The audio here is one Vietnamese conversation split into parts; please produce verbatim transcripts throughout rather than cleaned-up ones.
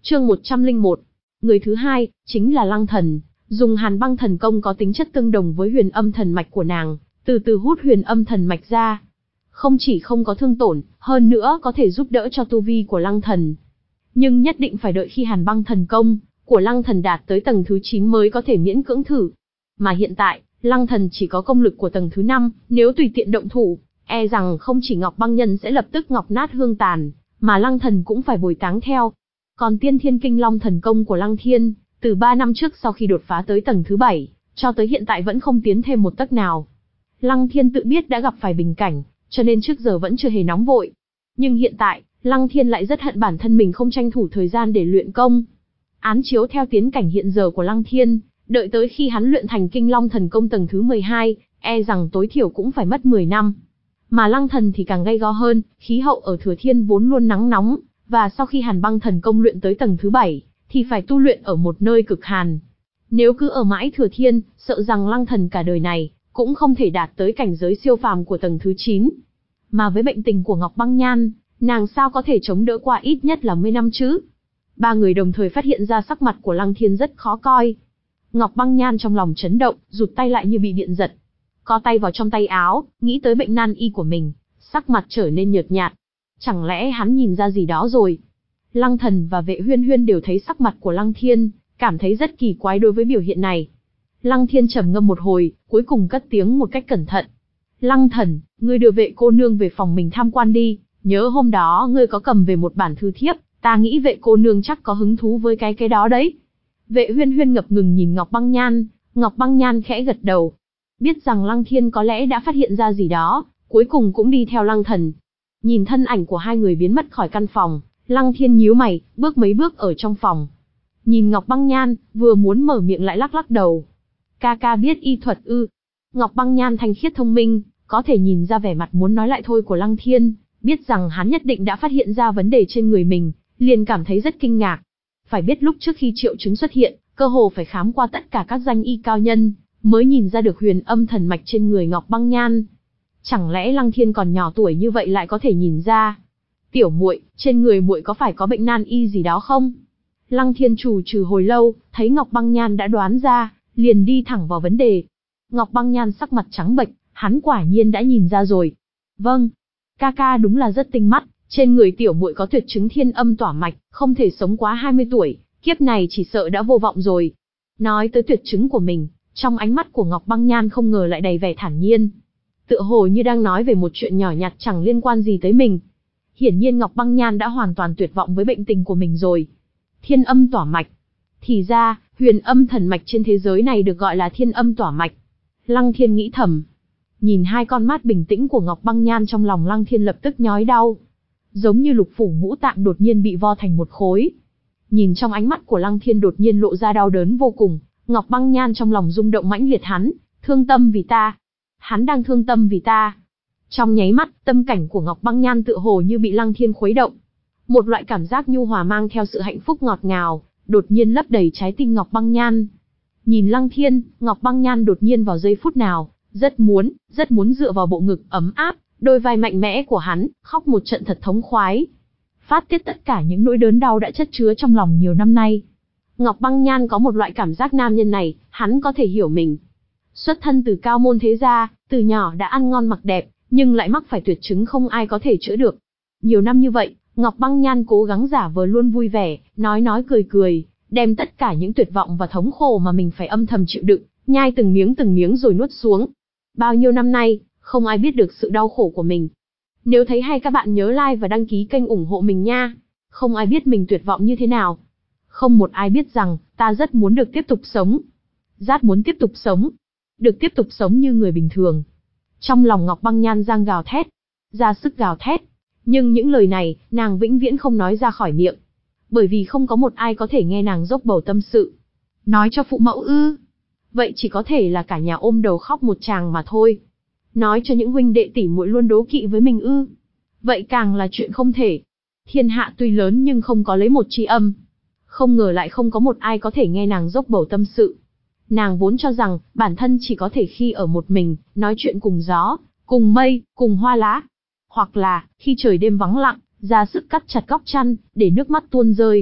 Chương một trăm lẻ một. Người thứ hai, chính là Lăng Thần, dùng Hàn Băng Thần Công có tính chất tương đồng với Huyền Âm Thần Mạch của nàng, từ từ hút Huyền Âm Thần Mạch ra. Không chỉ không có thương tổn, hơn nữa có thể giúp đỡ cho tu vi của Lăng Thần. Nhưng nhất định phải đợi khi Hàn Băng Thần Công của Lăng Thần đạt tới tầng thứ chín mới có thể miễn cưỡng thử. Mà hiện tại, Lăng Thần chỉ có công lực của tầng thứ năm, nếu tùy tiện động thủ, e rằng không chỉ Ngọc Băng Nhân sẽ lập tức ngọc nát hương tàn, mà Lăng Thần cũng phải bồi táng theo. Còn Tiên Thiên Kinh Long Thần Công của Lăng Thiên, từ ba năm trước sau khi đột phá tới tầng thứ bảy, cho tới hiện tại vẫn không tiến thêm một tấc nào. Lăng Thiên tự biết đã gặp phải bình cảnh, cho nên trước giờ vẫn chưa hề nóng vội. Nhưng hiện tại, Lăng Thiên lại rất hận bản thân mình không tranh thủ thời gian để luyện công. Án chiếu theo tiến cảnh hiện giờ của Lăng Thiên, đợi tới khi hắn luyện thành Kinh Long Thần Công tầng thứ mười hai, e rằng tối thiểu cũng phải mất mười năm. Mà Lăng Thần thì càng gay go hơn, khí hậu ở Thừa Thiên vốn luôn nắng nóng, và sau khi Hàn Băng Thần Công luyện tới tầng thứ bảy, thì phải tu luyện ở một nơi cực hàn. Nếu cứ ở mãi Thừa Thiên, sợ rằng Lăng Thần cả đời này cũng không thể đạt tới cảnh giới siêu phàm của tầng thứ chín. Mà với bệnh tình của Ngọc Băng Nhan, nàng sao có thể chống đỡ qua ít nhất là mười năm chứ? Ba người đồng thời phát hiện ra sắc mặt của Lăng Thiên rất khó coi. Ngọc Băng Nhan trong lòng chấn động, rụt tay lại như bị điện giật. Co tay vào trong tay áo, nghĩ tới bệnh nan y của mình, sắc mặt trở nên nhợt nhạt. Chẳng lẽ hắn nhìn ra gì đó rồi? Lăng Thần và Vệ Huyên Huyên đều thấy sắc mặt của Lăng Thiên, cảm thấy rất kỳ quái đối với biểu hiện này. Lăng Thiên trầm ngâm một hồi, cuối cùng cất tiếng một cách cẩn thận. Lăng Thần, ngươi đưa Vệ cô nương về phòng mình tham quan đi, nhớ hôm đó ngươi có cầm về một bản thư thiếp, ta nghĩ Vệ cô nương chắc có hứng thú với cái cái đó đấy. Vệ Huyên Huyên ngập ngừng nhìn Ngọc Băng Nhan, Ngọc Băng Nhan khẽ gật đầu. Biết rằng Lăng Thiên có lẽ đã phát hiện ra gì đó, cuối cùng cũng đi theo Lăng Thần. Nhìn thân ảnh của hai người biến mất khỏi căn phòng, Lăng Thiên nhíu mày, bước mấy bước ở trong phòng. Nhìn Ngọc Băng Nhan, vừa muốn mở miệng lại lắc lắc đầu. Ca ca biết y thuật ư? Ngọc Băng Nhan thanh khiết thông minh, có thể nhìn ra vẻ mặt muốn nói lại thôi của Lăng Thiên, biết rằng hắn nhất định đã phát hiện ra vấn đề trên người mình, liền cảm thấy rất kinh ngạc. Phải biết lúc trước khi triệu chứng xuất hiện, cơ hồ phải khám qua tất cả các danh y cao nhân, mới nhìn ra được Huyền Âm Thần Mạch trên người Ngọc Băng Nhan. Chẳng lẽ Lăng Thiên còn nhỏ tuổi như vậy lại có thể nhìn ra? Tiểu muội, trên người muội có phải có bệnh nan y gì đó không? Lăng Thiên trù trừ hồi lâu, thấy Ngọc Băng Nhan đã đoán ra, liền đi thẳng vào vấn đề. Ngọc Băng Nhan sắc mặt trắng bệch, hắn quả nhiên đã nhìn ra rồi. Vâng, ca ca đúng là rất tinh mắt, trên người tiểu muội có tuyệt chứng thiên âm tỏa mạch, không thể sống quá hai mươi tuổi, kiếp này chỉ sợ đã vô vọng rồi. Nói tới tuyệt chứng của mình, trong ánh mắt của Ngọc Băng Nhan không ngờ lại đầy vẻ thản nhiên. Tựa hồ như đang nói về một chuyện nhỏ nhặt chẳng liên quan gì tới mình. Hiển nhiên Ngọc Băng Nhan đã hoàn toàn tuyệt vọng với bệnh tình của mình rồi. Thiên âm tỏa mạch. Thì ra, Huyền Âm Thần Mạch trên thế giới này được gọi là thiên âm tỏa mạch. Lăng Thiên nghĩ thầm. Nhìn hai con mắt bình tĩnh của Ngọc Băng Nhan, trong lòng Lăng Thiên lập tức nhói đau. Giống như lục phủ ngũ tạng đột nhiên bị vo thành một khối. Nhìn trong ánh mắt của Lăng Thiên đột nhiên lộ ra đau đớn vô cùng, Ngọc Băng Nhan trong lòng rung động mãnh liệt. Hắn, thương tâm vì ta. Hắn đang thương tâm vì ta. Trong nháy mắt, tâm cảnh của Ngọc Băng Nhan tựa hồ như bị Lăng Thiên khuấy động. Một loại cảm giác nhu hòa mang theo sự hạnh phúc ngọt ngào, đột nhiên lấp đầy trái tim Ngọc Băng Nhan. Nhìn Lăng Thiên, Ngọc Băng Nhan đột nhiên vào giây phút nào, rất muốn, rất muốn dựa vào bộ ngực ấm áp, đôi vai mạnh mẽ của hắn, khóc một trận thật thống khoái. Phát tiết tất cả những nỗi đớn đau đã chất chứa trong lòng nhiều năm nay. Ngọc Băng Nhan có một loại cảm giác nam nhân này, hắn có thể hiểu mình. Xuất thân từ cao môn thế gia, từ nhỏ đã ăn ngon mặc đẹp, nhưng lại mắc phải tuyệt chứng không ai có thể chữa được. Nhiều năm như vậy, Ngọc Băng Nhan cố gắng giả vờ luôn vui vẻ, nói nói cười cười, đem tất cả những tuyệt vọng và thống khổ mà mình phải âm thầm chịu đựng, nhai từng miếng từng miếng rồi nuốt xuống. Bao nhiêu năm nay, không ai biết được sự đau khổ của mình. Nếu thấy hay các bạn nhớ like và đăng ký kênh ủng hộ mình nha. Không ai biết mình tuyệt vọng như thế nào. Không một ai biết rằng, ta rất muốn được tiếp tục sống. Rất muốn tiếp tục sống. Được tiếp tục sống như người bình thường. Trong lòng Ngọc Băng Nhan giang gào thét. Ra sức gào thét. Nhưng những lời này, nàng vĩnh viễn không nói ra khỏi miệng. Bởi vì không có một ai có thể nghe nàng dốc bầu tâm sự. Nói cho phụ mẫu ư? Vậy chỉ có thể là cả nhà ôm đầu khóc một tràng mà thôi. Nói cho những huynh đệ tỷ muội luôn đố kỵ với mình ư? Vậy càng là chuyện không thể. Thiên hạ tuy lớn nhưng không có lấy một tri âm. Không ngờ lại không có một ai có thể nghe nàng dốc bầu tâm sự. Nàng vốn cho rằng, bản thân chỉ có thể khi ở một mình, nói chuyện cùng gió, cùng mây, cùng hoa lá. Hoặc là, khi trời đêm vắng lặng, ra sức cắt chặt góc chăn, để nước mắt tuôn rơi.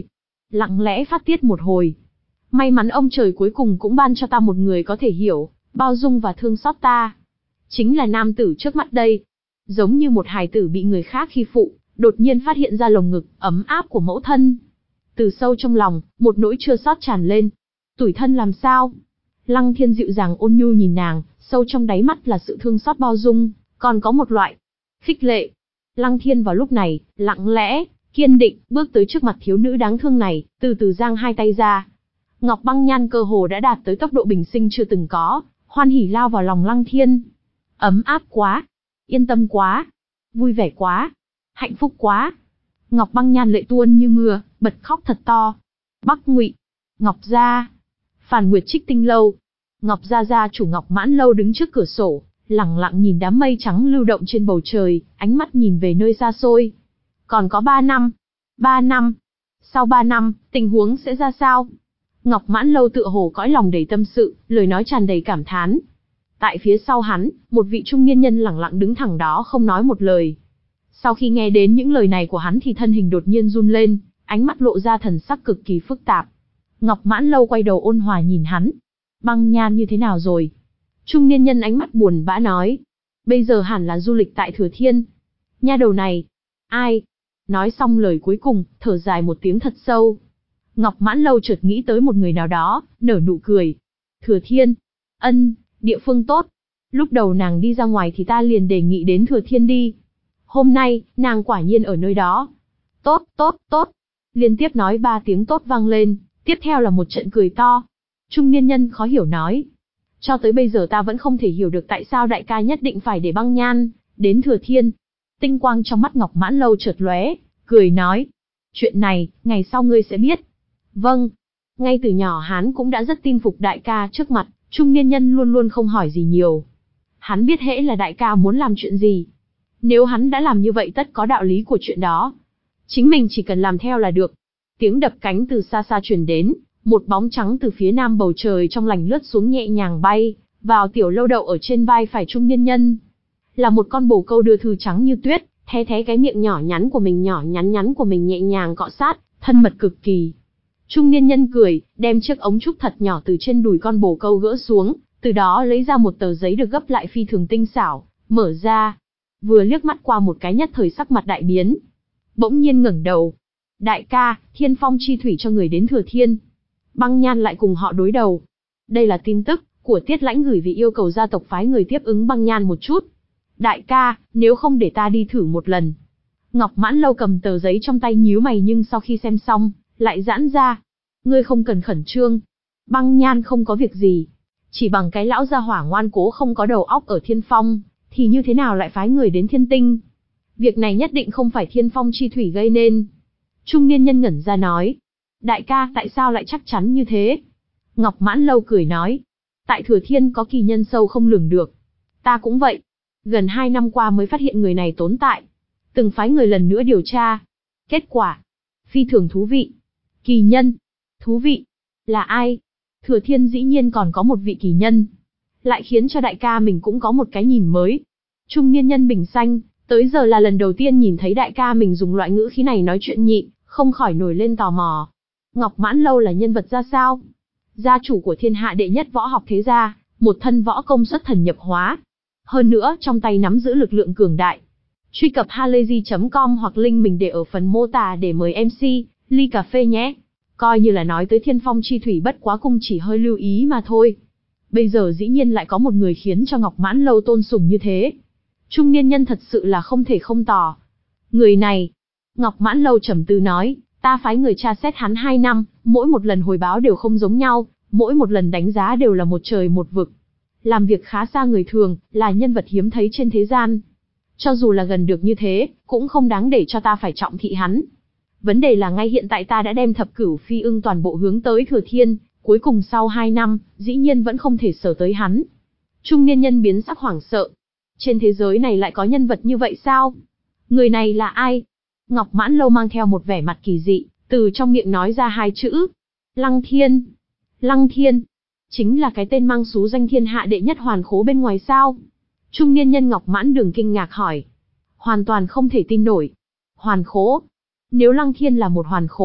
lặng lẽ phát tiết một hồi. May mắn ông trời cuối cùng cũng ban cho ta một người có thể hiểu, bao dung và thương xót ta. Chính là nam tử trước mắt đây. Giống như một hài tử bị người khác khi phụ, đột nhiên phát hiện ra lồng ngực ấm áp của mẫu thân. Từ sâu trong lòng, một nỗi chua xót tràn lên. Tủi thân làm sao? Lăng Thiên dịu dàng ôn nhu nhìn nàng, sâu trong đáy mắt là sự thương xót bao dung, còn có một loại khích lệ. Lăng Thiên vào lúc này, lặng lẽ, kiên định, bước tới trước mặt thiếu nữ đáng thương này, từ từ giang hai tay ra. Ngọc Băng Nhan cơ hồ đã đạt tới tốc độ bình sinh chưa từng có, hoan hỉ lao vào lòng Lăng Thiên. Ấm áp quá, yên tâm quá, vui vẻ quá, hạnh phúc quá. Ngọc Băng Nhan lệ tuôn như mưa, bật khóc thật to. Bắc Ngụy, Ngọc gia, Phàn Nguyệt Trích Tinh lâu. Ngọc gia gia chủ Ngọc Mãn lâu đứng trước cửa sổ, lặng lặng nhìn đám mây trắng lưu động trên bầu trời, ánh mắt nhìn về nơi xa xôi. Còn có ba năm, ba năm. Sau ba năm, tình huống sẽ ra sao? Ngọc Mãn lâu tựa hồ cõi lòng đầy tâm sự, lời nói tràn đầy cảm thán. Tại phía sau hắn, một vị trung niên nhân lặng lặng đứng thẳng đó không nói một lời. Sau khi nghe đến những lời này của hắn thì thân hình đột nhiên run lên, ánh mắt lộ ra thần sắc cực kỳ phức tạp. Ngọc Mãn lâu quay đầu ôn hòa nhìn hắn. Băng Nhan như thế nào rồi? Trung niên nhân ánh mắt buồn bã nói. Bây giờ hẳn là du lịch tại Thừa Thiên. Nha đầu này. Ai? Nói xong lời cuối cùng, thở dài một tiếng thật sâu. Ngọc Mãn lâu chợt nghĩ tới một người nào đó, nở nụ cười. Thừa Thiên. Ân, địa phương tốt. Lúc đầu nàng đi ra ngoài thì ta liền đề nghị đến Thừa Thiên đi. Hôm nay, nàng quả nhiên ở nơi đó. Tốt, tốt, tốt. Liên tiếp nói ba tiếng tốt vang lên, tiếp theo là một trận cười to. Trung niên nhân khó hiểu nói. Cho tới bây giờ ta vẫn không thể hiểu được tại sao đại ca nhất định phải để Băng Nhan đến Thừa Thiên. Tinh quang trong mắt Ngọc Mãn lâu chợt lóe, cười nói. Chuyện này, ngày sau ngươi sẽ biết. Vâng. Ngay từ nhỏ hắn cũng đã rất tin phục đại ca trước mặt, trung niên nhân luôn luôn không hỏi gì nhiều. Hắn biết hễ là đại ca muốn làm chuyện gì. Nếu hắn đã làm như vậy tất có đạo lý của chuyện đó. Chính mình chỉ cần làm theo là được. Tiếng đập cánh từ xa xa truyền đến, một bóng trắng từ phía nam bầu trời trong lành lướt xuống nhẹ nhàng bay, vào tiểu lâu đậu ở trên vai phải trung niên nhân. Là một con bồ câu đưa thư trắng như tuyết, thé thé cái miệng nhỏ nhắn của mình nhỏ nhắn nhắn của mình nhẹ nhàng cọ sát, thân mật cực kỳ. Trung niên nhân cười, đem chiếc ống trúc thật nhỏ từ trên đùi con bồ câu gỡ xuống, từ đó lấy ra một tờ giấy được gấp lại phi thường tinh xảo, mở ra. Vừa liếc mắt qua một cái nhất thời sắc mặt đại biến. Bỗng nhiên ngẩng đầu. Đại ca, Thiên Phong chi thủy cho người đến Thừa Thiên. Băng Nhan lại cùng họ đối đầu. Đây là tin tức của Tiết Lãnh gửi vì yêu cầu gia tộc phái người tiếp ứng Băng Nhan một chút. Đại ca, nếu không để ta đi thử một lần. Ngọc Mãn lâu cầm tờ giấy trong tay nhíu mày nhưng sau khi xem xong, lại giãn ra. Ngươi không cần khẩn trương. Băng Nhan không có việc gì. Chỉ bằng cái lão gia hỏa ngoan cố không có đầu óc ở Thiên Phong, thì như thế nào lại phái người đến Thiên Tinh? Việc này nhất định không phải Thiên Phong chi thủy gây nên. Trung niên nhân ngẩn ra nói. Đại ca, tại sao lại chắc chắn như thế? Ngọc Mãn lâu cười nói. Tại Thừa Thiên có kỳ nhân sâu không lường được. Ta cũng vậy. Gần hai năm qua mới phát hiện người này tồn tại. Từng phái người lần nữa điều tra. Kết quả. Phi thường thú vị. Kỳ nhân. Thú vị. Là ai? Thừa Thiên dĩ nhiên còn có một vị kỳ nhân. Lại khiến cho đại ca mình cũng có một cái nhìn mới. Trung niên nhân bình xanh, tới giờ là lần đầu tiên nhìn thấy đại ca mình dùng loại ngữ khí này nói chuyện nhị, không khỏi nổi lên tò mò. Ngọc Mãn lâu là nhân vật ra sao? Gia chủ của thiên hạ đệ nhất võ học thế gia, một thân võ công xuất thần nhập hóa. Hơn nữa, trong tay nắm giữ lực lượng cường đại. Truy cập halayzi chấm com hoặc link mình để ở phần mô tả để mời em xê, ly cà phê nhé. Coi như là nói tới Thiên Phong chi thủy bất quá cung chỉ hơi lưu ý mà thôi. Bây giờ dĩ nhiên lại có một người khiến cho Ngọc Mãn lâu tôn sùng như thế. Trung niên nhân thật sự là không thể không tỏ. Người này, Ngọc Mãn lâu trầm tư nói, ta phái người tra xét hắn hai năm, mỗi một lần hồi báo đều không giống nhau, mỗi một lần đánh giá đều là một trời một vực. Làm việc khá xa người thường, là nhân vật hiếm thấy trên thế gian. Cho dù là gần được như thế, cũng không đáng để cho ta phải trọng thị hắn. Vấn đề là ngay hiện tại ta đã đem thập cửu phi ưng toàn bộ hướng tới Thừa Thiên, cuối cùng sau hai năm, dĩ nhiên vẫn không thể sở tới hắn. Trung niên nhân biến sắc hoảng sợ. Trên thế giới này lại có nhân vật như vậy sao? Người này là ai? Ngọc Mãn lâu mang theo một vẻ mặt kỳ dị, từ trong miệng nói ra hai chữ. Lăng Thiên. Lăng Thiên. Chính là cái tên mang xú danh thiên hạ đệ nhất hoàn khố bên ngoài sao? Trung niên nhân Ngọc Mãn Đường kinh ngạc hỏi. Hoàn toàn không thể tin nổi. Hoàn khố. Nếu Lăng Thiên là một hoàn khố,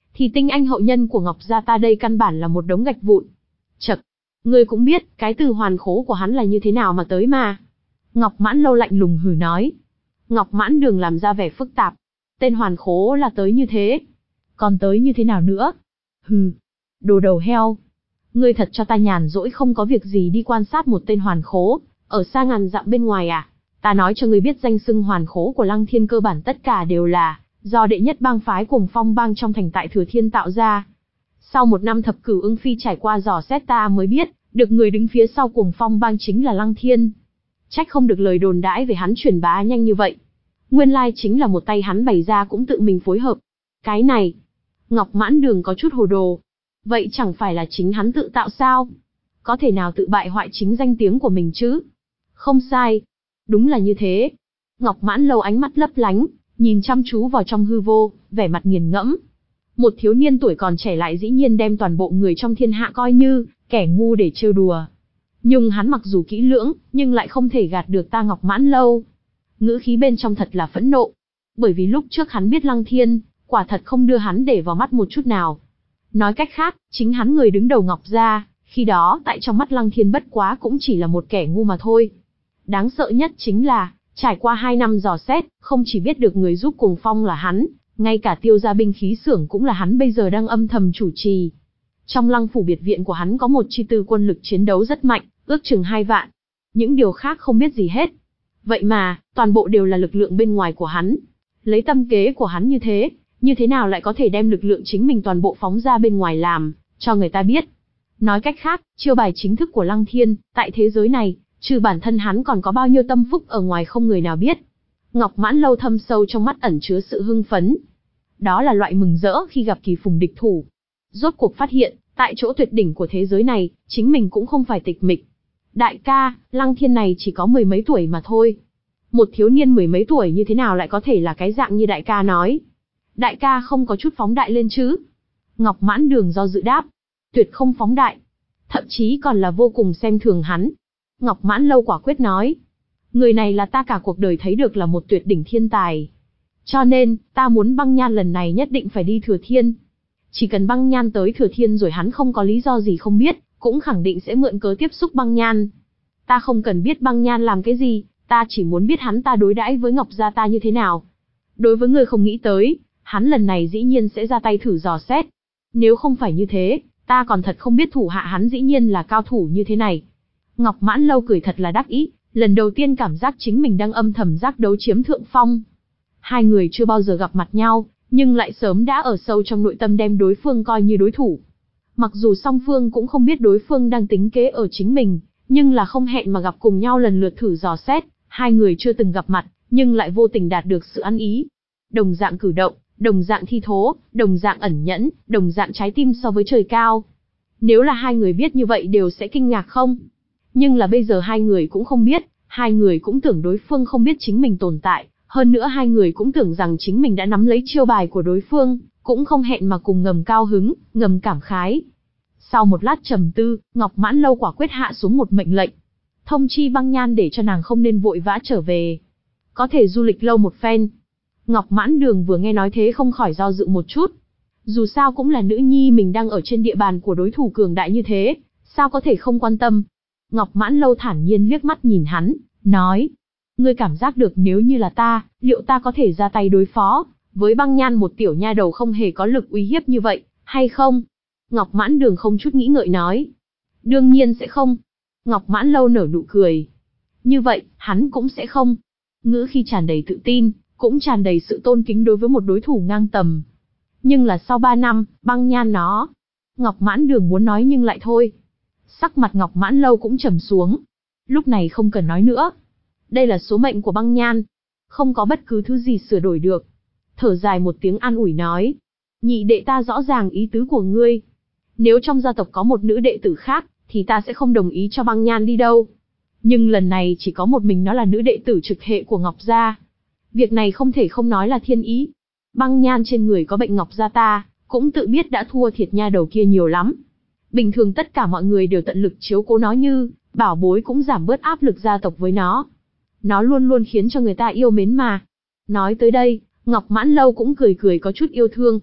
thì tinh anh hậu nhân của Ngọc gia ta đây căn bản là một đống gạch vụn. Chậc, ngươi cũng biết, cái từ hoàn khố của hắn là như thế nào mà tới mà. Ngọc Mãn Lâu lạnh lùng hừ nói. Ngọc Mãn Đường làm ra vẻ phức tạp. Tên hoàn khố là tới như thế. Còn tới như thế nào nữa? Hừ, đồ đầu heo. Ngươi thật cho ta nhàn rỗi không có việc gì đi quan sát một tên hoàn khố, ở xa ngàn dặm bên ngoài à? Ta nói cho ngươi biết danh xưng hoàn khố của Lăng Thiên cơ bản tất cả đều là do đệ nhất bang phái Cuồng Phong bang trong thành tại Thừa Thiên tạo ra. Sau một năm thập cửu ưng phi trải qua dò xét ta mới biết, được người đứng phía sau Cuồng Phong bang chính là Lăng Thiên. Trách không được lời đồn đãi về hắn truyền bá nhanh như vậy. Nguyên lai chính là một tay hắn bày ra cũng tự mình phối hợp. Cái này, Ngọc Mãn Đường có chút hồ đồ. Vậy chẳng phải là chính hắn tự tạo sao? Có thể nào tự bại hoại chính danh tiếng của mình chứ? Không sai. Đúng là như thế. Ngọc Mãn Lâu ánh mắt lấp lánh, nhìn chăm chú vào trong hư vô, vẻ mặt nghiền ngẫm. Một thiếu niên tuổi còn trẻ lại dĩ nhiên đem toàn bộ người trong thiên hạ coi như kẻ ngu để trêu đùa. Nhưng hắn mặc dù kỹ lưỡng, nhưng lại không thể gạt được ta Ngọc Mãn Lâu. Ngữ khí bên trong thật là phẫn nộ. Bởi vì lúc trước hắn biết Lăng Thiên, quả thật không đưa hắn để vào mắt một chút nào. Nói cách khác, chính hắn người đứng đầu Ngọc gia, khi đó tại trong mắt Lăng Thiên bất quá cũng chỉ là một kẻ ngu mà thôi. Đáng sợ nhất chính là, trải qua hai năm dò xét, không chỉ biết được người giúp Cuồng Phong là hắn, ngay cả tiêu gia binh khí xưởng cũng là hắn bây giờ đang âm thầm chủ trì. Trong Lăng phủ biệt viện của hắn có một chi tư quân lực chiến đấu rất mạnh, ước chừng hai vạn. Những điều khác không biết gì hết. Vậy mà, toàn bộ đều là lực lượng bên ngoài của hắn. Lấy tâm kế của hắn như thế, như thế nào lại có thể đem lực lượng chính mình toàn bộ phóng ra bên ngoài làm, cho người ta biết. Nói cách khác, chiêu bài chính thức của Lăng Thiên, tại thế giới này, trừ bản thân hắn còn có bao nhiêu tâm phúc ở ngoài không người nào biết. Ngọc Mãn Lâu thâm sâu trong mắt ẩn chứa sự hưng phấn. Đó là loại mừng rỡ khi gặp kỳ phùng địch thủ. Rốt cuộc phát hiện, tại chỗ tuyệt đỉnh của thế giới này, chính mình cũng không phải tịch mịch. Đại ca, Lăng Thiên này chỉ có mười mấy tuổi mà thôi. Một thiếu niên mười mấy tuổi như thế nào lại có thể là cái dạng như đại ca nói. Đại ca không có chút phóng đại lên chứ? Ngọc Mãn Đường do dự đáp. Tuyệt không phóng đại. Thậm chí còn là vô cùng xem thường hắn. Ngọc Mãn Lâu quả quyết nói. Người này là ta cả cuộc đời thấy được là một tuyệt đỉnh thiên tài. Cho nên, ta muốn Băng Nhan lần này nhất định phải đi Thừa Thiên. Chỉ cần Băng Nhan tới Thừa Thiên rồi hắn không có lý do gì không biết, cũng khẳng định sẽ mượn cớ tiếp xúc Băng Nhan. Ta không cần biết Băng Nhan làm cái gì, ta chỉ muốn biết hắn ta đối đãi với Ngọc gia ta như thế nào. Đối với người không nghĩ tới, hắn lần này dĩ nhiên sẽ ra tay thử dò xét. Nếu không phải như thế, ta còn thật không biết thủ hạ hắn dĩ nhiên là cao thủ như thế này. Ngọc Mãn Lâu cười thật là đắc ý, lần đầu tiên cảm giác chính mình đang âm thầm giác đấu chiếm thượng phong. Hai người chưa bao giờ gặp mặt nhau, nhưng lại sớm đã ở sâu trong nội tâm đem đối phương coi như đối thủ. Mặc dù song phương cũng không biết đối phương đang tính kế ở chính mình, nhưng là không hẹn mà gặp cùng nhau lần lượt thử dò xét, hai người chưa từng gặp mặt, nhưng lại vô tình đạt được sự ăn ý. Đồng dạng cử động, đồng dạng thi thố, đồng dạng ẩn nhẫn, đồng dạng trái tim so với trời cao. Nếu là hai người biết như vậy đều sẽ kinh ngạc không? Nhưng là bây giờ hai người cũng không biết, hai người cũng tưởng đối phương không biết chính mình tồn tại, hơn nữa hai người cũng tưởng rằng chính mình đã nắm lấy chiêu bài của đối phương, cũng không hẹn mà cùng ngầm cao hứng, ngầm cảm khái. Sau một lát trầm tư, Ngọc Mãn Lâu quả quyết hạ xuống một mệnh lệnh. Thông chi Băng Nhan để cho nàng không nên vội vã trở về. Có thể du lịch lâu một phen. Ngọc Mãn Đường vừa nghe nói thế không khỏi do dự một chút. Dù sao cũng là nữ nhi mình đang ở trên địa bàn của đối thủ cường đại như thế, sao có thể không quan tâm. Ngọc Mãn Lâu thản nhiên liếc mắt nhìn hắn, nói. Ngươi cảm giác được nếu như là ta, liệu ta có thể ra tay đối phó với Băng Nhan một tiểu nha đầu không hề có lực uy hiếp như vậy, hay không? Ngọc Mãn Đường không chút nghĩ ngợi nói. Đương nhiên sẽ không. Ngọc Mãn Lâu nở nụ cười. Như vậy, hắn cũng sẽ không. Ngữ khi tràn đầy tự tin, cũng tràn đầy sự tôn kính đối với một đối thủ ngang tầm. Nhưng là sau ba năm, Băng Nhan nó. Ngọc Mãn Đường muốn nói nhưng lại thôi. Sắc mặt Ngọc Mãn Lâu cũng trầm xuống. Lúc này không cần nói nữa. Đây là số mệnh của Băng Nhan. Không có bất cứ thứ gì sửa đổi được. Thở dài một tiếng an ủi nói. Nhị đệ ta rõ ràng ý tứ của ngươi. Nếu trong gia tộc có một nữ đệ tử khác, thì ta sẽ không đồng ý cho Băng Nhan đi đâu. Nhưng lần này chỉ có một mình nó là nữ đệ tử trực hệ của Ngọc gia. Việc này không thể không nói là thiên ý. Băng Nhan trên người có bệnh Ngọc gia ta, cũng tự biết đã thua thiệt nha đầu kia nhiều lắm. Bình thường tất cả mọi người đều tận lực chiếu cố nó như bảo bối, cũng giảm bớt áp lực gia tộc với nó. Nó luôn luôn khiến cho người ta yêu mến mà. Nói tới đây, Ngọc Mãn Lâu cũng cười cười có chút yêu thương.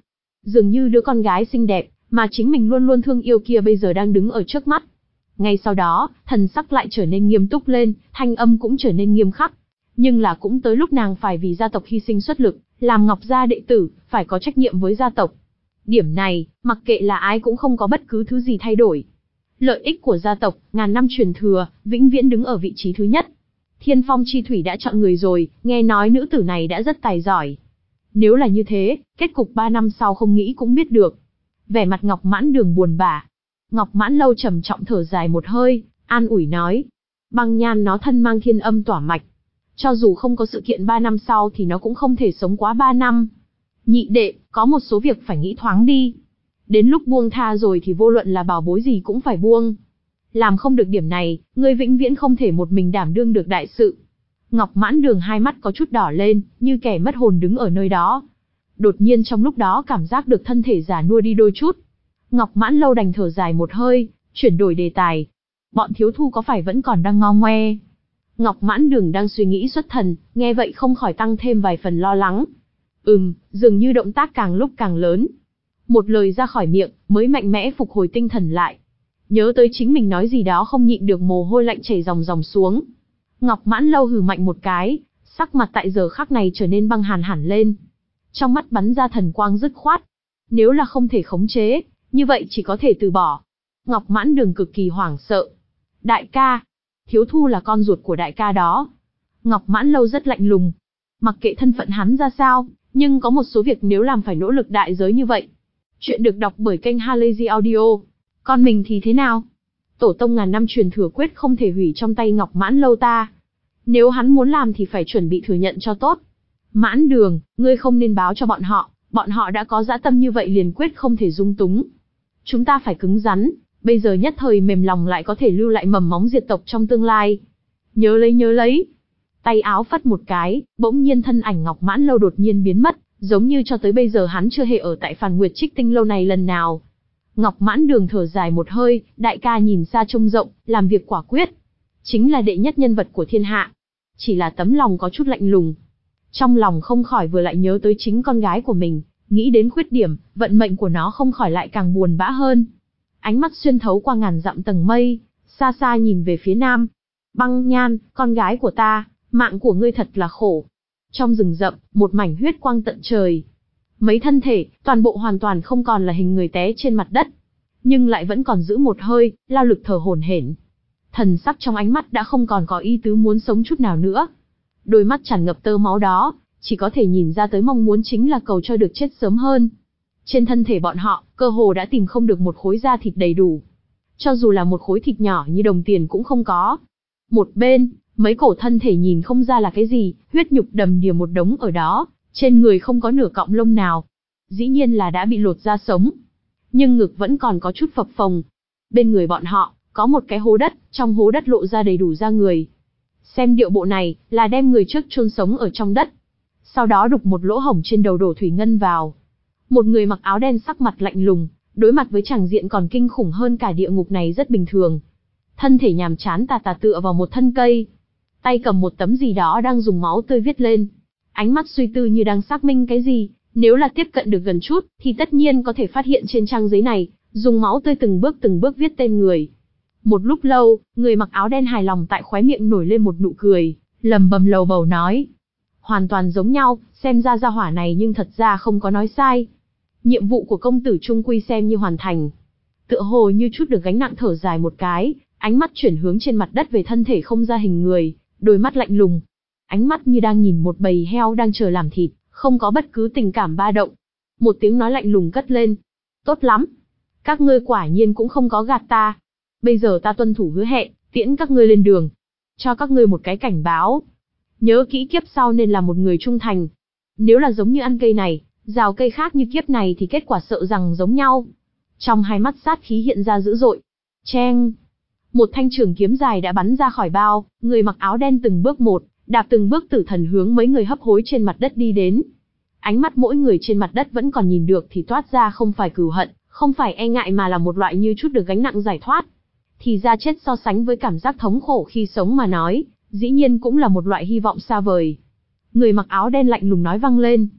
Dường như đứa con gái xinh đẹp, mà chính mình luôn luôn thương yêu kia bây giờ đang đứng ở trước mắt. Ngay sau đó, thần sắc lại trở nên nghiêm túc lên, thanh âm cũng trở nên nghiêm khắc. Nhưng là cũng tới lúc nàng phải vì gia tộc hy sinh xuất lực, làm Ngọc gia đệ tử, phải có trách nhiệm với gia tộc. Điểm này, mặc kệ là ai cũng không có bất cứ thứ gì thay đổi. Lợi ích của gia tộc, ngàn năm truyền thừa, vĩnh viễn đứng ở vị trí thứ nhất. Thiên Phong Chi Thủy đã chọn người rồi, nghe nói nữ tử này đã rất tài giỏi. Nếu là như thế, kết cục ba năm sau không nghĩ cũng biết được. Vẻ mặt Ngọc Mãn Đường buồn bã. Ngọc Mãn Lâu trầm trọng thở dài một hơi, an ủi nói. Băng Nhan nó thân mang thiên âm tỏa mạch. Cho dù không có sự kiện ba năm sau thì nó cũng không thể sống quá ba năm. Nhị đệ, có một số việc phải nghĩ thoáng đi. Đến lúc buông tha rồi thì vô luận là bảo bối gì cũng phải buông. Làm không được điểm này, ngươi vĩnh viễn không thể một mình đảm đương được đại sự. Ngọc Mãn Đường hai mắt có chút đỏ lên, như kẻ mất hồn đứng ở nơi đó. Đột nhiên trong lúc đó cảm giác được thân thể già nua đi đôi chút. Ngọc Mãn Lâu đành thở dài một hơi, chuyển đổi đề tài. Bọn thiếu thu có phải vẫn còn đang ngo ngoe? Ngọc Mãn Đường đang suy nghĩ xuất thần, nghe vậy không khỏi tăng thêm vài phần lo lắng. Ừm, dường như động tác càng lúc càng lớn. Một lời ra khỏi miệng, mới mạnh mẽ phục hồi tinh thần lại. Nhớ tới chính mình nói gì đó không nhịn được mồ hôi lạnh chảy ròng ròng xuống. Ngọc Mãn Lâu hừ mạnh một cái, sắc mặt tại giờ khắc này trở nên băng hàn hẳn lên. Trong mắt bắn ra thần quang dứt khoát. Nếu là không thể khống chế, như vậy chỉ có thể từ bỏ. Ngọc Mãn Đường cực kỳ hoảng sợ. Đại ca, thiếu thu là con ruột của đại ca đó. Ngọc Mãn Lâu rất lạnh lùng. Mặc kệ thân phận hắn ra sao, nhưng có một số việc nếu làm phải nỗ lực đại giới như vậy. Chuyện được đọc bởi kênh Halazy Audio. Còn mình thì thế nào? Tổ tông ngàn năm truyền thừa quyết không thể hủy trong tay Ngọc Mãn Lâu ta. Nếu hắn muốn làm thì phải chuẩn bị thừa nhận cho tốt. Mãn Đường, ngươi không nên báo cho bọn họ, bọn họ đã có dã tâm như vậy liền quyết không thể dung túng. Chúng ta phải cứng rắn, bây giờ nhất thời mềm lòng lại có thể lưu lại mầm móng diệt tộc trong tương lai. Nhớ lấy nhớ lấy. Tay áo phất một cái, bỗng nhiên thân ảnh Ngọc Mãn Lâu đột nhiên biến mất, giống như cho tới bây giờ hắn chưa hề ở tại Phàn Nguyệt Trích Tinh lâu này lần nào. Ngọc Mãn Đường thở dài một hơi, đại ca nhìn xa trông rộng, làm việc quả quyết. Chính là đệ nhất nhân vật của thiên hạ. Chỉ là tấm lòng có chút lạnh lùng. Trong lòng không khỏi vừa lại nhớ tới chính con gái của mình, nghĩ đến khuyết điểm, vận mệnh của nó không khỏi lại càng buồn bã hơn. Ánh mắt xuyên thấu qua ngàn dặm tầng mây, xa xa nhìn về phía nam. Băng Nhan, con gái của ta, mạng của ngươi thật là khổ. Trong rừng rậm, một mảnh huyết quang tận trời. Mấy thân thể, toàn bộ hoàn toàn không còn là hình người té trên mặt đất. Nhưng lại vẫn còn giữ một hơi, lao lực thở hổn hển. Thần sắc trong ánh mắt đã không còn có ý tứ muốn sống chút nào nữa. Đôi mắt tràn ngập tơ máu đó, chỉ có thể nhìn ra tới mong muốn chính là cầu cho được chết sớm hơn. Trên thân thể bọn họ, cơ hồ đã tìm không được một khối da thịt đầy đủ. Cho dù là một khối thịt nhỏ như đồng tiền cũng không có. Một bên, mấy cổ thân thể nhìn không ra là cái gì, huyết nhục đầm đìa một đống ở đó, trên người không có nửa cọng lông nào. Dĩ nhiên là đã bị lột da sống. Nhưng ngực vẫn còn có chút phập phồng. Bên người bọn họ, có một cái hố đất, trong hố đất lộ ra đầy đủ da người. Xem điệu bộ này, là đem người trước chôn sống ở trong đất. Sau đó đục một lỗ hổng trên đầu đổ thủy ngân vào. Một người mặc áo đen sắc mặt lạnh lùng, đối mặt với tràng diện còn kinh khủng hơn cả địa ngục này rất bình thường. Thân thể nhàm chán tà tà tựa vào một thân cây. Tay cầm một tấm gì đó đang dùng máu tươi viết lên. Ánh mắt suy tư như đang xác minh cái gì, nếu là tiếp cận được gần chút, thì tất nhiên có thể phát hiện trên trang giấy này, dùng máu tươi từng bước từng bước viết tên người. Một lúc lâu, người mặc áo đen hài lòng tại khóe miệng nổi lên một nụ cười, lầm bầm lầu bầu nói. Hoàn toàn giống nhau, xem ra gia hỏa này nhưng thật ra không có nói sai. Nhiệm vụ của công tử trung quy xem như hoàn thành. Tựa hồ như chút được gánh nặng thở dài một cái, ánh mắt chuyển hướng trên mặt đất về thân thể không ra hình người, đôi mắt lạnh lùng. Ánh mắt như đang nhìn một bầy heo đang chờ làm thịt, không có bất cứ tình cảm ba động. Một tiếng nói lạnh lùng cất lên. Tốt lắm. Các ngươi quả nhiên cũng không có gạt ta. Bây giờ ta tuân thủ hứa hẹn, tiễn các ngươi lên đường. Cho các ngươi một cái cảnh báo. Nhớ kỹ kiếp sau nên là một người trung thành. Nếu là giống như ăn cây này, rào cây khác như kiếp này thì kết quả sợ rằng giống nhau. Trong hai mắt sát khí hiện ra dữ dội. Cheng. Một thanh trường kiếm dài đã bắn ra khỏi bao, người mặc áo đen từng bước một, đạp từng bước tử thần hướng mấy người hấp hối trên mặt đất đi đến. Ánh mắt mỗi người trên mặt đất vẫn còn nhìn được thì toát ra không phải cừu hận, không phải e ngại mà là một loại như chút được gánh nặng giải thoát. Thì ra chết so sánh với cảm giác thống khổ khi sống mà nói, dĩ nhiên cũng là một loại hy vọng xa vời. Người mặc áo đen lạnh lùng nói vang lên.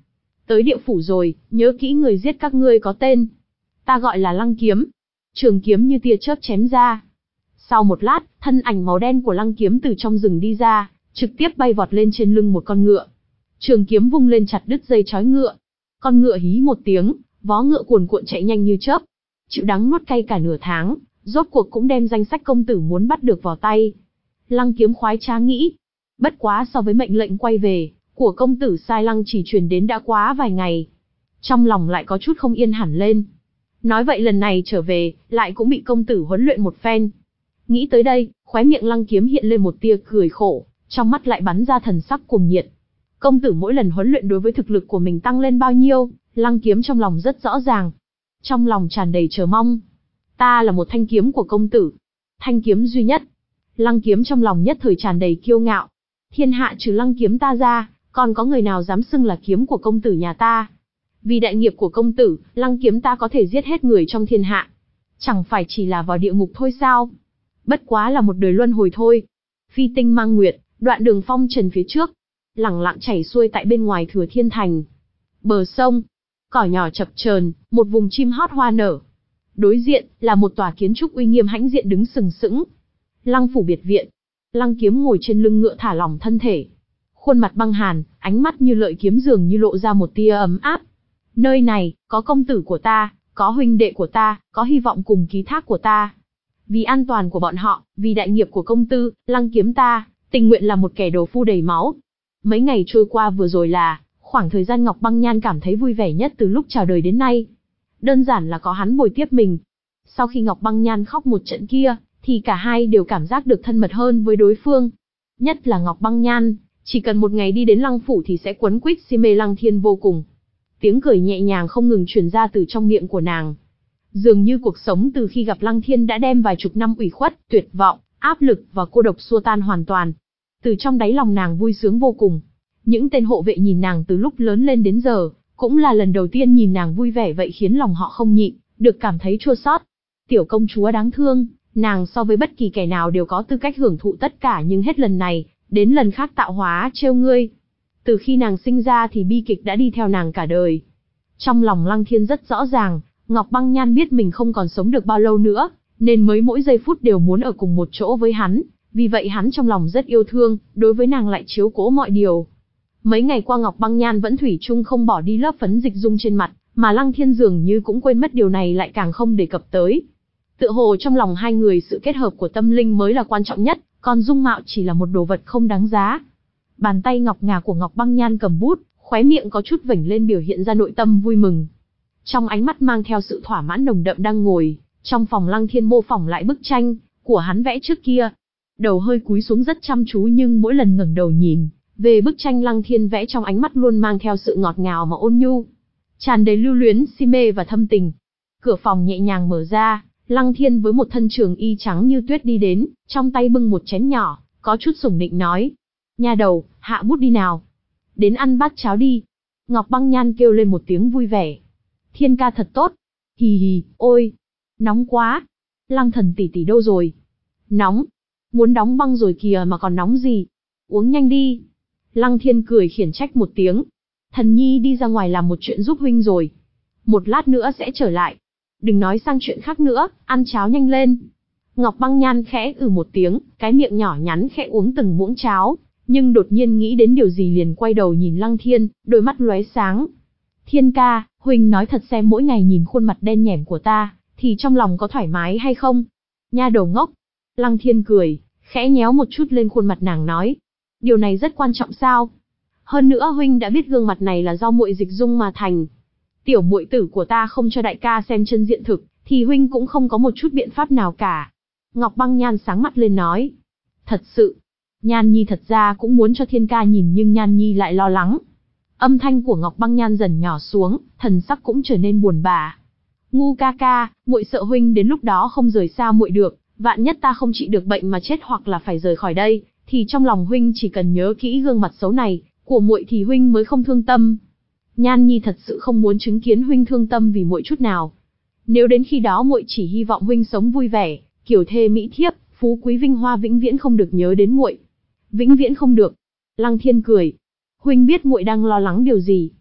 tới địa phủ rồi, nhớ kỹ người giết các ngươi có tên. Ta gọi là Lăng Kiếm. Trường kiếm như tia chớp chém ra. Sau một lát, thân ảnh màu đen của Lăng Kiếm từ trong rừng đi ra, trực tiếp bay vọt lên trên lưng một con ngựa. Trường kiếm vung lên chặt đứt dây trói ngựa. Con ngựa hí một tiếng, vó ngựa cuồn cuộn chạy nhanh như chớp. Chịu đắng nuốt cay cả nửa tháng, rốt cuộc cũng đem danh sách công tử muốn bắt được vào tay. Lăng Kiếm khoái trá nghĩ. Bất quá so với mệnh lệnh quay về, của công tử Sai Lăng chỉ truyền đến đã quá vài ngày. Trong lòng lại có chút không yên hẳn lên. Nói vậy lần này trở về, lại cũng bị công tử huấn luyện một phen. Nghĩ tới đây, khóe miệng Lăng Kiếm hiện lên một tia cười khổ, trong mắt lại bắn ra thần sắc cuồng nhiệt. Công tử mỗi lần huấn luyện đối với thực lực của mình tăng lên bao nhiêu, Lăng Kiếm trong lòng rất rõ ràng. Trong lòng tràn đầy chờ mong. Ta là một thanh kiếm của công tử. Thanh kiếm duy nhất. Lăng Kiếm trong lòng nhất thời tràn đầy kiêu ngạo. Thiên hạ trừ Lăng Kiếm ta ra, còn có người nào dám xưng là kiếm của công tử nhà ta? Vì đại nghiệp của công tử, Lăng Kiếm ta có thể giết hết người trong thiên hạ. Chẳng phải chỉ là vào địa ngục thôi sao? Bất quá là một đời luân hồi thôi. Phi tinh mang nguyệt, đoạn đường phong trần phía trước, lẳng lặng chảy xuôi tại bên ngoài Thừa Thiên Thành. Bờ sông, cỏ nhỏ chập chờn, một vùng chim hót hoa nở. Đối diện là một tòa kiến trúc uy nghiêm hãnh diện đứng sừng sững. Lăng phủ biệt viện. Lăng Kiếm ngồi trên lưng ngựa thả lỏng thân thể. Khuôn mặt băng hàn, ánh mắt như lợi kiếm dường như lộ ra một tia ấm áp. Nơi này, có công tử của ta, có huynh đệ của ta, có hy vọng cùng ký thác của ta. Vì an toàn của bọn họ, vì đại nghiệp của công tử, Lăng Kiếm ta, tình nguyện là một kẻ đồ phu đầy máu. Mấy ngày trôi qua vừa rồi là khoảng thời gian Ngọc Băng Nhan cảm thấy vui vẻ nhất từ lúc chào đời đến nay. Đơn giản là có hắn bồi tiếp mình. Sau khi Ngọc Băng Nhan khóc một trận kia, thì cả hai đều cảm giác được thân mật hơn với đối phương. Nhất là Ngọc Băng Nhan, chỉ cần một ngày đi đến Lăng phủ thì sẽ quấn quýt si mê Lăng Thiên vô cùng. Tiếng cười nhẹ nhàng không ngừng truyền ra từ trong miệng của nàng. Dường như cuộc sống từ khi gặp Lăng Thiên đã đem vài chục năm ủy khuất, tuyệt vọng, áp lực và cô độc xua tan hoàn toàn. Từ trong đáy lòng nàng vui sướng vô cùng. Những tên hộ vệ nhìn nàng từ lúc lớn lên đến giờ, cũng là lần đầu tiên nhìn nàng vui vẻ vậy khiến lòng họ không nhịn được cảm thấy chua xót. Tiểu công chúa đáng thương, nàng so với bất kỳ kẻ nào đều có tư cách hưởng thụ tất cả, nhưng hết lần này đến lần khác tạo hóa trêu ngươi. Từ khi nàng sinh ra thì bi kịch đã đi theo nàng cả đời. Trong lòng Lăng Thiên rất rõ ràng, Ngọc Băng Nhan biết mình không còn sống được bao lâu nữa, nên mới mỗi giây phút đều muốn ở cùng một chỗ với hắn. Vì vậy hắn trong lòng rất yêu thương, đối với nàng lại chiếu cố mọi điều. Mấy ngày qua Ngọc Băng Nhan vẫn thủy chung không bỏ đi lớp phấn dịch dung trên mặt, mà Lăng Thiên dường như cũng quên mất điều này, lại càng không đề cập tới. Tựa hồ trong lòng hai người sự kết hợp của tâm linh mới là quan trọng nhất, còn dung mạo chỉ là một đồ vật không đáng giá. Bàn tay ngọc ngà của Ngọc Băng Nhan cầm bút, khóe miệng có chút vểnh lên biểu hiện ra nội tâm vui mừng. Trong ánh mắt mang theo sự thỏa mãn nồng đậm đang ngồi trong phòng Lăng Thiên mô phỏng lại bức tranh của hắn vẽ trước kia. Đầu hơi cúi xuống rất chăm chú, nhưng mỗi lần ngẩng đầu nhìn về bức tranh Lăng Thiên vẽ, trong ánh mắt luôn mang theo sự ngọt ngào mà ôn nhu, tràn đầy lưu luyến, si mê và thâm tình. Cửa phòng nhẹ nhàng mở ra, Lăng Thiên với một thân trường y trắng như tuyết đi đến, trong tay bưng một chén nhỏ, có chút sủng nịnh nói: "Nha đầu, hạ bút đi nào. Đến ăn bát cháo đi." Ngọc Băng Nhan kêu lên một tiếng vui vẻ. "Thiên ca thật tốt." "Hì hì, ôi, nóng quá. Lăng thần tỷ tỷ đâu rồi?" "Nóng. Muốn đóng băng rồi kìa mà còn nóng gì. Uống nhanh đi." Lăng Thiên cười khiển trách một tiếng. "Thần nhi đi ra ngoài làm một chuyện giúp huynh rồi. Một lát nữa sẽ trở lại. Đừng nói sang chuyện khác nữa, ăn cháo nhanh lên." Ngọc Băng Nhan khẽ ừ một tiếng, cái miệng nhỏ nhắn khẽ uống từng muỗng cháo, nhưng đột nhiên nghĩ đến điều gì liền quay đầu nhìn Lăng Thiên, đôi mắt lóe sáng. "Thiên ca, huynh nói thật xem, mỗi ngày nhìn khuôn mặt đen nhẻm của ta, thì trong lòng có thoải mái hay không?" "Nha đầu ngốc." Lăng Thiên cười, khẽ nhéo một chút lên khuôn mặt nàng nói: "Điều này rất quan trọng sao? Hơn nữa huynh đã biết gương mặt này là do muội dịch dung mà thành. Tiểu muội tử của ta không cho đại ca xem chân diện thực, thì huynh cũng không có một chút biện pháp nào cả." Ngọc Băng Nhan sáng mắt lên nói: "Thật sự, Nhan Nhi thật ra cũng muốn cho Thiên ca nhìn, nhưng Nhan Nhi lại lo lắng." Âm thanh của Ngọc Băng Nhan dần nhỏ xuống, thần sắc cũng trở nên buồn bã. "Ngu ca ca, muội sợ huynh đến lúc đó không rời xa muội được, vạn nhất ta không trị được bệnh mà chết hoặc là phải rời khỏi đây, thì trong lòng huynh chỉ cần nhớ kỹ gương mặt xấu này của muội thì huynh mới không thương tâm. Nhan Nhi thật sự không muốn chứng kiến huynh thương tâm vì muội chút nào. Nếu đến khi đó muội chỉ hy vọng huynh sống vui vẻ, kiểu thê mỹ thiếp, phú quý vinh hoa, vĩnh viễn không được nhớ đến muội. Vĩnh viễn không được." Lăng Thiên cười: "Huynh biết muội đang lo lắng điều gì?"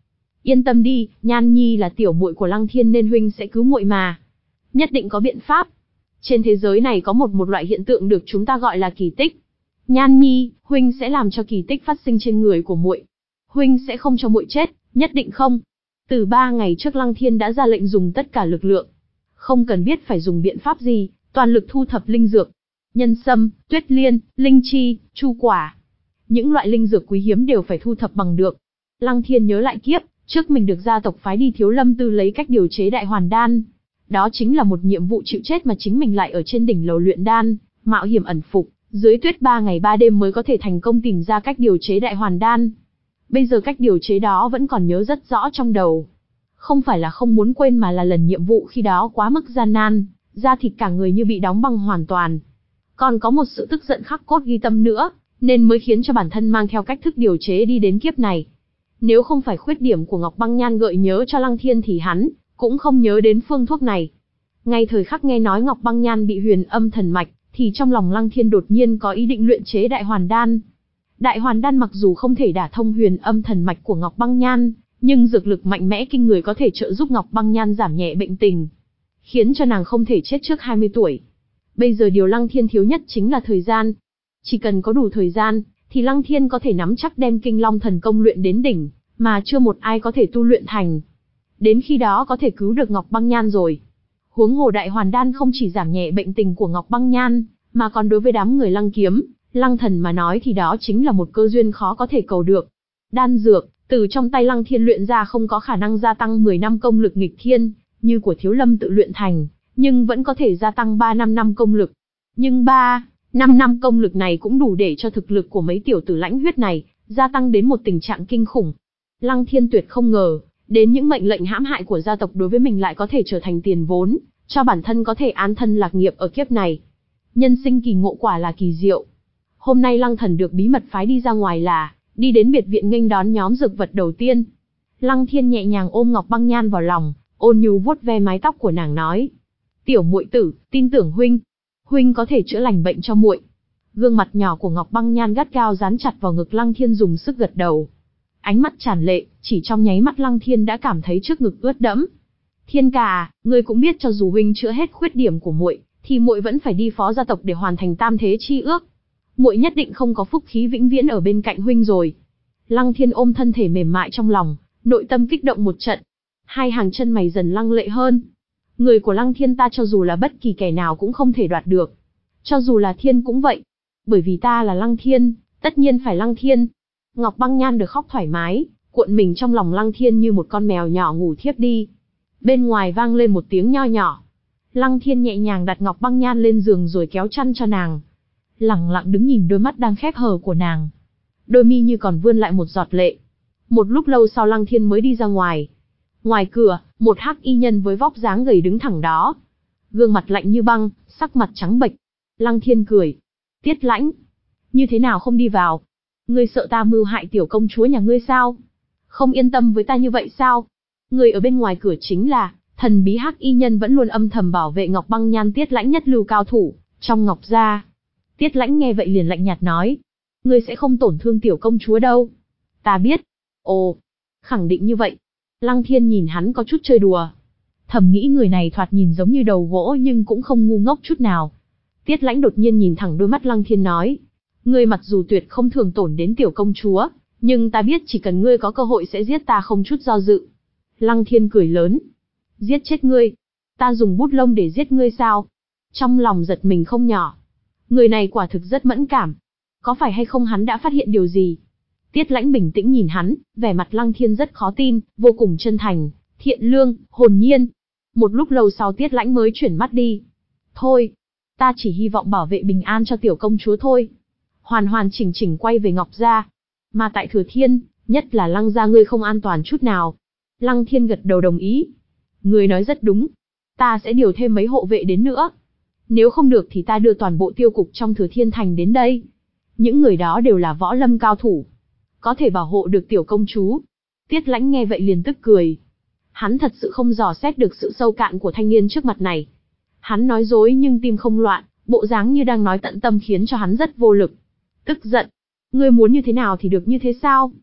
Yên tâm đi, Nhan Nhi là tiểu muội của Lăng Thiên nên huynh sẽ cứu muội mà. Nhất định có biện pháp. Trên thế giới này có một một loại hiện tượng được chúng ta gọi là kỳ tích. Nhan Nhi, huynh sẽ làm cho kỳ tích phát sinh trên người của muội. Huynh sẽ không cho muội chết, nhất định không. Từ ba ngày trước Lăng Thiên đã ra lệnh dùng tất cả lực lượng. Không cần biết phải dùng biện pháp gì, toàn lực thu thập linh dược. Nhân sâm, tuyết liên, linh chi, chu quả. Những loại linh dược quý hiếm đều phải thu thập bằng được. Lăng Thiên nhớ lại kiếp, trước mình được gia tộc phái đi Thiếu Lâm Tư lấy cách điều chế đại hoàn đan. Đó chính là một nhiệm vụ chịu chết mà chính mình lại ở trên đỉnh lầu luyện đan, mạo hiểm ẩn phục, dưới tuyết ba ngày ba đêm mới có thể thành công tìm ra cách điều chế đại hoàn đan. Bây giờ cách điều chế đó vẫn còn nhớ rất rõ trong đầu. Không phải là không muốn quên mà là lần nhiệm vụ khi đó quá mức gian nan, da thịt cả người như bị đóng băng hoàn toàn. Còn có một sự tức giận khắc cốt ghi tâm nữa, nên mới khiến cho bản thân mang theo cách thức điều chế đi đến kiếp này. Nếu không phải khuyết điểm của Ngọc Băng Nhan gợi nhớ cho Lăng Thiên thì hắn cũng không nhớ đến phương thuốc này. Ngay thời khắc nghe nói Ngọc Băng Nhan bị huyền âm thần mạch, thì trong lòng Lăng Thiên đột nhiên có ý định luyện chế đại hoàn đan. Đại hoàn đan mặc dù không thể đả thông huyền âm thần mạch của Ngọc Băng Nhan, nhưng dược lực mạnh mẽ kinh người có thể trợ giúp Ngọc Băng Nhan giảm nhẹ bệnh tình, khiến cho nàng không thể chết trước hai mươi tuổi. Bây giờ điều Lăng Thiên thiếu nhất chính là thời gian. Chỉ cần có đủ thời gian, thì Lăng Thiên có thể nắm chắc đem Kinh Long thần công luyện đến đỉnh, mà chưa một ai có thể tu luyện thành. Đến khi đó có thể cứu được Ngọc Băng Nhan rồi. Huống hồ đại hoàn đan không chỉ giảm nhẹ bệnh tình của Ngọc Băng Nhan, mà còn đối với đám người Lăng Kiếm, Lăng Thần mà nói thì đó chính là một cơ duyên khó có thể cầu được. Đan dược, từ trong tay Lăng Thiên luyện ra không có khả năng gia tăng mười năm công lực nghịch thiên, như của Thiếu Lâm tự luyện thành, nhưng vẫn có thể gia tăng ba năm năm công lực. Nhưng ba, năm năm công lực này cũng đủ để cho thực lực của mấy tiểu tử lãnh huyết này, gia tăng đến một tình trạng kinh khủng. Lăng Thiên tuyệt không ngờ, đến những mệnh lệnh hãm hại của gia tộc đối với mình lại có thể trở thành tiền vốn, cho bản thân có thể an thân lạc nghiệp ở kiếp này. Nhân sinh kỳ ngộ quả là kỳ diệu. Hôm nay Lăng Thần được bí mật phái đi ra ngoài là, đi đến biệt viện nghênh đón nhóm dược vật đầu tiên. Lăng Thiên nhẹ nhàng ôm Ngọc Băng Nhan vào lòng, ôn nhu vuốt ve mái tóc của nàng nói: "Tiểu muội tử, tin tưởng huynh, huynh có thể chữa lành bệnh cho muội." Gương mặt nhỏ của Ngọc Băng Nhan gắt gao dán chặt vào ngực Lăng Thiên dùng sức gật đầu. Ánh mắt tràn lệ, chỉ trong nháy mắt Lăng Thiên đã cảm thấy trước ngực ướt đẫm. "Thiên ca à, ngươi cũng biết cho dù huynh chữa hết khuyết điểm của muội, thì muội vẫn phải đi phó gia tộc để hoàn thành tam thế chi ước. Muội nhất định không có phúc khí vĩnh viễn ở bên cạnh huynh rồi." Lăng Thiên ôm thân thể mềm mại trong lòng, nội tâm kích động một trận. Hai hàng chân mày dần lăng lệ hơn. Người của Lăng Thiên ta cho dù là bất kỳ kẻ nào cũng không thể đoạt được. Cho dù là thiên cũng vậy. Bởi vì ta là Lăng Thiên, tất nhiên phải Lăng Thiên. Ngọc Băng Nhan được khóc thoải mái, cuộn mình trong lòng Lăng Thiên như một con mèo nhỏ ngủ thiếp đi. Bên ngoài vang lên một tiếng nho nhỏ. Lăng Thiên nhẹ nhàng đặt Ngọc Băng Nhan lên giường rồi kéo chăn cho nàng. Lặng lặng đứng nhìn đôi mắt đang khép hờ của nàng. Đôi mi như còn vươn lại một giọt lệ. Một lúc lâu sau Lăng Thiên mới đi ra ngoài. Ngoài cửa, một hắc y nhân với vóc dáng gầy đứng thẳng đó. Gương mặt lạnh như băng, sắc mặt trắng bệch. Lăng Thiên cười. "Tiết Lãnh, như thế nào không đi vào? Ngươi sợ ta mưu hại tiểu công chúa nhà ngươi sao? Không yên tâm với ta như vậy sao?" Người ở bên ngoài cửa chính là thần bí hắc y nhân vẫn luôn âm thầm bảo vệ Ngọc Băng Nhan Tiết Lãnh nhất lưu cao thủ trong Ngọc gia. Tiết Lãnh nghe vậy liền lạnh nhạt nói: "Ngươi sẽ không tổn thương tiểu công chúa đâu." "Ta biết." "Ồ, khẳng định như vậy." Lăng Thiên nhìn hắn có chút chơi đùa. Thầm nghĩ người này thoạt nhìn giống như đầu gỗ nhưng cũng không ngu ngốc chút nào. Tiết Lãnh đột nhiên nhìn thẳng đôi mắt Lăng Thiên nói: "Ngươi mặc dù tuyệt không thường tổn đến tiểu công chúa, nhưng ta biết chỉ cần ngươi có cơ hội sẽ giết ta không chút do dự." Lăng Thiên cười lớn: "Giết chết ngươi? Ta dùng bút lông để giết ngươi sao?" Trong lòng giật mình không nhỏ. Người này quả thực rất mẫn cảm. Có phải hay không hắn đã phát hiện điều gì? Tiết Lãnh bình tĩnh nhìn hắn, vẻ mặt Lăng Thiên rất khó tin, vô cùng chân thành, thiện lương, hồn nhiên. Một lúc lâu sau Tiết Lãnh mới chuyển mắt đi. "Thôi, ta chỉ hy vọng bảo vệ bình an cho tiểu công chúa thôi." Hoàn hoàn chỉnh chỉnh quay về Ngọc gia. Mà tại Thừa Thiên, nhất là Lăng gia ngươi không an toàn chút nào. Lăng Thiên gật đầu đồng ý. "Ngươi nói rất đúng. Ta sẽ điều thêm mấy hộ vệ đến nữa. Nếu không được thì ta đưa toàn bộ tiêu cục trong Thừa Thiên thành đến đây. Những người đó đều là võ lâm cao thủ, có thể bảo hộ được tiểu công chúa." Tiết Lãnh nghe vậy liền tức cười. Hắn thật sự không dò xét được sự sâu cạn của thanh niên trước mặt này. Hắn nói dối nhưng tim không loạn, bộ dáng như đang nói tận tâm khiến cho hắn rất vô lực. Tức giận: "Ngươi muốn như thế nào thì được như thế sao?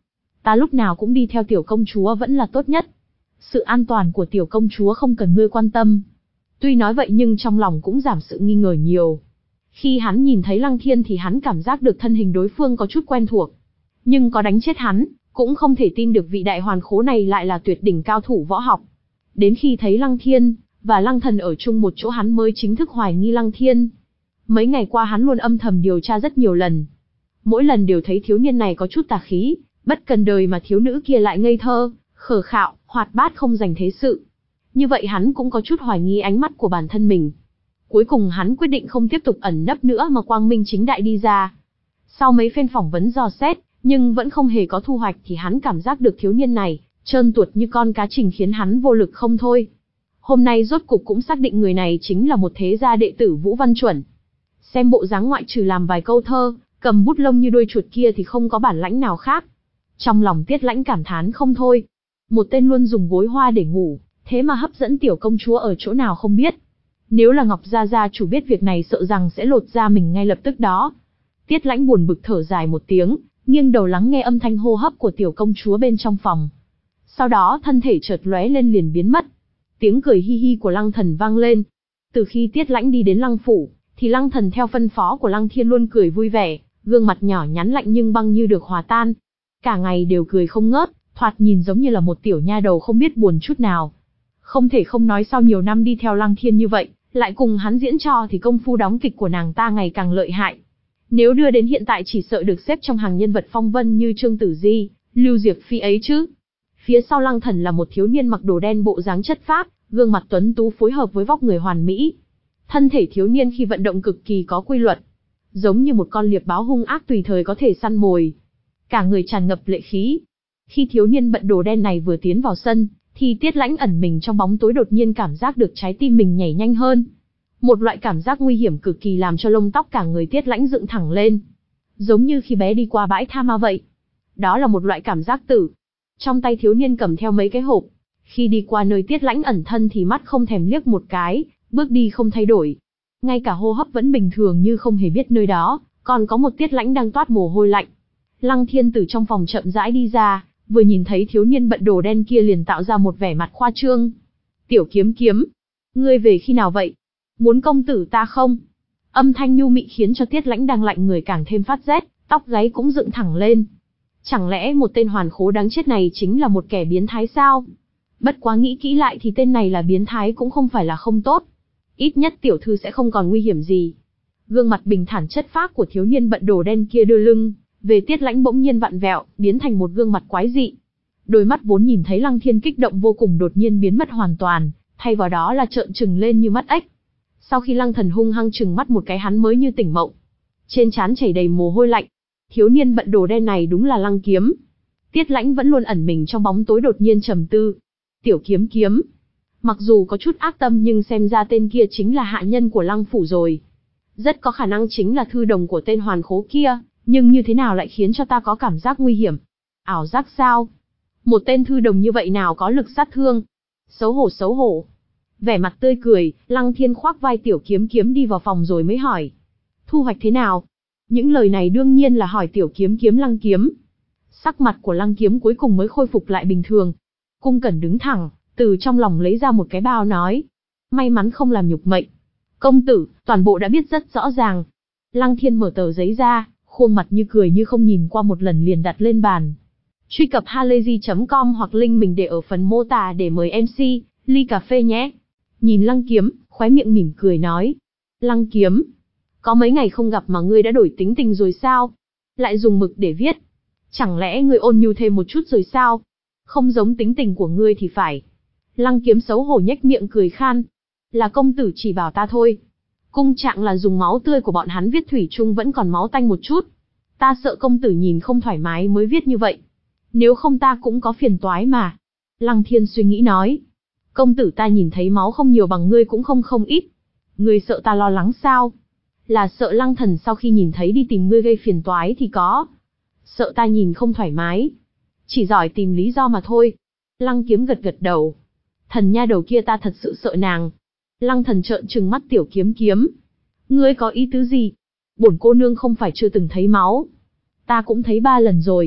Ta lúc nào cũng đi theo tiểu công chúa vẫn là tốt nhất. Sự an toàn của tiểu công chúa không cần ngươi quan tâm. Tuy nói vậy nhưng trong lòng cũng giảm sự nghi ngờ nhiều. Khi hắn nhìn thấy Lăng Thiên thì hắn cảm giác được thân hình đối phương có chút quen thuộc. Nhưng có đánh chết hắn, cũng không thể tin được vị đại hoàn khố này lại là tuyệt đỉnh cao thủ võ học. Đến khi thấy Lăng Thiên và Lăng Thần ở chung một chỗ hắn mới chính thức hoài nghi Lăng Thiên. Mấy ngày qua hắn luôn âm thầm điều tra rất nhiều lần. Mỗi lần đều thấy thiếu niên này có chút tà khí, bất cần đời mà thiếu nữ kia lại ngây thơ, khờ khạo, hoạt bát không dành thế sự. Như vậy hắn cũng có chút hoài nghi ánh mắt của bản thân mình. Cuối cùng hắn quyết định không tiếp tục ẩn nấp nữa mà quang minh chính đại đi ra. Sau mấy phen phỏng vấn dò xét, nhưng vẫn không hề có thu hoạch thì hắn cảm giác được thiếu niên này, trơn tuột như con cá trình khiến hắn vô lực không thôi. Hôm nay rốt cục cũng xác định người này chính là một thế gia đệ tử Vũ Văn Chuẩn. Xem bộ dáng ngoại trừ làm vài câu thơ, cầm bút lông như đuôi chuột kia thì không có bản lãnh nào khác. Trong lòng Tiết Lãnh cảm thán không thôi. Một tên luôn dùng gối hoa để ngủ, thế mà hấp dẫn tiểu công chúa ở chỗ nào không biết. Nếu là Ngọc Gia Gia chủ biết việc này sợ rằng sẽ lột da mình ngay lập tức đó. Tiết Lãnh buồn bực thở dài một tiếng, nghiêng đầu lắng nghe âm thanh hô hấp của tiểu công chúa bên trong phòng. Sau đó thân thể chợt lóe lên liền biến mất. Tiếng cười hi hi của Lăng Thần vang lên. Từ khi Tiết Lãnh đi đến Lăng phủ, thì Lăng Thần theo phân phó của Lăng Thiên luôn cười vui vẻ, gương mặt nhỏ nhắn lạnh nhưng băng như được hòa tan. Cả ngày đều cười không ngớt, thoạt nhìn giống như là một tiểu nha đầu không biết buồn chút nào. Không thể không nói sau nhiều năm đi theo Lăng Thiên như vậy, lại cùng hắn diễn trò thì công phu đóng kịch của nàng ta ngày càng lợi hại. Nếu đưa đến hiện tại chỉ sợ được xếp trong hàng nhân vật phong vân như Trương Tử Di, Lưu Diệp Phi ấy chứ. Phía sau Lăng Thần là một thiếu niên mặc đồ đen bộ dáng chất phác, gương mặt tuấn tú phối hợp với vóc người hoàn mỹ. Thân thể thiếu niên khi vận động cực kỳ có quy luật, giống như một con liệp báo hung ác tùy thời có thể săn mồi. Cả người tràn ngập lệ khí. Khi thiếu niên bận đồ đen này vừa tiến vào sân, thì Tiết Lãnh ẩn mình trong bóng tối đột nhiên cảm giác được trái tim mình nhảy nhanh hơn. Một loại cảm giác nguy hiểm cực kỳ làm cho lông tóc cả người Tiết Lãnh dựng thẳng lên. Giống như khi bé đi qua bãi tha ma vậy. Đó là một loại cảm giác tử. Trong tay thiếu niên cầm theo mấy cái hộp. Khi đi qua nơi Tiết Lãnh ẩn thân thì mắt không thèm liếc một cái, bước đi không thay đổi. Ngay cả hô hấp vẫn bình thường như không hề biết nơi đó, còn có một Tiết Lãnh đang toát mồ hôi lạnh. Lăng Thiên từ trong phòng chậm rãi đi ra, vừa nhìn thấy thiếu niên bận đồ đen kia liền tạo ra một vẻ mặt khoa trương. Tiểu Kiếm Kiếm, ngươi về khi nào vậy? Muốn công tử ta không? Âm thanh nhu mị khiến cho Tiết Lãnh đang lạnh người càng thêm phát rét, tóc gáy cũng dựng thẳng lên. Chẳng lẽ một tên hoàn khố đáng chết này chính là một kẻ biến thái sao? Bất quá nghĩ kỹ lại thì tên này là biến thái cũng không phải là không tốt. Ít nhất tiểu thư sẽ không còn nguy hiểm gì. Gương mặt bình thản chất phác của thiếu niên bận đồ đen kia đưa lưng về Tiết Lãnh bỗng nhiên vặn vẹo, biến thành một gương mặt quái dị. Đôi mắt vốn nhìn thấy Lăng Thiên kích động vô cùng đột nhiên biến mất hoàn toàn, thay vào đó là trợn trừng lên như mắt ếch. Sau khi Lăng Thần hung hăng trừng mắt một cái hắn mới như tỉnh mộng. Trên trán chảy đầy mồ hôi lạnh. Thiếu niên bận đồ đen này đúng là Lăng Kiếm. Tiết Lãnh vẫn luôn ẩn mình trong bóng tối đột nhiên trầm tư. Tiểu Kiếm Kiếm. Mặc dù có chút ác tâm nhưng xem ra tên kia chính là hạ nhân của Lăng phủ rồi. Rất có khả năng chính là thư đồng của tên hoàn khố kia, nhưng như thế nào lại khiến cho ta có cảm giác nguy hiểm? Ảo giác sao? Một tên thư đồng như vậy nào có lực sát thương? Xấu hổ xấu hổ. Vẻ mặt tươi cười, Lăng Thiên khoác vai Tiểu Kiếm Kiếm đi vào phòng rồi mới hỏi. Thu hoạch thế nào? Những lời này đương nhiên là hỏi Tiểu Kiếm Kiếm Lăng Kiếm. Sắc mặt của Lăng Kiếm cuối cùng mới khôi phục lại bình thường. Cung cẩn đứng thẳng, từ trong lòng lấy ra một cái bao nói. May mắn không làm nhục mệnh. Công tử, toàn bộ đã biết rất rõ ràng. Lăng Thiên mở tờ giấy ra, khuôn mặt như cười như không nhìn qua một lần liền đặt lên bàn. Truy cập halayzi chấm com hoặc link mình để ở phần mô tả để mời em xê, ly cà phê nhé. Nhìn Lăng Kiếm, khóe miệng mỉm cười nói. Lăng Kiếm, có mấy ngày không gặp mà ngươi đã đổi tính tình rồi sao? Lại dùng mực để viết. Chẳng lẽ ngươi ôn nhu thêm một chút rồi sao? Không giống tính tình của ngươi thì phải. Lăng Kiếm xấu hổ nhếch miệng cười khan. Là công tử chỉ bảo ta thôi. Cung trạng là dùng máu tươi của bọn hắn viết thủy chung vẫn còn máu tanh một chút. Ta sợ công tử nhìn không thoải mái mới viết như vậy. Nếu không ta cũng có phiền toái mà. Lăng Thiên suy nghĩ nói. Công tử ta nhìn thấy máu không nhiều bằng ngươi cũng không không ít. Ngươi sợ ta lo lắng sao? Là sợ Lăng Thần sau khi nhìn thấy đi tìm ngươi gây phiền toái thì có. Sợ ta nhìn không thoải mái. Chỉ giỏi tìm lý do mà thôi. Lăng Kiếm gật gật đầu. Thần nha đầu kia ta thật sự sợ nàng. Lăng Thần trợn trừng mắt Tiểu Kiếm Kiếm. Ngươi có ý tứ gì? Bổn cô nương không phải chưa từng thấy máu. Ta cũng thấy ba lần rồi.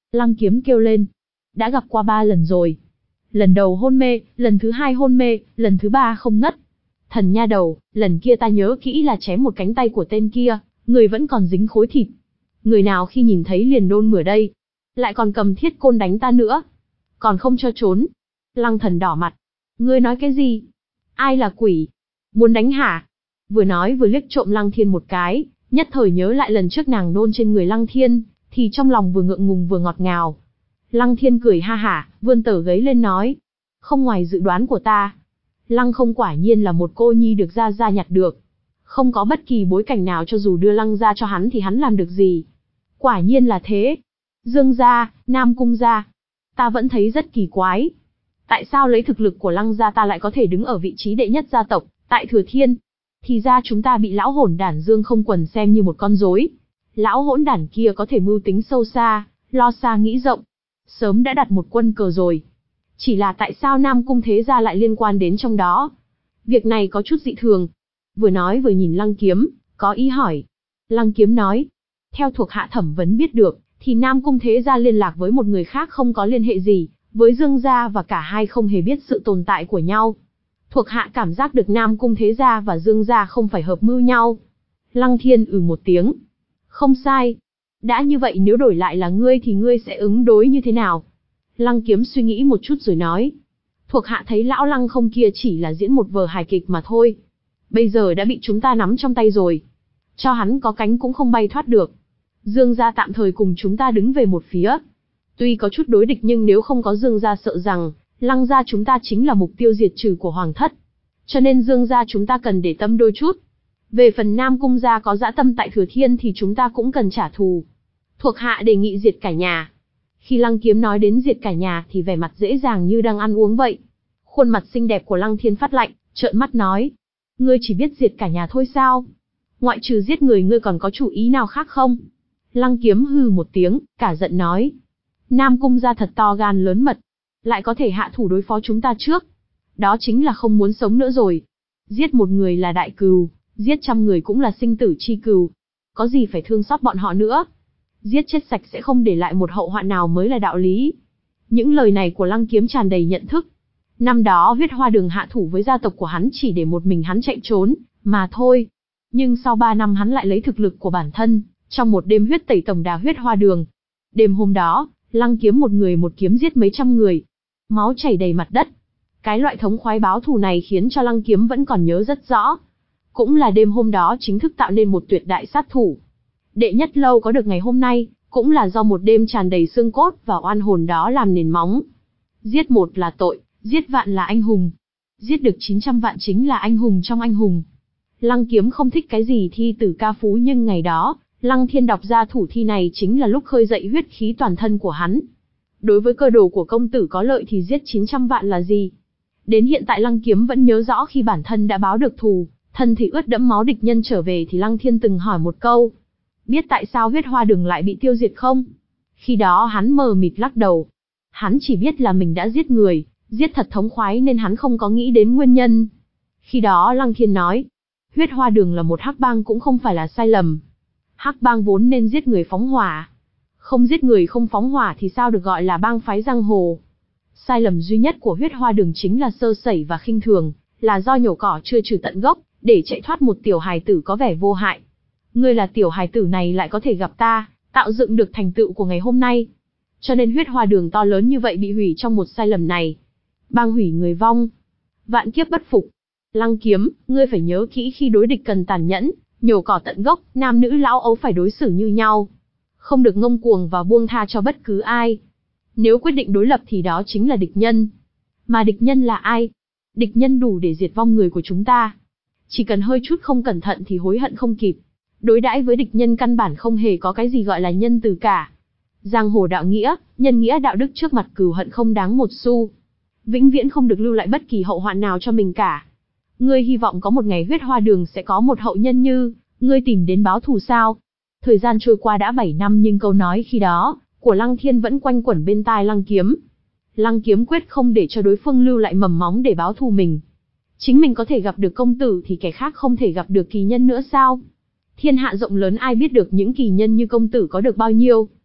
Lăng Kiếm kêu lên. Đã gặp qua ba lần rồi. Lần đầu hôn mê, lần thứ hai hôn mê, lần thứ ba không ngất. Thần nha đầu, lần kia ta nhớ kỹ là chém một cánh tay của tên kia, người vẫn còn dính khối thịt. Người nào khi nhìn thấy liền nôn mửa đây. Lại còn cầm thiết côn đánh ta nữa. Còn không cho trốn. Lăng Thần đỏ mặt. Ngươi nói cái gì? Ai là quỷ? Muốn đánh hả? Vừa nói vừa liếc trộm Lăng Thiên một cái, nhất thời nhớ lại lần trước nàng nôn trên người Lăng Thiên, thì trong lòng vừa ngượng ngùng vừa ngọt ngào. Lăng Thiên cười ha hả, vươn tờ giấy lên nói. Không ngoài dự đoán của ta. Lăng không quả nhiên là một cô nhi được Gia Gia nhặt được. Không có bất kỳ bối cảnh nào cho dù đưa Lăng gia cho hắn thì hắn làm được gì. Quả nhiên là thế. Dương gia, Nam Cung gia. Ta vẫn thấy rất kỳ quái. Tại sao lấy thực lực của Lăng gia ta lại có thể đứng ở vị trí đệ nhất gia tộc, tại Thừa Thiên? Thì ra chúng ta bị lão hỗn đản Dương Không Quần xem như một con rối. Lão hỗn đản kia có thể mưu tính sâu xa, lo xa nghĩ rộng. Sớm đã đặt một quân cờ rồi. Chỉ là tại sao Nam Cung thế gia lại liên quan đến trong đó? Việc này có chút dị thường. Vừa nói vừa nhìn Lăng Kiếm, có ý hỏi. Lăng Kiếm nói, theo thuộc hạ thẩm vấn biết được, thì Nam Cung thế gia liên lạc với một người khác không có liên hệ gì, với Dương gia và cả hai không hề biết sự tồn tại của nhau. Thuộc hạ cảm giác được Nam Cung thế gia và Dương gia không phải hợp mưu nhau. Lăng Thiên ừ một tiếng. Không sai. Đã như vậy nếu đổi lại là ngươi thì ngươi sẽ ứng đối như thế nào? Lăng Kiếm suy nghĩ một chút rồi nói. Thuộc hạ thấy lão Lăng không kia chỉ là diễn một vở hài kịch mà thôi. Bây giờ đã bị chúng ta nắm trong tay rồi. Cho hắn có cánh cũng không bay thoát được. Dương gia tạm thời cùng chúng ta đứng về một phía. Tuy có chút đối địch nhưng nếu không có Dương gia sợ rằng, Lăng gia chúng ta chính là mục tiêu diệt trừ của Hoàng thất. Cho nên Dương gia chúng ta cần để tâm đôi chút. Về phần Nam Cung gia có dã tâm tại Thừa Thiên thì chúng ta cũng cần trả thù. Thuộc hạ đề nghị diệt cả nhà. Khi Lăng Kiếm nói đến diệt cả nhà thì vẻ mặt dễ dàng như đang ăn uống vậy. Khuôn mặt xinh đẹp của Lăng Thiên phát lạnh, trợn mắt nói. Ngươi chỉ biết diệt cả nhà thôi sao? Ngoại trừ giết người ngươi còn có chủ ý nào khác không? Lăng Kiếm hừ một tiếng, cả giận nói. Nam Cung gia thật to gan lớn mật. Lại có thể hạ thủ đối phó chúng ta trước. Đó chính là không muốn sống nữa rồi. Giết một người là đại cừu, giết trăm người cũng là sinh tử chi cừu. Có gì phải thương xót bọn họ nữa. Giết chết sạch sẽ không để lại một hậu hoạn nào mới là đạo lý. Những lời này của Lăng Kiếm tràn đầy nhận thức. Năm đó Huyết Hoa Đường hạ thủ với gia tộc của hắn chỉ để một mình hắn chạy trốn, mà thôi. Nhưng sau ba năm hắn lại lấy thực lực của bản thân, trong một đêm huyết tẩy tổng đà Huyết Hoa Đường. Đêm hôm đó, Lăng Kiếm một người một kiếm giết mấy trăm người. Máu chảy đầy mặt đất. Cái loại thống khoái báo thù này khiến cho Lăng Kiếm vẫn còn nhớ rất rõ. Cũng là đêm hôm đó chính thức tạo nên một tuyệt đại sát thủ. Đệ nhất lâu có được ngày hôm nay, cũng là do một đêm tràn đầy xương cốt và oan hồn đó làm nền móng. Giết một là tội, giết vạn là anh hùng. Giết được chín trăm vạn chính là anh hùng trong anh hùng. Lăng Kiếm không thích cái gì thi tử ca phú nhưng ngày đó, Lăng Thiên đọc ra thủ thi này chính là lúc khơi dậy huyết khí toàn thân của hắn. Đối với cơ đồ của công tử có lợi thì giết chín trăm vạn là gì? Đến hiện tại Lăng Kiếm vẫn nhớ rõ khi bản thân đã báo được thù, thân thì ướt đẫm máu địch nhân trở về thì Lăng Thiên từng hỏi một câu. Biết tại sao Huyết Hoa Đường lại bị tiêu diệt không? Khi đó hắn mờ mịt lắc đầu. Hắn chỉ biết là mình đã giết người, giết thật thống khoái nên hắn không có nghĩ đến nguyên nhân. Khi đó Lăng Thiên nói, Huyết Hoa Đường là một hắc bang cũng không phải là sai lầm. Hắc bang vốn nên giết người phóng hỏa. Không giết người không phóng hỏa thì sao được gọi là bang phái giang hồ. Sai lầm duy nhất của Huyết Hoa Đường chính là sơ sẩy và khinh thường, là do nhổ cỏ chưa trừ tận gốc, để chạy thoát một tiểu hài tử có vẻ vô hại. Ngươi là tiểu hài tử này lại có thể gặp ta, tạo dựng được thành tựu của ngày hôm nay. Cho nên Huyết Hoa Đường to lớn như vậy bị hủy trong một sai lầm này. Bang hủy người vong. Vạn kiếp bất phục. Lăng Kiếm, ngươi phải nhớ kỹ khi đối địch cần tàn nhẫn, nhổ cỏ tận gốc, nam nữ lão ấu phải đối xử như nhau. Không được ngông cuồng và buông tha cho bất cứ ai. Nếu quyết định đối lập thì đó chính là địch nhân. Mà địch nhân là ai? Địch nhân đủ để diệt vong người của chúng ta. Chỉ cần hơi chút không cẩn thận thì hối hận không kịp. Đối đãi với địch nhân căn bản không hề có cái gì gọi là nhân từ cả. Giang hồ đạo nghĩa, nhân nghĩa đạo đức trước mặt cừu hận không đáng một xu. Vĩnh viễn không được lưu lại bất kỳ hậu hoạn nào cho mình cả. Ngươi hy vọng có một ngày Huyết Hoa Đường sẽ có một hậu nhân như ngươi tìm đến báo thù sao? Thời gian trôi qua đã bảy năm nhưng câu nói khi đó của Lăng Thiên vẫn quanh quẩn bên tai Lăng Kiếm. Lăng Kiếm quyết không để cho đối phương lưu lại mầm móng để báo thù mình. Chính mình có thể gặp được công tử thì kẻ khác không thể gặp được kỳ nhân nữa sao? Thiên hạ rộng lớn ai biết được những kỳ nhân như công tử có được bao nhiêu?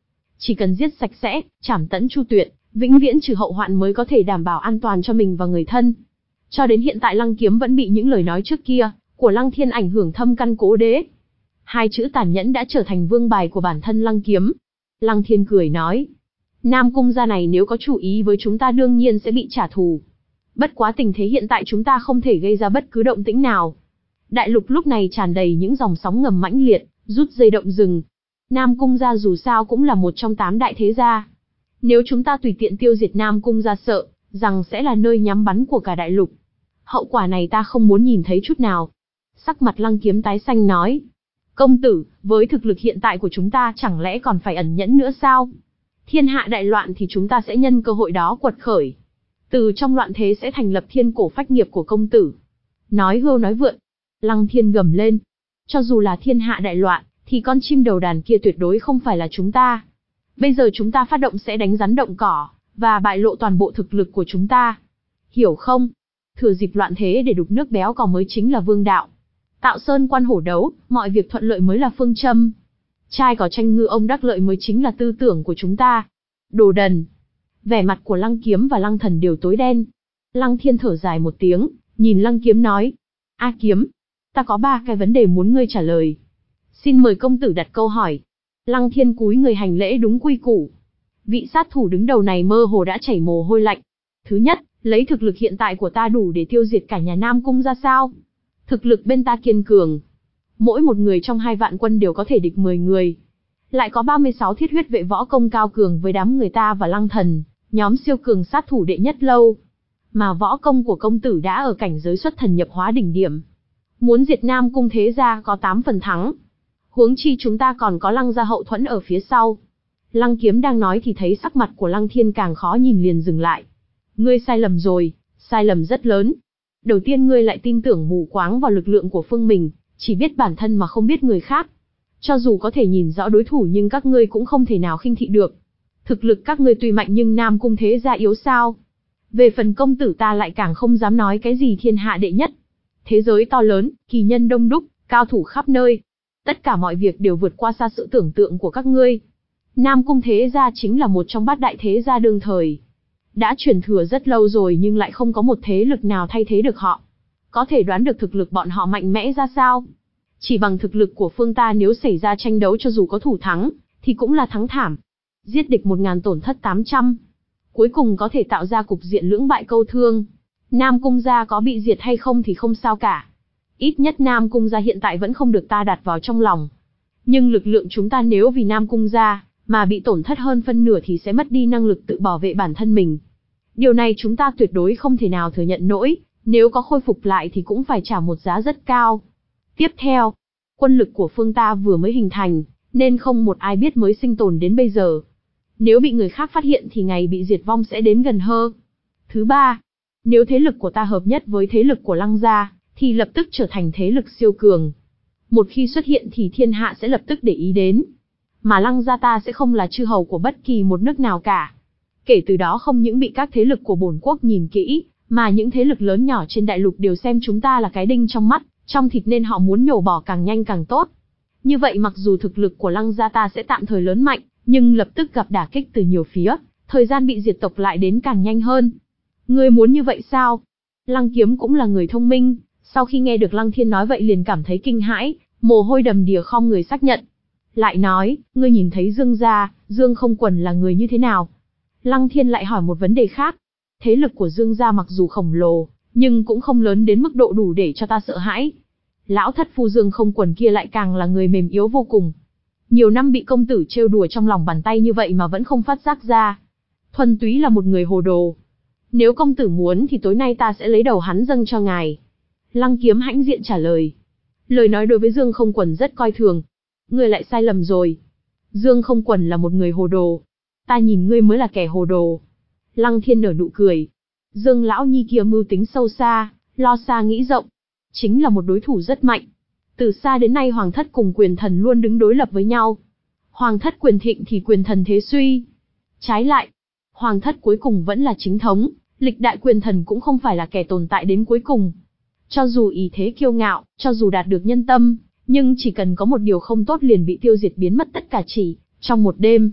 chỉ cần giết sạch sẽ, trảm tận chu tuyệt, vĩnh viễn trừ hậu hoạn mới có thể đảm bảo an toàn cho mình và người thân. Cho đến hiện tại Lăng Kiếm vẫn bị những lời nói trước kia của Lăng Thiên ảnh hưởng thâm căn cố đế. Hai chữ tàn nhẫn đã trở thành vương bài của bản thân Lăng Kiếm. Lăng Thiên cười nói, Nam Cung gia này nếu có chủ ý với chúng ta đương nhiên sẽ bị trả thù. Bất quá tình thế hiện tại chúng ta không thể gây ra bất cứ động tĩnh nào. Đại lục lúc này tràn đầy những dòng sóng ngầm mãnh liệt, rút dây động rừng. Nam Cung gia dù sao cũng là một trong tám đại thế gia. Nếu chúng ta tùy tiện tiêu diệt Nam Cung gia sợ rằng sẽ là nơi nhắm bắn của cả đại lục. Hậu quả này ta không muốn nhìn thấy chút nào. Sắc mặt Lăng Kiếm tái xanh nói, công tử, với thực lực hiện tại của chúng ta chẳng lẽ còn phải ẩn nhẫn nữa sao? Thiên hạ đại loạn thì chúng ta sẽ nhân cơ hội đó quật khởi. Từ trong loạn thế sẽ thành lập thiên cổ phách nghiệp của công tử. Nói hưu nói vượn. Lăng Thiên gầm lên. Cho dù là thiên hạ đại loạn, thì con chim đầu đàn kia tuyệt đối không phải là chúng ta. Bây giờ chúng ta phát động sẽ đánh rắn động cỏ, và bại lộ toàn bộ thực lực của chúng ta. Hiểu không? Thừa dịp loạn thế để đục nước béo cò mới chính là vương đạo. Tạo sơn quan hổ đấu, mọi việc thuận lợi mới là phương châm. Trai cỏ tranh ngư ông đắc lợi mới chính là tư tưởng của chúng ta. Đồ đần. Vẻ mặt của Lăng Kiếm và Lăng Thần đều tối đen. Lăng Thiên thở dài một tiếng, nhìn Lăng Kiếm nói, A Kiếm, ta có ba cái vấn đề muốn ngươi trả lời. Xin mời công tử đặt câu hỏi. Lăng Thiên cúi người hành lễ đúng quy củ. Vị sát thủ đứng đầu này mơ hồ đã chảy mồ hôi lạnh. Thứ nhất, lấy thực lực hiện tại của ta đủ để tiêu diệt cả nhà Nam Cung ra sao? Thực lực bên ta kiên cường. Mỗi một người trong hai vạn quân đều có thể địch mười người. Lại có ba mươi sáu thiết huyết vệ võ công cao cường với đám người ta và Lăng Thần, nhóm siêu cường sát thủ đệ nhất lâu. Mà võ công của công tử đã ở cảnh giới xuất thần nhập hóa đỉnh điểm. Muốn diệt Nam Cung thế gia có tám phần thắng. Huống chi chúng ta còn có Lăng gia hậu thuẫn ở phía sau. Lăng Kiếm đang nói thì thấy sắc mặt của Lăng Thiên càng khó nhìn liền dừng lại. Ngươi sai lầm rồi, sai lầm rất lớn. Đầu tiên ngươi lại tin tưởng mù quáng vào lực lượng của phương mình, chỉ biết bản thân mà không biết người khác. Cho dù có thể nhìn rõ đối thủ nhưng các ngươi cũng không thể nào khinh thị được. Thực lực các ngươi tuy mạnh nhưng Nam Cung thế gia yếu sao? Về phần công tử ta lại càng không dám nói cái gì thiên hạ đệ nhất. Thế giới to lớn, kỳ nhân đông đúc, cao thủ khắp nơi. Tất cả mọi việc đều vượt qua xa sự tưởng tượng của các ngươi. Nam Cung thế gia chính là một trong bát đại thế gia đương thời. Đã truyền thừa rất lâu rồi nhưng lại không có một thế lực nào thay thế được họ. Có thể đoán được thực lực bọn họ mạnh mẽ ra sao? Chỉ bằng thực lực của phương ta nếu xảy ra tranh đấu cho dù có thủ thắng, thì cũng là thắng thảm. Giết địch một ngàn tổn thất tám trăm. Cuối cùng có thể tạo ra cục diện lưỡng bại câu thương. Nam Cung gia có bị diệt hay không thì không sao cả. Ít nhất Nam Cung gia hiện tại vẫn không được ta đặt vào trong lòng. Nhưng lực lượng chúng ta nếu vì Nam Cung gia mà bị tổn thất hơn phân nửa thì sẽ mất đi năng lực tự bảo vệ bản thân mình. Điều này chúng ta tuyệt đối không thể nào thừa nhận nổi, nếu có khôi phục lại thì cũng phải trả một giá rất cao. Tiếp theo, quân lực của phương ta vừa mới hình thành, nên không một ai biết mới sinh tồn đến bây giờ. Nếu bị người khác phát hiện thì ngày bị diệt vong sẽ đến gần hơn. Thứ ba, nếu thế lực của ta hợp nhất với thế lực của Lăng gia, thì lập tức trở thành thế lực siêu cường. Một khi xuất hiện thì thiên hạ sẽ lập tức để ý đến. Mà Lăng gia ta sẽ không là chư hầu của bất kỳ một nước nào cả. Kể từ đó không những bị các thế lực của bổn quốc nhìn kỹ, mà những thế lực lớn nhỏ trên đại lục đều xem chúng ta là cái đinh trong mắt, trong thịt nên họ muốn nhổ bỏ càng nhanh càng tốt. Như vậy mặc dù thực lực của Lăng gia ta sẽ tạm thời lớn mạnh, nhưng lập tức gặp đả kích từ nhiều phía, thời gian bị diệt tộc lại đến càng nhanh hơn. Ngươi muốn như vậy sao? Lăng Kiếm cũng là người thông minh, sau khi nghe được Lăng Thiên nói vậy liền cảm thấy kinh hãi, mồ hôi đầm đìa khom người xác nhận. Lại nói, ngươi nhìn thấy Dương gia, Dương Không Quần là người như thế nào? Lăng Thiên lại hỏi một vấn đề khác. Thế lực của Dương gia mặc dù khổng lồ, nhưng cũng không lớn đến mức độ đủ để cho ta sợ hãi. Lão thất phu Dương Không Quần kia lại càng là người mềm yếu vô cùng. Nhiều năm bị công tử trêu đùa trong lòng bàn tay như vậy mà vẫn không phát giác ra. Thuần túy là một người hồ đồ. Nếu công tử muốn thì tối nay ta sẽ lấy đầu hắn dâng cho ngài. Lăng Kiếm hãnh diện trả lời. Lời nói đối với Dương Không Quần rất coi thường. Ngươi lại sai lầm rồi. Dương Không Quần là một người hồ đồ. Ta nhìn ngươi mới là kẻ hồ đồ. Lăng Thiên nở nụ cười. Dương lão nhi kia mưu tính sâu xa, lo xa nghĩ rộng. Chính là một đối thủ rất mạnh. Từ xa đến nay Hoàng thất cùng quyền thần luôn đứng đối lập với nhau. Hoàng thất quyền thịnh thì quyền thần thế suy. Trái lại, Hoàng thất cuối cùng vẫn là chính thống, lịch đại quyền thần cũng không phải là kẻ tồn tại đến cuối cùng. Cho dù ý thế kiêu ngạo, cho dù đạt được nhân tâm, nhưng chỉ cần có một điều không tốt liền bị tiêu diệt biến mất tất cả chỉ trong một đêm.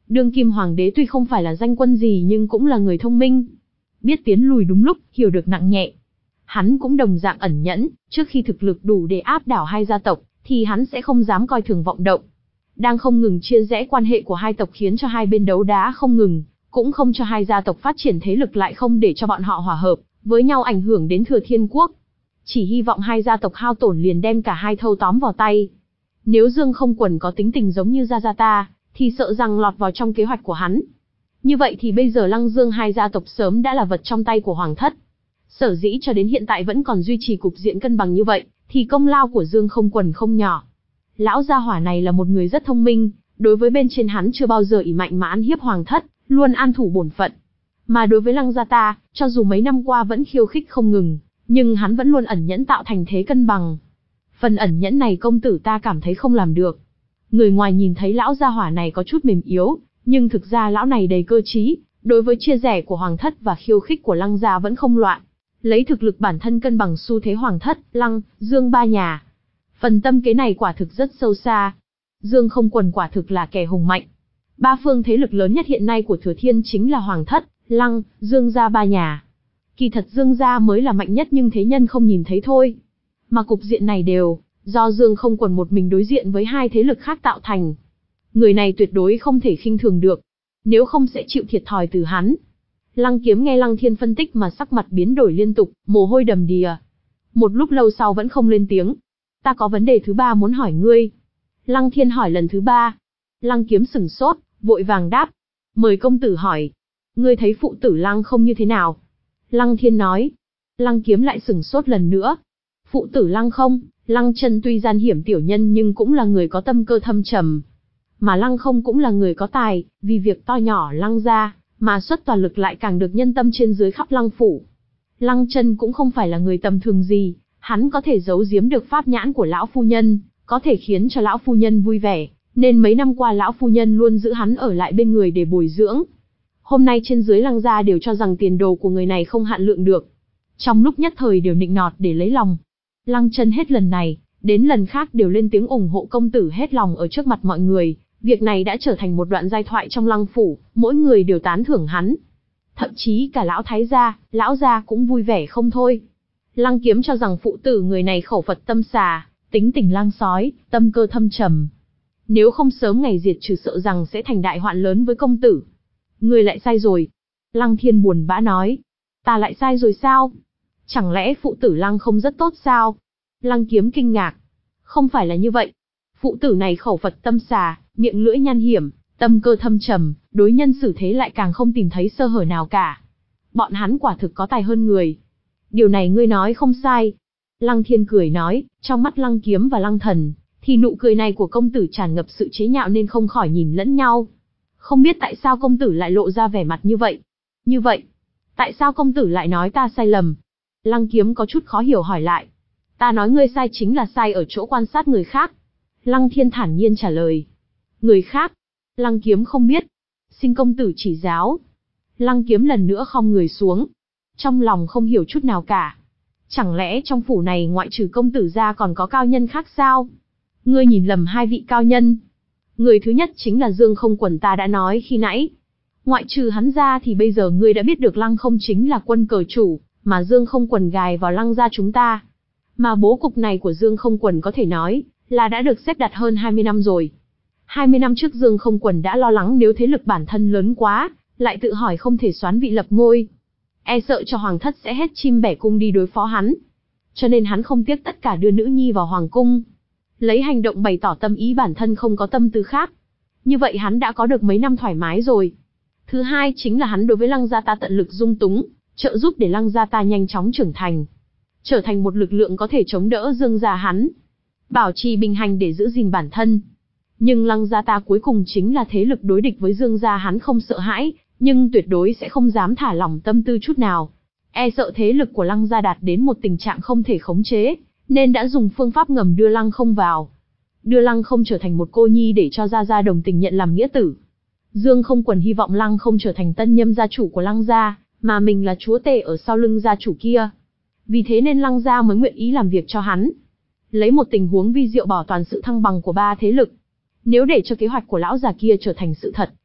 Đương kim hoàng đế tuy không phải là danh quân gì nhưng cũng là người thông minh. Biết tiến lùi đúng lúc, hiểu được nặng nhẹ. Hắn cũng đồng dạng ẩn nhẫn, trước khi thực lực đủ để áp đảo hai gia tộc, thì hắn sẽ không dám coi thường vọng động. Đang không ngừng chia rẽ quan hệ của hai tộc khiến cho hai bên đấu đá không ngừng, cũng không cho hai gia tộc phát triển thế lực, lại không để cho bọn họ hòa hợp với nhau ảnh hưởng đến Thừa Thiên Quốc. Chỉ hy vọng hai gia tộc hao tổn liền đem cả hai thâu tóm vào tay. Nếu Dương Không Quần có tính tình giống như Gia Gia ta, thì sợ rằng lọt vào trong kế hoạch của hắn. Như vậy thì bây giờ Lăng Dương hai gia tộc sớm đã là vật trong tay của Hoàng thất. Sở dĩ cho đến hiện tại vẫn còn duy trì cục diện cân bằng như vậy, thì công lao của Dương Không Quần không nhỏ. Lão gia hỏa này là một người rất thông minh, đối với bên trên hắn chưa bao giờ ỷ mạnh mà ăn hiếp Hoàng thất, luôn an thủ bổn phận. Mà đối với Lăng gia ta, cho dù mấy năm qua vẫn khiêu khích không ngừng, nhưng hắn vẫn luôn ẩn nhẫn tạo thành thế cân bằng. Phần ẩn nhẫn này công tử ta cảm thấy không làm được. Người ngoài nhìn thấy lão gia hỏa này có chút mềm yếu, nhưng thực ra lão này đầy cơ trí, đối với chia rẽ của Hoàng thất và khiêu khích của Lăng gia vẫn không loạn. Lấy thực lực bản thân cân bằng xu thế Hoàng thất, Lăng, Dương ba nhà. Phần tâm kế này quả thực rất sâu xa. Dương Không Quần quả thực là kẻ hùng mạnh. Ba phương thế lực lớn nhất hiện nay của Thừa Thiên chính là Hoàng thất, Lăng, Dương gia ba nhà. Kỳ thật Dương gia mới là mạnh nhất nhưng thế nhân không nhìn thấy thôi. Mà cục diện này đều do Dương Không Quần một mình đối diện với hai thế lực khác tạo thành. Người này tuyệt đối không thể khinh thường được, nếu không sẽ chịu thiệt thòi từ hắn. Lăng Kiếm nghe Lăng Thiên phân tích mà sắc mặt biến đổi liên tục, mồ hôi đầm đìa. Một lúc lâu sau vẫn không lên tiếng. Ta có vấn đề thứ ba muốn hỏi ngươi. Lăng Thiên hỏi lần thứ ba. Lăng Kiếm sửng sốt, vội vàng đáp. Mời công tử hỏi. Ngươi thấy phụ tử Lăng không như thế nào? Lăng Thiên nói. Lăng Kiếm lại sửng sốt lần nữa. Phụ tử Lăng không, Lăng Chân tuy gian hiểm tiểu nhân nhưng cũng là người có tâm cơ thâm trầm. Mà Lăng không cũng là người có tài, vì việc to nhỏ Lăng gia, mà xuất toàn lực lại càng được nhân tâm trên dưới khắp Lăng phủ. Lăng Chân cũng không phải là người tầm thường gì, hắn có thể giấu giếm được pháp nhãn của lão phu nhân, có thể khiến cho lão phu nhân vui vẻ, nên mấy năm qua lão phu nhân luôn giữ hắn ở lại bên người để bồi dưỡng. Hôm nay trên dưới Lăng gia đều cho rằng tiền đồ của người này không hạn lượng được. Trong lúc nhất thời đều nịnh nọt để lấy lòng. Lăng Chân hết lần này, đến lần khác đều lên tiếng ủng hộ công tử hết lòng ở trước mặt mọi người. Việc này đã trở thành một đoạn giai thoại trong Lăng phủ, mỗi người đều tán thưởng hắn. Thậm chí cả lão thái gia, lão gia cũng vui vẻ không thôi. Lăng Kiếm cho rằng phụ tử người này khẩu Phật tâm xà, tính tình lang sói, tâm cơ thâm trầm. Nếu không sớm ngày diệt trừ sợ rằng sẽ thành đại hoạn lớn với công tử. Người lại sai rồi. Lăng Thiên buồn bã nói. Ta lại sai rồi sao? Chẳng lẽ phụ tử Lăng không rất tốt sao? Lăng Kiếm kinh ngạc. Không phải là như vậy. Phụ tử này khẩu Phật tâm xà, miệng lưỡi nham hiểm, tâm cơ thâm trầm, đối nhân xử thế lại càng không tìm thấy sơ hở nào cả. Bọn hắn quả thực có tài hơn người. Điều này ngươi nói không sai. Lăng Thiên cười nói, trong mắt Lăng Kiếm và Lăng Thần, thì nụ cười này của công tử tràn ngập sự chế nhạo nên không khỏi nhìn lẫn nhau. Không biết tại sao công tử lại lộ ra vẻ mặt như vậy. Như vậy, tại sao công tử lại nói ta sai lầm? Lăng Kiếm có chút khó hiểu hỏi lại. Ta nói ngươi sai chính là sai ở chỗ quan sát người khác. Lăng Thiên thản nhiên trả lời. Người khác? Lăng Kiếm không biết. Xin công tử chỉ giáo. Lăng Kiếm lần nữa khom người xuống. Trong lòng không hiểu chút nào cả. Chẳng lẽ trong phủ này ngoại trừ công tử ra còn có cao nhân khác sao? Ngươi nhìn lầm hai vị cao nhân. Người thứ nhất chính là Dương Không Quần ta đã nói khi nãy. Ngoại trừ hắn ra thì bây giờ ngươi đã biết được Lăng không chính là quân cờ chủ, mà Dương Không Quần gài vào Lăng gia chúng ta. Mà bố cục này của Dương Không Quần có thể nói là đã được xếp đặt hơn hai mươi năm rồi. hai mươi năm trước Dương Không Quần đã lo lắng nếu thế lực bản thân lớn quá, lại tự hỏi không thể soán vị lập ngôi. E sợ cho Hoàng thất sẽ hết chim bẻ cung đi đối phó hắn. Cho nên hắn không tiếc tất cả đưa nữ nhi vào Hoàng cung. Lấy hành động bày tỏ tâm ý bản thân không có tâm tư khác. Như vậy hắn đã có được mấy năm thoải mái rồi. Thứ hai chính là hắn đối với Lăng gia ta tận lực dung túng, trợ giúp để Lăng gia ta nhanh chóng trưởng thành. Trở thành một lực lượng có thể chống đỡ Dương gia hắn. Bảo trì bình hành để giữ gìn bản thân. Nhưng Lăng gia ta cuối cùng chính là thế lực đối địch với Dương gia hắn không sợ hãi, nhưng tuyệt đối sẽ không dám thả lỏng tâm tư chút nào. E sợ thế lực của Lăng gia đạt đến một tình trạng không thể khống chế, nên đã dùng phương pháp ngầm đưa Lăng không vào. Đưa Lăng không trở thành một cô nhi để cho Gia Gia đồng tình nhận làm nghĩa tử. Dương Không Quần hy vọng Lăng không trở thành tân nhâm gia chủ của Lăng gia, mà mình là chúa tể ở sau lưng gia chủ kia. Vì thế nên Lăng gia mới nguyện ý làm việc cho hắn. Lấy một tình huống vi diệu bảo toàn sự thăng bằng của ba thế lực. Nếu để cho kế hoạch của lão già kia trở thành sự thật,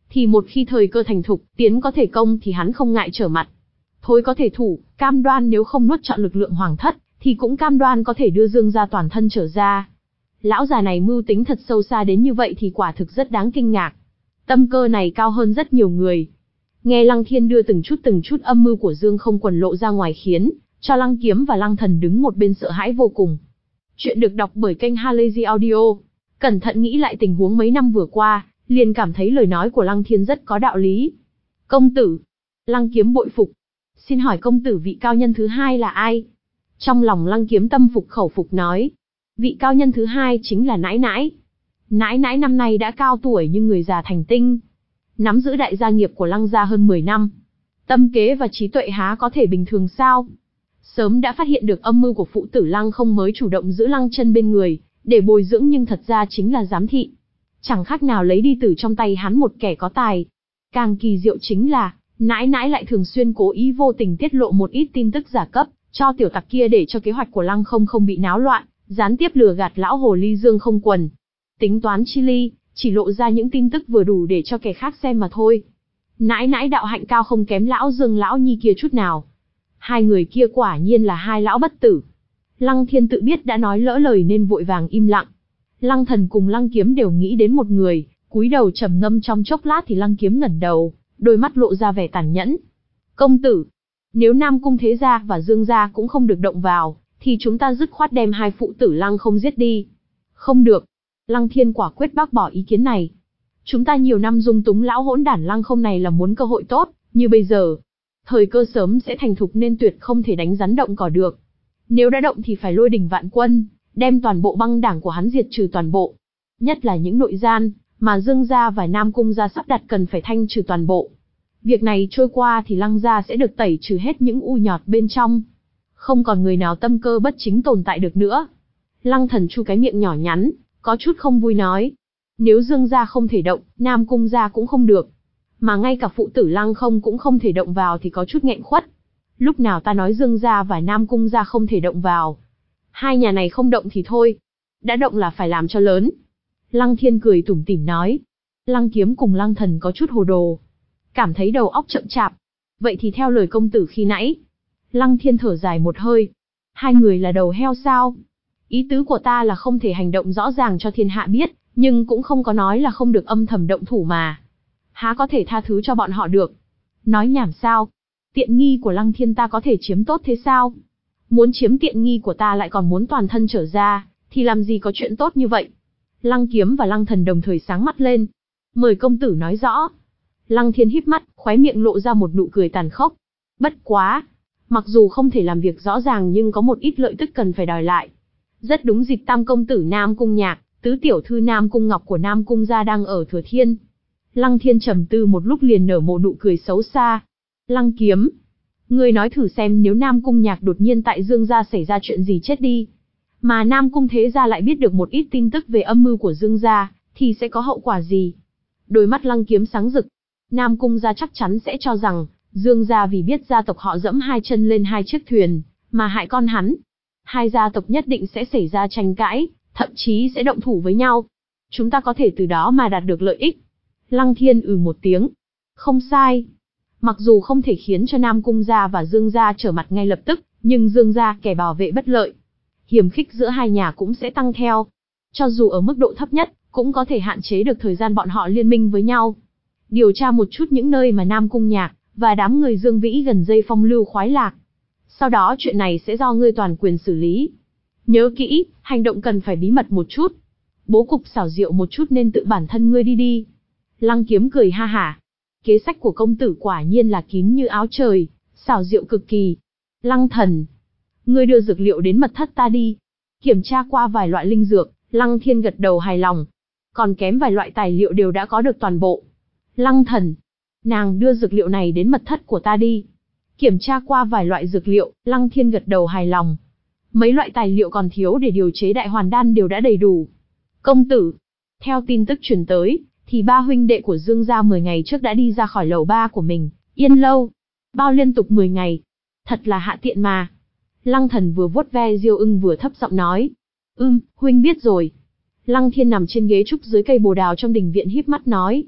thì một khi thời cơ thành thục, tiến có thể công thì hắn không ngại trở mặt. Thối có thể thủ, cam đoan nếu không nuốt trọn lực lượng hoàng thất, thì cũng cam đoan có thể đưa Dương gia toàn thân trở ra. Lão già này mưu tính thật sâu xa đến như vậy thì quả thực rất đáng kinh ngạc. Tâm cơ này cao hơn rất nhiều người. Nghe Lăng Thiên đưa từng chút từng chút âm mưu của Dương Không Quần lộ ra ngoài khiến cho Lăng Kiếm và Lăng Thần đứng một bên sợ hãi vô cùng. Chuyện được đọc bởi kênh Halazy Audio. Cẩn thận nghĩ lại tình huống mấy năm vừa qua, liền cảm thấy lời nói của Lăng Thiên rất có đạo lý. Công tử. Lăng Kiếm bội phục. Xin hỏi công tử vị cao nhân thứ hai là ai? Trong lòng Lăng Kiếm tâm phục khẩu phục nói. Vị cao nhân thứ hai chính là nãi nãi. Nãi nãi năm nay đã cao tuổi nhưng người già thành tinh. Nắm giữ đại gia nghiệp của Lăng gia hơn mười năm. Tâm kế và trí tuệ há có thể bình thường sao? Sớm đã phát hiện được âm mưu của phụ tử Lăng không mới chủ động giữ Lăng Chân bên người, để bồi dưỡng nhưng thật ra chính là giám thị. Chẳng khác nào lấy đi từ trong tay hắn một kẻ có tài. Càng kỳ diệu chính là, nãi nãi lại thường xuyên cố ý vô tình tiết lộ một ít tin tức giả cấp, cho tiểu tặc kia để cho kế hoạch của Lăng không không bị náo loạn, gián tiếp lừa gạt lão hồ ly Dương Không Quần. Tính toán chi ly, chỉ lộ ra những tin tức vừa đủ để cho kẻ khác xem mà thôi. Nãi nãi đạo hạnh cao không kém lão Dương lão nhi kia chút nào. Hai người kia quả nhiên là hai lão bất tử. Lăng Thiên tự biết đã nói lỡ lời nên vội vàng im lặng. Lăng Thần cùng Lăng Kiếm đều nghĩ đến một người, cúi đầu trầm ngâm trong chốc lát thì Lăng Kiếm ngẩng đầu, đôi mắt lộ ra vẻ tàn nhẫn. Công tử, nếu Nam Cung Thế Gia và Dương Gia cũng không được động vào, thì chúng ta dứt khoát đem hai phụ tử Lăng không giết đi. Không được. Lăng Thiên quả quyết bác bỏ ý kiến này. Chúng ta nhiều năm dung túng lão hỗn đản Lăng không này là muốn cơ hội tốt, như bây giờ. Thời cơ sớm sẽ thành thục nên tuyệt không thể đánh rắn động cỏ được. Nếu đã động thì phải lôi đình vạn quân, đem toàn bộ băng đảng của hắn diệt trừ toàn bộ. Nhất là những nội gian, mà Dương Gia và Nam Cung Gia sắp đặt cần phải thanh trừ toàn bộ. Việc này trôi qua thì Lăng Gia sẽ được tẩy trừ hết những u nhọt bên trong. Không còn người nào tâm cơ bất chính tồn tại được nữa. Lăng Thần chu cái miệng nhỏ nhắn, có chút không vui nói. Nếu Dương Gia không thể động, Nam Cung Gia cũng không được. Mà ngay cả phụ tử Lăng không cũng không thể động vào thì có chút nghẹn khuất. Lúc nào ta nói Dương Gia và Nam Cung Gia không thể động vào. Hai nhà này không động thì thôi. Đã động là phải làm cho lớn. Lăng Thiên cười tủm tỉm nói. Lăng Kiếm cùng Lăng Thần có chút hồ đồ. Cảm thấy đầu óc chậm chạp. Vậy thì theo lời công tử khi nãy. Lăng Thiên thở dài một hơi. Hai người là đầu heo sao? Ý tứ của ta là không thể hành động rõ ràng cho thiên hạ biết, nhưng cũng không có nói là không được âm thầm động thủ mà. Há có thể tha thứ cho bọn họ được. Nói nhảm sao? Tiện nghi của Lăng Thiên ta có thể chiếm tốt thế sao? Muốn chiếm tiện nghi của ta lại còn muốn toàn thân trở ra, thì làm gì có chuyện tốt như vậy? Lăng Kiếm và Lăng Thần đồng thời sáng mắt lên. Mời công tử nói rõ. Lăng Thiên híp mắt, khóe miệng lộ ra một nụ cười tàn khốc. Bất quá, mặc dù không thể làm việc rõ ràng nhưng có một ít lợi tức cần phải đòi lại. Rất đúng dịp tam công tử Nam Cung Nhạc, tứ tiểu thư Nam Cung Ngọc của Nam Cung gia đang ở Thừa Thiên. Lăng Thiên trầm tư một lúc liền nở một nụ cười xấu xa. Lăng Kiếm, ngươi nói thử xem nếu Nam Cung Nhạc đột nhiên tại Dương gia xảy ra chuyện gì chết đi, mà Nam Cung Thế gia lại biết được một ít tin tức về âm mưu của Dương gia, thì sẽ có hậu quả gì? Đôi mắt Lăng Kiếm sáng rực. Nam Cung gia chắc chắn sẽ cho rằng Dương gia vì biết gia tộc họ dẫm hai chân lên hai chiếc thuyền, mà hại con hắn. Hai gia tộc nhất định sẽ xảy ra tranh cãi, thậm chí sẽ động thủ với nhau. Chúng ta có thể từ đó mà đạt được lợi ích. Lăng Thiên ừ một tiếng. Không sai. Mặc dù không thể khiến cho Nam Cung gia và Dương gia trở mặt ngay lập tức, nhưng Dương gia kẻ bảo vệ bất lợi. Hiểm khích giữa hai nhà cũng sẽ tăng theo. Cho dù ở mức độ thấp nhất, cũng có thể hạn chế được thời gian bọn họ liên minh với nhau. Điều tra một chút những nơi mà Nam Cung Nhạc và đám người Dương Vĩ gần dây phong lưu khoái lạc. Sau đó chuyện này sẽ do ngươi toàn quyền xử lý. Nhớ kỹ, hành động cần phải bí mật một chút. Bố cục xảo diệu một chút nên tự bản thân ngươi đi đi. Lăng Kiếm cười ha hả. Kế sách của công tử quả nhiên là kín như áo trời, xảo diệu cực kỳ. Lăng Thần, ngươi đưa dược liệu đến mật thất ta đi. Kiểm tra qua vài loại linh dược, Lăng Thiên gật đầu hài lòng. Còn kém vài loại tài liệu đều đã có được toàn bộ. Lăng Thần, nàng đưa dược liệu này đến mật thất của ta đi. Kiểm tra qua vài loại dược liệu, Lăng Thiên gật đầu hài lòng. Mấy loại tài liệu còn thiếu để điều chế đại hoàn đan đều đã đầy đủ. Công tử, theo tin tức truyền tới, thì ba huynh đệ của Dương gia mười ngày trước đã đi ra khỏi lầu ba của mình, Yên Lâu. Bao liên tục mười ngày. Thật là hạ tiện mà. Lăng Thần vừa vuốt ve Diêu Ưng vừa thấp giọng nói. Ừm, huynh biết rồi. Lăng Thiên nằm trên ghế trúc dưới cây bồ đào trong đình viện híp mắt nói.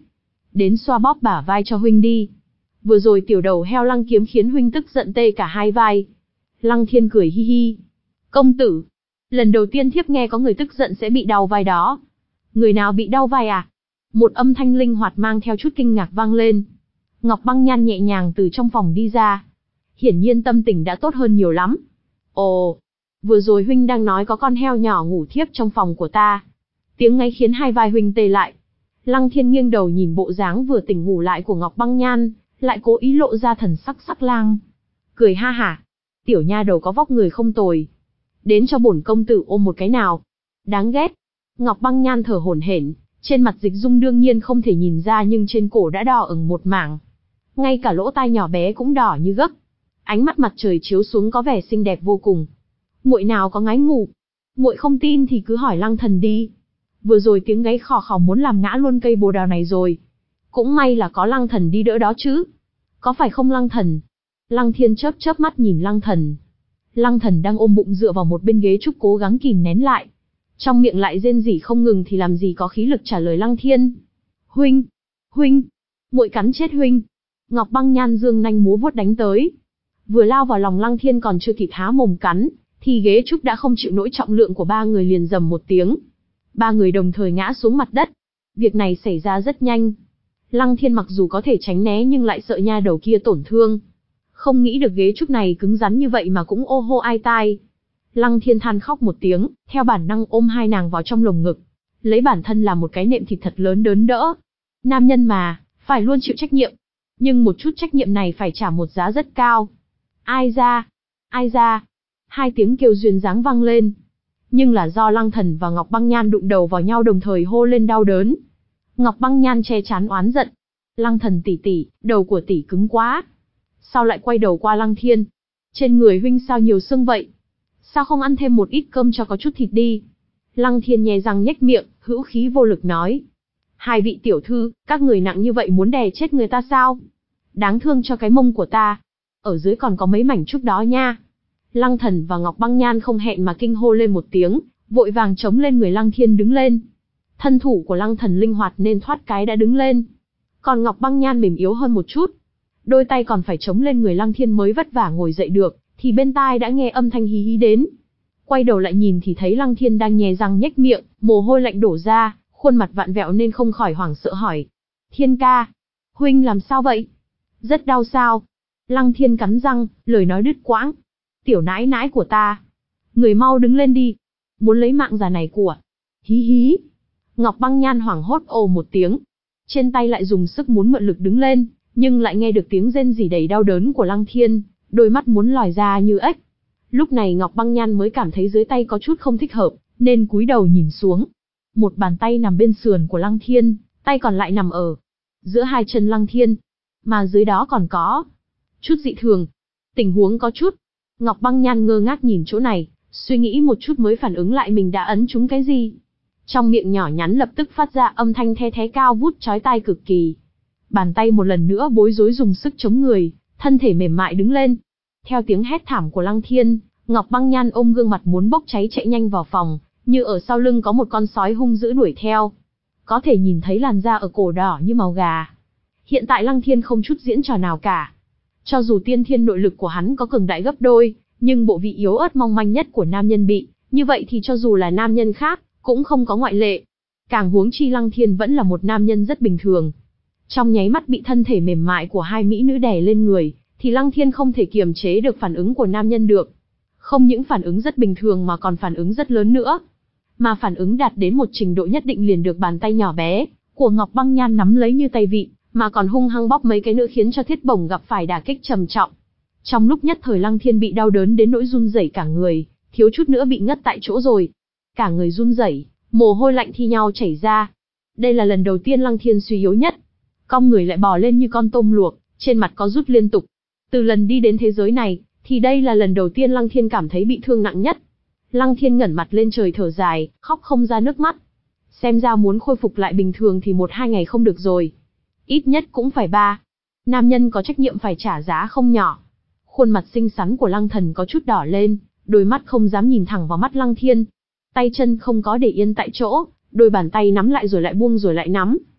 đến xoa bóp bả vai cho huynh đi. Vừa rồi tiểu đầu heo Lăng Kiếm khiến huynh tức giận tê cả hai vai. Lăng Thiên cười hi hi. Công tử, lần đầu tiên thiếp nghe có người tức giận sẽ bị đau vai đó. Người nào bị đau vai à? Một âm thanh linh hoạt mang theo chút kinh ngạc vang lên. Ngọc Băng Nhan nhẹ nhàng từ trong phòng đi ra. Hiển nhiên tâm tình đã tốt hơn nhiều lắm. Ồ, vừa rồi huynh đang nói có con heo nhỏ ngủ thiếp trong phòng của ta. Tiếng ngáy khiến hai vai huynh tê lại. Lăng Thiên nghiêng đầu nhìn bộ dáng vừa tỉnh ngủ lại của Ngọc Băng Nhan, lại cố ý lộ ra thần sắc sắc lang. Cười ha hả. Tiểu nha đầu có vóc người không tồi. Đến cho bổn công tử ôm một cái nào. Đáng ghét. Ngọc Băng Nhan thở hổn hển, trên mặt Dịch Dung đương nhiên không thể nhìn ra nhưng trên cổ đã đỏ ửng một mảng. Ngay cả lỗ tai nhỏ bé cũng đỏ như gấc. Ánh mắt mặt trời chiếu xuống có vẻ xinh đẹp vô cùng. Muội nào có ngái ngủ. Muội không tin thì cứ hỏi Lăng Thần đi. Vừa rồi tiếng gáy khò khò muốn làm ngã luôn cây bồ đào này rồi. Cũng may là có Lăng Thần đi đỡ đó chứ. Có phải không Lăng Thần? Lăng Thiên chớp chớp mắt nhìn Lăng Thần. Lăng Thần đang ôm bụng dựa vào một bên ghế trúc cố gắng kìm nén lại. Trong miệng lại rên rỉ không ngừng thì làm gì có khí lực trả lời Lăng Thiên. Huynh! Huynh! Muội cắn chết huynh! Ngọc Băng Nhan dương nanh múa vuốt đánh tới. Vừa lao vào lòng Lăng Thiên còn chưa kịp há mồm cắn, thì ghế trúc đã không chịu nổi trọng lượng của ba người liền rầm một tiếng. Ba người đồng thời ngã xuống mặt đất. Việc này xảy ra rất nhanh. Lăng Thiên mặc dù có thể tránh né nhưng lại sợ nha đầu kia tổn thương. Không nghĩ được ghế trúc này cứng rắn như vậy mà cũng ô hô ai tai. Lăng Thiên than khóc một tiếng, theo bản năng ôm hai nàng vào trong lồng ngực. Lấy bản thân làm một cái nệm thịt thật lớn đớn đỡ. Nam nhân mà, phải luôn chịu trách nhiệm. Nhưng một chút trách nhiệm này phải trả một giá rất cao. Ai ra? Ai ra? Hai tiếng kêu duyên dáng vang lên. Nhưng là do Lăng Thần và Ngọc Băng Nhan đụng đầu vào nhau đồng thời hô lên đau đớn. Ngọc Băng Nhan che chắn oán giận. Lăng Thần tỷ tỷ, đầu của tỷ cứng quá. Sao lại quay đầu qua Lăng Thiên? Trên người huynh sao nhiều xương vậy? Sao không ăn thêm một ít cơm cho có chút thịt đi? Lăng Thiên nhè răng nhếch miệng, hữu khí vô lực nói. Hai vị tiểu thư, các người nặng như vậy muốn đè chết người ta sao? Đáng thương cho cái mông của ta. Ở dưới còn có mấy mảnh trúc đó nha. Lăng Thần và Ngọc Băng Nhan không hẹn mà kinh hô lên một tiếng, vội vàng chống lên người Lăng Thiên đứng lên. Thân thủ của Lăng Thần linh hoạt nên thoát cái đã đứng lên. Còn Ngọc Băng Nhan mềm yếu hơn một chút. Đôi tay còn phải chống lên người Lăng Thiên mới vất vả ngồi dậy được, thì bên tai đã nghe âm thanh hí hí đến. Quay đầu lại nhìn thì thấy Lăng Thiên đang nhè răng nhếch miệng, mồ hôi lạnh đổ ra, khuôn mặt vặn vẹo nên không khỏi hoảng sợ hỏi. Thiên ca, huynh làm sao vậy? Rất đau sao? Lăng Thiên cắn răng, lời nói đứt quãng. Tiểu nãi nãi của ta, người mau đứng lên đi. Muốn lấy mạng già này của. Hí hí. Ngọc Băng Nhan hoảng hốt ồ một tiếng. Trên tay lại dùng sức muốn mượn lực đứng lên, nhưng lại nghe được tiếng rên rỉ đầy đau đớn của Lăng Thiên, đôi mắt muốn lòi ra như ếch. Lúc này Ngọc Băng Nhan mới cảm thấy dưới tay có chút không thích hợp, nên cúi đầu nhìn xuống. Một bàn tay nằm bên sườn của Lăng Thiên, tay còn lại nằm ở giữa hai chân Lăng Thiên, mà dưới đó còn có chút dị thường. Tình huống có chút. Ngọc Băng Nhan ngơ ngác nhìn chỗ này, suy nghĩ một chút mới phản ứng lại mình đã ấn trúng cái gì. Trong miệng nhỏ nhắn lập tức phát ra âm thanh the thé cao vút chói tai cực kỳ. Bàn tay một lần nữa bối rối dùng sức chống người, thân thể mềm mại đứng lên. Theo tiếng hét thảm của Lăng Thiên, Ngọc Băng Nhan ôm gương mặt muốn bốc cháy chạy nhanh vào phòng, như ở sau lưng có một con sói hung dữ đuổi theo. Có thể nhìn thấy làn da ở cổ đỏ như màu gà. Hiện tại Lăng Thiên không chút diễn trò nào cả. Cho dù tiên thiên nội lực của hắn có cường đại gấp đôi, nhưng bộ vị yếu ớt mong manh nhất của nam nhân bị, như vậy thì cho dù là nam nhân khác, cũng không có ngoại lệ. Càng huống chi Lăng Thiên vẫn là một nam nhân rất bình thường. Trong nháy mắt bị thân thể mềm mại của hai mỹ nữ đè lên người, thì Lăng Thiên không thể kiềm chế được phản ứng của nam nhân được. Không những phản ứng rất bình thường mà còn phản ứng rất lớn nữa. Mà phản ứng đạt đến một trình độ nhất định liền được bàn tay nhỏ bé của Ngọc Băng Nhan nắm lấy như tay vịn, mà còn hung hăng bóp mấy cái nữa khiến cho thiết bổng gặp phải đả kích trầm trọng. Trong lúc nhất thời Lăng Thiên bị đau đớn đến nỗi run rẩy cả người, thiếu chút nữa bị ngất tại chỗ rồi. Cả người run rẩy, mồ hôi lạnh thi nhau chảy ra. Đây là lần đầu tiên Lăng Thiên suy yếu nhất. Cong người lại bò lên như con tôm luộc, trên mặt có rút liên tục. Từ lần đi đến thế giới này, thì đây là lần đầu tiên Lăng Thiên cảm thấy bị thương nặng nhất. Lăng Thiên ngẩng mặt lên trời thở dài, khóc không ra nước mắt. Xem ra muốn khôi phục lại bình thường thì một hai ngày không được rồi. Ít nhất cũng phải ba. Nam nhân có trách nhiệm phải trả giá không nhỏ. Khuôn mặt xinh xắn của Lăng Thần có chút đỏ lên, đôi mắt không dám nhìn thẳng vào mắt Lăng Thiên. Tay chân không có để yên tại chỗ, đôi bàn tay nắm lại rồi lại buông rồi lại nắm.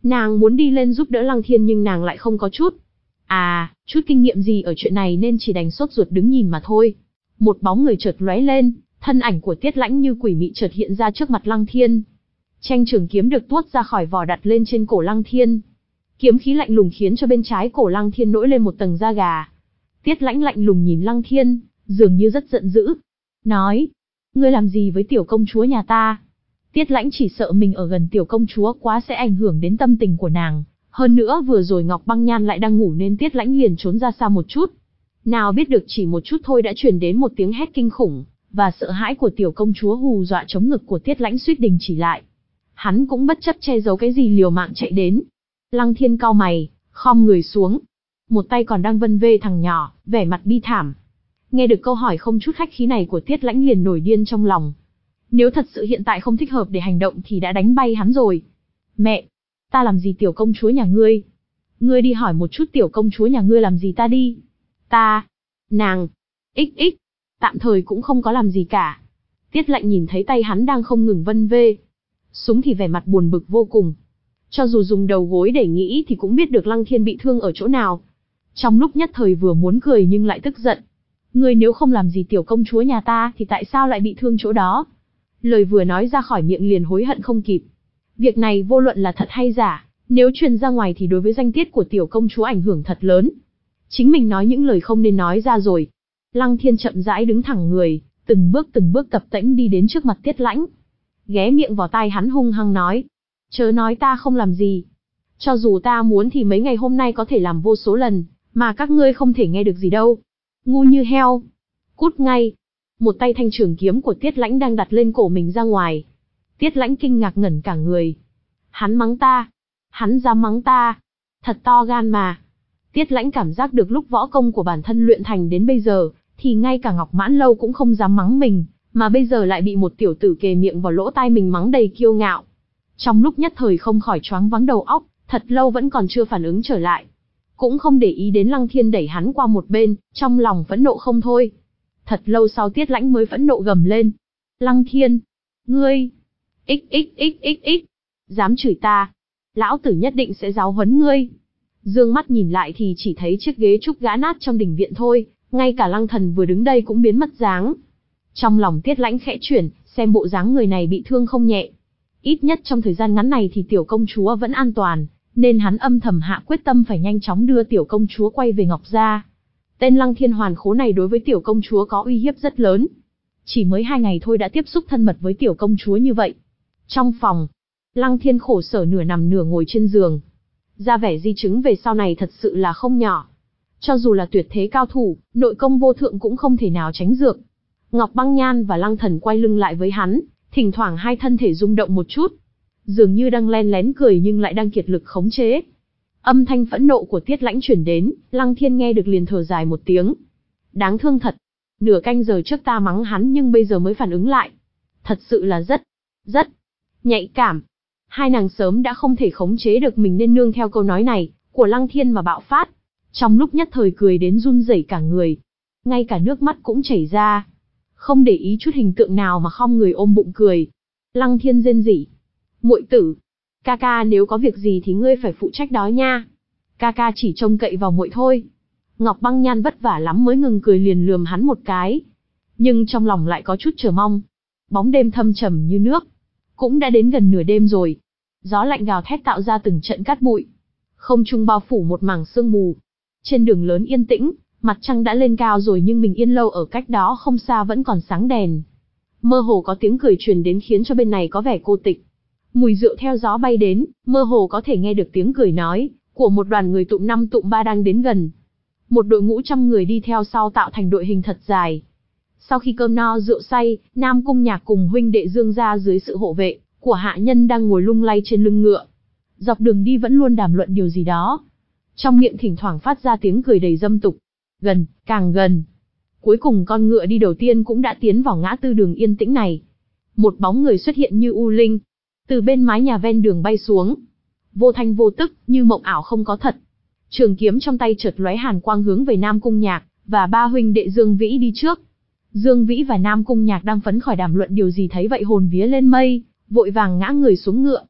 Nàng muốn đi lên giúp đỡ Lăng Thiên nhưng nàng lại không có chút. À, chút kinh nghiệm gì ở chuyện này nên chỉ đành sốt ruột đứng nhìn mà thôi. Một bóng người chợt lóe lên, thân ảnh của Tiết Lãnh như quỷ mị chợt hiện ra trước mặt Lăng Thiên. Tranh trường kiếm được tuốt ra khỏi vỏ đặt lên trên cổ Lăng Thiên. Kiếm khí lạnh lùng khiến cho bên trái cổ Lăng Thiên nổi lên một tầng da gà. Tiết Lãnh lạnh lùng nhìn Lăng Thiên, dường như rất giận dữ. Nói, ngươi làm gì với tiểu công chúa nhà ta? Tiết Lãnh chỉ sợ mình ở gần tiểu công chúa quá sẽ ảnh hưởng đến tâm tình của nàng. Hơn nữa vừa rồi Ngọc Băng Nhan lại đang ngủ nên Tiết Lãnh liền trốn ra xa một chút. Nào biết được chỉ một chút thôi đã truyền đến một tiếng hét kinh khủng, và sợ hãi của tiểu công chúa hù dọa chống ngực của Tiết Lãnh suýt đình chỉ lại. Hắn cũng bất chấp che giấu cái gì liều mạng chạy đến. Lăng Thiên cau mày, khom người xuống. Một tay còn đang vân vê thằng nhỏ, vẻ mặt bi thảm. Nghe được câu hỏi không chút khách khí này của Tiết Lãnh liền nổi điên trong lòng. Nếu thật sự hiện tại không thích hợp để hành động thì đã đánh bay hắn rồi. Mẹ, ta làm gì tiểu công chúa nhà ngươi? Ngươi đi hỏi một chút tiểu công chúa nhà ngươi làm gì ta đi. Ta, nàng, ích ích, tạm thời cũng không có làm gì cả. Tiết Lạnh nhìn thấy tay hắn đang không ngừng vân vê. Súng thì vẻ mặt buồn bực vô cùng. Cho dù dùng đầu gối để nghĩ thì cũng biết được Lăng Thiên bị thương ở chỗ nào. Trong lúc nhất thời vừa muốn cười nhưng lại tức giận. Ngươi nếu không làm gì tiểu công chúa nhà ta thì tại sao lại bị thương chỗ đó? Lời vừa nói ra khỏi miệng liền hối hận không kịp. Việc này vô luận là thật hay giả, nếu truyền ra ngoài thì đối với danh tiết của tiểu công chúa ảnh hưởng thật lớn. Chính mình nói những lời không nên nói ra rồi. Lăng Thiên chậm rãi đứng thẳng người, từng bước từng bước tập tễnh đi đến trước mặt Tiết Lãnh. Ghé miệng vào tai hắn hung hăng nói. Chớ nói ta không làm gì. Cho dù ta muốn thì mấy ngày hôm nay có thể làm vô số lần, mà các ngươi không thể nghe được gì đâu. Ngu như heo. Cút ngay. Một tay thanh trường kiếm của Tiết Lãnh đang đặt lên cổ mình ra ngoài. Tiết Lãnh kinh ngạc ngẩn cả người. Hắn mắng ta. Hắn dám mắng ta. Thật to gan mà. Tiết Lãnh cảm giác được lúc võ công của bản thân luyện thành đến bây giờ, thì ngay cả Ngọc Mãn Lâu cũng không dám mắng mình, mà bây giờ lại bị một tiểu tử kề miệng vào lỗ tai mình mắng đầy kiêu ngạo. Trong lúc nhất thời không khỏi choáng váng đầu óc, thật lâu vẫn còn chưa phản ứng trở lại. Cũng không để ý đến Lăng Thiên đẩy hắn qua một bên, trong lòng phẫn nộ không thôi. Thật lâu sau Tiết Lãnh mới phẫn nộ gầm lên. Lăng Thiên! Ngươi! Ích ích ích ích ích! Dám chửi ta! Lão tử nhất định sẽ giáo huấn ngươi! Dương mắt nhìn lại thì chỉ thấy chiếc ghế trúc gã nát trong đình viện thôi, ngay cả Lăng Thần vừa đứng đây cũng biến mất dáng. Trong lòng Tiết Lãnh khẽ chuyển, xem bộ dáng người này bị thương không nhẹ. Ít nhất trong thời gian ngắn này thì tiểu công chúa vẫn an toàn, nên hắn âm thầm hạ quyết tâm phải nhanh chóng đưa tiểu công chúa quay về Ngọc Gia. Tên Lăng Thiên Hoàn Khố này đối với tiểu công chúa có uy hiếp rất lớn. Chỉ mới hai ngày thôi đã tiếp xúc thân mật với tiểu công chúa như vậy. Trong phòng, Lăng Thiên khổ sở nửa nằm nửa ngồi trên giường. Ra vẻ di chứng về sau này thật sự là không nhỏ. Cho dù là tuyệt thế cao thủ, nội công vô thượng cũng không thể nào tránh được. Ngọc Băng Nhan và Lăng Thần quay lưng lại với hắn, thỉnh thoảng hai thân thể rung động một chút. Dường như đang len lén cười nhưng lại đang kiệt lực khống chế. Âm thanh phẫn nộ của Tiết Lãnh chuyển đến, Lăng Thiên nghe được liền thở dài một tiếng. Đáng thương thật. Nửa canh giờ trước ta mắng hắn nhưng bây giờ mới phản ứng lại. Thật sự là rất, rất nhạy cảm. Hai nàng sớm đã không thể khống chế được mình nên nương theo câu nói này của Lăng Thiên mà bạo phát. Trong lúc nhất thời cười đến run rẩy cả người. Ngay cả nước mắt cũng chảy ra. Không để ý chút hình tượng nào mà khom người ôm bụng cười. Lăng Thiên rên rỉ. Muội tử, ca ca nếu có việc gì thì ngươi phải phụ trách đó nha. Ca ca chỉ trông cậy vào muội thôi. Ngọc Băng Nhan vất vả lắm mới ngừng cười liền lườm hắn một cái. Nhưng trong lòng lại có chút chờ mong. Bóng đêm thâm trầm như nước. Cũng đã đến gần nửa đêm rồi. Gió lạnh gào thét tạo ra từng trận cát bụi. Không trung bao phủ một mảng sương mù. Trên đường lớn yên tĩnh, mặt trăng đã lên cao rồi nhưng Bình Yên Lâu ở cách đó không xa vẫn còn sáng đèn. Mơ hồ có tiếng cười truyền đến khiến cho bên này có vẻ cô tịch. Mùi rượu theo gió bay đến, mơ hồ có thể nghe được tiếng cười nói của một đoàn người tụm năm tụm ba đang đến gần. Một đội ngũ trăm người đi theo sau tạo thành đội hình thật dài. Sau khi cơm no rượu say, Nam Cung Nhạc cùng huynh đệ Dương gia dưới sự hộ vệ của hạ nhân đang ngồi lung lay trên lưng ngựa. Dọc đường đi vẫn luôn đàm luận điều gì đó. Trong miệng thỉnh thoảng phát ra tiếng cười đầy dâm tục. Gần, càng gần. Cuối cùng con ngựa đi đầu tiên cũng đã tiến vào ngã tư đường yên tĩnh này. Một bóng người xuất hiện như u linh. Từ bên mái nhà ven đường bay xuống. Vô thanh vô tức, như mộng ảo không có thật. Trường kiếm trong tay chợt lóe hàn quang hướng về Nam Cung Nhạc, và ba huynh đệ Dương Vĩ đi trước. Dương Vĩ và Nam Cung Nhạc đang phấn khởi đàm luận điều gì thấy vậy hồn vía lên mây, vội vàng ngã người xuống ngựa.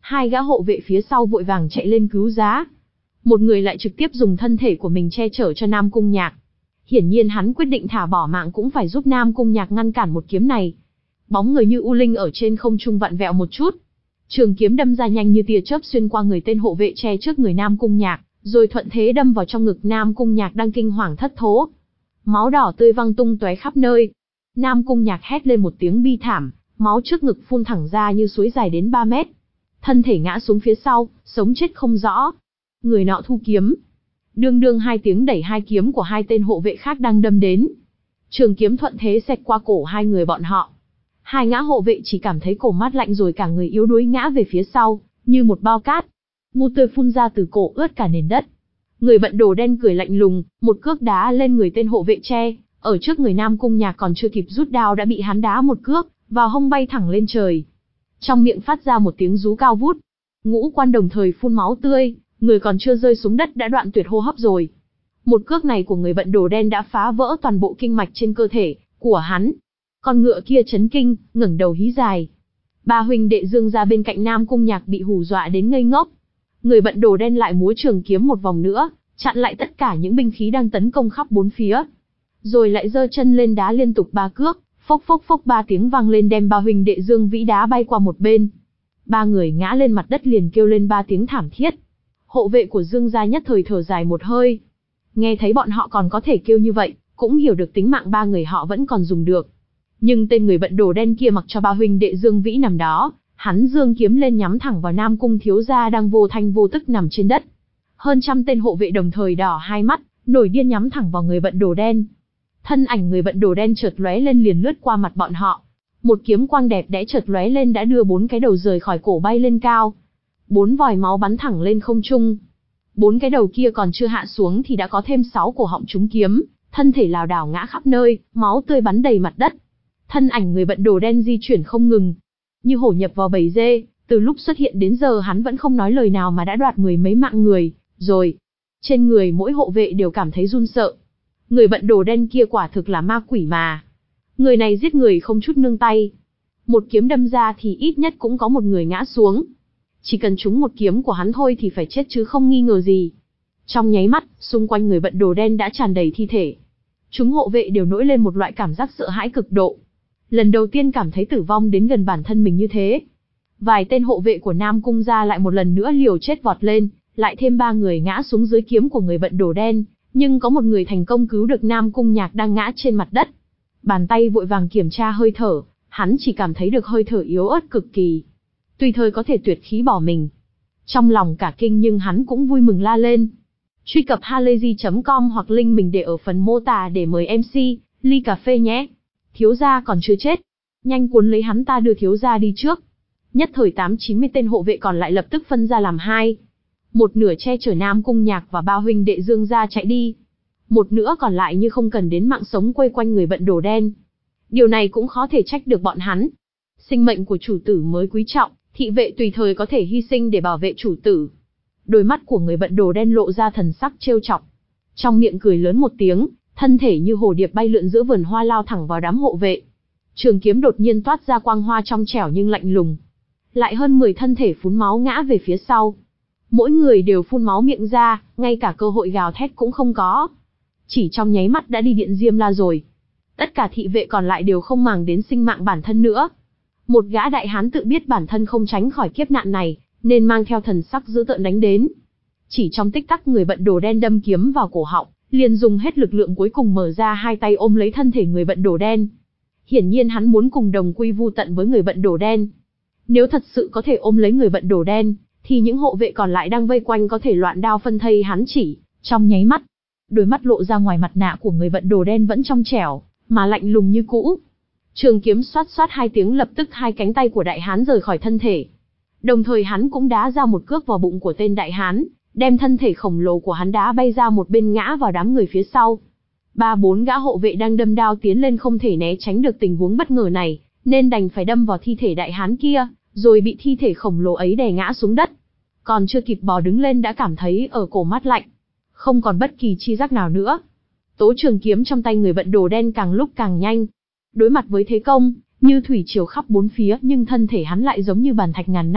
Hai gã hộ vệ phía sau vội vàng chạy lên cứu giá. Một người lại trực tiếp dùng thân thể của mình che chở cho Nam Cung Nhạc. Hiển nhiên hắn quyết định thả bỏ mạng cũng phải giúp Nam Cung Nhạc ngăn cản một kiếm này. Bóng người như u linh ở trên không trung vặn vẹo một chút. Trường kiếm đâm ra nhanh như tia chớp xuyên qua người tên hộ vệ che trước người Nam Cung Nhạc, rồi thuận thế đâm vào trong ngực Nam Cung Nhạc đang kinh hoàng thất thố. Máu đỏ tươi văng tung tóe khắp nơi. Nam Cung Nhạc hét lên một tiếng bi thảm, máu trước ngực phun thẳng ra như suối dài đến ba mét. Thân thể ngã xuống phía sau, sống chết không rõ. Người nọ thu kiếm. Đương đương hai tiếng đẩy hai kiếm của hai tên hộ vệ khác đang đâm đến. Trường kiếm thuận thế xẹt qua cổ hai người bọn họ. Hai gã hộ vệ chỉ cảm thấy cổ mát lạnh rồi cả người yếu đuối ngã về phía sau, như một bao cát. Ngụm tươi phun ra từ cổ ướt cả nền đất. Người bận đồ đen cười lạnh lùng, một cước đá lên người tên hộ vệ che, ở trước người Nam Cung Nhạc còn chưa kịp rút đao đã bị hắn đá một cước, vào hông bay thẳng lên trời. Trong miệng phát ra một tiếng rú cao vút. Ngũ quan đồng thời phun máu tươi, người còn chưa rơi xuống đất đã đoạn tuyệt hô hấp rồi. Một cước này của người bận đồ đen đã phá vỡ toàn bộ kinh mạch trên cơ thể của hắn. Con ngựa kia chấn kinh, ngẩng đầu hí dài. Ba huynh đệ Dương gia bên cạnh Nam Cung Nhạc bị hù dọa đến ngây ngốc. Người bận đồ đen lại múa trường kiếm một vòng nữa, chặn lại tất cả những binh khí đang tấn công khắp bốn phía. Rồi lại giơ chân lên đá liên tục ba cước, phốc phốc phốc ba tiếng vang lên đem ba huynh đệ Dương Vĩ đá bay qua một bên. Ba người ngã lên mặt đất liền kêu lên ba tiếng thảm thiết. Hộ vệ của Dương gia nhất thời thở dài một hơi. Nghe thấy bọn họ còn có thể kêu như vậy, cũng hiểu được tính mạng ba người họ vẫn còn dùng được. Nhưng tên người bận đồ đen kia mặc cho ba huynh đệ Dương Vĩ nằm đó, hắn giương kiếm lên nhắm thẳng vào Nam Cung thiếu gia đang vô thanh vô tức nằm trên đất. Hơn trăm tên hộ vệ đồng thời đỏ hai mắt, nổi điên nhắm thẳng vào người bận đồ đen. Thân ảnh người bận đồ đen chợt lóe lên liền lướt qua mặt bọn họ. Một kiếm quang đẹp đẽ chợt lóe lên đã đưa bốn cái đầu rời khỏi cổ bay lên cao. Bốn vòi máu bắn thẳng lên không trung. Bốn cái đầu kia còn chưa hạ xuống thì đã có thêm sáu cổ họng trúng kiếm, thân thể lảo đảo ngã khắp nơi, máu tươi bắn đầy mặt đất. Thân ảnh người bận đồ đen di chuyển không ngừng, như hổ nhập vào bầy dê, từ lúc xuất hiện đến giờ hắn vẫn không nói lời nào mà đã đoạt mười mấy mạng người, rồi. Trên người mỗi hộ vệ đều cảm thấy run sợ. Người bận đồ đen kia quả thực là ma quỷ mà. Người này giết người không chút nương tay. Một kiếm đâm ra thì ít nhất cũng có một người ngã xuống. Chỉ cần trúng một kiếm của hắn thôi thì phải chết chứ không nghi ngờ gì. Trong nháy mắt, xung quanh người bận đồ đen đã tràn đầy thi thể. Chúng hộ vệ đều nổi lên một loại cảm giác sợ hãi cực độ. Lần đầu tiên cảm thấy tử vong đến gần bản thân mình như thế. Vài tên hộ vệ của Nam Cung gia lại một lần nữa liều chết vọt lên, lại thêm ba người ngã xuống dưới kiếm của người bận đồ đen, nhưng có một người thành công cứu được Nam Cung Nhạc đang ngã trên mặt đất. Bàn tay vội vàng kiểm tra hơi thở, hắn chỉ cảm thấy được hơi thở yếu ớt cực kỳ. Tùy thời có thể tuyệt khí bỏ mình. Trong lòng cả kinh nhưng hắn cũng vui mừng la lên. Truy cập halayzi chấm com hoặc link mình để ở phần mô tả để mời em xê, ly cà phê nhé. Thiếu gia còn chưa chết. Nhanh cuốn lấy hắn ta đưa thiếu gia đi trước. Nhất thời tám chín mươi tên hộ vệ còn lại lập tức phân ra làm hai. Một nửa che chở Nam Cung Nhạc và ba huynh đệ Dương gia chạy đi. Một nửa còn lại như không cần đến mạng sống quây quanh người bận đồ đen. Điều này cũng khó thể trách được bọn hắn. Sinh mệnh của chủ tử mới quý trọng, thị vệ tùy thời có thể hy sinh để bảo vệ chủ tử. Đôi mắt của người bận đồ đen lộ ra thần sắc trêu chọc. Trong miệng cười lớn một tiếng, thân thể như hồ điệp bay lượn giữa vườn hoa lao thẳng vào đám hộ vệ. Trường kiếm đột nhiên toát ra quang hoa trong trẻo nhưng lạnh lùng. Lại hơn mười thân thể phun máu ngã về phía sau. Mỗi người đều phun máu miệng ra, ngay cả cơ hội gào thét cũng không có. Chỉ trong nháy mắt đã đi điện diêm la rồi. Tất cả thị vệ còn lại đều không màng đến sinh mạng bản thân nữa. Một gã đại hán tự biết bản thân không tránh khỏi kiếp nạn này, nên mang theo thần sắc dữ tợn đánh đến. Chỉ trong tích tắc người bận đồ đen đâm kiếm vào cổ họng, liền dùng hết lực lượng cuối cùng mở ra hai tay ôm lấy thân thể người bận đồ đen. Hiển nhiên hắn muốn cùng đồng quy vu tận với người bận đồ đen. Nếu thật sự có thể ôm lấy người bận đồ đen, thì những hộ vệ còn lại đang vây quanh có thể loạn đao phân thây hắn chỉ trong nháy mắt. Đôi mắt lộ ra ngoài mặt nạ của người bận đồ đen vẫn trong trẻo, mà lạnh lùng như cũ. Trường kiếm xoát xoát hai tiếng lập tức hai cánh tay của đại hán rời khỏi thân thể. Đồng thời hắn cũng đá ra một cước vào bụng của tên đại hán, đem thân thể khổng lồ của hắn đá bay ra một bên ngã vào đám người phía sau. Ba bốn gã hộ vệ đang đâm đao tiến lên không thể né tránh được tình huống bất ngờ này, nên đành phải đâm vào thi thể đại hán kia, rồi bị thi thể khổng lồ ấy đè ngã xuống đất. Còn chưa kịp bò đứng lên đã cảm thấy ở cổ mát lạnh, không còn bất kỳ chi giác nào nữa. Tố trường kiếm trong tay người bận đồ đen càng lúc càng nhanh. Đối mặt với thế công, như thủy triều khắp bốn phía nhưng thân thể hắn lại giống như bàn thạch ngàn năm,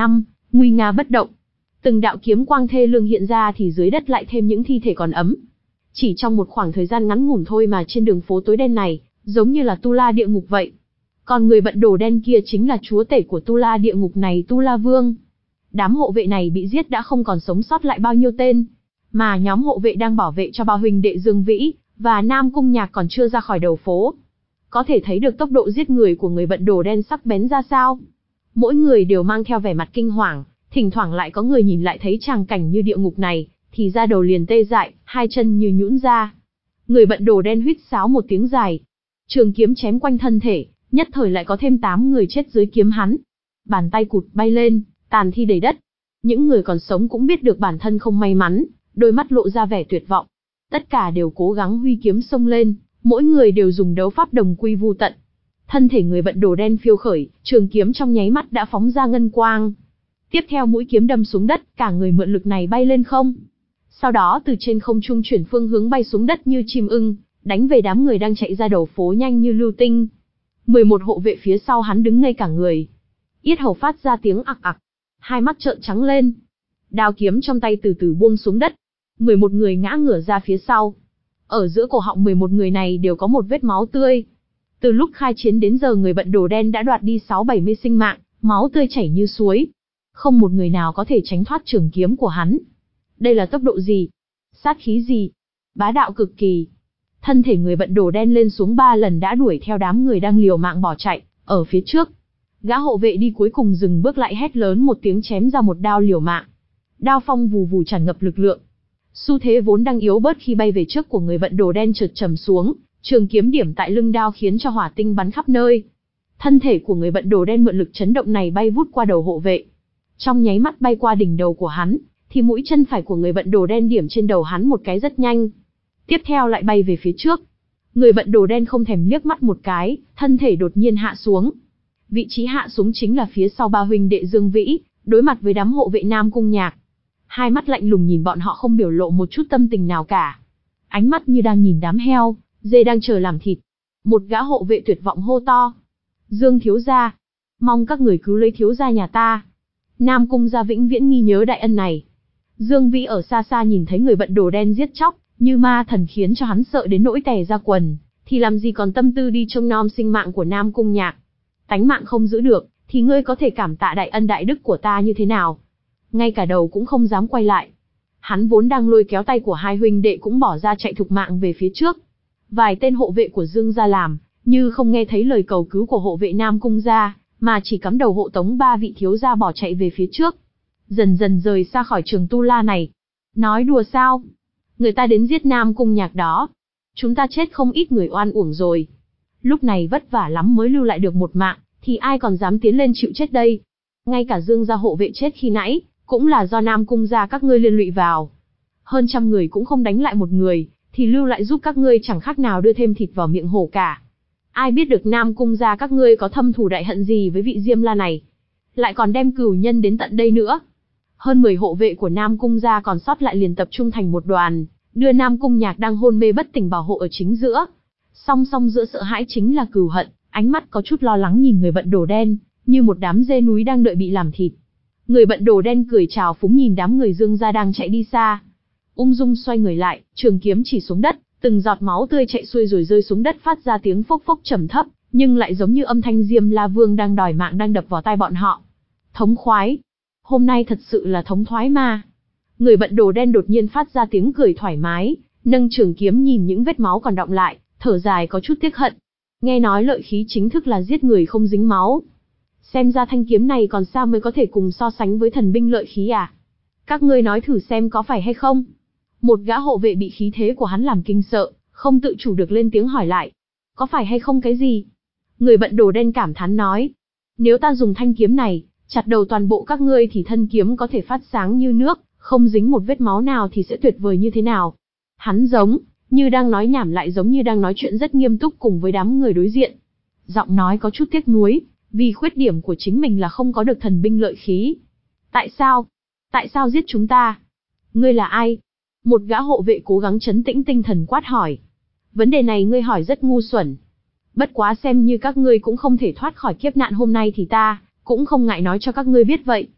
nguy nga bất động. Từng đạo kiếm quang thê lương hiện ra thì dưới đất lại thêm những thi thể còn ấm. Chỉ trong một khoảng thời gian ngắn ngủn thôi mà trên đường phố tối đen này, giống như là Tu La địa ngục vậy. Còn người bận đồ đen kia chính là chúa tể của Tu La địa ngục này, Tu La Vương. Đám hộ vệ này bị giết đã không còn sống sót lại bao nhiêu tên, mà nhóm hộ vệ đang bảo vệ cho ba huynh đệ Dương Vĩ và Nam Cung Nhạc còn chưa ra khỏi đầu phố. Có thể thấy được tốc độ giết người của người bận đồ đen sắc bén ra sao. Mỗi người đều mang theo vẻ mặt kinh hoàng, thỉnh thoảng lại có người nhìn lại thấy tràng cảnh như địa ngục này, thì da đầu liền tê dại, hai chân như nhũn ra. Người bận đồ đen huýt sáo một tiếng dài, trường kiếm chém quanh thân thể, nhất thời lại có thêm tám người chết dưới kiếm hắn. Bàn tay cụt bay lên, tàn thi đầy đất. Những người còn sống cũng biết được bản thân không may mắn, đôi mắt lộ ra vẻ tuyệt vọng. Tất cả đều cố gắng huy kiếm xông lên, mỗi người đều dùng đấu pháp đồng quy vu tận. Thân thể người bận đồ đen phiêu khởi, trường kiếm trong nháy mắt đã phóng ra ngân quang. Tiếp theo mũi kiếm đâm xuống đất, cả người mượn lực này bay lên không. Sau đó từ trên không trung chuyển phương hướng bay xuống đất như chim ưng, đánh về đám người đang chạy ra đầu phố nhanh như lưu tinh. mười một hộ vệ phía sau hắn đứng ngây cả người. Yết hầu phát ra tiếng ặc ặc, hai mắt trợn trắng lên. Đao kiếm trong tay từ từ buông xuống đất. mười một người ngã ngửa ra phía sau. Ở giữa cổ họng mười một người này đều có một vết máu tươi. Từ lúc khai chiến đến giờ người bận đồ đen đã đoạt đi sáu bảy mươi sinh mạng, máu tươi chảy như suối. Không một người nào có thể tránh thoát trường kiếm của hắn. Đây là tốc độ gì? Sát khí gì? Bá đạo cực kỳ. Thân thể người bận đồ đen lên xuống ba lần đã đuổi theo đám người đang liều mạng bỏ chạy, ở phía trước. Gã hộ vệ đi cuối cùng dừng bước lại hét lớn một tiếng chém ra một đao liều mạng. Đao phong vù vù tràn ngập lực lượng. Xu thế vốn đang yếu bớt khi bay về trước của người bận đồ đen chợt trầm xuống, trường kiếm điểm tại lưng đao khiến cho hỏa tinh bắn khắp nơi. Thân thể của người bận đồ đen mượn lực chấn động này bay vút qua đầu hộ vệ. Trong nháy mắt bay qua đỉnh đầu của hắn, thì mũi chân phải của người bận đồ đen điểm trên đầu hắn một cái rất nhanh. Tiếp theo lại bay về phía trước. Người bận đồ đen không thèm liếc mắt một cái, thân thể đột nhiên hạ xuống. Vị trí hạ xuống chính là phía sau ba huynh đệ Dương Vĩ, đối mặt với đám hộ vệ Nam Cung Nhạc. Hai mắt lạnh lùng nhìn bọn họ không biểu lộ một chút tâm tình nào cả. Ánh mắt như đang nhìn đám heo, dê đang chờ làm thịt. Một gã hộ vệ tuyệt vọng hô to. Dương thiếu gia, mong các người cứu lấy thiếu gia nhà ta. Nam Cung gia vĩnh viễn ghi nhớ đại ân này. Dương Vĩ ở xa xa nhìn thấy người bận đồ đen giết chóc, như ma thần khiến cho hắn sợ đến nỗi tè ra quần, thì làm gì còn tâm tư đi trông nom sinh mạng của Nam Cung Nhạc. Tánh mạng không giữ được, thì ngươi có thể cảm tạ đại ân đại đức của ta như thế nào? Ngay cả đầu cũng không dám quay lại. Hắn vốn đang lôi kéo tay của hai huynh đệ cũng bỏ ra chạy thục mạng về phía trước. Vài tên hộ vệ của Dương gia làm, như không nghe thấy lời cầu cứu của hộ vệ Nam Cung gia, mà chỉ cắm đầu hộ tống ba vị thiếu gia bỏ chạy về phía trước. Dần dần rời xa khỏi trường Tu La này. Nói đùa sao? Người ta đến giết Nam Cung Nhạc đó. Chúng ta chết không ít người oan uổng rồi. Lúc này vất vả lắm mới lưu lại được một mạng, thì ai còn dám tiến lên chịu chết đây? Ngay cả Dương gia hộ vệ chết khi nãy, cũng là do Nam Cung gia các ngươi liên lụy vào. Hơn trăm người cũng không đánh lại một người, thì lưu lại giúp các ngươi chẳng khác nào đưa thêm thịt vào miệng hổ cả. Ai biết được Nam Cung gia các ngươi có thâm thù đại hận gì với vị Diêm La này, lại còn đem cửu nhân đến tận đây nữa. Hơn mười hộ vệ của Nam Cung gia còn sót lại liền tập trung thành một đoàn, đưa Nam Cung Nhạc đang hôn mê bất tỉnh bảo hộ ở chính giữa. Song song giữa sợ hãi chính là cừu hận, ánh mắt có chút lo lắng nhìn người bận đồ đen, như một đám dê núi đang đợi bị làm thịt. Người bận đồ đen cười chào phúng nhìn đám người Dương gia đang chạy đi xa. Ung dung xoay người lại, trường kiếm chỉ xuống đất, từng giọt máu tươi chạy xuôi rồi rơi xuống đất phát ra tiếng phốc phốc trầm thấp, nhưng lại giống như âm thanh Diêm La Vương đang đòi mạng đang đập vào tai bọn họ. Thống khoái. Hôm nay thật sự là thống thoái mà. Người bận đồ đen đột nhiên phát ra tiếng cười thoải mái, nâng trường kiếm nhìn những vết máu còn đọng lại, thở dài có chút tiếc hận. Nghe nói lợi khí chính thức là giết người không dính máu. Xem ra thanh kiếm này còn sao mới có thể cùng so sánh với thần binh lợi khí à? Các ngươi nói thử xem có phải hay không? Một gã hộ vệ bị khí thế của hắn làm kinh sợ, không tự chủ được lên tiếng hỏi lại. Có phải hay không cái gì? Người bận đồ đen cảm thán nói. Nếu ta dùng thanh kiếm này, chặt đầu toàn bộ các ngươi thì thân kiếm có thể phát sáng như nước, không dính một vết máu nào thì sẽ tuyệt vời như thế nào? Hắn giống như đang nói nhảm lại giống như đang nói chuyện rất nghiêm túc cùng với đám người đối diện. Giọng nói có chút tiếc nuối, vì khuyết điểm của chính mình là không có được thần binh lợi khí. Tại sao? Tại sao giết chúng ta? Ngươi là ai? Một gã hộ vệ cố gắng trấn tĩnh tinh thần quát hỏi. Vấn đề này ngươi hỏi rất ngu xuẩn. Bất quá xem như các ngươi cũng không thể thoát khỏi kiếp nạn hôm nay thì ta cũng không ngại nói cho các ngươi biết vậy.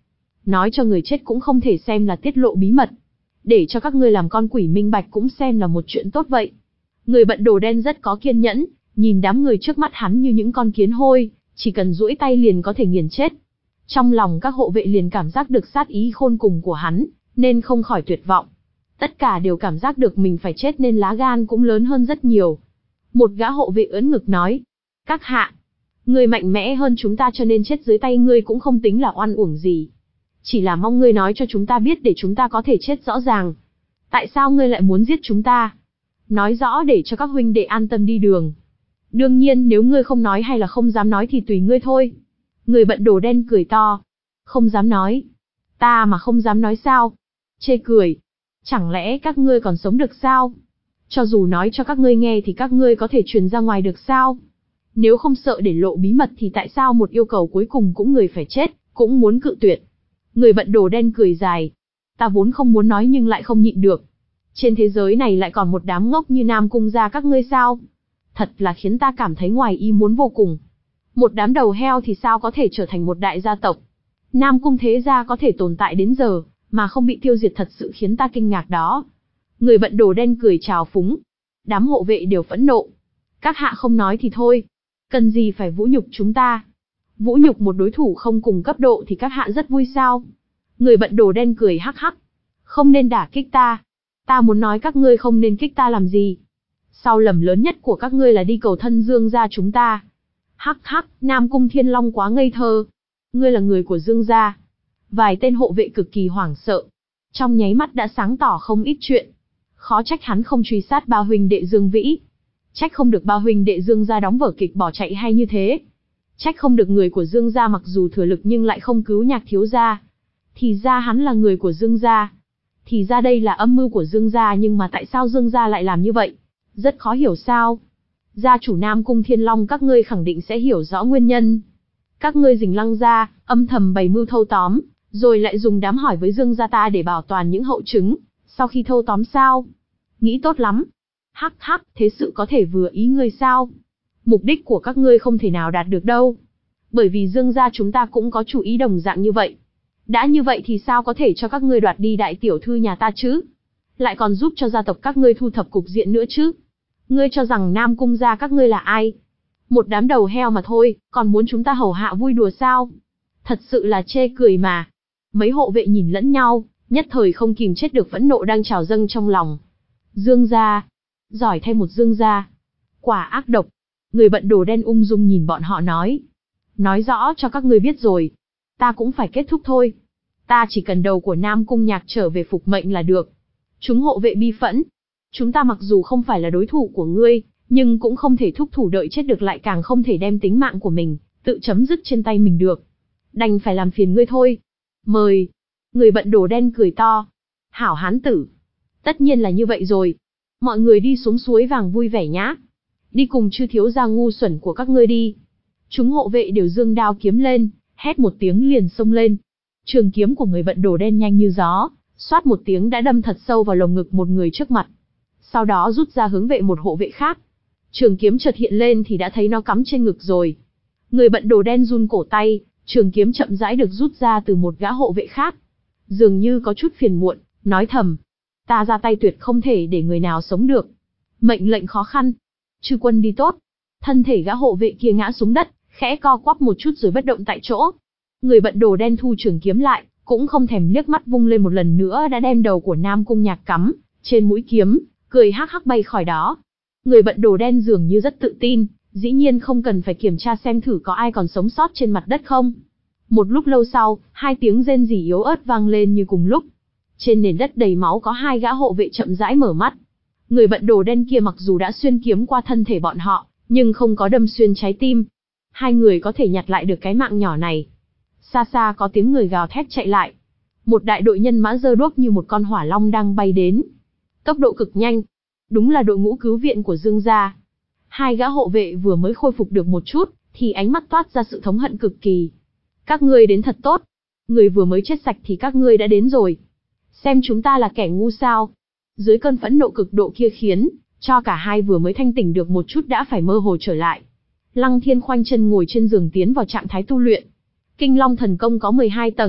Nói cho người chết cũng không thể xem là tiết lộ bí mật. Để cho các ngươi làm con quỷ minh bạch cũng xem là một chuyện tốt vậy. Người bận đồ đen rất có kiên nhẫn, nhìn đám người trước mắt hắn như những con kiến hôi, chỉ cần duỗi tay liền có thể nghiền chết. Trong lòng các hộ vệ liền cảm giác được sát ý khôn cùng của hắn, nên không khỏi tuyệt vọng. Tất cả đều cảm giác được mình phải chết nên lá gan cũng lớn hơn rất nhiều. Một gã hộ vệ ưỡn ngực nói, các hạ, ngươi mạnh mẽ hơn chúng ta cho nên chết dưới tay ngươi cũng không tính là oan uổng gì. Chỉ là mong ngươi nói cho chúng ta biết để chúng ta có thể chết rõ ràng. Tại sao ngươi lại muốn giết chúng ta? Nói rõ để cho các huynh đệ an tâm đi đường. Đương nhiên nếu ngươi không nói hay là không dám nói thì tùy ngươi thôi. Người bận đồ đen cười to. Không dám nói. Ta mà không dám nói sao? Chê cười. Chẳng lẽ các ngươi còn sống được sao? Cho dù nói cho các ngươi nghe thì các ngươi có thể truyền ra ngoài được sao? Nếu không sợ để lộ bí mật thì tại sao một yêu cầu cuối cùng cũng người phải chết, cũng muốn cự tuyệt? Người bận đồ đen cười dài. Ta vốn không muốn nói nhưng lại không nhịn được. Trên thế giới này lại còn một đám ngốc như Nam Cung gia các ngươi sao? Thật là khiến ta cảm thấy ngoài ý muốn vô cùng. Một đám đầu heo thì sao có thể trở thành một đại gia tộc? Nam Cung thế gia có thể tồn tại đến giờ, mà không bị tiêu diệt thật sự khiến ta kinh ngạc đó. Người bận đồ đen cười trào phúng. Đám hộ vệ đều phẫn nộ. Các hạ không nói thì thôi. Cần gì phải vũ nhục chúng ta? Vũ nhục một đối thủ không cùng cấp độ thì các hạ rất vui sao? Người bận đồ đen cười hắc hắc. Không nên đả kích ta. Ta muốn nói các ngươi không nên kích ta làm gì. Sau lầm lớn nhất của các ngươi là đi cầu thân Dương gia chúng ta. Hắc hắc, Nam Cung Thiên Long quá ngây thơ. Ngươi là người của Dương gia. Vài tên hộ vệ cực kỳ hoảng sợ. Trong nháy mắt đã sáng tỏ không ít chuyện. Khó trách hắn không truy sát ba huynh đệ Dương Vĩ. Trách không được ba huynh đệ Dương gia đóng vở kịch bỏ chạy hay như thế. Trách không được người của Dương gia mặc dù thừa lực nhưng lại không cứu Nhạc thiếu gia. Thì ra hắn là người của Dương gia. Thì ra đây là âm mưu của Dương gia, nhưng mà tại sao Dương gia lại làm như vậy? Rất khó hiểu sao? Gia chủ Nam Cung Thiên Long các ngươi khẳng định sẽ hiểu rõ nguyên nhân. Các ngươi rình Lăng gia, âm thầm bày mưu thâu tóm, rồi lại dùng đám hỏi với Dương gia ta để bảo toàn những hậu chứng, sau khi thâu tóm sao? Nghĩ tốt lắm. Hắc hắc, thế sự có thể vừa ý ngươi sao? Mục đích của các ngươi không thể nào đạt được đâu. Bởi vì Dương gia chúng ta cũng có chủ ý đồng dạng như vậy. Đã như vậy thì sao có thể cho các ngươi đoạt đi đại tiểu thư nhà ta chứ? Lại còn giúp cho gia tộc các ngươi thu thập cục diện nữa chứ? Ngươi cho rằng Nam Cung gia các ngươi là ai? Một đám đầu heo mà thôi, còn muốn chúng ta hầu hạ vui đùa sao? Thật sự là chê cười mà. Mấy hộ vệ nhìn lẫn nhau, nhất thời không kìm chết được phẫn nộ đang trào dâng trong lòng. Dương gia, giỏi thay một Dương gia. Quả ác độc. Người bận đồ đen ung dung nhìn bọn họ nói. Nói rõ cho các ngươi biết rồi. Ta cũng phải kết thúc thôi. Ta chỉ cần đầu của Nam Cung Nhạc trở về phục mệnh là được. Chúng hộ vệ bi phẫn. Chúng ta mặc dù không phải là đối thủ của ngươi, nhưng cũng không thể thúc thủ đợi chết được, lại càng không thể đem tính mạng của mình tự chấm dứt trên tay mình được. Đành phải làm phiền ngươi thôi. Mời. Người bận đồ đen cười to. Hảo hán tử. Tất nhiên là như vậy rồi. Mọi người đi xuống suối vàng vui vẻ nhá. Đi cùng chư thiếu gia ngu xuẩn của các ngươi đi. Chúng hộ vệ đều giương đao kiếm lên, hét một tiếng liền xông lên. Trường kiếm của người bận đồ đen nhanh như gió, xoát một tiếng đã đâm thật sâu vào lồng ngực một người trước mặt. Sau đó rút ra hướng vệ một hộ vệ khác. Trường kiếm chợt hiện lên thì đã thấy nó cắm trên ngực rồi. Người bận đồ đen run cổ tay, trường kiếm chậm rãi được rút ra từ một gã hộ vệ khác. Dường như có chút phiền muộn, nói thầm. Ta ra tay tuyệt không thể để người nào sống được. Mệnh lệnh khó khăn. Chư quân đi tốt. Thân thể gã hộ vệ kia ngã xuống đất, khẽ co quắp một chút rồi bất động tại chỗ. Người bận đồ đen thu trường kiếm lại, cũng không thèm liếc mắt vung lên một lần nữa đã đem đầu của Nam Cung Nhạc cắm trên mũi kiếm, cười hắc hắc bay khỏi đó. Người bận đồ đen dường như rất tự tin, dĩ nhiên không cần phải kiểm tra xem thử có ai còn sống sót trên mặt đất không. Một lúc lâu sau, hai tiếng rên rỉ yếu ớt vang lên như cùng lúc. Trên nền đất đầy máu có hai gã hộ vệ chậm rãi mở mắt. Người bận đồ đen kia mặc dù đã xuyên kiếm qua thân thể bọn họ, nhưng không có đâm xuyên trái tim. Hai người có thể nhặt lại được cái mạng nhỏ này. Xa xa có tiếng người gào thét chạy lại. Một đại đội nhân mã giơ đuốc như một con hỏa long đang bay đến. Tốc độ cực nhanh. Đúng là đội ngũ cứu viện của Dương gia. Hai gã hộ vệ vừa mới khôi phục được một chút, thì ánh mắt toát ra sự thống hận cực kỳ. Các ngươi đến thật tốt. Người vừa mới chết sạch thì các ngươi đã đến rồi. Xem chúng ta là kẻ ngu sao. Dưới cơn phẫn nộ cực độ kia khiến cho cả hai vừa mới thanh tỉnh được một chút đã phải mơ hồ trở lại. Lăng Thiên khoanh chân ngồi trên giường tiến vào trạng thái tu luyện. Kinh Long thần công có mười hai tầng,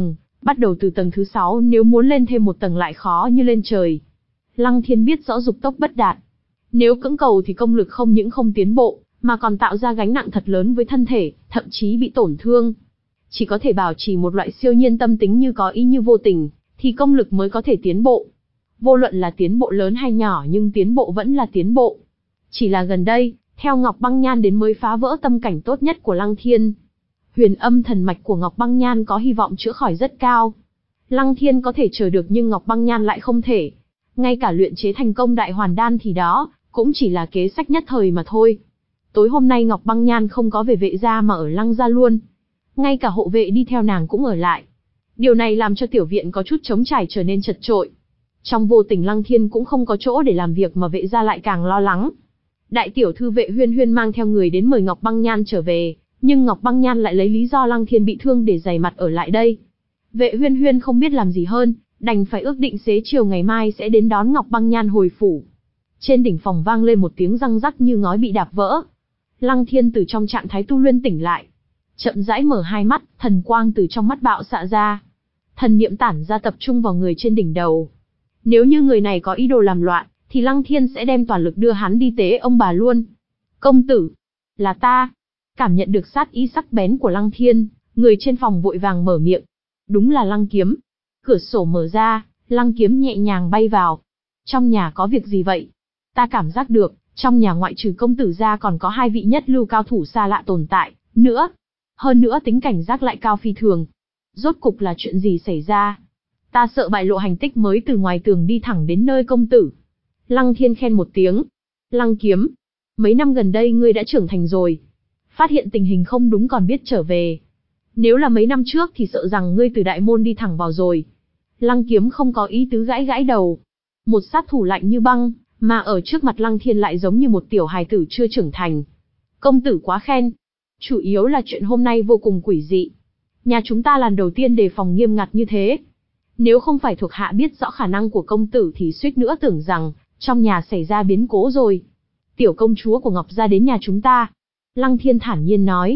Bắt đầu từ tầng thứ sáu, nếu muốn lên thêm một tầng lại khó như lên trời. Lăng Thiên biết rõ dục tốc bất đạt. Nếu cưỡng cầu thì công lực không những không tiến bộ, mà còn tạo ra gánh nặng thật lớn với thân thể, thậm chí bị tổn thương. Chỉ có thể bảo trì một loại siêu nhiên tâm tính như có ý như vô tình, thì công lực mới có thể tiến bộ. Vô luận là tiến bộ lớn hay nhỏ nhưng tiến bộ vẫn là tiến bộ. Chỉ là gần đây, theo Ngọc Băng Nhan đến mới phá vỡ tâm cảnh tốt nhất của Lăng Thiên. Huyền âm thần mạch của Ngọc Băng Nhan có hy vọng chữa khỏi rất cao. Lăng Thiên có thể chờ được nhưng Ngọc Băng Nhan lại không thể. Ngay cả luyện chế thành công đại hoàn đan thì đó, cũng chỉ là kế sách nhất thời mà thôi. Tối hôm nay Ngọc Băng Nhan không có về Vệ gia mà ở Lăng gia luôn. Ngay cả hộ vệ đi theo nàng cũng ở lại. Điều này làm cho tiểu viện có chút trống trải trở nên chật chội. Trong vô tình Lăng Thiên cũng không có chỗ để làm việc mà Vệ gia lại càng lo lắng. Đại tiểu thư Vệ Huyên Huyên mang theo người đến mời Ngọc Băng Nhan trở về, nhưng Ngọc Băng Nhan lại lấy lý do Lăng Thiên bị thương để dày mặt ở lại đây. Vệ Huyên Huyên không biết làm gì hơn, đành phải ước định xế chiều ngày mai sẽ đến đón Ngọc Băng Nhan hồi phủ. Trên đỉnh phòng vang lên một tiếng răng rắc như ngói bị đạp vỡ. Lăng Thiên từ trong trạng thái tu luyện tỉnh lại, chậm rãi mở hai mắt, thần quang từ trong mắt bạo xạ ra. Thần niệm tản ra tập trung vào người trên đỉnh đầu. Nếu như người này có ý đồ làm loạn, thì Lăng Thiên sẽ đem toàn lực đưa hắn đi tế ông bà luôn. Công tử, là ta. Cảm nhận được sát ý sắc bén của Lăng Thiên, người trên phòng vội vàng mở miệng. Đúng là Lăng Kiếm. Cửa sổ mở ra, Lăng Kiếm nhẹ nhàng bay vào. Trong nhà có việc gì vậy? Ta cảm giác được, trong nhà ngoại trừ công tử ra còn có hai vị nhất lưu cao thủ xa lạ tồn tại, nữa. Hơn nữa tính cảnh giác lại cao phi thường. Rốt cục là chuyện gì xảy ra? Ta sợ bại lộ hành tích mới từ ngoài tường đi thẳng đến nơi công tử. Lăng Thiên khen một tiếng. Lăng Kiếm, mấy năm gần đây ngươi đã trưởng thành rồi. Phát hiện tình hình không đúng còn biết trở về. Nếu là mấy năm trước thì sợ rằng ngươi từ đại môn đi thẳng vào rồi. Lăng Kiếm không có ý tứ gãi gãi đầu. Một sát thủ lạnh như băng, mà ở trước mặt Lăng Thiên lại giống như một tiểu hài tử chưa trưởng thành. Công tử quá khen. Chủ yếu là chuyện hôm nay vô cùng quỷ dị. Nhà chúng ta lần đầu tiên đề phòng nghiêm ngặt như thế. Nếu không phải thuộc hạ biết rõ khả năng của công tử thì suýt nữa tưởng rằng trong nhà xảy ra biến cố rồi. Tiểu công chúa của Ngọc gia đến nhà chúng ta. Lăng Thiên thản nhiên nói.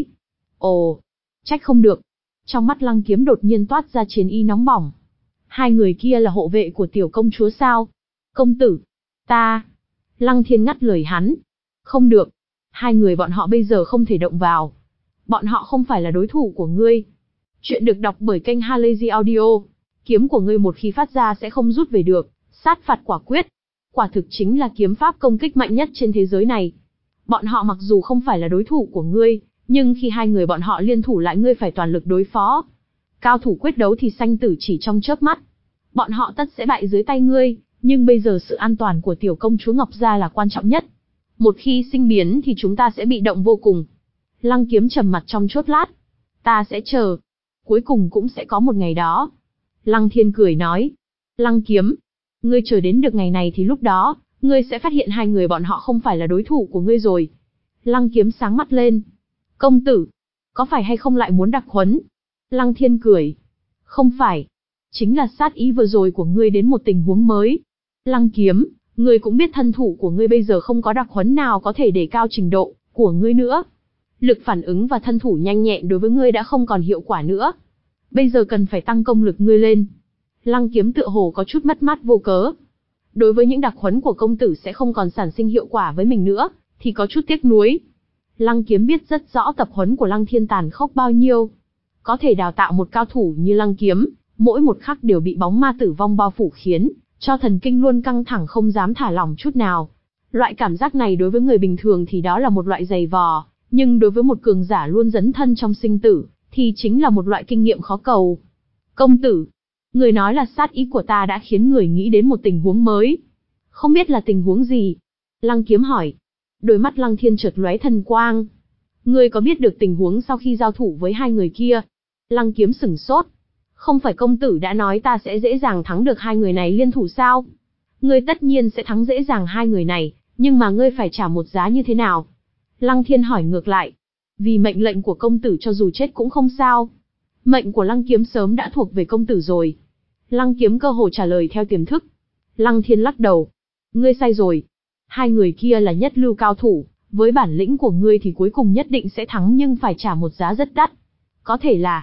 Ồ, trách không được. Trong mắt Lăng Kiếm đột nhiên toát ra chiến ý nóng bỏng. Hai người kia là hộ vệ của tiểu công chúa sao? Công tử, ta. Lăng Thiên ngắt lời hắn. Không được. Hai người bọn họ bây giờ không thể động vào. Bọn họ không phải là đối thủ của ngươi. Chuyện được đọc bởi kênh Halazy Audio. Kiếm của ngươi một khi phát ra sẽ không rút về được, sát phạt quả quyết. Quả thực chính là kiếm pháp công kích mạnh nhất trên thế giới này. Bọn họ mặc dù không phải là đối thủ của ngươi, nhưng khi hai người bọn họ liên thủ lại ngươi phải toàn lực đối phó. Cao thủ quyết đấu thì sanh tử chỉ trong chớp mắt. Bọn họ tất sẽ bại dưới tay ngươi, nhưng bây giờ sự an toàn của tiểu công chúa Ngọc gia là quan trọng nhất. Một khi sinh biến thì chúng ta sẽ bị động vô cùng. Lăng Kiếm trầm mặt trong chốc lát. Ta sẽ chờ. Cuối cùng cũng sẽ có một ngày đó. Lăng Thiên cười nói. Lăng Kiếm, ngươi chờ đến được ngày này thì lúc đó, ngươi sẽ phát hiện hai người bọn họ không phải là đối thủ của ngươi rồi. Lăng Kiếm sáng mắt lên. Công tử, có phải hay không lại muốn đặc huấn? Lăng Thiên cười. Không phải. Chính là sát ý vừa rồi của ngươi đến một tình huống mới. Lăng Kiếm, ngươi cũng biết thân thủ của ngươi bây giờ không có đặc huấn nào có thể đề cao trình độ của ngươi nữa. Lực phản ứng và thân thủ nhanh nhẹn đối với ngươi đã không còn hiệu quả nữa. Bây giờ cần phải tăng công lực ngươi lên. Lăng Kiếm tựa hồ có chút mất mát vô cớ. Đối với những đặc huấn của công tử sẽ không còn sản sinh hiệu quả với mình nữa, thì có chút tiếc nuối. Lăng Kiếm biết rất rõ tập huấn của Lăng Thiên tàn khốc bao nhiêu. Có thể đào tạo một cao thủ như Lăng Kiếm, mỗi một khắc đều bị bóng ma tử vong bao phủ khiến cho thần kinh luôn căng thẳng không dám thả lỏng chút nào. Loại cảm giác này đối với người bình thường thì đó là một loại dày vò, nhưng đối với một cường giả luôn dấn thân trong sinh tử, thì chính là một loại kinh nghiệm khó cầu. Công tử, người nói là sát ý của ta đã khiến người nghĩ đến một tình huống mới. Không biết là tình huống gì? Lăng Kiếm hỏi. Đôi mắt Lăng Thiên chợt lóe thần quang. Ngươi có biết được tình huống sau khi giao thủ với hai người kia? Lăng Kiếm sửng sốt. Không phải công tử đã nói ta sẽ dễ dàng thắng được hai người này liên thủ sao? Ngươi tất nhiên sẽ thắng dễ dàng hai người này, nhưng mà ngươi phải trả một giá như thế nào? Lăng Thiên hỏi ngược lại. Vì mệnh lệnh của công tử cho dù chết cũng không sao. Mệnh của Lăng Kiếm sớm đã thuộc về công tử rồi. Lăng Kiếm cơ hồ trả lời theo tiềm thức. Lăng Thiên lắc đầu. Ngươi sai rồi. Hai người kia là nhất lưu cao thủ, với bản lĩnh của ngươi thì cuối cùng nhất định sẽ thắng nhưng phải trả một giá rất đắt. Có thể là,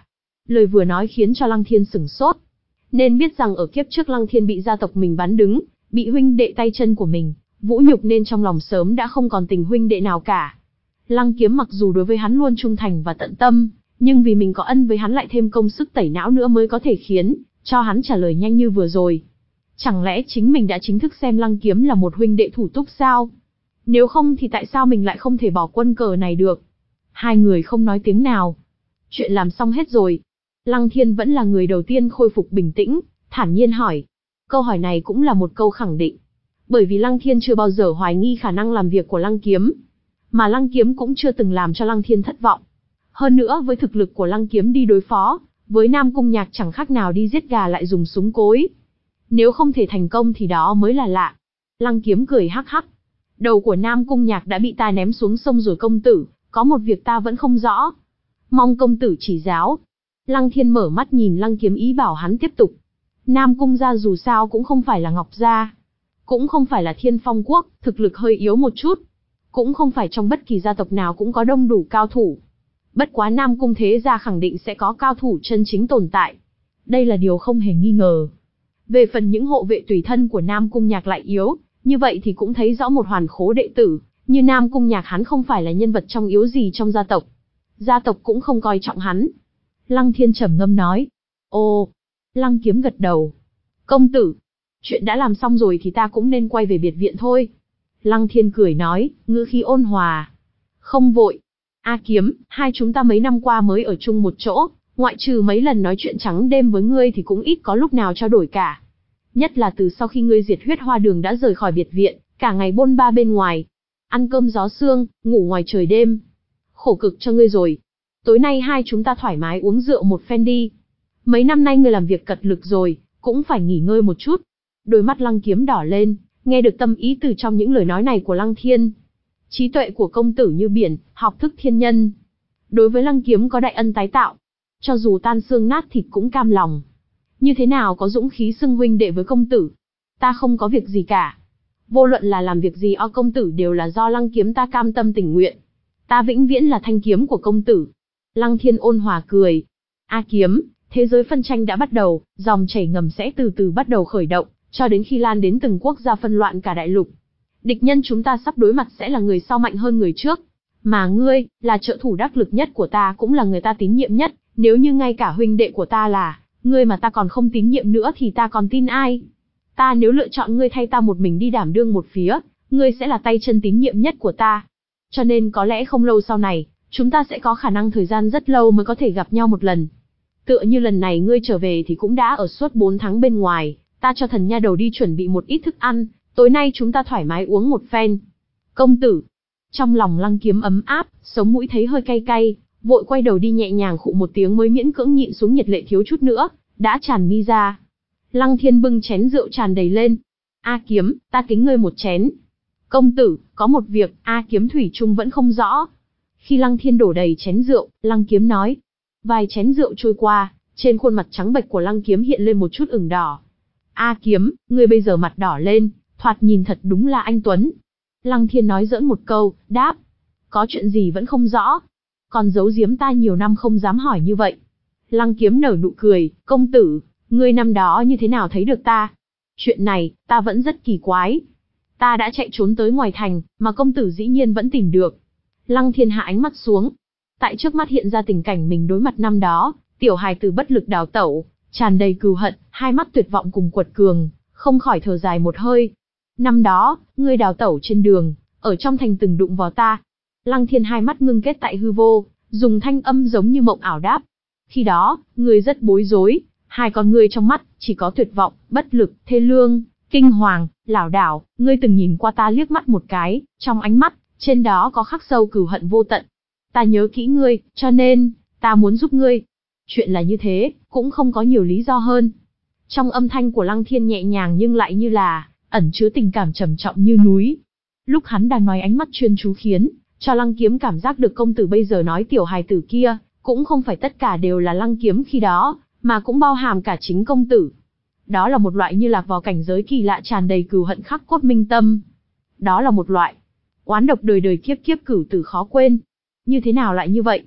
Lời vừa nói khiến cho Lăng Thiên sửng sốt. Nên biết rằng ở kiếp trước Lăng Thiên bị gia tộc mình bán đứng, bị huynh đệ tay chân của mình vũ nhục nên trong lòng sớm đã không còn tình huynh đệ nào cả. Lăng Kiếm mặc dù đối với hắn luôn trung thành và tận tâm, nhưng vì mình có ân với hắn lại thêm công sức tẩy não nữa mới có thể khiến cho hắn trả lời nhanh như vừa rồi. Chẳng lẽ chính mình đã chính thức xem Lăng Kiếm là một huynh đệ thủ túc sao? Nếu không thì tại sao mình lại không thể bỏ quân cờ này được? Hai người không nói tiếng nào. Chuyện làm xong hết rồi. Lăng Thiên vẫn là người đầu tiên khôi phục bình tĩnh, thản nhiên hỏi. Câu hỏi này cũng là một câu khẳng định. Bởi vì Lăng Thiên chưa bao giờ hoài nghi khả năng làm việc của Lăng Kiếm. Mà Lăng Kiếm cũng chưa từng làm cho Lăng Thiên thất vọng. Hơn nữa với thực lực của Lăng Kiếm đi đối phó, với Nam Cung Nhạc chẳng khác nào đi giết gà lại dùng súng cối. Nếu không thể thành công thì đó mới là lạ. Lăng Kiếm cười hắc hắc. Đầu của Nam Cung Nhạc đã bị ta ném xuống sông rồi công tử, có một việc ta vẫn không rõ. Mong công tử chỉ giáo. Lăng Thiên mở mắt nhìn Lăng Kiếm ý bảo hắn tiếp tục. Nam Cung gia dù sao cũng không phải là Ngọc gia, cũng không phải là Thiên Phong quốc, thực lực hơi yếu một chút. Cũng không phải trong bất kỳ gia tộc nào cũng có đông đủ cao thủ. Bất quá Nam Cung thế gia khẳng định sẽ có cao thủ chân chính tồn tại. Đây là điều không hề nghi ngờ. Về phần những hộ vệ tùy thân của Nam Cung Nhạc lại yếu, như vậy thì cũng thấy rõ một hoàn khố đệ tử, như Nam Cung Nhạc hắn không phải là nhân vật trong yếu gì trong gia tộc. Gia tộc cũng không coi trọng hắn. Lăng Thiên trầm ngâm nói. Ồ, Lăng Kiếm gật đầu. Công tử, chuyện đã làm xong rồi thì ta cũng nên quay về biệt viện thôi. Lăng Thiên cười nói, ngữ khí ôn hòa. Không vội. A Kiếm, hai chúng ta mấy năm qua mới ở chung một chỗ, ngoại trừ mấy lần nói chuyện trắng đêm với ngươi thì cũng ít có lúc nào trao đổi cả. Nhất là từ sau khi ngươi diệt huyết hoa đường đã rời khỏi biệt viện, cả ngày bôn ba bên ngoài. Ăn cơm gió sương, ngủ ngoài trời đêm. Khổ cực cho ngươi rồi. Tối nay hai chúng ta thoải mái uống rượu một phen đi. Mấy năm nay ngươi làm việc cật lực rồi, cũng phải nghỉ ngơi một chút. Đôi mắt Lăng Kiếm đỏ lên, nghe được tâm ý từ trong những lời nói này của Lăng Thiên. Trí tuệ của công tử như biển, học thức thiên nhân. Đối với Lăng Kiếm có đại ân tái tạo. Cho dù tan xương nát thịt cũng cam lòng. Như thế nào có dũng khí xưng huynh đệ với công tử? Ta không có việc gì cả. Vô luận là làm việc gì o công tử đều là do Lăng Kiếm ta cam tâm tình nguyện. Ta vĩnh viễn là thanh kiếm của công tử. Lăng Thiên ôn hòa cười. A Kiếm, thế giới phân tranh đã bắt đầu, dòng chảy ngầm sẽ từ từ bắt đầu khởi động, cho đến khi lan đến từng quốc gia phân loạn cả đại lục. Địch nhân chúng ta sắp đối mặt sẽ là người sau mạnh hơn người trước. Mà ngươi, là trợ thủ đắc lực nhất của ta cũng là người ta tín nhiệm nhất, nếu như ngay cả huynh đệ của ta là ngươi mà ta còn không tín nhiệm nữa thì ta còn tin ai? Ta nếu lựa chọn ngươi thay ta một mình đi đảm đương một phía, ngươi sẽ là tay chân tín nhiệm nhất của ta. Cho nên có lẽ không lâu sau này, chúng ta sẽ có khả năng thời gian rất lâu mới có thể gặp nhau một lần. Tựa như lần này ngươi trở về thì cũng đã ở suốt bốn tháng bên ngoài, ta cho thần nha đầu đi chuẩn bị một ít thức ăn, tối nay chúng ta thoải mái uống một phen. Công tử. Trong lòng Lăng Kiếm ấm áp, sống mũi thấy hơi cay cay, vội quay đầu đi nhẹ nhàng khụ một tiếng mới miễn cưỡng nhịn xuống nhiệt lệ thiếu chút nữa, đã tràn mi ra. Lăng Thiên bưng chén rượu tràn đầy lên. A Kiếm, ta kính ngươi một chén. Công tử, có một việc, A Kiếm thủy chung vẫn không rõ. Khi Lăng Thiên đổ đầy chén rượu, Lăng Kiếm nói. Vài chén rượu trôi qua, trên khuôn mặt trắng bệch của Lăng Kiếm hiện lên một chút ửng đỏ. A Kiếm, ngươi bây giờ mặt đỏ lên, thoạt nhìn thật đúng là anh Tuấn. Lăng Thiên nói giỡn một câu, đáp. Có chuyện gì vẫn không rõ. Còn giấu giếm ta nhiều năm không dám hỏi như vậy. Lăng Kiếm nở nụ cười, công tử, ngươi năm đó như thế nào thấy được ta? Chuyện này, ta vẫn rất kỳ quái. Ta đã chạy trốn tới ngoài thành, mà công tử dĩ nhiên vẫn tìm được. Lăng Thiên hạ ánh mắt xuống. Tại trước mắt hiện ra tình cảnh mình đối mặt năm đó, tiểu hài tử bất lực đào tẩu, tràn đầy cừu hận, hai mắt tuyệt vọng cùng quật cường, không khỏi thở dài một hơi. Năm đó, ngươi đào tẩu trên đường, ở trong thành từng đụng vào ta. Lăng Thiên hai mắt ngưng kết tại hư vô, dùng thanh âm giống như mộng ảo đáp. Khi đó, ngươi rất bối rối, hai con ngươi trong mắt, chỉ có tuyệt vọng, bất lực, thê lương, kinh hoàng, lảo đảo, ngươi từng nhìn qua ta liếc mắt một cái, trong ánh mắt, trên đó có khắc sâu cừu hận vô tận. Ta nhớ kỹ ngươi, cho nên, ta muốn giúp ngươi. Chuyện là như thế, cũng không có nhiều lý do hơn. Trong âm thanh của Lăng Thiên nhẹ nhàng nhưng lại như là, ẩn chứa tình cảm trầm trọng như núi. Lúc hắn đang nói ánh mắt chuyên chú khiến, cho Lăng Kiếm cảm giác được công tử bây giờ nói tiểu hài tử kia, cũng không phải tất cả đều là Lăng Kiếm khi đó, mà cũng bao hàm cả chính công tử. Đó là một loại như lạc vào cảnh giới kỳ lạ tràn đầy cừu hận khắc cốt minh tâm. Đó là một loại oán độc đời đời kiếp kiếp cửu tử khó quên. Như thế nào lại như vậy?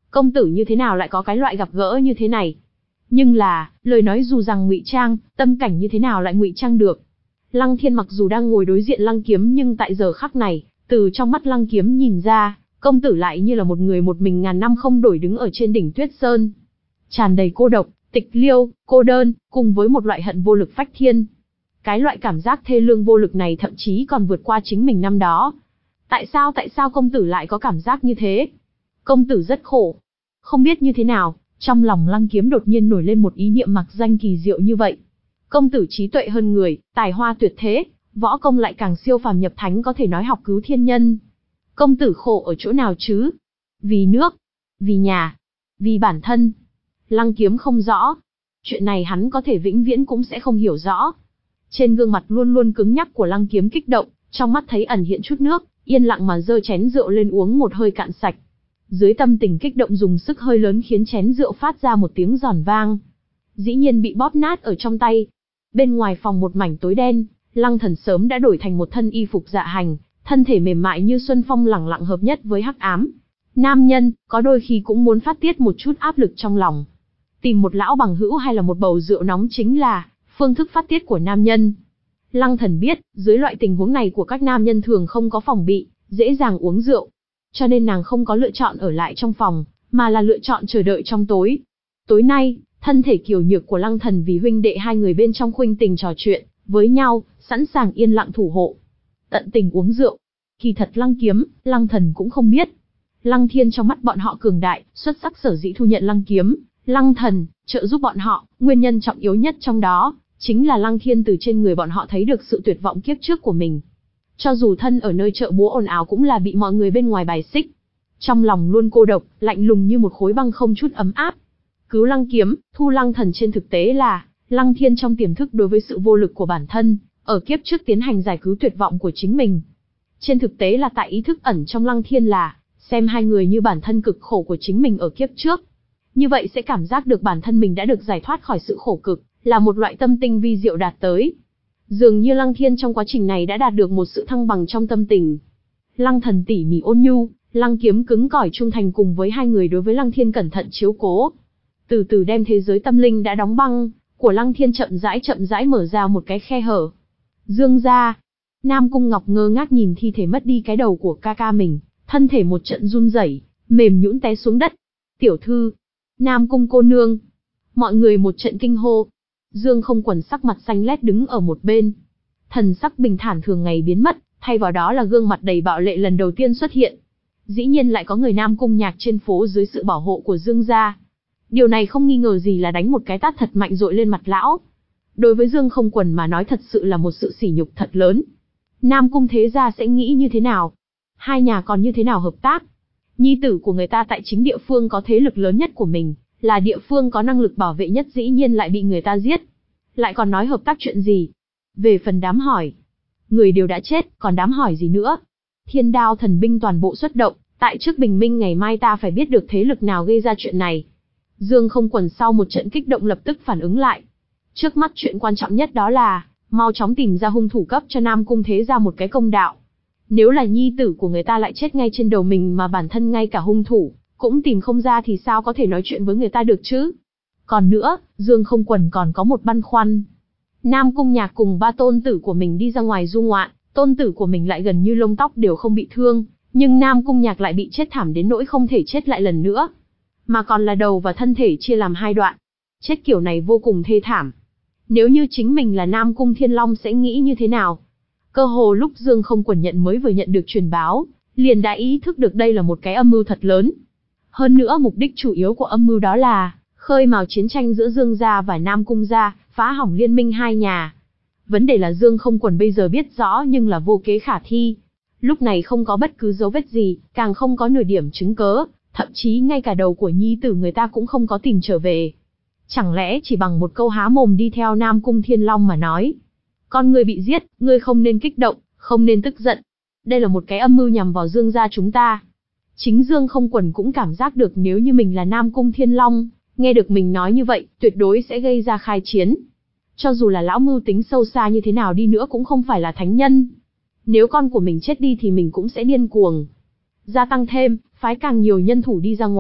công tử như thế nào lại có cái loại gặp gỡ như thế này? Nhưng là, lời nói dù rằng ngụy trang, tâm cảnh như thế nào lại ngụy trang được? Lăng Thiên mặc dù đang ngồi đối diện Lăng Kiếm nhưng tại giờ khắc này, từ trong mắt Lăng Kiếm nhìn ra, công tử lại như là một người một mình ngàn năm không đổi đứng ở trên đỉnh Tuyết Sơn. Tràn đầy cô độc, tịch liêu, cô đơn, cùng với một loại hận vô lực phách thiên. Cái loại cảm giác thê lương vô lực này thậm chí còn vượt qua chính mình năm đó. Tại sao tại sao công tử lại có cảm giác như thế? Công tử rất khổ. Không biết như thế nào, trong lòng Lăng Kiếm đột nhiên nổi lên một ý niệm mặc danh kỳ diệu như vậy. Công tử trí tuệ hơn người, tài hoa tuyệt thế, võ công lại càng siêu phàm nhập thánh, có thể nói học cứu thiên nhân. Công tử khổ ở chỗ nào chứ? Vì nước, vì nhà, vì bản thân. Lăng Kiếm không rõ. Chuyện này hắn có thể vĩnh viễn cũng sẽ không hiểu rõ. Trên gương mặt luôn luôn cứng nhắc của Lăng Kiếm kích động, trong mắt thấy ẩn hiện chút nước, yên lặng mà giơ chén rượu lên uống một hơi cạn sạch. Dưới tâm tình kích động dùng sức hơi lớn khiến chén rượu phát ra một tiếng giòn vang. Dĩ nhiên bị bóp nát ở trong tay. Bên ngoài phòng một mảnh tối đen, Lăng Thần sớm đã đổi thành một thân y phục dạ hành, thân thể mềm mại như xuân phong lẳng lặng hợp nhất với hắc ám. Nam nhân, có đôi khi cũng muốn phát tiết một chút áp lực trong lòng. Tìm một lão bằng hữu hay là một bầu rượu nóng chính là phương thức phát tiết của nam nhân. Lăng Thần biết, dưới loại tình huống này của các nam nhân thường không có phòng bị, dễ dàng uống rượu. Cho nên nàng không có lựa chọn ở lại trong phòng, mà là lựa chọn chờ đợi trong tối. Tối nay, thân thể kiều nhược của Lăng Thần vì huynh đệ hai người bên trong khuynh tình trò chuyện với nhau, sẵn sàng yên lặng thủ hộ. Tận tình uống rượu. Kỳ thật Lăng Kiếm, Lăng Thần cũng không biết. Lăng Thiên trong mắt bọn họ cường đại, xuất sắc, sở dĩ thu nhận Lăng Kiếm, Lăng Thần, trợ giúp bọn họ, nguyên nhân trọng yếu nhất trong đó, chính là Lăng Thiên từ trên người bọn họ thấy được sự tuyệt vọng kiếp trước của mình. Cho dù thân ở nơi chợ búa ồn ào cũng là bị mọi người bên ngoài bài xích. Trong lòng luôn cô độc, lạnh lùng như một khối băng không chút ấm áp. Cứu Lăng Kiếm, thu Lăng Thần trên thực tế là, Lăng Thiên trong tiềm thức đối với sự vô lực của bản thân, ở kiếp trước tiến hành giải cứu tuyệt vọng của chính mình. Trên thực tế là tại ý thức ẩn trong Lăng Thiên là, xem hai người như bản thân cực khổ của chính mình ở kiếp trước. Như vậy sẽ cảm giác được bản thân mình đã được giải thoát khỏi sự khổ cực, là một loại tâm tinh vi diệu đạt tới. Dường như Lăng Thiên trong quá trình này đã đạt được một sự thăng bằng trong tâm tình. Lăng Thần tỉ mỉ ôn nhu, Lăng Kiếm cứng cỏi trung thành cùng với hai người đối với Lăng Thiên cẩn thận chiếu cố. Từ từ đem thế giới tâm linh đã đóng băng của Lăng Thiên chậm rãi chậm rãi mở ra một cái khe hở. Dương gia, Nam Cung Ngọc ngơ ngác nhìn thi thể mất đi cái đầu của ca ca mình, thân thể một trận run rẩy, mềm nhũn té xuống đất. Tiểu thư, Nam Cung cô nương. Mọi người một trận kinh hô. Dương Không Quần sắc mặt xanh lét đứng ở một bên. Thần sắc bình thản thường ngày biến mất, thay vào đó là gương mặt đầy bạo lệ lần đầu tiên xuất hiện. Dĩ nhiên lại có người Nam Cung Nhạc trên phố dưới sự bảo hộ của Dương gia. Điều này không nghi ngờ gì là đánh một cái tát thật mạnh dội lên mặt lão. Đối với Dương Không Quần mà nói thật sự là một sự sỉ nhục thật lớn. Nam Cung thế gia sẽ nghĩ như thế nào? Hai nhà còn như thế nào hợp tác? Nhi tử của người ta tại chính địa phương có thế lực lớn nhất của mình, là địa phương có năng lực bảo vệ nhất dĩ nhiên lại bị người ta giết. Lại còn nói hợp tác chuyện gì? Về phần đám hỏi, người đều đã chết, còn đám hỏi gì nữa? Thiên đao thần binh toàn bộ xuất động, tại trước bình minh ngày mai ta phải biết được thế lực nào gây ra chuyện này. Dương Không Quần sau một trận kích động lập tức phản ứng lại. Trước mắt chuyện quan trọng nhất đó là, mau chóng tìm ra hung thủ cấp cho Nam Cung thế gia một cái công đạo. Nếu là nhi tử của người ta lại chết ngay trên đầu mình mà bản thân ngay cả hung thủ cũng tìm không ra thì sao có thể nói chuyện với người ta được chứ? Còn nữa, Dương Không Quần còn có một băn khoăn. Nam Cung Nhạc cùng ba tôn tử của mình đi ra ngoài du ngoạn, tôn tử của mình lại gần như lông tóc đều không bị thương, nhưng Nam Cung Nhạc lại bị chết thảm đến nỗi không thể chết lại lần nữa. Mà còn là đầu và thân thể chia làm hai đoạn. Chết kiểu này vô cùng thê thảm. Nếu như chính mình là Nam Cung Thiên Long sẽ nghĩ như thế nào? Cơ hồ lúc Dương Không Quần nhận mới vừa nhận được truyền báo, liền đã ý thức được đây là một cái âm mưu thật lớn. Hơn nữa mục đích chủ yếu của âm mưu đó là khơi mào chiến tranh giữa Dương gia và Nam Cung gia, phá hỏng liên minh hai nhà. Vấn đề là Dương Không Quần bây giờ biết rõ nhưng là vô kế khả thi. Lúc này không có bất cứ dấu vết gì, càng không có nửa điểm chứng cớ, thậm chí ngay cả đầu của nhi tử người ta cũng không có tìm trở về. Chẳng lẽ chỉ bằng một câu há mồm đi theo Nam Cung Thiên Long mà nói, con người bị giết, ngươi không nên kích động, không nên tức giận. Đây là một cái âm mưu nhằm vào Dương gia chúng ta. Chính Dương Không Quần cũng cảm giác được nếu như mình là Nam Cung Thiên Long, nghe được mình nói như vậy, tuyệt đối sẽ gây ra khai chiến. Cho dù là lão mưu tính sâu xa như thế nào đi nữa cũng không phải là thánh nhân. Nếu con của mình chết đi thì mình cũng sẽ điên cuồng. Gia tăng thêm, phái càng nhiều nhân thủ đi ra ngoài,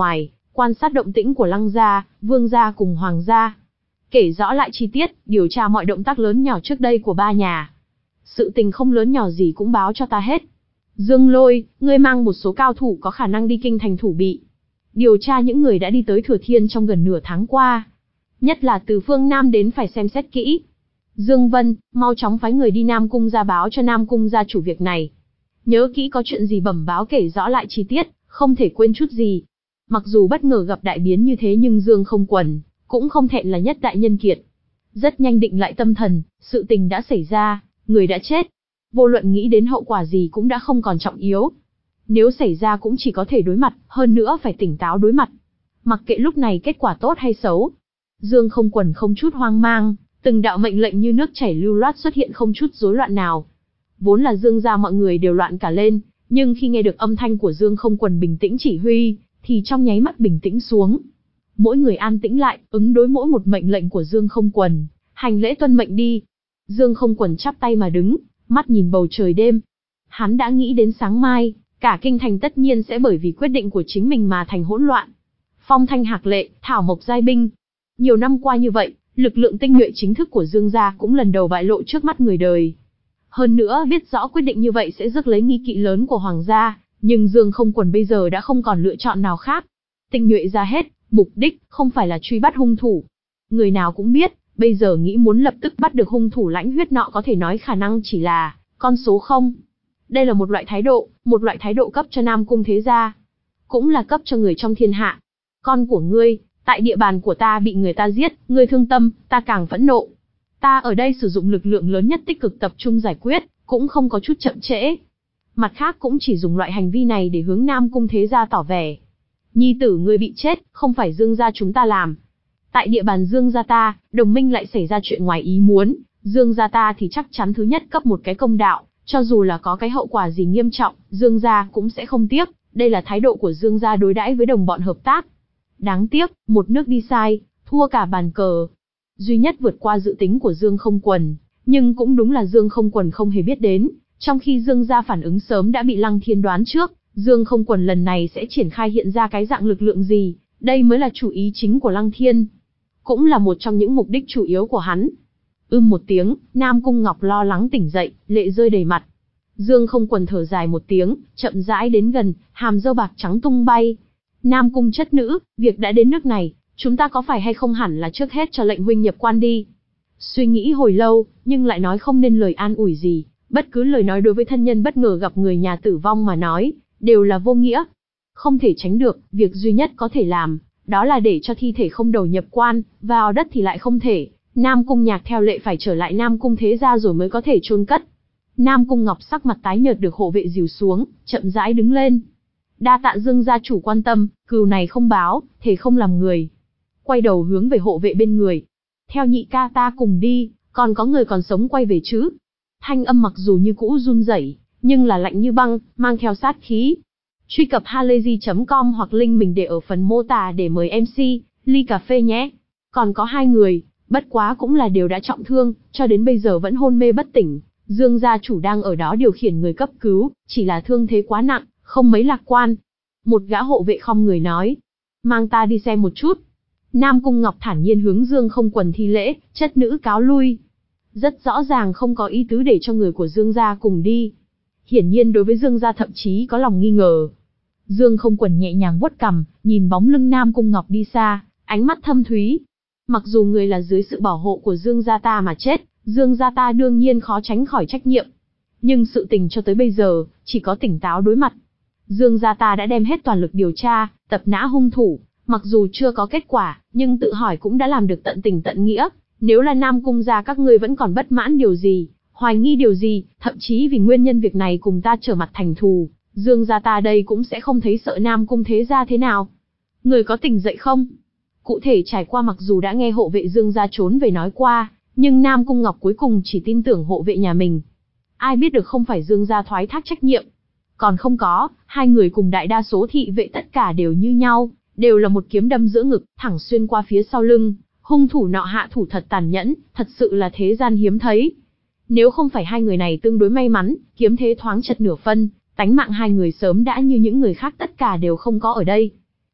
Quan sát động tĩnh của Lăng gia, Vương gia cùng Hoàng gia. Kể rõ lại chi tiết, điều tra mọi động tác lớn nhỏ trước đây của ba nhà. Sự tình không lớn nhỏ gì cũng báo cho ta hết. Dương Lôi, ngươi mang một số cao thủ có khả năng đi kinh thành thủ bị. Điều tra những người đã đi tới Thừa Thiên trong gần nửa tháng qua. Nhất là từ phương Nam đến phải xem xét kỹ. Dương Vân, mau chóng phái người đi Nam Cung gia báo cho Nam Cung gia chủ việc này. Nhớ kỹ có chuyện gì bẩm báo kể rõ lại chi tiết, không thể quên chút gì. Mặc dù bất ngờ gặp đại biến như thế nhưng Dương Không Quần cũng không thẹn là nhất đại nhân kiệt. Rất nhanh định lại tâm thần, sự tình đã xảy ra, người đã chết. Vô luận nghĩ đến hậu quả gì cũng đã không còn trọng yếu. Nếu xảy ra cũng chỉ có thể đối mặt, hơn nữa phải tỉnh táo đối mặt. Mặc kệ lúc này kết quả tốt hay xấu. Dương Không Quần không chút hoang mang, từng đạo mệnh lệnh như nước chảy lưu loát xuất hiện không chút rối loạn nào. Vốn là Dương gia mọi người đều loạn cả lên, nhưng khi nghe được âm thanh của Dương Không Quần bình tĩnh chỉ huy, thì trong nháy mắt bình tĩnh xuống. Mỗi người an tĩnh lại, ứng đối mỗi một mệnh lệnh của Dương Không Quần, hành lễ tuân mệnh đi. Dương Không Quần chắp tay mà đứng, mắt nhìn bầu trời đêm. Hắn đã nghĩ đến sáng mai, cả kinh thành tất nhiên sẽ bởi vì quyết định của chính mình mà thành hỗn loạn. Phong thanh hạc lệ, thảo mộc giai binh. Nhiều năm qua như vậy, lực lượng tinh nhuệ chính thức của Dương gia cũng lần đầu bại lộ trước mắt người đời. Hơn nữa biết rõ quyết định như vậy sẽ rước lấy nghi kỵ lớn của Hoàng gia, nhưng Dương Không Quần bây giờ đã không còn lựa chọn nào khác. Tinh nhuệ ra hết, mục đích không phải là truy bắt hung thủ. Người nào cũng biết, bây giờ nghĩ muốn lập tức bắt được hung thủ lãnh huyết nọ có thể nói khả năng chỉ là con số không. Đây là một loại thái độ, một loại thái độ cấp cho Nam Cung thế gia, cũng là cấp cho người trong thiên hạ. Con của ngươi, tại địa bàn của ta bị người ta giết, ngươi thương tâm, ta càng phẫn nộ. Ta ở đây sử dụng lực lượng lớn nhất tích cực tập trung giải quyết, cũng không có chút chậm trễ. Mặt khác cũng chỉ dùng loại hành vi này để hướng Nam Cung thế gia tỏ vẻ. Nhi tử ngươi bị chết, không phải Dương gia chúng ta làm. Tại địa bàn Dương gia ta, đồng minh lại xảy ra chuyện ngoài ý muốn, Dương gia ta thì chắc chắn thứ nhất cấp một cái công đạo, cho dù là có cái hậu quả gì nghiêm trọng, Dương gia cũng sẽ không tiếc, đây là thái độ của Dương gia đối đãi với đồng bọn hợp tác. Đáng tiếc, một nước đi sai, thua cả bàn cờ. Duy nhất vượt qua dự tính của Dương Không Quần, nhưng cũng đúng là Dương Không Quần không hề biết đến, trong khi Dương gia phản ứng sớm đã bị Lăng Thiên đoán trước, Dương Không Quần lần này sẽ triển khai hiện ra cái dạng lực lượng gì, đây mới là chủ ý chính của Lăng Thiên. Cũng là một trong những mục đích chủ yếu của hắn. Ưm một tiếng, Nam Cung Ngọc lo lắng tỉnh dậy, lệ rơi đầy mặt. Dương Không Quần thở dài một tiếng, chậm rãi đến gần, hàm râu bạc trắng tung bay. Nam Cung chất nữ, việc đã đến nước này, chúng ta có phải hay không hẳn là trước hết cho lệnh huynh nhập quan đi. Suy nghĩ hồi lâu, nhưng lại nói không nên lời an ủi gì, bất cứ lời nói đối với thân nhân bất ngờ gặp người nhà tử vong mà nói, đều là vô nghĩa. Không thể tránh được, việc duy nhất có thể làm, đó là để cho thi thể không đầu nhập quan, vào đất thì lại không thể. Nam Cung Nhạc theo lệ phải trở lại Nam Cung thế gia rồi mới có thể chôn cất. Nam Cung Ngọc sắc mặt tái nhợt được hộ vệ dìu xuống, chậm rãi đứng lên. Đa tạ Dương gia chủ quan tâm, cừu này không báo, thể không làm người. Quay đầu hướng về hộ vệ bên người. Theo nhị ca ta cùng đi, còn có người còn sống quay về chứ. Thanh âm mặc dù như cũ run rẩy, nhưng là lạnh như băng, mang theo sát khí. Truy cập halayzi chấm com hoặc link mình để ở phần mô tả để mời em xê, ly cà phê nhé. Còn có hai người, bất quá cũng là đều đã trọng thương, cho đến bây giờ vẫn hôn mê bất tỉnh. Dương gia chủ đang ở đó điều khiển người cấp cứu, chỉ là thương thế quá nặng, không mấy lạc quan. Một gã hộ vệ khom người nói, mang ta đi xem một chút. Nam Cung Ngọc thản nhiên hướng Dương Không Quần thi lễ, chất nữ cáo lui. Rất rõ ràng không có ý tứ để cho người của Dương gia cùng đi. Hiển nhiên đối với Dương gia thậm chí có lòng nghi ngờ. Dương Không Quần nhẹ nhàng vuốt cằm, nhìn bóng lưng Nam Cung Ngọc đi xa, ánh mắt thâm thúy. Mặc dù người là dưới sự bảo hộ của Dương gia ta mà chết, Dương gia ta đương nhiên khó tránh khỏi trách nhiệm. Nhưng sự tình cho tới bây giờ, chỉ có tỉnh táo đối mặt. Dương gia ta đã đem hết toàn lực điều tra, tập nã hung thủ, mặc dù chưa có kết quả, nhưng tự hỏi cũng đã làm được tận tình tận nghĩa. Nếu là Nam Cung gia các ngươi vẫn còn bất mãn điều gì, hoài nghi điều gì, thậm chí vì nguyên nhân việc này cùng ta trở mặt thành thù, Dương gia ta đây cũng sẽ không thấy sợ Nam Cung thế gia thế nào. Người có tỉnh dậy không? Cụ thể trải qua mặc dù đã nghe hộ vệ Dương gia trốn về nói qua, nhưng Nam Cung Ngọc cuối cùng chỉ tin tưởng hộ vệ nhà mình. Ai biết được không phải Dương gia thoái thác trách nhiệm. Còn không có, hai người cùng đại đa số thị vệ tất cả đều như nhau, đều là một kiếm đâm giữa ngực, thẳng xuyên qua phía sau lưng. Hung thủ nọ hạ thủ thật tàn nhẫn, thật sự là thế gian hiếm thấy. Nếu không phải hai người này tương đối may mắn, kiếm thế thoáng chật nửa phân, tánh mạng hai người sớm đã như những người khác tất cả đều không có ở đây.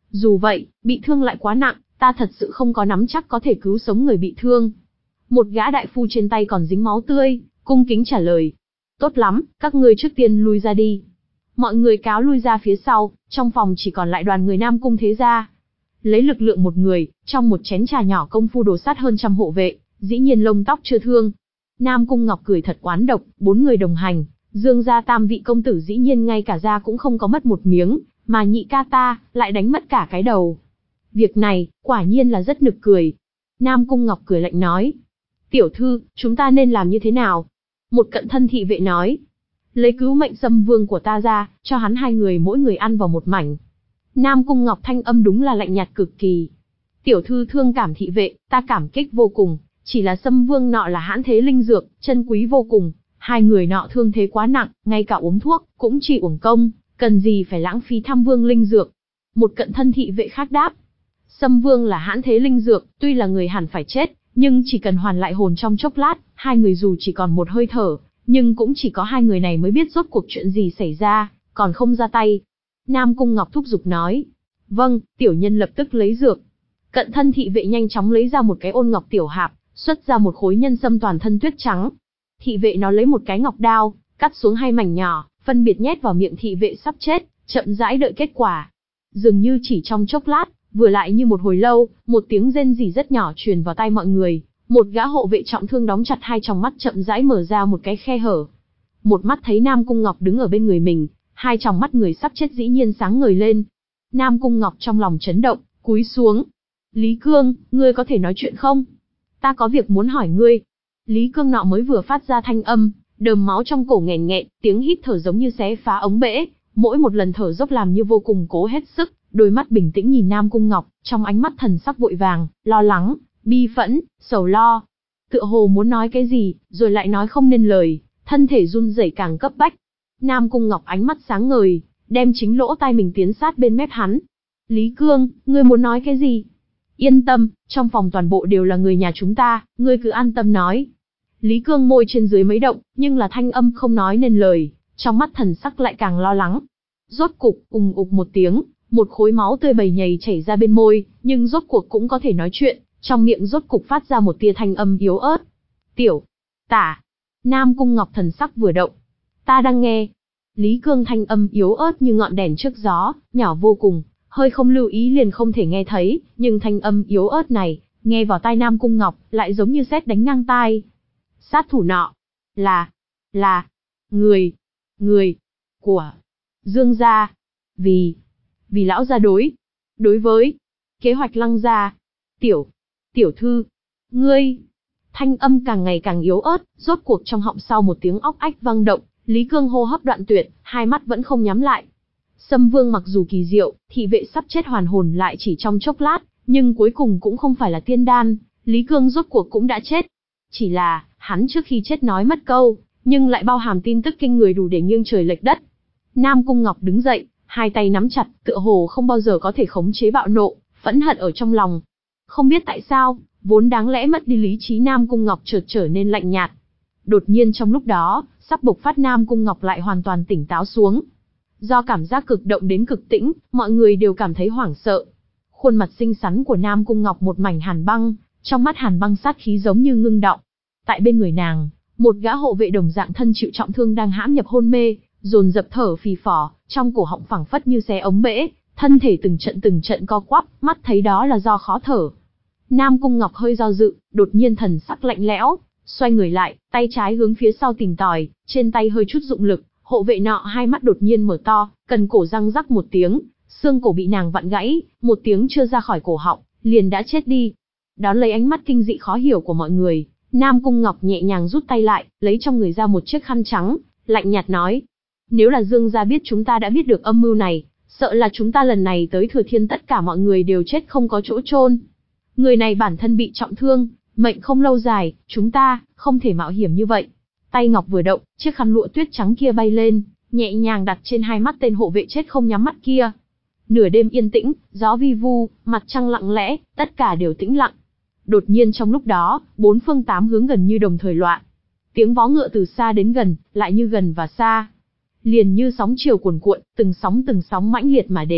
Dù vậy, bị thương lại quá nặng, ta thật sự không có nắm chắc có thể cứu sống người bị thương. Một gã đại phu trên tay còn dính máu tươi, cung kính trả lời. Tốt lắm, các ngươi trước tiên lui ra đi. Mọi người cáo lui ra phía sau, trong phòng chỉ còn lại đoàn người Nam Cung thế gia. Lấy lực lượng một người, trong một chén trà nhỏ công phu đồ sát hơn trăm hộ vệ, dĩ nhiên lông tóc chưa thương. Nam Cung Ngọc cười thật oán độc, bốn người đồng hành, Dương gia tam vị công tử dĩ nhiên ngay cả da cũng không có mất một miếng, mà nhị ca ta, lại đánh mất cả cái đầu. Việc này, quả nhiên là rất nực cười. Nam Cung Ngọc cười lạnh nói. Tiểu thư, chúng ta nên làm như thế nào? Một cận thân thị vệ nói. Lấy cứu mệnh Sâm Vương của ta ra, cho hắn hai người mỗi người ăn vào một mảnh. Nam Cung Ngọc thanh âm đúng là lạnh nhạt cực kỳ. Tiểu thư thương cảm thị vệ, ta cảm kích vô cùng, chỉ là Sâm Vương nọ là hãn thế linh dược, chân quý vô cùng, hai người nọ thương thế quá nặng, ngay cả uống thuốc, cũng chỉ uổng công, cần gì phải lãng phí tham vương linh dược. Một cận thân thị vệ khác đáp. Sâm Vương là hãn thế linh dược, tuy là người hẳn phải chết, nhưng chỉ cần hoàn lại hồn trong chốc lát, hai người dù chỉ còn một hơi thở, nhưng cũng chỉ có hai người này mới biết rốt cuộc chuyện gì xảy ra, còn không ra tay. Nam Cung Ngọc thúc giục nói. Vâng, tiểu nhân lập tức lấy dược. Cận thân thị vệ nhanh chóng lấy ra một cái ôn ngọc tiểu hạp, xuất ra một khối nhân sâm toàn thân tuyết trắng. Thị vệ nó lấy một cái ngọc đao, cắt xuống hai mảnh nhỏ, phân biệt nhét vào miệng thị vệ sắp chết, chậm rãi đợi kết quả. Dường như chỉ trong chốc lát, vừa lại như một hồi lâu, một tiếng rên rỉ rất nhỏ truyền vào tai mọi người. Một gã hộ vệ trọng thương đóng chặt hai tròng mắt chậm rãi mở ra một cái khe hở. Một mắt thấy Nam Cung Ngọc đứng ở bên người mình, hai tròng mắt người sắp chết dĩ nhiên sáng ngời lên. Nam Cung Ngọc trong lòng chấn động, cúi xuống. Lý Cương, ngươi có thể nói chuyện không? Ta có việc muốn hỏi ngươi. Lý Cương nọ mới vừa phát ra thanh âm, đờm máu trong cổ nghẹn nghẹn, tiếng hít thở giống như xé phá ống bể, mỗi một lần thở dốc làm như vô cùng cố hết sức, đôi mắt bình tĩnh nhìn Nam Cung Ngọc, trong ánh mắt thần sắc vội vàng, lo lắng, bi phẫn, sầu lo. Tựa hồ muốn nói cái gì, rồi lại nói không nên lời, thân thể run rẩy càng cấp bách. Nam Cung Ngọc ánh mắt sáng ngời, đem chính lỗ tai mình tiến sát bên mép hắn. Lý Cương, ngươi muốn nói cái gì? Yên tâm, trong phòng toàn bộ đều là người nhà chúng ta, ngươi cứ an tâm nói. Lý Cương môi trên dưới mấy động, nhưng là thanh âm không nói nên lời, trong mắt thần sắc lại càng lo lắng. Rốt cục, ùng ục một tiếng, một khối máu tươi bầy nhầy chảy ra bên môi, nhưng rốt cuộc cũng có thể nói chuyện, trong miệng rốt cục phát ra một tia thanh âm yếu ớt. Tiểu, tả, Nam Cung Ngọc thần sắc vừa động. Ta đang nghe. Lý Cương thanh âm yếu ớt như ngọn đèn trước gió, nhỏ vô cùng, hơi không lưu ý liền không thể nghe thấy, nhưng thanh âm yếu ớt này, nghe vào tai Nam Cung Ngọc, lại giống như sét đánh ngang tai. Sát thủ nọ, là, là, người, người, của, Dương gia, vì, vì lão gia đối, đối với, kế hoạch Lăng gia, tiểu, tiểu thư, ngươi. Thanh âm càng ngày càng yếu ớt, rốt cuộc trong họng sau một tiếng óc ách vang động, Lý Cương hô hấp đoạn tuyệt, hai mắt vẫn không nhắm lại. Sâm Vương mặc dù kỳ diệu, thị vệ sắp chết hoàn hồn lại chỉ trong chốc lát, nhưng cuối cùng cũng không phải là tiên đan, Lý Cương rốt cuộc cũng đã chết. Chỉ là, hắn trước khi chết nói mất câu, nhưng lại bao hàm tin tức kinh người đủ để nghiêng trời lệch đất. Nam Cung Ngọc đứng dậy, hai tay nắm chặt, tựa hồ không bao giờ có thể khống chế bạo nộ, phẫn hận ở trong lòng. Không biết tại sao, vốn đáng lẽ mất đi lý trí Nam Cung Ngọc chợt trở nên lạnh nhạt. Đột nhiên trong lúc đó, sắp bộc phát Nam Cung Ngọc lại hoàn toàn tỉnh táo xuống. Do cảm giác cực động đến cực tĩnh, mọi người đều cảm thấy hoảng sợ. Khuôn mặt xinh xắn của Nam Cung Ngọc một mảnh hàn băng, trong mắt hàn băng sát khí giống như ngưng đọng. Tại bên người nàng, một gã hộ vệ đồng dạng thân chịu trọng thương đang hãm nhập hôn mê, dồn dập thở phì phò, trong cổ họng phẳng phất như xé ống bể, thân thể từng trận từng trận co quắp, mắt thấy đó là do khó thở. Nam Cung Ngọc hơi do dự, đột nhiên thần sắc lạnh lẽo, xoay người lại, tay trái hướng phía sau tìm tòi, trên tay hơi chút dụng lực, hộ vệ nọ hai mắt đột nhiên mở to, cần cổ răng rắc một tiếng, xương cổ bị nàng vặn gãy, một tiếng chưa ra khỏi cổ họng, liền đã chết đi. Đón lấy ánh mắt kinh dị khó hiểu của mọi người, Nam Cung Ngọc nhẹ nhàng rút tay lại, lấy trong người ra một chiếc khăn trắng, lạnh nhạt nói: nếu là Dương gia biết chúng ta đã biết được âm mưu này, sợ là chúng ta lần này tới Thừa Thiên tất cả mọi người đều chết không có chỗ chôn. Người này bản thân bị trọng thương, mệnh không lâu dài, chúng ta không thể mạo hiểm như vậy. Tay Ngọc vừa động, chiếc khăn lụa tuyết trắng kia bay lên, nhẹ nhàng đặt trên hai mắt tên hộ vệ chết không nhắm mắt kia. Nửa đêm yên tĩnh, gió vi vu, mặt trăng lặng lẽ, tất cả đều tĩnh lặng. Đột nhiên trong lúc đó, bốn phương tám hướng gần như đồng thời loạn. Tiếng vó ngựa từ xa đến gần, lại như gần và xa. Liền như sóng chiều cuồn cuộn, từng sóng từng sóng mãnh liệt mà đến,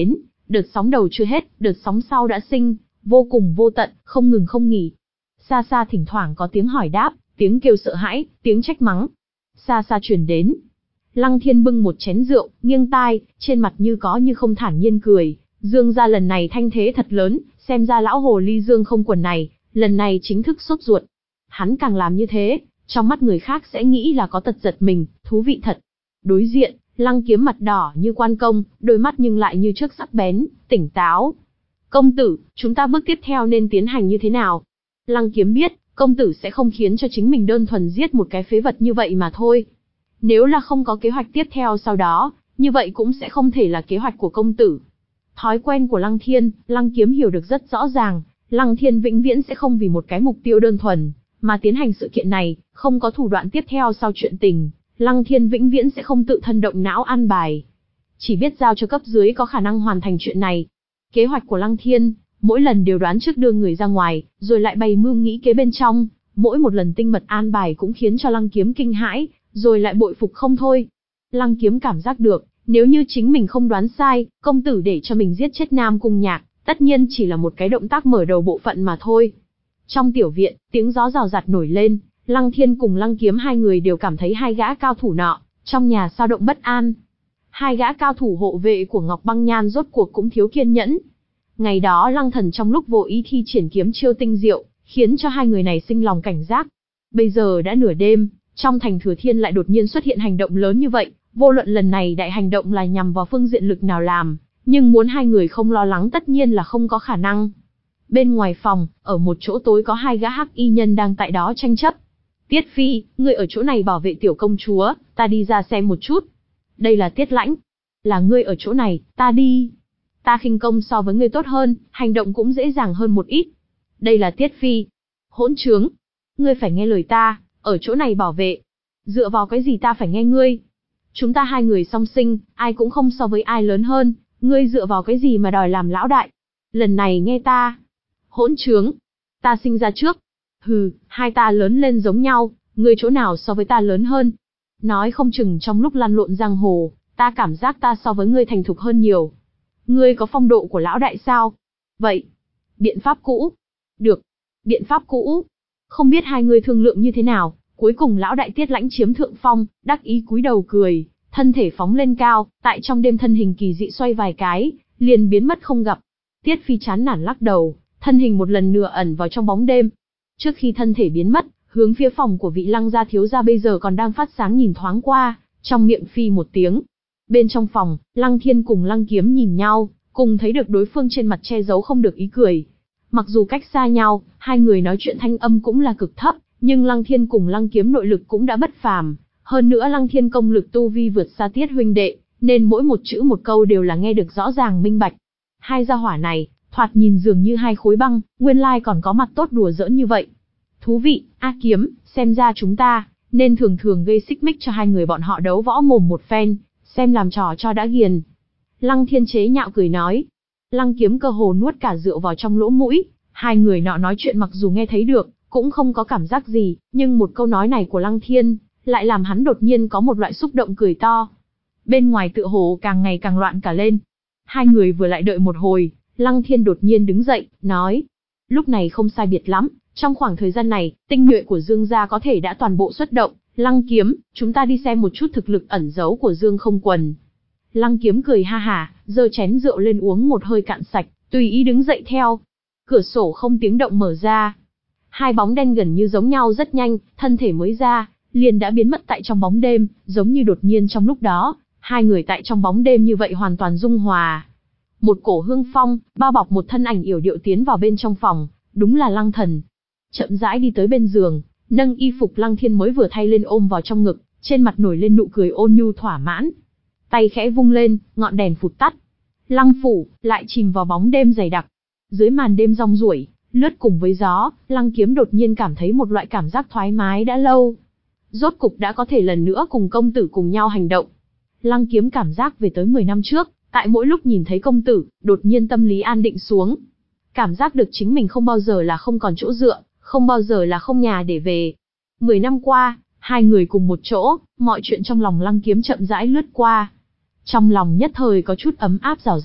Đợt sóng đầu chưa hết, đợt sóng sau đã sinh, vô cùng vô tận, không ngừng không nghỉ. Xa xa thỉnh thoảng có tiếng hỏi đáp, tiếng kêu sợ hãi, tiếng trách mắng. Xa xa truyền đến. Lăng Thiên bưng một chén rượu, nghiêng tai, trên mặt như có như không thản nhiên cười. Dương gia lần này thanh thế thật lớn, xem ra lão hồ ly Dương không quần này, lần này chính thức sốt ruột. Hắn càng làm như thế, trong mắt người khác sẽ nghĩ là có tật giật mình, thú vị thật. Đối diện, Lăng Kiếm mặt đỏ như quan công, đôi mắt nhưng lại như trước sắc bén, tỉnh táo. Công tử, chúng ta bước tiếp theo nên tiến hành như thế nào? Lăng Kiếm biết, công tử sẽ không khiến cho chính mình đơn thuần giết một cái phế vật như vậy mà thôi. Nếu là không có kế hoạch tiếp theo sau đó, như vậy cũng sẽ không thể là kế hoạch của công tử. Thói quen của Lăng Thiên, Lăng Kiếm hiểu được rất rõ ràng, Lăng Thiên vĩnh viễn sẽ không vì một cái mục tiêu đơn thuần, mà tiến hành sự kiện này, không có thủ đoạn tiếp theo sau chuyện tình, Lăng Thiên vĩnh viễn sẽ không tự thân động não an bài. Chỉ biết giao cho cấp dưới có khả năng hoàn thành chuyện này. Kế hoạch của Lăng Thiên, mỗi lần đều đoán trước đưa người ra ngoài, rồi lại bày mưu nghĩ kế bên trong, mỗi một lần tinh mật an bài cũng khiến cho Lăng Kiếm kinh hãi, rồi lại bội phục không thôi. Lăng Kiếm cảm giác được, nếu như chính mình không đoán sai, công tử để cho mình giết chết Nam Cung Nhạc, tất nhiên chỉ là một cái động tác mở đầu bộ phận mà thôi. Trong tiểu viện, tiếng gió rào rạt nổi lên, Lăng Thiên cùng Lăng Kiếm hai người đều cảm thấy hai gã cao thủ nọ, trong nhà sao động bất an. Hai gã cao thủ hộ vệ của Ngọc Băng Nhan rốt cuộc cũng thiếu kiên nhẫn. Ngày đó Lăng Thần trong lúc vô ý thi triển kiếm chiêu tinh diệu, khiến cho hai người này sinh lòng cảnh giác. Bây giờ đã nửa đêm, trong thành Thừa Thiên lại đột nhiên xuất hiện hành động lớn như vậy, vô luận lần này đại hành động là nhằm vào phương diện lực nào làm, nhưng muốn hai người không lo lắng tất nhiên là không có khả năng. Bên ngoài phòng, ở một chỗ tối có hai gã hắc y nhân đang tại đó tranh chấp. Tiết Phi, ngươi ở chỗ này bảo vệ tiểu công chúa, ta đi ra xem một chút. Đây là Tiết Lãnh. Là ngươi ở chỗ này, ta đi. Ta khinh công so với ngươi tốt hơn, hành động cũng dễ dàng hơn một ít. Đây là Tiết Phi. Hỗn trướng. Ngươi phải nghe lời ta, ở chỗ này bảo vệ. Dựa vào cái gì ta phải nghe ngươi? Chúng ta hai người song sinh, ai cũng không so với ai lớn hơn, ngươi dựa vào cái gì mà đòi làm lão đại? Lần này nghe ta. Hỗn trướng. Ta sinh ra trước. Hừ, hai ta lớn lên giống nhau, ngươi chỗ nào so với ta lớn hơn? Nói không chừng trong lúc lăn lộn giang hồ, ta cảm giác ta so với ngươi thành thục hơn nhiều. Ngươi có phong độ của lão đại sao? Vậy, biện pháp cũ. Được, biện pháp cũ. Không biết hai người thương lượng như thế nào, cuối cùng lão đại Tiết Lãnh chiếm thượng phong, đắc ý cúi đầu cười, thân thể phóng lên cao, tại trong đêm thân hình kỳ dị xoay vài cái, liền biến mất không gặp. Tiết Phi chán nản lắc đầu, thân hình một lần nữa ẩn vào trong bóng đêm. Trước khi thân thể biến mất, hướng phía phòng của vị Lăng gia thiếu gia bây giờ còn đang phát sáng nhìn thoáng qua, trong miệng phi một tiếng. Bên trong phòng, Lăng Thiên cùng Lăng Kiếm nhìn nhau, cùng thấy được đối phương trên mặt che giấu không được ý cười. Mặc dù cách xa nhau, hai người nói chuyện thanh âm cũng là cực thấp, nhưng Lăng Thiên cùng Lăng Kiếm nội lực cũng đã bất phàm. Hơn nữa Lăng Thiên công lực tu vi vượt xa Tiết huynh đệ, nên mỗi một chữ một câu đều là nghe được rõ ràng minh bạch. Hai gia hỏa này, thoạt nhìn dường như hai khối băng, nguyên lai còn có mặt tốt đùa giỡn như vậy. Thú vị, A Kiếm, xem ra chúng ta, nên thường thường gây xích mích cho hai người bọn họ đấu võ mồm một phen, xem làm trò cho đã ghiền. Lăng Thiên chế nhạo cười nói. Lăng Kiếm cơ hồ nuốt cả rượu vào trong lỗ mũi, hai người nọ nói chuyện mặc dù nghe thấy được, cũng không có cảm giác gì, nhưng một câu nói này của Lăng Thiên, lại làm hắn đột nhiên có một loại xúc động cười to. Bên ngoài tựa hồ càng ngày càng loạn cả lên. Hai người vừa lại đợi một hồi, Lăng Thiên đột nhiên đứng dậy, nói. Lúc này không sai biệt lắm, trong khoảng thời gian này, tinh nhuệ của Dương gia có thể đã toàn bộ xuất động. Lăng Kiếm, chúng ta đi xem một chút thực lực ẩn giấu của Dương không quần. Lăng Kiếm cười ha hả, giơ chén rượu lên uống một hơi cạn sạch, tùy ý đứng dậy theo. Cửa sổ không tiếng động mở ra. Hai bóng đen gần như giống nhau rất nhanh, thân thể mới ra, liền đã biến mất tại trong bóng đêm, giống như đột nhiên trong lúc đó, hai người tại trong bóng đêm như vậy hoàn toàn dung hòa. Một cổ hương phong, bao bọc một thân ảnh yểu điệu tiến vào bên trong phòng, đúng là Lăng Thần. Chậm rãi đi tới bên giường, nâng y phục Lăng Thiên mới vừa thay lên ôm vào trong ngực, trên mặt nổi lên nụ cười ôn nhu thỏa mãn. Tay khẽ vung lên, ngọn đèn phụt tắt. Lăng phủ lại chìm vào bóng đêm dày đặc. Dưới màn đêm rong ruổi, lướt cùng với gió, Lăng Kiếm đột nhiên cảm thấy một loại cảm giác thoải mái đã lâu. Rốt cục đã có thể lần nữa cùng công tử cùng nhau hành động. Lăng Kiếm cảm giác về tới mười năm trước, tại mỗi lúc nhìn thấy công tử, đột nhiên tâm lý an định xuống. Cảm giác được chính mình không bao giờ là không còn chỗ dựa, không bao giờ là không nhà để về. Mười năm qua, hai người cùng một chỗ, mọi chuyện trong lòng Lăng Kiếm chậm rãi lướt qua. Trong lòng nhất thời có chút ấm áp rào rạt,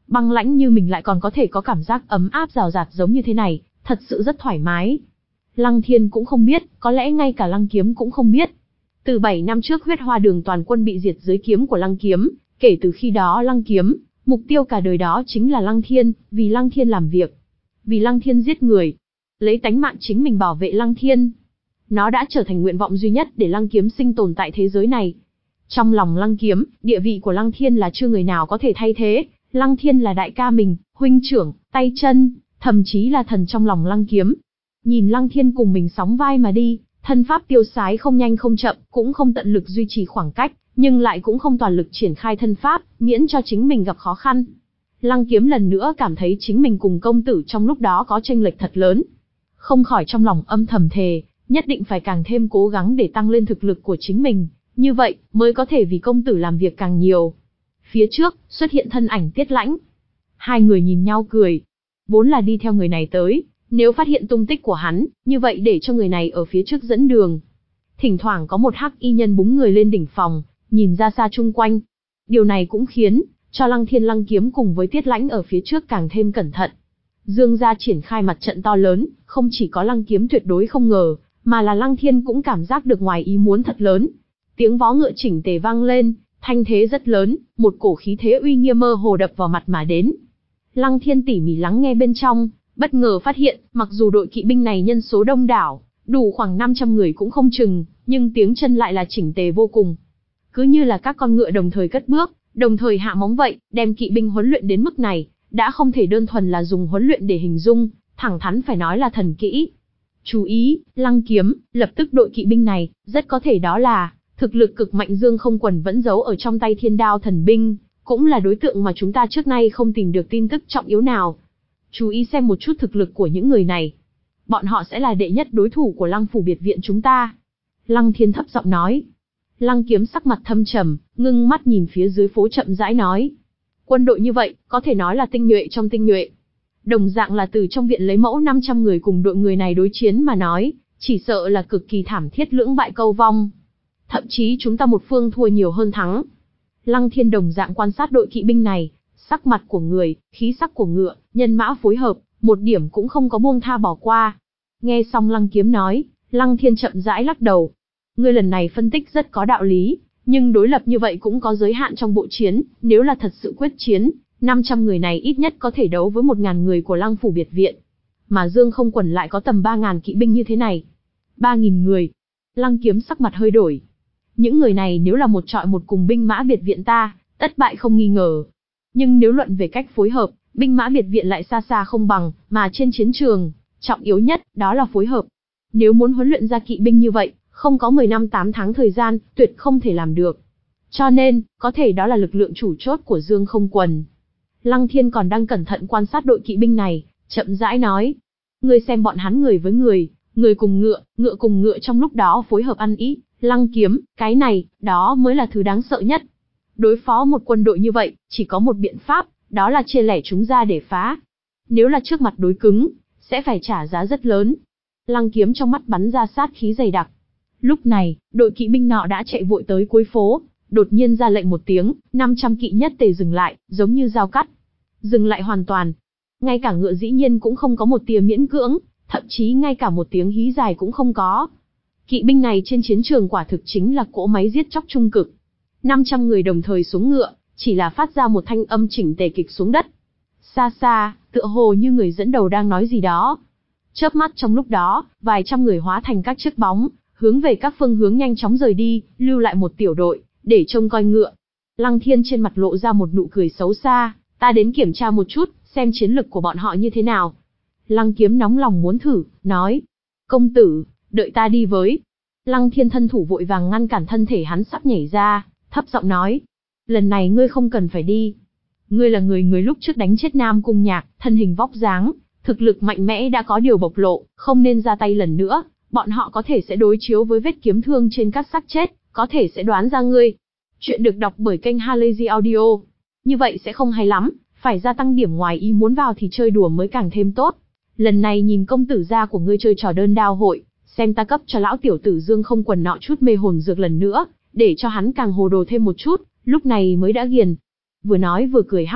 Băng lãnh như mình lại còn có thể có cảm giác ấm áp rào rạt giống như thế này, thật sự rất thoải mái. Lăng Thiên cũng không biết, có lẽ ngay cả Lăng Kiếm cũng không biết. Từ bảy năm trước huyết hoa đường toàn quân bị diệt dưới kiếm của Lăng Kiếm, kể từ khi đó Lăng Kiếm, mục tiêu cả đời đó chính là Lăng Thiên, vì Lăng Thiên làm việc. Vì Lăng Thiên giết người, lấy tánh mạng chính mình bảo vệ Lăng Thiên. Nó đã trở thành nguyện vọng duy nhất để Lăng Kiếm sinh tồn tại thế giới này. Trong lòng Lăng Kiếm, địa vị của Lăng Thiên là chưa người nào có thể thay thế. Lăng Thiên là đại ca mình, huynh trưởng, tay chân, thậm chí là thần trong lòng Lăng Kiếm. Nhìn Lăng Thiên cùng mình sóng vai mà đi, thân pháp tiêu sái không nhanh không chậm, cũng không tận lực duy trì khoảng cách, nhưng lại cũng không toàn lực triển khai thân pháp, miễn cho chính mình gặp khó khăn. Lăng Kiếm lần nữa cảm thấy chính mình cùng công tử trong lúc đó có chênh lệch thật lớn. Không khỏi trong lòng âm thầm thề, nhất định phải càng thêm cố gắng để tăng lên thực lực của chính mình, như vậy mới có thể vì công tử làm việc càng nhiều. Phía trước, xuất hiện thân ảnh Tiết Lãnh. Hai người nhìn nhau cười. Vốn là đi theo người này tới, nếu phát hiện tung tích của hắn, như vậy để cho người này ở phía trước dẫn đường. Thỉnh thoảng có một hắc y nhân búng người lên đỉnh phòng, nhìn ra xa chung quanh. Điều này cũng khiến cho Lăng Thiên Lăng Kiếm cùng với Tiết Lãnh ở phía trước càng thêm cẩn thận. Dương gia triển khai mặt trận to lớn, không chỉ có Lăng Kiếm tuyệt đối không ngờ, mà là Lăng Thiên cũng cảm giác được ngoài ý muốn thật lớn. Tiếng vó ngựa chỉnh tề vang lên, thanh thế rất lớn, một cổ khí thế uy nghiêm mơ hồ đập vào mặt mà đến. Lăng Thiên tỉ mỉ lắng nghe bên trong, bất ngờ phát hiện, mặc dù đội kỵ binh này nhân số đông đảo, đủ khoảng năm trăm người cũng không chừng, nhưng tiếng chân lại là chỉnh tề vô cùng. Cứ như là các con ngựa đồng thời cất bước, đồng thời hạ móng vậy, đem kỵ binh huấn luyện đến mức này, đã không thể đơn thuần là dùng huấn luyện để hình dung, thẳng thắn phải nói là thần kỹ. Chú ý, Lăng Kiếm, lập tức đội kỵ binh này, rất có thể đó là thực lực cực mạnh Dương Không Quần vẫn giấu ở trong tay Thiên Đao thần binh, cũng là đối tượng mà chúng ta trước nay không tìm được tin tức trọng yếu nào. Chú ý xem một chút thực lực của những người này. Bọn họ sẽ là đệ nhất đối thủ của Lăng phủ biệt viện chúng ta. Lăng Thiên thấp giọng nói. Lăng Kiếm sắc mặt thâm trầm, ngưng mắt nhìn phía dưới phố chậm rãi nói. Quân đội như vậy, có thể nói là tinh nhuệ trong tinh nhuệ. Đồng dạng là từ trong viện lấy mẫu năm trăm người cùng đội người này đối chiến mà nói, chỉ sợ là cực kỳ thảm thiết lưỡng bại câu vong. Thậm chí chúng ta một phương thua nhiều hơn thắng. Lăng Thiên đồng dạng quan sát đội kỵ binh này, sắc mặt của người, khí sắc của ngựa, nhân mã phối hợp, một điểm cũng không có buông tha bỏ qua. Nghe xong Lăng Kiếm nói, Lăng Thiên chậm rãi lắc đầu. Ngươi lần này phân tích rất có đạo lý, nhưng đối lập như vậy cũng có giới hạn trong bộ chiến, nếu là thật sự quyết chiến, năm trăm người này ít nhất có thể đấu với một nghìn người của Lăng phủ biệt viện. Mà Dương Không Quần lại có tầm ba nghìn kỵ binh như thế này. ba nghìn người. Lăng Kiếm sắc mặt hơi đổi. Những người này nếu là một trọi một cùng binh mã biệt viện ta, tất bại không nghi ngờ. Nhưng nếu luận về cách phối hợp, binh mã biệt viện lại xa xa không bằng, mà trên chiến trường, trọng yếu nhất, đó là phối hợp. Nếu muốn huấn luyện ra kỵ binh như vậy, không có mười năm tám tháng thời gian, tuyệt không thể làm được. Cho nên, có thể đó là lực lượng chủ chốt của Dương Không Quần. Lăng Thiên còn đang cẩn thận quan sát đội kỵ binh này, chậm rãi nói. Ngươi xem bọn hắn người với người, người cùng ngựa, ngựa cùng ngựa trong lúc đó phối hợp ăn ý, Lăng Kiếm, cái này, đó mới là thứ đáng sợ nhất. Đối phó một quân đội như vậy, chỉ có một biện pháp, đó là chia lẻ chúng ra để phá. Nếu là trước mặt đối cứng, sẽ phải trả giá rất lớn. Lăng Kiếm trong mắt bắn ra sát khí dày đặc. Lúc này, đội kỵ binh nọ đã chạy vội tới cuối phố, đột nhiên ra lệnh một tiếng, năm trăm kỵ nhất tề dừng lại, giống như dao cắt. Dừng lại hoàn toàn. Ngay cả ngựa dĩ nhiên cũng không có một tia miễn cưỡng, thậm chí ngay cả một tiếng hí dài cũng không có. Kỵ binh này trên chiến trường quả thực chính là cỗ máy giết chóc trung cực. năm trăm người đồng thời xuống ngựa, chỉ là phát ra một thanh âm chỉnh tề kịch xuống đất. Xa xa, tựa hồ như người dẫn đầu đang nói gì đó. Chớp mắt trong lúc đó, vài trăm người hóa thành các chiếc bóng, hướng về các phương hướng nhanh chóng rời đi, lưu lại một tiểu đội, để trông coi ngựa. Lăng Thiên trên mặt lộ ra một nụ cười xấu xa, ta đến kiểm tra một chút, xem chiến lực của bọn họ như thế nào. Lăng Kiếm nóng lòng muốn thử, nói. Công tử, đợi ta đi với. Lăng Thiên thân thủ vội vàng ngăn cản thân thể hắn sắp nhảy ra, thấp giọng nói. Lần này ngươi không cần phải đi. Ngươi là người người lúc trước đánh chết Nam Cung Nhạc, thân hình vóc dáng, thực lực mạnh mẽ đã có điều bộc lộ, không nên ra tay lần nữa. Bọn họ có thể sẽ đối chiếu với vết kiếm thương trên các xác chết, có thể sẽ đoán ra ngươi. Chuyện được đọc bởi kênh Halazy Audio. Như vậy sẽ không hay lắm, phải gia tăng điểm ngoài ý muốn vào thì chơi đùa mới càng thêm tốt. Lần này nhìn công tử gia của ngươi chơi trò đơn đao hội, xem ta cấp cho lão tiểu tử Dương Không Quần nọ chút mê hồn dược lần nữa, để cho hắn càng hồ đồ thêm một chút, lúc này mới đã ghiền. Vừa nói vừa cười hắc hắc,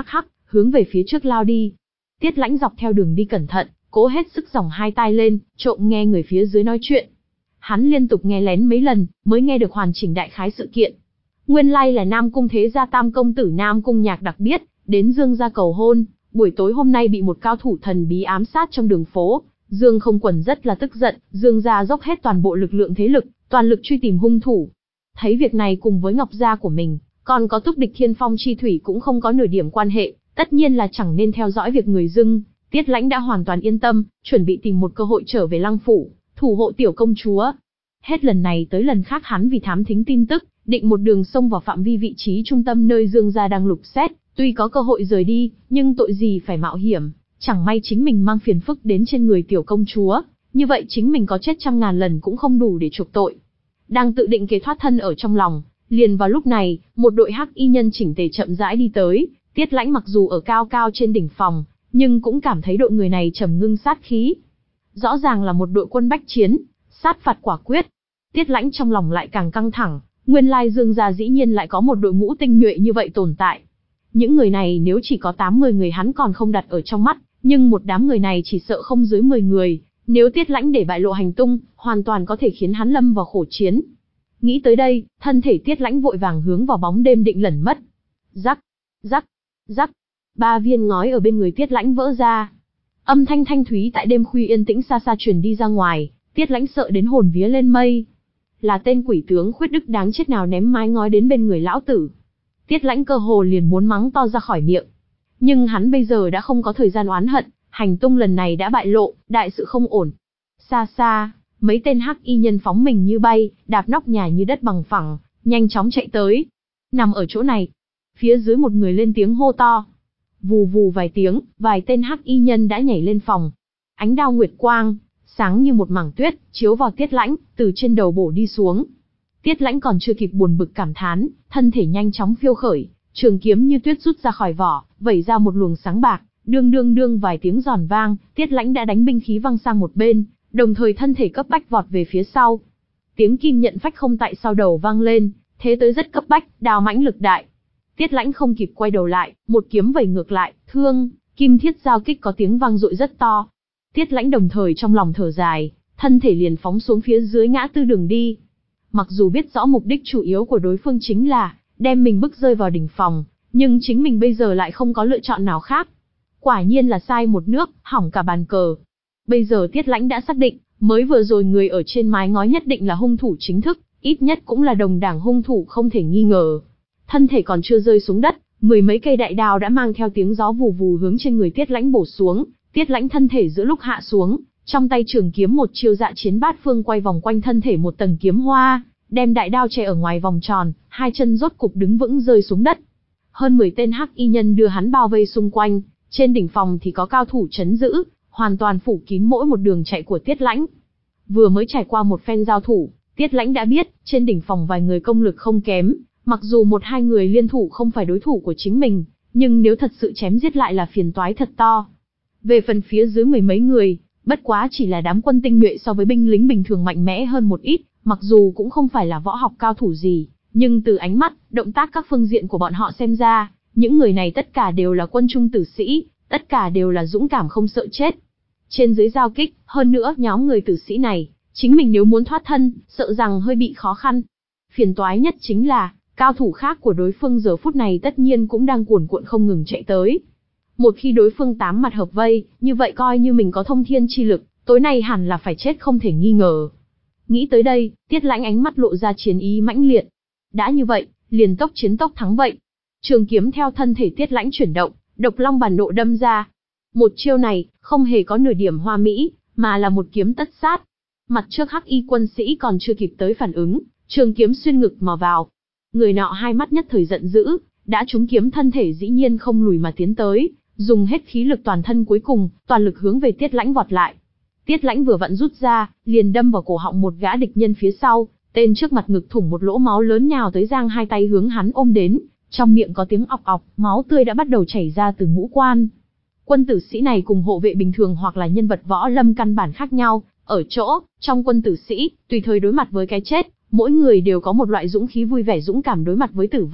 hướng về phía trước lao đi. Tiết Lãnh dọc theo đường đi cẩn thận, cố hết sức giòng hai tai lên, trộm nghe người phía dưới nói chuyện. Hắn liên tục nghe lén mấy lần, mới nghe được hoàn chỉnh đại khái sự kiện. Nguyên lai là Nam Cung thế gia tam công tử Nam Cung Nhạc Đặc biết, đến Dương gia cầu hôn, buổi tối hôm nay bị một cao thủ thần bí ám sát trong đường phố. Dương Không Quần rất là tức giận, Dương gia dốc hết toàn bộ lực lượng thế lực, toàn lực truy tìm hung thủ. Thấy việc này cùng với Ngọc gia của mình, còn có túc địch Thiên Phong chi thủy cũng không có nửa điểm quan hệ, tất nhiên là chẳng nên theo dõi việc người dưng. Tiết Lãnh đã hoàn toàn yên tâm, chuẩn bị tìm một cơ hội trở về Lăng phủ, thủ hộ tiểu công chúa. Hết lần này tới lần khác hắn vì thám thính tin tức, định một đường xông vào phạm vi vị trí trung tâm nơi Dương gia đang lục xét, tuy có cơ hội rời đi, nhưng tội gì phải mạo hiểm, chẳng may chính mình mang phiền phức đến trên người tiểu công chúa, như vậy chính mình có chết trăm ngàn lần cũng không đủ để chuộc tội. Đang tự định kế thoát thân ở trong lòng, liền vào lúc này, một đội hắc y nhân chỉnh tề chậm rãi đi tới. Tiết Lãnh mặc dù ở cao cao trên đỉnh phòng, nhưng cũng cảm thấy đội người này trầm ngưng sát khí. Rõ ràng là một đội quân bách chiến, sát phạt quả quyết. Tiết Lãnh trong lòng lại càng căng thẳng, nguyên lai Dương gia dĩ nhiên lại có một đội ngũ tinh nhuệ như vậy tồn tại. Những người này nếu chỉ có tám mươi người hắn còn không đặt ở trong mắt, nhưng một đám người này chỉ sợ không dưới mười người, nếu Tiết Lãnh để bại lộ hành tung, hoàn toàn có thể khiến hắn lâm vào khổ chiến. Nghĩ tới đây, thân thể Tiết Lãnh vội vàng hướng vào bóng đêm định lẩn mất. Rắc, rắc, rắc, ba viên ngói ở bên người Tiết Lãnh vỡ ra. Âm thanh thanh thúy tại đêm khuya yên tĩnh xa xa truyền đi ra ngoài, Tiết Lãnh sợ đến hồn vía lên mây. Là tên quỷ tướng khuyết đức đáng chết nào ném mái ngói đến bên người lão tử. Tiết Lãnh cơ hồ liền muốn mắng to ra khỏi miệng. Nhưng hắn bây giờ đã không có thời gian oán hận, hành tung lần này đã bại lộ, đại sự không ổn. Xa xa, mấy tên hắc y nhân phóng mình như bay, đạp nóc nhà như đất bằng phẳng, nhanh chóng chạy tới. Nằm ở chỗ này, phía dưới một người lên tiếng hô to. Vù vù vài tiếng, vài tên hắc y nhân đã nhảy lên phòng. Ánh đao nguyệt quang, sáng như một mảng tuyết, chiếu vào Tiết Lãnh, từ trên đầu bổ đi xuống. Tiết Lãnh còn chưa kịp buồn bực cảm thán, thân thể nhanh chóng phiêu khởi, trường kiếm như tuyết rút ra khỏi vỏ, vẩy ra một luồng sáng bạc, đương đương đương vài tiếng giòn vang, Tiết Lãnh đã đánh binh khí văng sang một bên, đồng thời thân thể cấp bách vọt về phía sau. Tiếng kim nhận phách không tại sau đầu vang lên, thế tới rất cấp bách, đao mãnh lực đại. Tiết Lãnh không kịp quay đầu lại, một kiếm vẩy ngược lại, thương, kim thiết giao kích có tiếng vang dội rất to. Tiết Lãnh đồng thời trong lòng thở dài, thân thể liền phóng xuống phía dưới ngã tư đường đi. Mặc dù biết rõ mục đích chủ yếu của đối phương chính là đem mình bức rơi vào đỉnh phòng, nhưng chính mình bây giờ lại không có lựa chọn nào khác. Quả nhiên là sai một nước, hỏng cả bàn cờ. Bây giờ Tiết Lãnh đã xác định, mới vừa rồi người ở trên mái ngói nhất định là hung thủ chính thức, ít nhất cũng là đồng đảng hung thủ không thể nghi ngờ. Thân thể còn chưa rơi xuống đất, mười mấy cây đại đao đã mang theo tiếng gió vù vù hướng trên người Tiết Lãnh bổ xuống. Tiết Lãnh thân thể giữa lúc hạ xuống, trong tay trường kiếm một chiêu dạ chiến bát phương quay vòng quanh thân thể một tầng kiếm hoa, đem đại đao che ở ngoài vòng tròn, hai chân rốt cục đứng vững rơi xuống đất. Hơn mười tên hắc y nhân đưa hắn bao vây xung quanh, trên đỉnh phòng thì có cao thủ trấn giữ, hoàn toàn phủ kín mỗi một đường chạy của Tiết Lãnh. Vừa mới trải qua một phen giao thủ, Tiết Lãnh đã biết, trên đỉnh phòng vài người công lực không kém, mặc dù một hai người liên thủ không phải đối thủ của chính mình, nhưng nếu thật sự chém giết lại là phiền toái thật to. Về phần phía dưới mười mấy người, bất quá chỉ là đám quân tinh nhuệ so với binh lính bình thường mạnh mẽ hơn một ít, mặc dù cũng không phải là võ học cao thủ gì, nhưng từ ánh mắt, động tác các phương diện của bọn họ xem ra, những người này tất cả đều là quân trung tử sĩ, tất cả đều là dũng cảm không sợ chết. Trên dưới giao kích, hơn nữa nhóm người tử sĩ này, chính mình nếu muốn thoát thân, sợ rằng hơi bị khó khăn. Phiền toái nhất chính là, cao thủ khác của đối phương giờ phút này tất nhiên cũng đang cuồn cuộn không ngừng chạy tới. Một khi đối phương tám mặt hợp vây, như vậy coi như mình có thông thiên chi lực, tối nay hẳn là phải chết không thể nghi ngờ. Nghĩ tới đây, Tiết Lãnh ánh mắt lộ ra chiến ý mãnh liệt. Đã như vậy, liền tốc chiến tốc thắng vậy. Trường kiếm theo thân thể Tiết Lãnh chuyển động, độc long bản nộ đâm ra. Một chiêu này, không hề có nửa điểm hoa mỹ, mà là một kiếm tất sát. Mặt trước hắc y quân sĩ còn chưa kịp tới phản ứng, trường kiếm xuyên ngực mà vào. Người nọ hai mắt nhất thời giận dữ, đã trúng kiếm thân thể dĩ nhiên không lùi mà tiến tới, dùng hết khí lực toàn thân cuối cùng, toàn lực hướng về Tiết Lãnh vọt lại. Tiết Lãnh vừa vặn rút ra, liền đâm vào cổ họng một gã địch nhân phía sau, tên trước mặt ngực thủng một lỗ máu lớn nhào tới giang hai tay hướng hắn ôm đến, trong miệng có tiếng ọc ọc, máu tươi đã bắt đầu chảy ra từ ngũ quan. Quân tử sĩ này cùng hộ vệ bình thường hoặc là nhân vật võ lâm căn bản khác nhau, ở chỗ, trong quân tử sĩ, tùy thời đối mặt với cái chết, mỗi người đều có một loại dũng khí vui vẻ dũng cảm đối mặt với tử vong,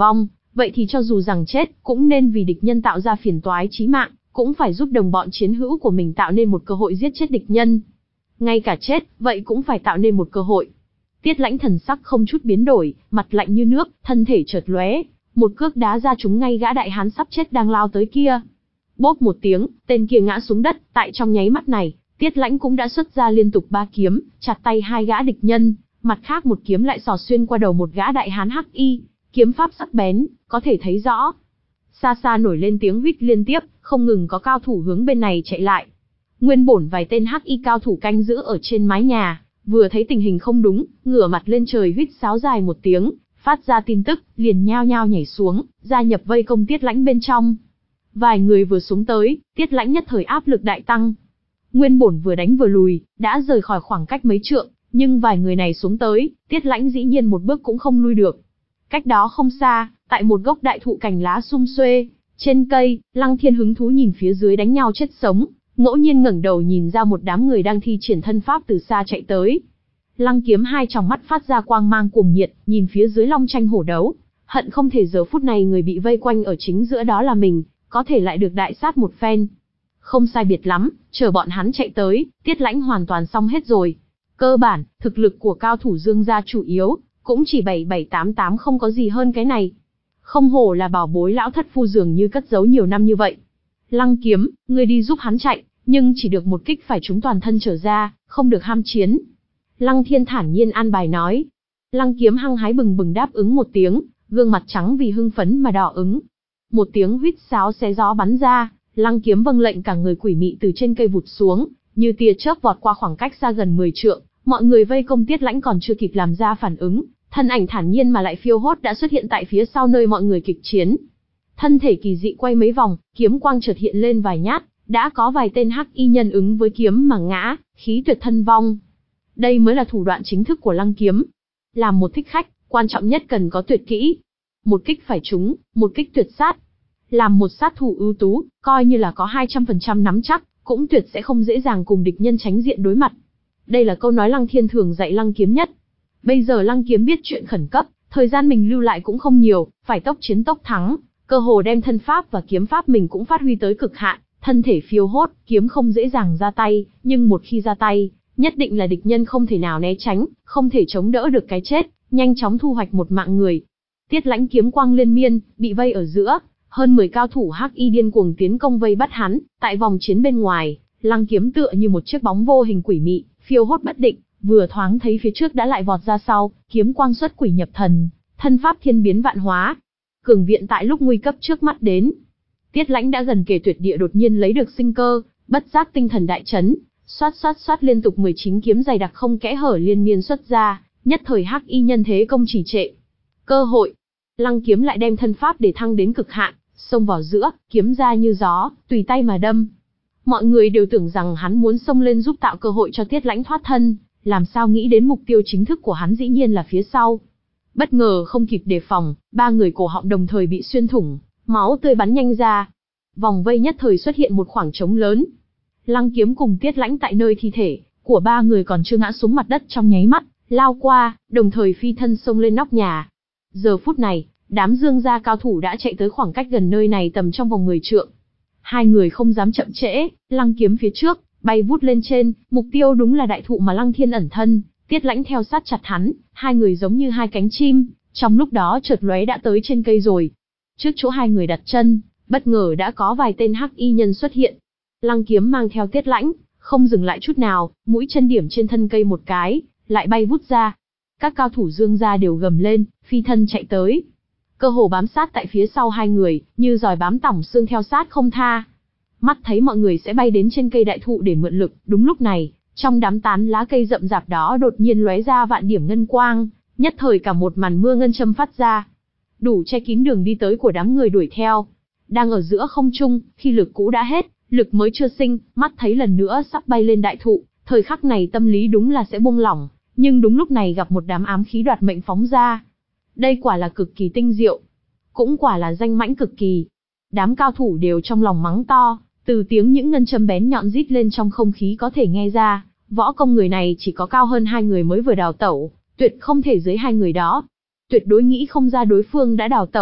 vậy thì cho dù rằng chết, cũng nên vì địch nhân tạo ra phiền toái chí mạng, cũng phải giúp đồng bọn chiến hữu của mình tạo nên một cơ hội giết chết địch nhân. Ngay cả chết, vậy cũng phải tạo nên một cơ hội. Tiết Lãnh thần sắc không chút biến đổi, mặt lạnh như nước, thân thể chợt lóe, một cước đá ra trúng ngay gã đại hán sắp chết đang lao tới kia. Bốp một tiếng, tên kia ngã xuống đất, tại trong nháy mắt này, Tiết Lãnh cũng đã xuất ra liên tục ba kiếm, chặt tay hai gã địch nhân, mặt khác một kiếm lại xỏ xuyên qua đầu một gã đại hán hắc y, kiếm pháp sắc bén, có thể thấy rõ. Xa xa nổi lên tiếng huýt liên tiếp, không ngừng có cao thủ hướng bên này chạy lại. Nguyên bổn vài tên hắc y cao thủ canh giữ ở trên mái nhà, vừa thấy tình hình không đúng, ngửa mặt lên trời huýt sáo dài một tiếng, phát ra tin tức, liền nhao nhao nhảy xuống, gia nhập vây công Tiết Lãnh bên trong. Vài người vừa xuống tới, Tiết Lãnh nhất thời áp lực đại tăng. Nguyên bổn vừa đánh vừa lùi, đã rời khỏi khoảng cách mấy trượng, nhưng vài người này xuống tới, Tiết Lãnh dĩ nhiên một bước cũng không lui được. Cách đó không xa, tại một gốc đại thụ cành lá sum xuê, trên cây, Lăng Thiên hứng thú nhìn phía dưới đánh nhau chết sống, ngẫu nhiên ngẩng đầu nhìn ra một đám người đang thi triển thân pháp từ xa chạy tới. Lăng Kiếm hai tròng mắt phát ra quang mang cuồng nhiệt, nhìn phía dưới long tranh hổ đấu, hận không thể giờ phút này người bị vây quanh ở chính giữa đó là mình, có thể lại được đại sát một phen. Không sai biệt lắm, chờ bọn hắn chạy tới, Tiết Lãnh hoàn toàn xong hết rồi. Cơ bản, thực lực của cao thủ Dương gia chủ yếu, cũng chỉ bảy bảy tám tám không có gì hơn cái này. Không hổ là bảo bối lão thất phu dường như cất giấu nhiều năm như vậy. Lăng Kiếm, ngươi đi giúp hắn chạy, nhưng chỉ được một kích phải trúng toàn thân trở ra, không được ham chiến. Lăng Thiên thản nhiên an bài nói. Lăng Kiếm hăng hái bừng bừng đáp ứng một tiếng, gương mặt trắng vì hưng phấn mà đỏ ứng. Một tiếng huýt sáo xé gió bắn ra, Lăng Kiếm vâng lệnh cả người quỷ mị từ trên cây vụt xuống, như tia chớp vọt qua khoảng cách xa gần mười trượng. Mọi người vây công Tiết Lãnh còn chưa kịp làm ra phản ứng, thân ảnh thản nhiên mà lại phiêu hốt đã xuất hiện tại phía sau nơi mọi người kịch chiến. Thân thể kỳ dị quay mấy vòng, kiếm quang chợt hiện lên vài nhát, đã có vài tên hắc y nhân ứng với kiếm mà ngã, khí tuyệt thân vong. Đây mới là thủ đoạn chính thức của Lăng Kiếm. Làm một thích khách, quan trọng nhất cần có tuyệt kỹ. Một kích phải trúng, một kích tuyệt sát. Làm một sát thủ ưu tú, coi như là có hai trăm phần trăm nắm chắc, cũng tuyệt sẽ không dễ dàng cùng địch nhân tránh diện đối mặt. Đây là câu nói Lăng Thiên thường dạy Lăng Kiếm nhất. Bây giờ Lăng Kiếm biết chuyện khẩn cấp, thời gian mình lưu lại cũng không nhiều, phải tốc chiến tốc thắng, cơ hồ đem thân pháp và kiếm pháp mình cũng phát huy tới cực hạn, thân thể phiêu hốt, kiếm không dễ dàng ra tay, nhưng một khi ra tay, nhất định là địch nhân không thể nào né tránh, không thể chống đỡ được cái chết, nhanh chóng thu hoạch một mạng người. Tiết Lãnh kiếm quang liên miên, bị vây ở giữa, hơn mười cao thủ hắc y điên cuồng tiến công vây bắt hắn, tại vòng chiến bên ngoài, Lăng Kiếm tựa như một chiếc bóng vô hình quỷ mị, phiêu hốt bất định, vừa thoáng thấy phía trước đã lại vọt ra sau, kiếm quang xuất quỷ nhập thần, thân pháp thiên biến vạn hóa. Cường viện tại lúc nguy cấp trước mắt đến. Tiết Lãnh đã gần kề tuyệt địa đột nhiên lấy được sinh cơ, bất giác tinh thần đại chấn, xoát xoát xoát liên tục mười chín kiếm dày đặc không kẽ hở liên miên xuất ra, nhất thời hắc y nhân thế công trì trệ. Cơ hội, Lăng Kiếm lại đem thân pháp để thăng đến cực hạn, xông vào giữa, kiếm ra như gió, tùy tay mà đâm. Mọi người đều tưởng rằng hắn muốn xông lên giúp tạo cơ hội cho Tiết Lãnh thoát thân, làm sao nghĩ đến mục tiêu chính thức của hắn dĩ nhiên là phía sau. Bất ngờ không kịp đề phòng, ba người cổ họng đồng thời bị xuyên thủng, máu tươi bắn nhanh ra. Vòng vây nhất thời xuất hiện một khoảng trống lớn. Lăng Kiếm cùng Tiết Lãnh tại nơi thi thể của ba người còn chưa ngã xuống mặt đất trong nháy mắt, lao qua, đồng thời phi thân xông lên nóc nhà. Giờ phút này, đám Dương gia cao thủ đã chạy tới khoảng cách gần nơi này tầm trong vòng mười trượng. Hai người không dám chậm trễ, Lăng Kiếm phía trước, bay vút lên trên, mục tiêu đúng là đại thụ mà Lăng Thiên ẩn thân, Tiết Lãnh theo sát chặt hắn, hai người giống như hai cánh chim, trong lúc đó chợt lóe đã tới trên cây rồi. Trước chỗ hai người đặt chân, bất ngờ đã có vài tên hắc y nhân xuất hiện. Lăng Kiếm mang theo Tiết Lãnh, không dừng lại chút nào, mũi chân điểm trên thân cây một cái, lại bay vút ra. Các cao thủ Dương gia đều gầm lên, phi thân chạy tới. Cơ hồ bám sát tại phía sau hai người, như giòi bám tỏng xương theo sát không tha. Mắt thấy mọi người sẽ bay đến trên cây đại thụ để mượn lực, đúng lúc này, trong đám tán lá cây rậm rạp đó đột nhiên lóe ra vạn điểm ngân quang, nhất thời cả một màn mưa ngân châm phát ra, đủ che kín đường đi tới của đám người đuổi theo. Đang ở giữa không trung, khi lực cũ đã hết, lực mới chưa sinh, mắt thấy lần nữa sắp bay lên đại thụ, thời khắc này tâm lý đúng là sẽ buông lỏng, nhưng đúng lúc này gặp một đám ám khí đoạt mệnh phóng ra. Đây quả là cực kỳ tinh diệu, cũng quả là danh mãnh cực kỳ. Đám cao thủ đều trong lòng mắng to, từ tiếng những ngân châm bén nhọn rít lên trong không khí có thể nghe ra, võ công người này chỉ có cao hơn hai người mới vừa đào tẩu, tuyệt không thể dưới hai người đó. Tuyệt đối nghĩ không ra đối phương đã đào tẩu,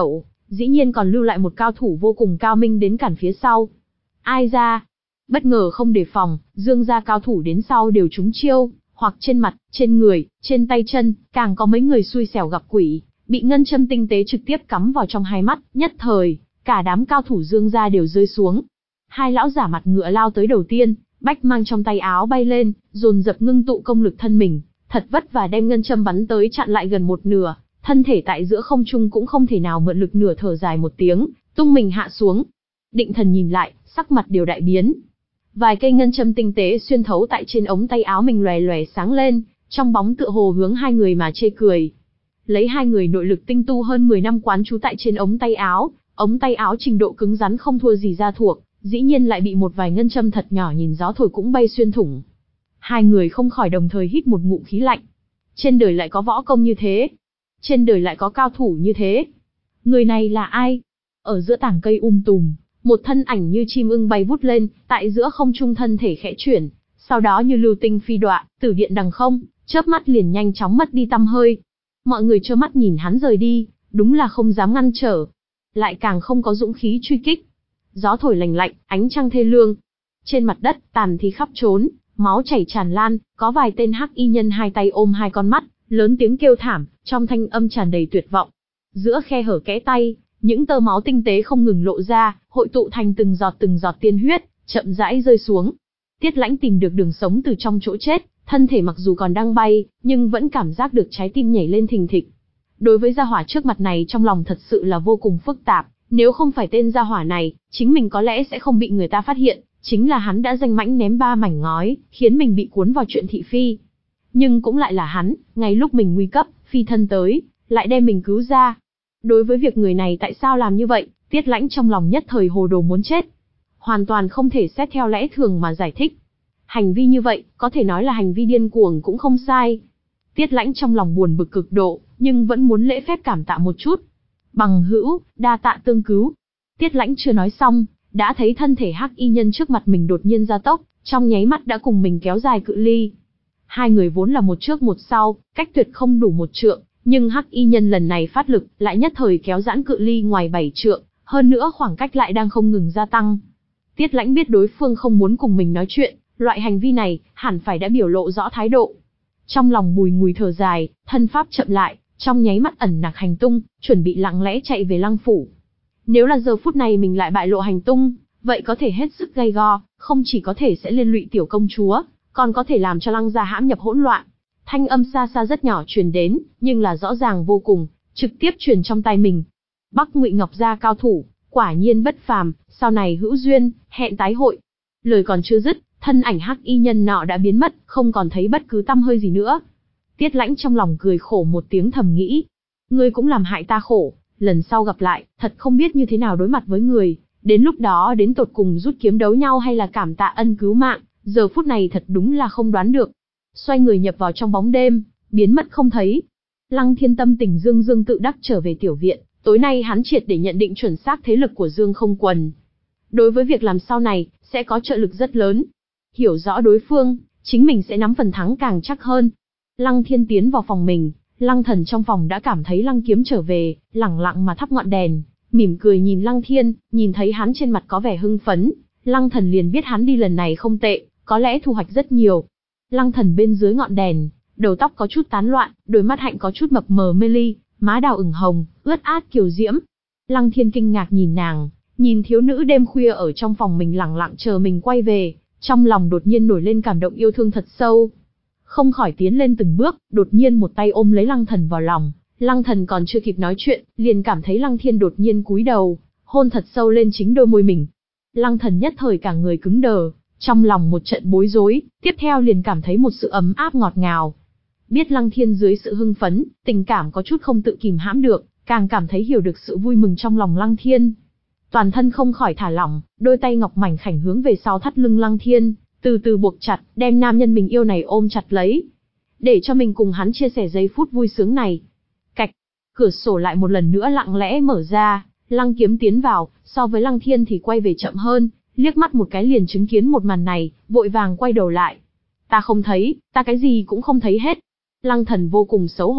dĩ nhiên còn lưu lại một cao thủ vô cùng cao minh đến cản phía sau. Ai ra? Bất ngờ không đề phòng, Dương gia cao thủ đến sau đều trúng chiêu, hoặc trên mặt, trên người, trên tay chân, càng có mấy người xui xẻo gặp quỷ, bị ngân châm tinh tế trực tiếp cắm vào trong hai mắt, nhất thời, cả đám cao thủ Dương gia đều rơi xuống. Hai lão giả mặt ngựa lao tới đầu tiên, bách mang trong tay áo bay lên, dồn dập ngưng tụ công lực thân mình, thật vất vả đem ngân châm bắn tới chặn lại gần một nửa, thân thể tại giữa không trung cũng không thể nào mượn lực nửa, thở dài một tiếng, tung mình hạ xuống. Định Thần nhìn lại, sắc mặt đều đại biến. Vài cây ngân châm tinh tế xuyên thấu tại trên ống tay áo mình lòe lòe sáng lên, trong bóng tựa hồ hướng hai người mà chê cười. Lấy hai người nội lực tinh tu hơn mười năm quán trú tại trên ống tay áo, ống tay áo trình độ cứng rắn không thua gì da thuộc, dĩ nhiên lại bị một vài ngân châm thật nhỏ nhìn gió thổi cũng bay xuyên thủng. Hai người không khỏi đồng thời hít một ngụm khí lạnh. Trên đời lại có võ công như thế, trên đời lại có cao thủ như thế. Người này là ai? Ở giữa tảng cây um tùm, một thân ảnh như chim ưng bay vút lên, tại giữa không trung thân thể khẽ chuyển, sau đó như lưu tinh phi đọa, tử điện đằng không, chớp mắt liền nhanh chóng mất đi tăm hơi. Mọi người trơ mắt nhìn hắn rời đi, đúng là không dám ngăn trở, lại càng không có dũng khí truy kích. Gió thổi lành lạnh, ánh trăng thê lương. Trên mặt đất, tàn thi khắp trốn, máu chảy tràn lan, có vài tên hắc y nhân hai tay ôm hai con mắt, lớn tiếng kêu thảm, trong thanh âm tràn đầy tuyệt vọng. Giữa khe hở kẽ tay, những tơ máu tinh tế không ngừng lộ ra, hội tụ thành từng giọt từng giọt tiên huyết, chậm rãi rơi xuống. Tiết Lãnh tìm được đường sống từ trong chỗ chết, thân thể mặc dù còn đang bay, nhưng vẫn cảm giác được trái tim nhảy lên thình thịch. Đối với gia hỏa trước mặt này trong lòng thật sự là vô cùng phức tạp, nếu không phải tên gia hỏa này, chính mình có lẽ sẽ không bị người ta phát hiện, chính là hắn đã danh mãnh ném ba mảnh ngói, khiến mình bị cuốn vào chuyện thị phi. Nhưng cũng lại là hắn, ngay lúc mình nguy cấp, phi thân tới, lại đem mình cứu ra. Đối với việc người này tại sao làm như vậy, Tiết Lãnh trong lòng nhất thời hồ đồ muốn chết. Hoàn toàn không thể xét theo lẽ thường mà giải thích. Hành vi như vậy, có thể nói là hành vi điên cuồng cũng không sai. Tiết Lãnh trong lòng buồn bực cực độ, nhưng vẫn muốn lễ phép cảm tạ một chút. Bằng hữu, đa tạ tương cứu. Tiết Lãnh chưa nói xong, đã thấy thân thể hắc y nhân trước mặt mình đột nhiên gia tốc, trong nháy mắt đã cùng mình kéo dài cự ly. Hai người vốn là một trước một sau, cách tuyệt không đủ một trượng, nhưng hắc y nhân lần này phát lực, lại nhất thời kéo giãn cự ly ngoài bảy trượng, hơn nữa khoảng cách lại đang không ngừng gia tăng. Tiết Lãnh biết đối phương không muốn cùng mình nói chuyện, loại hành vi này, hẳn phải đã biểu lộ rõ thái độ. Trong lòng bùi ngùi thở dài, thân pháp chậm lại, trong nháy mắt ẩn nặc hành tung, chuẩn bị lặng lẽ chạy về Lăng phủ. Nếu là giờ phút này mình lại bại lộ hành tung, vậy có thể hết sức gay go, không chỉ có thể sẽ liên lụy tiểu công chúa, còn có thể làm cho Lăng gia hãm nhập hỗn loạn. Thanh âm xa xa rất nhỏ truyền đến, nhưng là rõ ràng vô cùng, trực tiếp truyền trong tai mình. Bắc Ngụy Ngọc gia cao thủ, quả nhiên bất phàm, sau này hữu duyên, hẹn tái hội. Lời còn chưa dứt, thân ảnh hắc y nhân nọ đã biến mất, không còn thấy bất cứ tăm hơi gì nữa. Tiết Lãnh trong lòng cười khổ một tiếng thầm nghĩ, ngươi cũng làm hại ta khổ, lần sau gặp lại, thật không biết như thế nào đối mặt với người, đến lúc đó đến tột cùng rút kiếm đấu nhau hay là cảm tạ ân cứu mạng, giờ phút này thật đúng là không đoán được. Xoay người nhập vào trong bóng đêm, biến mất không thấy. Lăng Thiên tâm tình dương dương tự đắc trở về tiểu viện, tối nay hắn triệt để nhận định chuẩn xác thế lực của Dương Không Quần. Đối với việc làm sau này, sẽ có trợ lực rất lớn. Hiểu rõ đối phương, chính mình sẽ nắm phần thắng càng chắc hơn. Lăng Thiên tiến vào phòng mình, Lăng Thần trong phòng đã cảm thấy Lăng Kiếm trở về, lẳng lặng mà thắp ngọn đèn, mỉm cười nhìn Lăng Thiên, nhìn thấy hắn trên mặt có vẻ hưng phấn, Lăng Thần liền biết hắn đi lần này không tệ, có lẽ thu hoạch rất nhiều. Lăng Thần bên dưới ngọn đèn, đầu tóc có chút tán loạn, đôi mắt hạnh có chút mập mờ mê ly, má đào ửng hồng, ướt át kiều diễm. Lăng Thiên kinh ngạc nhìn nàng, nhìn thiếu nữ đêm khuya ở trong phòng mình lẳng lặng chờ mình quay về, trong lòng đột nhiên nổi lên cảm động yêu thương thật sâu. Không khỏi tiến lên từng bước, đột nhiên một tay ôm lấy Lăng Thần vào lòng. Lăng Thần còn chưa kịp nói chuyện, liền cảm thấy Lăng Thiên đột nhiên cúi đầu, hôn thật sâu lên chính đôi môi mình. Lăng Thần nhất thời cả người cứng đờ, trong lòng một trận bối rối, tiếp theo liền cảm thấy một sự ấm áp ngọt ngào. Biết Lăng Thiên dưới sự hưng phấn, tình cảm có chút không tự kìm hãm được, càng cảm thấy hiểu được sự vui mừng trong lòng Lăng Thiên. Toàn thân không khỏi thả lỏng, đôi tay ngọc mảnh khảnh hướng về sau thắt lưng Lăng Thiên, từ từ buộc chặt, đem nam nhân mình yêu này ôm chặt lấy, để cho mình cùng hắn chia sẻ giây phút vui sướng này. Cạch, cửa sổ lại một lần nữa lặng lẽ mở ra, Lăng Kiếm tiến vào, so với Lăng Thiên thì quay về chậm hơn, liếc mắt một cái liền chứng kiến một màn này, vội vàng quay đầu lại. Ta không thấy, ta cái gì cũng không thấy hết. Lăng Thần vô cùng xấu hổ,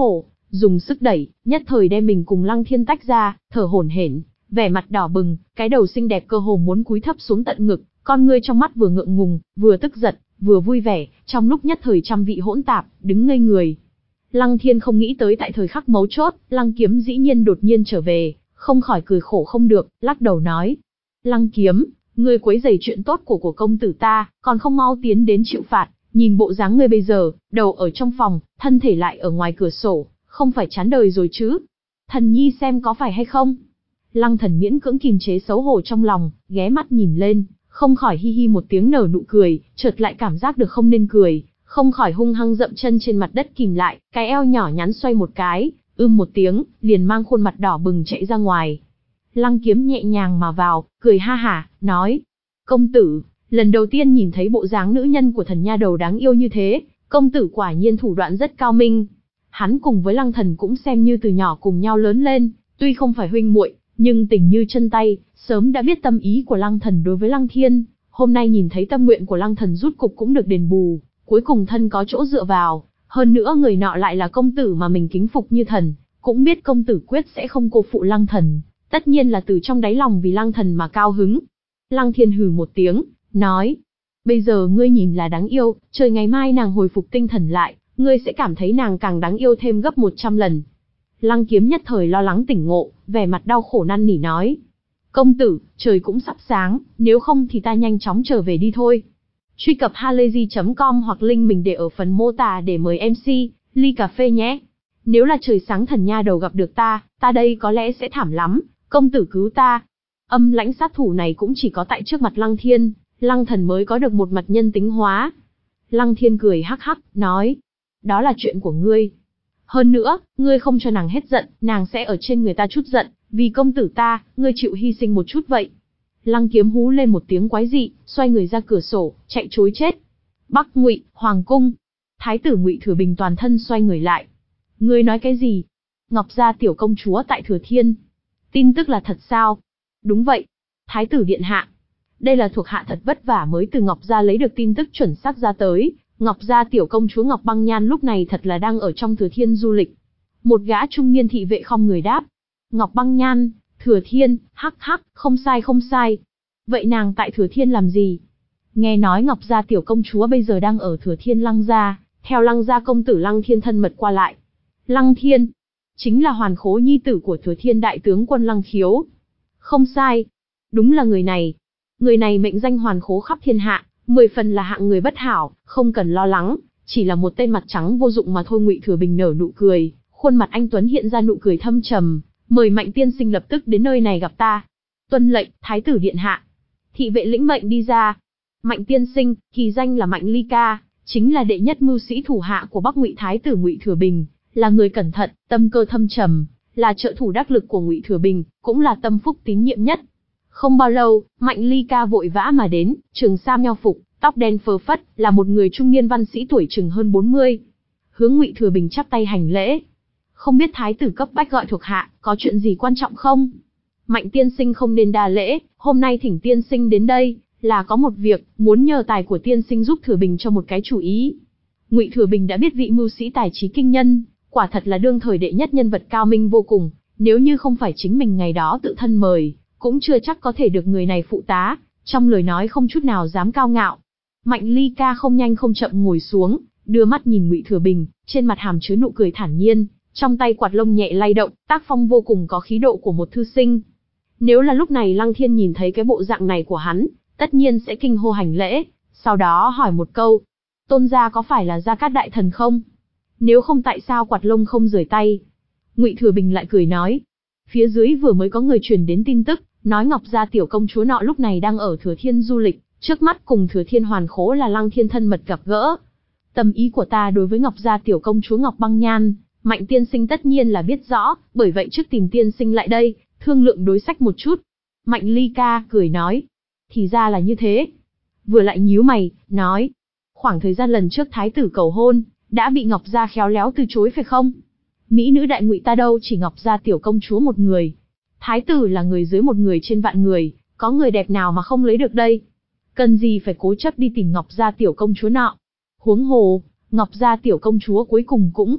dùng sức đẩy, nhất thời đem mình cùng Lăng Thiên tách ra, thở hổn hển, vẻ mặt đỏ bừng, cái đầu xinh đẹp cơ hồ muốn cúi thấp xuống tận ngực, con ngươi trong mắt vừa ngượng ngùng, vừa tức giận, vừa vui vẻ, trong lúc nhất thời trăm vị hỗn tạp, đứng ngây người. Lăng Thiên không nghĩ tới tại thời khắc mấu chốt, Lăng Kiếm dĩ nhiên đột nhiên trở về, không khỏi cười khổ không được, lắc đầu nói: Lăng Kiếm, ngươi quấy rầy chuyện tốt của của công tử ta, còn không mau tiến đến chịu phạt. Nhìn bộ dáng ngươi bây giờ, đầu ở trong phòng, thân thể lại ở ngoài cửa sổ, không phải chán đời rồi chứ? Thần nhi xem có phải hay không? Lăng Thần miễn cưỡng kìm chế xấu hổ trong lòng, ghé mắt nhìn lên, không khỏi hi hi một tiếng nở nụ cười, chợt lại cảm giác được không nên cười, không khỏi hung hăng dậm chân trên mặt đất kìm lại, cái eo nhỏ nhắn xoay một cái, ưm một tiếng, liền mang khuôn mặt đỏ bừng chạy ra ngoài. Lăng Kiếm nhẹ nhàng mà vào, cười ha hả, nói: Công tử, lần đầu tiên nhìn thấy bộ dáng nữ nhân của thần nha đầu đáng yêu như thế, công tử quả nhiên thủ đoạn rất cao minh. Hắn cùng với Lăng Thần cũng xem như từ nhỏ cùng nhau lớn lên, tuy không phải huynh muội, nhưng tình như chân tay, sớm đã biết tâm ý của Lăng Thần đối với Lăng Thiên, hôm nay nhìn thấy tâm nguyện của Lăng Thần rút cục cũng được đền bù, cuối cùng thân có chỗ dựa vào, hơn nữa người nọ lại là công tử mà mình kính phục như thần, cũng biết công tử quyết sẽ không cô phụ Lăng Thần, tất nhiên là từ trong đáy lòng vì Lăng Thần mà cao hứng. Lăng Thiên hừ một tiếng, nói: Bây giờ ngươi nhìn là đáng yêu, trời ngày mai nàng hồi phục tinh thần lại, ngươi sẽ cảm thấy nàng càng đáng yêu thêm gấp một trăm lần. Lăng Kiếm nhất thời lo lắng tỉnh ngộ, vẻ mặt đau khổ năn nỉ nói: Công tử, trời cũng sắp sáng, nếu không thì ta nhanh chóng trở về đi thôi. Truy cập halayzi chấm com hoặc link mình để ở phần mô tả để mời em xê, ly cà phê nhé. Nếu là trời sáng thần nha đầu gặp được ta, ta đây có lẽ sẽ thảm lắm, công tử cứu ta. Âm lãnh sát thủ này cũng chỉ có tại trước mặt Lăng Thiên, Lăng Thần mới có được một mặt nhân tính hóa. Lăng Thiên cười hắc hắc, nói: Đó là chuyện của ngươi. Hơn nữa, ngươi không cho nàng hết giận, nàng sẽ ở trên người ta chút giận, vì công tử ta, ngươi chịu hy sinh một chút vậy. Lăng Kiếm hú lên một tiếng quái dị, xoay người ra cửa sổ, chạy trối chết. Bắc Ngụy, Hoàng cung. Thái tử Ngụy Thừa Bình toàn thân xoay người lại. Ngươi nói cái gì? Ngọc gia tiểu công chúa tại Thừa Thiên. Tin tức là thật sao? Đúng vậy. Thái tử điện hạ. Đây là thuộc hạ thật vất vả mới từ Ngọc gia lấy được tin tức chuẩn xác ra tới. Ngọc gia tiểu công chúa Ngọc Băng Nhan lúc này thật là đang ở trong Thừa Thiên du lịch. Một gã trung niên thị vệ không người đáp. Ngọc Băng Nhan, Thừa Thiên, hắc hắc, không sai không sai. Vậy nàng tại Thừa Thiên làm gì? Nghe nói Ngọc gia tiểu công chúa bây giờ đang ở Thừa Thiên Lăng gia, theo Lăng gia công tử Lăng Thiên thân mật qua lại. Lăng Thiên, chính là hoàn khố nhi tử của Thừa Thiên đại tướng quân Lăng Khiếu. Không sai, đúng là người này. Người này mệnh danh hoàn khố khắp thiên hạ, mười phần là hạng người bất hảo, không cần lo lắng, chỉ là một tên mặt trắng vô dụng mà thôi. Ngụy Thừa Bình nở nụ cười, khuôn mặt anh tuấn hiện ra nụ cười thâm trầm, mời Mạnh tiên sinh lập tức đến nơi này gặp ta. Tuân lệnh, thái tử điện hạ. Thị vệ lĩnh mệnh đi ra. Mạnh tiên sinh, kỳ danh là Mạnh Ly Ca, chính là đệ nhất mưu sĩ thủ hạ của Bắc Ngụy thái tử Ngụy Thừa Bình, là người cẩn thận, tâm cơ thâm trầm, là trợ thủ đắc lực của Ngụy Thừa Bình, cũng là tâm phúc tín nhiệm nhất. Không bao lâu, Mạnh Ly Ca vội vã mà đến, trường sam nho phục, tóc đen phơ phất, là một người trung niên văn sĩ tuổi chừng hơn bốn mươi. Hướng Ngụy Thừa Bình chắp tay hành lễ. Không biết thái tử cấp bách gọi thuộc hạ, có chuyện gì quan trọng không? Mạnh tiên sinh không nên đa lễ, hôm nay thỉnh tiên sinh đến đây, là có một việc, muốn nhờ tài của tiên sinh giúp Thừa Bình cho một cái chủ ý. Ngụy Thừa Bình đã biết vị mưu sĩ tài trí kinh nhân, quả thật là đương thời đệ nhất nhân vật cao minh vô cùng, nếu như không phải chính mình ngày đó tự thân mời, cũng chưa chắc có thể được người này phụ tá, trong lời nói không chút nào dám cao ngạo. Mạnh Ly Ca không nhanh không chậm ngồi xuống, đưa mắt nhìn Ngụy Thừa Bình, trên mặt hàm chứa nụ cười thản nhiên, trong tay quạt lông nhẹ lay động, tác phong vô cùng có khí độ của một thư sinh. Nếu là lúc này Lăng Thiên nhìn thấy cái bộ dạng này của hắn, tất nhiên sẽ kinh hô hành lễ, sau đó hỏi một câu: Tôn gia có phải là Gia Cát đại thần không? Nếu không tại sao quạt lông không rời tay? Ngụy Thừa Bình lại cười nói: Phía dưới vừa mới có người truyền đến tin tức, nói Ngọc gia tiểu công chúa nọ lúc này đang ở Thừa Thiên du lịch, trước mắt cùng Thừa Thiên hoàn khố là Lăng Thiên thân mật gặp gỡ. Tâm ý của ta đối với Ngọc gia tiểu công chúa Ngọc Băng Nhan, Mạnh tiên sinh tất nhiên là biết rõ, bởi vậy trước tìm tiên sinh lại đây, thương lượng đối sách một chút. Mạnh Ly Ca cười nói: Thì ra là như thế. Vừa lại nhíu mày, nói: Khoảng thời gian lần trước thái tử cầu hôn, đã bị Ngọc gia khéo léo từ chối phải không? Mỹ nữ đại Ngụy ta đâu chỉ Ngọc gia tiểu công chúa một người. Thái tử là người dưới một người trên vạn người, có người đẹp nào mà không lấy được đây? Cần gì phải cố chấp đi tìm Ngọc gia tiểu công chúa nọ? Huống hồ, Ngọc gia tiểu công chúa cuối cùng cũng...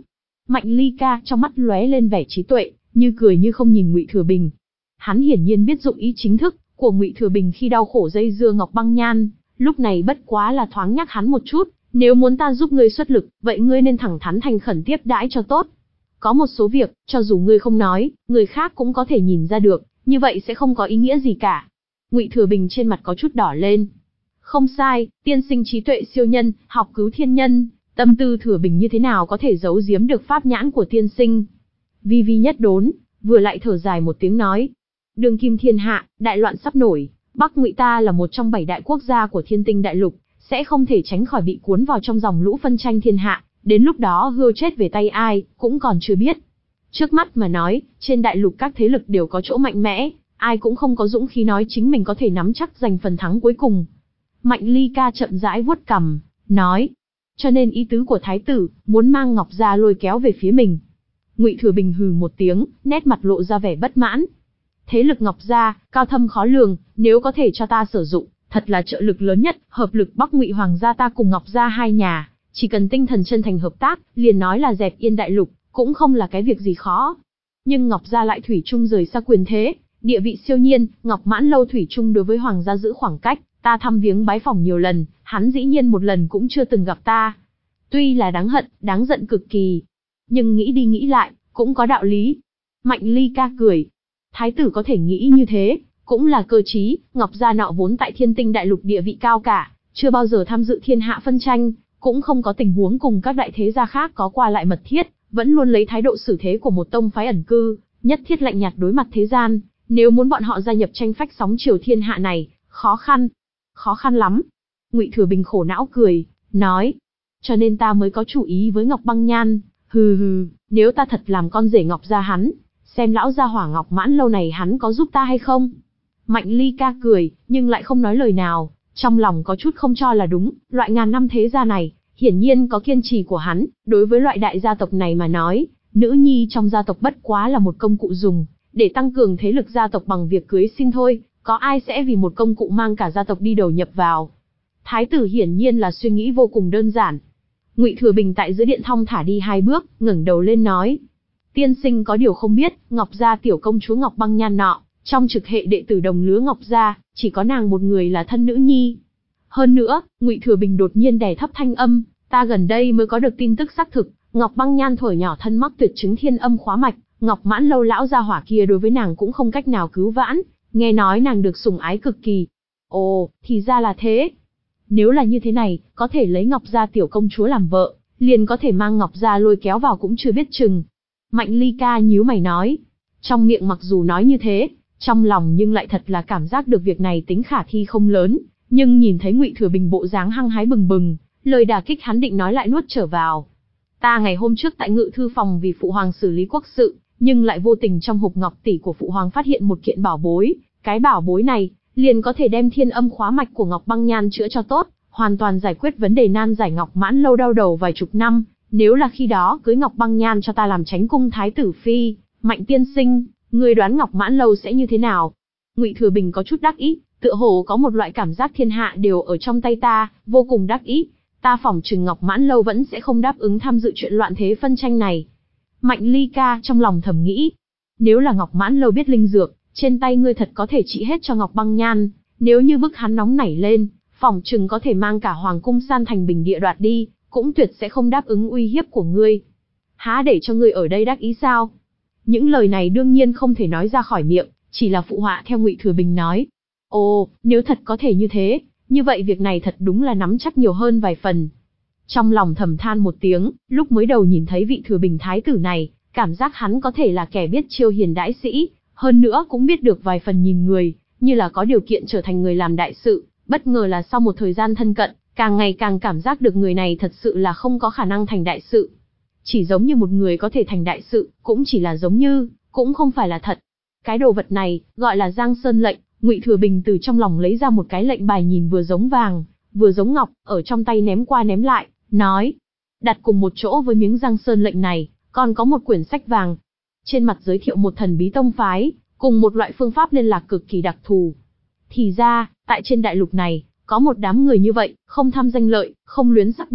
Mạnh Ly Ca trong mắt lóe lên vẻ trí tuệ, như cười như không nhìn Ngụy Thừa Bình. Hắn hiển nhiên biết dụng ý chính thức của Ngụy Thừa Bình khi đau khổ dây dưa Ngọc Băng Nhan, lúc này bất quá là thoáng nhắc hắn một chút, nếu muốn ta giúp ngươi xuất lực, vậy ngươi nên thẳng thắn thành khẩn tiếp đãi cho tốt. Có một số việc, cho dù ngươi không nói, người khác cũng có thể nhìn ra được, như vậy sẽ không có ý nghĩa gì cả. Ngụy Thừa Bình trên mặt có chút đỏ lên. Không sai, tiên sinh trí tuệ siêu nhân, học cứu thiên nhân, tâm tư Thừa Bình như thế nào có thể giấu giếm được pháp nhãn của tiên sinh. Vi Vi nhất đốn, vừa lại thở dài một tiếng nói. Đương kim thiên hạ, đại loạn sắp nổi, Bắc Ngụy ta là một trong bảy đại quốc gia của Thiên Tinh Đại Lục, sẽ không thể tránh khỏi bị cuốn vào trong dòng lũ phân tranh thiên hạ, đến lúc đó hươu chết về tay ai, cũng còn chưa biết. Trước mắt mà nói, trên đại lục các thế lực đều có chỗ mạnh mẽ, ai cũng không có dũng khí nói chính mình có thể nắm chắc giành phần thắng cuối cùng. Mạnh Ly Ca chậm rãi vuốt cằm, nói, cho nên ý tứ của thái tử, muốn mang Ngọc Gia lôi kéo về phía mình. Ngụy Thừa Bình hừ một tiếng, nét mặt lộ ra vẻ bất mãn. Thế lực Ngọc Gia, cao thâm khó lường, nếu có thể cho ta sử dụng, thật là trợ lực lớn nhất, hợp lực Bắc Ngụy Hoàng gia ta cùng Ngọc Gia hai nhà, chỉ cần tinh thần chân thành hợp tác, liền nói là dẹp yên đại lục, cũng không là cái việc gì khó. Nhưng Ngọc Gia lại thủy chung rời xa quyền thế, địa vị siêu nhiên, Ngọc Mãn Lâu thủy chung đối với Hoàng gia giữ khoảng cách, ta thăm viếng bái phỏng nhiều lần, hắn dĩ nhiên một lần cũng chưa từng gặp ta. Tuy là đáng hận, đáng giận cực kỳ, nhưng nghĩ đi nghĩ lại, cũng có đạo lý. Mạnh Ly Ca cười. Thái tử có thể nghĩ như thế, cũng là cơ trí, Ngọc Gia nọ vốn tại Thiên Tinh Đại Lục địa vị cao cả, chưa bao giờ tham dự thiên hạ phân tranh, cũng không có tình huống cùng các đại thế gia khác có qua lại mật thiết, vẫn luôn lấy thái độ xử thế của một tông phái ẩn cư, nhất thiết lạnh nhạt đối mặt thế gian, nếu muốn bọn họ gia nhập tranh phách sóng chiều thiên hạ này, khó khăn, khó khăn lắm. Ngụy Thừa Bình khổ não cười, nói, cho nên ta mới có chủ ý với Ngọc Băng Nhan, hừ hừ, nếu ta thật làm con rể Ngọc Gia hắn, xem lão gia hỏa Ngọc Mãn Lâu này hắn có giúp ta hay không. Mạnh Ly Ca cười, nhưng lại không nói lời nào, trong lòng có chút không cho là đúng, loại ngàn năm thế gia này, hiển nhiên có kiên trì của hắn, đối với loại đại gia tộc này mà nói, nữ nhi trong gia tộc bất quá là một công cụ dùng, để tăng cường thế lực gia tộc bằng việc cưới xin thôi, có ai sẽ vì một công cụ mang cả gia tộc đi đầu nhập vào. Thái tử hiển nhiên là suy nghĩ vô cùng đơn giản. Ngụy Thừa Bình tại giữa điện thong thả đi hai bước, ngẩng đầu lên nói. Tiên sinh có điều không biết, Ngọc Gia tiểu công chúa Ngọc Băng Nhan nọ, trong trực hệ đệ tử đồng lứa Ngọc Gia, chỉ có nàng một người là thân nữ nhi. Hơn nữa, Ngụy Thừa Bình đột nhiên đè thấp thanh âm, ta gần đây mới có được tin tức xác thực, Ngọc Băng Nhan thuở nhỏ thân mắc tuyệt chứng thiên âm khóa mạch, Ngọc Mãn Lâu lão gia hỏa kia đối với nàng cũng không cách nào cứu vãn, nghe nói nàng được sủng ái cực kỳ. Ồ, thì ra là thế. Nếu là như thế này, có thể lấy Ngọc Gia tiểu công chúa làm vợ, liền có thể mang Ngọc Gia lôi kéo vào cũng chưa biết chừng. Mạnh Ly Ca nhíu mày nói, trong miệng mặc dù nói như thế, trong lòng nhưng lại thật là cảm giác được việc này tính khả thi không lớn, nhưng nhìn thấy Ngụy Thừa Bình bộ dáng hăng hái bừng bừng, lời đả kích hắn định nói lại nuốt trở vào. Ta ngày hôm trước tại ngự thư phòng vì phụ hoàng xử lý quốc sự, nhưng lại vô tình trong hộp ngọc tỷ của phụ hoàng phát hiện một kiện bảo bối, cái bảo bối này liền có thể đem thiên âm khóa mạch của Ngọc Băng Nhan chữa cho tốt, hoàn toàn giải quyết vấn đề nan giải Ngọc Mãn Lâu đau đầu vài chục năm. Nếu là khi đó cưới Ngọc Băng Nhan cho ta làm chánh cung thái tử phi, Mạnh tiên sinh, người đoán Ngọc Mãn Lâu sẽ như thế nào? Ngụy Thừa Bình có chút đắc ý, tựa hồ có một loại cảm giác thiên hạ đều ở trong tay ta, vô cùng đắc ý. Ta phỏng chừng Ngọc Mãn Lâu vẫn sẽ không đáp ứng tham dự chuyện loạn thế phân tranh này. Mạnh Ly Ca trong lòng thầm nghĩ, nếu là Ngọc Mãn Lâu biết linh dược, trên tay ngươi thật có thể trị hết cho Ngọc Băng Nhan, nếu như bức hắn nóng nảy lên, phỏng chừng có thể mang cả hoàng cung san thành bình địa đoạt đi, cũng tuyệt sẽ không đáp ứng uy hiếp của ngươi. Há để cho ngươi ở đây đắc ý sao? Những lời này đương nhiên không thể nói ra khỏi miệng, chỉ là phụ họa theo Ngụy Thừa Bình nói. Ồ, nếu thật có thể như thế, như vậy việc này thật đúng là nắm chắc nhiều hơn vài phần. Trong lòng thầm than một tiếng, lúc mới đầu nhìn thấy vị Thừa Bình thái tử này, cảm giác hắn có thể là kẻ biết chiêu hiền đãi sĩ, hơn nữa cũng biết được vài phần nhìn người, như là có điều kiện trở thành người làm đại sự, bất ngờ là sau một thời gian thân cận, càng ngày càng cảm giác được người này thật sự là không có khả năng thành đại sự. Chỉ giống như một người có thể thành đại sự, cũng chỉ là giống như, cũng không phải là thật. Cái đồ vật này, gọi là Giang Sơn lệnh, Ngụy Thừa Bình từ trong lòng lấy ra một cái lệnh bài nhìn vừa giống vàng, vừa giống ngọc, ở trong tay ném qua ném lại, nói. Đặt cùng một chỗ với miếng Giang Sơn lệnh này, còn có một quyển sách vàng. Trên mặt giới thiệu một thần bí tông phái, cùng một loại phương pháp liên lạc cực kỳ đặc thù. Thì ra, tại trên đại lục này, có một đám người như vậy, không tham danh lợi, không luyến sắc đẹp,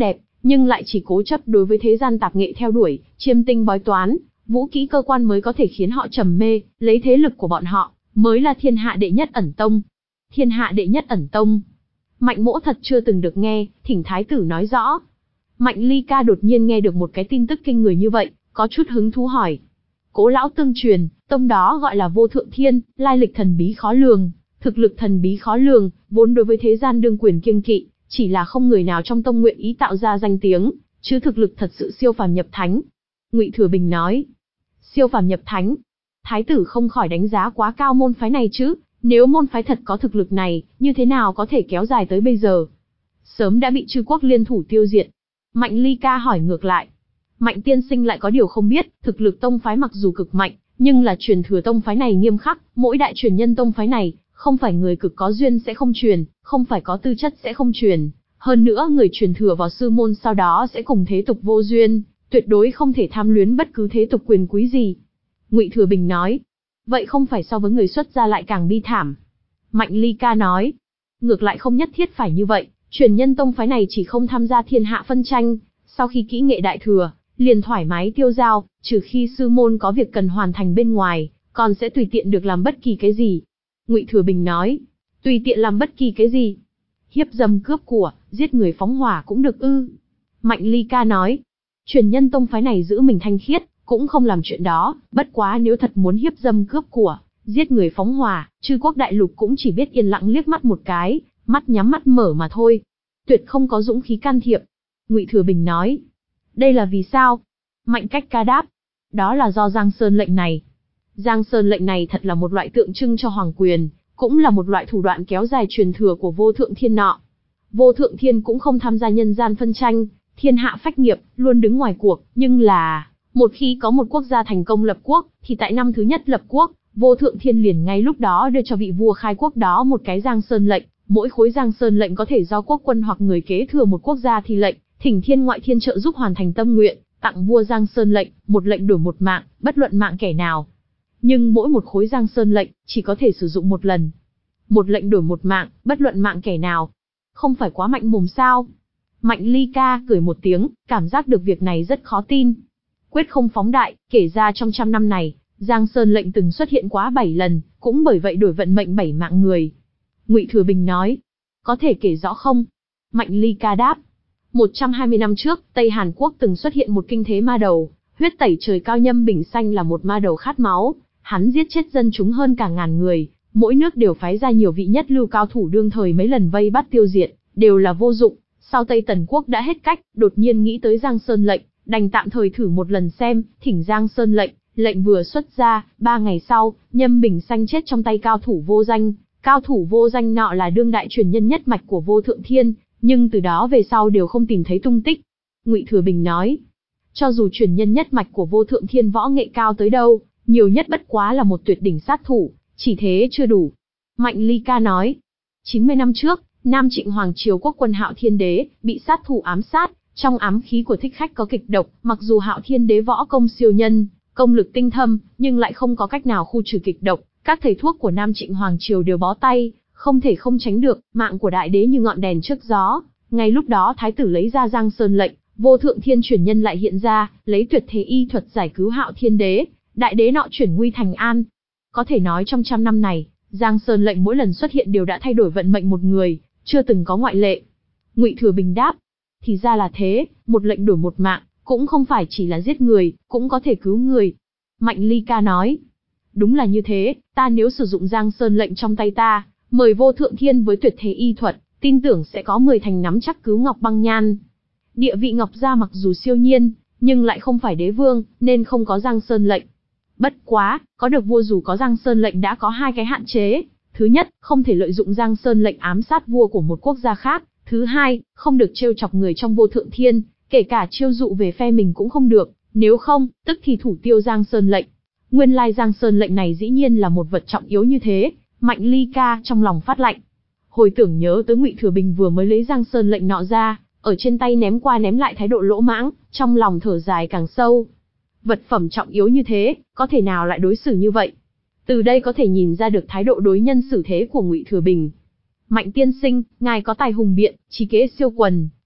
nhưng lại chỉ cố chấp đối với thế gian tạp nghệ theo đuổi, chiêm tinh bói toán, vũ kỹ cơ quan mới có thể khiến họ trầm mê, lấy thế lực của bọn họ, mới là thiên hạ đệ nhất ẩn tông. Thiên hạ đệ nhất ẩn tông. Mạnh Mỗ thật chưa từng được nghe, thỉnh thái tử nói rõ. Mạnh Ly Ca đột nhiên nghe được một cái tin tức kinh người như vậy, có chút hứng thú hỏi. Cố lão tương truyền, tông đó gọi là Vô Thượng Thiên, lai lịch thần bí khó lường, thực lực thần bí khó lường, vốn đối với thế gian đương quyền kiêng kỵ, chỉ là không người nào trong tông nguyện ý tạo ra danh tiếng, chứ thực lực thật sự siêu phàm nhập thánh. Ngụy Thừa Bình nói. Siêu phàm nhập thánh. Thái tử không khỏi đánh giá quá cao môn phái này chứ, nếu môn phái thật có thực lực này, như thế nào có thể kéo dài tới bây giờ? Sớm đã bị chư quốc liên thủ tiêu diệt. Mạnh Ly Ca hỏi ngược lại. Mạnh tiên sinh lại có điều không biết, thực lực tông phái mặc dù cực mạnh, nhưng là truyền thừa tông phái này nghiêm khắc, mỗi đại truyền nhân tông phái này, không phải người cực có duyên sẽ không truyền, không phải có tư chất sẽ không truyền. Hơn nữa người truyền thừa vào sư môn sau đó sẽ cùng thế tục vô duyên, tuyệt đối không thể tham luyến bất cứ thế tục quyền quý gì. Ngụy Thừa Bình nói. Vậy không phải so với người xuất gia lại càng bi thảm. Mạnh Ly Ca nói. Ngược lại không nhất thiết phải như vậy, truyền nhân tông phái này chỉ không tham gia thiên hạ phân tranh, sau khi kỹ nghệ đại thừa, liền thoải mái tiêu dao, trừ khi sư môn có việc cần hoàn thành bên ngoài, còn sẽ tùy tiện được làm bất kỳ cái gì. Ngụy Thừa Bình nói. Tùy tiện làm bất kỳ cái gì? Hiếp dâm cướp của, giết người phóng hỏa cũng được ư? Mạnh Ly Ca nói. Truyền nhân tông phái này giữ mình thanh khiết, cũng không làm chuyện đó, bất quá nếu thật muốn hiếp dâm cướp của, giết người phóng hỏa, chư quốc đại lục cũng chỉ biết yên lặng liếc mắt một cái, mắt nhắm mắt mở mà thôi. Tuyệt không có dũng khí can thiệp. Ngụy Thừa Bình nói. Đây là vì sao? Mạnh Cách Ca đáp. Đó là do Giang Sơn lệnh này. Giang Sơn lệnh này thật là một loại tượng trưng cho hoàng quyền, cũng là một loại thủ đoạn kéo dài truyền thừa của Vô Thượng Thiên nọ. Vô Thượng Thiên cũng không tham gia nhân gian phân tranh, thiên hạ phách nghiệp, luôn đứng ngoài cuộc, nhưng là, một khi có một quốc gia thành công lập quốc, thì tại năm thứ nhất lập quốc, Vô Thượng Thiên liền ngay lúc đó đưa cho vị vua khai quốc đó một cái Giang Sơn lệnh, mỗi khối Giang Sơn lệnh có thể do quốc quân hoặc người kế thừa một quốc gia thi lệnh, thỉnh thiên ngoại thiên trợ giúp hoàn thành tâm nguyện, tặng vua Giang Sơn lệnh, một lệnh đổi một mạng, bất luận mạng kẻ nào. Nhưng mỗi một khối Giang Sơn lệnh chỉ có thể sử dụng một lần. Một lệnh đổi một mạng, bất luận mạng kẻ nào. Không phải quá mạnh mồm sao? Mạnh Ly Ca cười một tiếng, cảm giác được việc này rất khó tin. Quyết không phóng đại, kể ra trong trăm năm này, Giang Sơn lệnh từng xuất hiện quá bảy lần, cũng bởi vậy đổi vận mệnh bảy mạng người. Ngụy Thừa Bình nói, có thể kể rõ không? Mạnh Ly Ca đáp, một trăm hai mươi năm trước, Tây Hàn Quốc từng xuất hiện một kinh thế ma đầu, huyết tẩy trời cao Nhâm Bình Xanh là một ma đầu khát máu, hắn giết chết dân chúng hơn cả ngàn người, mỗi nước đều phái ra nhiều vị nhất lưu cao thủ đương thời mấy lần vây bắt tiêu diệt, đều là vô dụng. Sau Tây Tần Quốc đã hết cách, đột nhiên nghĩ tới Giang Sơn lệnh, đành tạm thời thử một lần xem, thỉnh Giang Sơn lệnh, lệnh vừa xuất ra, ba ngày sau, Nhâm Bình Xanh chết trong tay cao thủ vô danh, cao thủ vô danh nọ là đương đại truyền nhân nhất mạch của Vô Thượng Thiên, nhưng từ đó về sau đều không tìm thấy tung tích. Ngụy Thừa Bình nói, cho dù truyền nhân nhất mạch của Vô Thượng Thiên võ nghệ cao tới đâu, nhiều nhất bất quá là một tuyệt đỉnh sát thủ, chỉ thế chưa đủ. Mạnh Ly Ca nói, chín mươi năm trước, Nam Trịnh Hoàng Triều quốc quân Hạo Thiên Đế, bị sát thủ ám sát, trong ám khí của thích khách có kịch độc, mặc dù Hạo Thiên Đế võ công siêu nhân, công lực tinh thâm, nhưng lại không có cách nào khu trừ kịch độc, các thầy thuốc của Nam Trịnh Hoàng Triều đều bó tay, không thể không tránh được, mạng của đại đế như ngọn đèn trước gió. Ngay lúc đó thái tử lấy ra Giang Sơn lệnh, Vô Thượng Thiên truyền nhân lại hiện ra, lấy tuyệt thế y thuật giải cứu Hạo Thiên Đế, đại đế nọ chuyển nguy thành an. Có thể nói trong trăm năm này, Giang Sơn lệnh mỗi lần xuất hiện đều đã thay đổi vận mệnh một người, chưa từng có ngoại lệ. Ngụy Thừa Bình đáp, thì ra là thế, một lệnh đổi một mạng, cũng không phải chỉ là giết người, cũng có thể cứu người. Mạnh Ly Ca nói, đúng là như thế, ta nếu sử dụng Giang Sơn lệnh trong tay ta, mời Vô Thượng Thiên với tuyệt thế y thuật, tin tưởng sẽ có mười thành nắm chắc cứu Ngọc Băng Nhan. Địa vị Ngọc gia mặc dù siêu nhiên, nhưng lại không phải đế vương, nên không có Giang Sơn lệnh. Bất quá, có được vua dù có Giang Sơn lệnh đã có hai cái hạn chế. Thứ nhất, không thể lợi dụng Giang Sơn lệnh ám sát vua của một quốc gia khác. Thứ hai, không được trêu chọc người trong Vô Thượng Thiên, kể cả chiêu dụ về phe mình cũng không được, nếu không, tức thì thủ tiêu Giang Sơn lệnh. Nguyên lai Giang Sơn lệnh này dĩ nhiên là một vật trọng yếu như thế, Mạnh Ly Ca trong lòng phát lạnh. Hồi tưởng nhớ tới Ngụy Thừa Bình vừa mới lấy Giang Sơn lệnh nọ ra, ở trên tay ném qua ném lại thái độ lỗ mãng, trong lòng thở dài càng sâu. Vật phẩm trọng yếu như thế, có thể nào lại đối xử như vậy? Từ đây có thể nhìn ra được thái độ đối nhân xử thế của Ngụy Thừa Bình. Mạnh tiên sinh, ngài có tài hùng biện, trí kế siêu quần,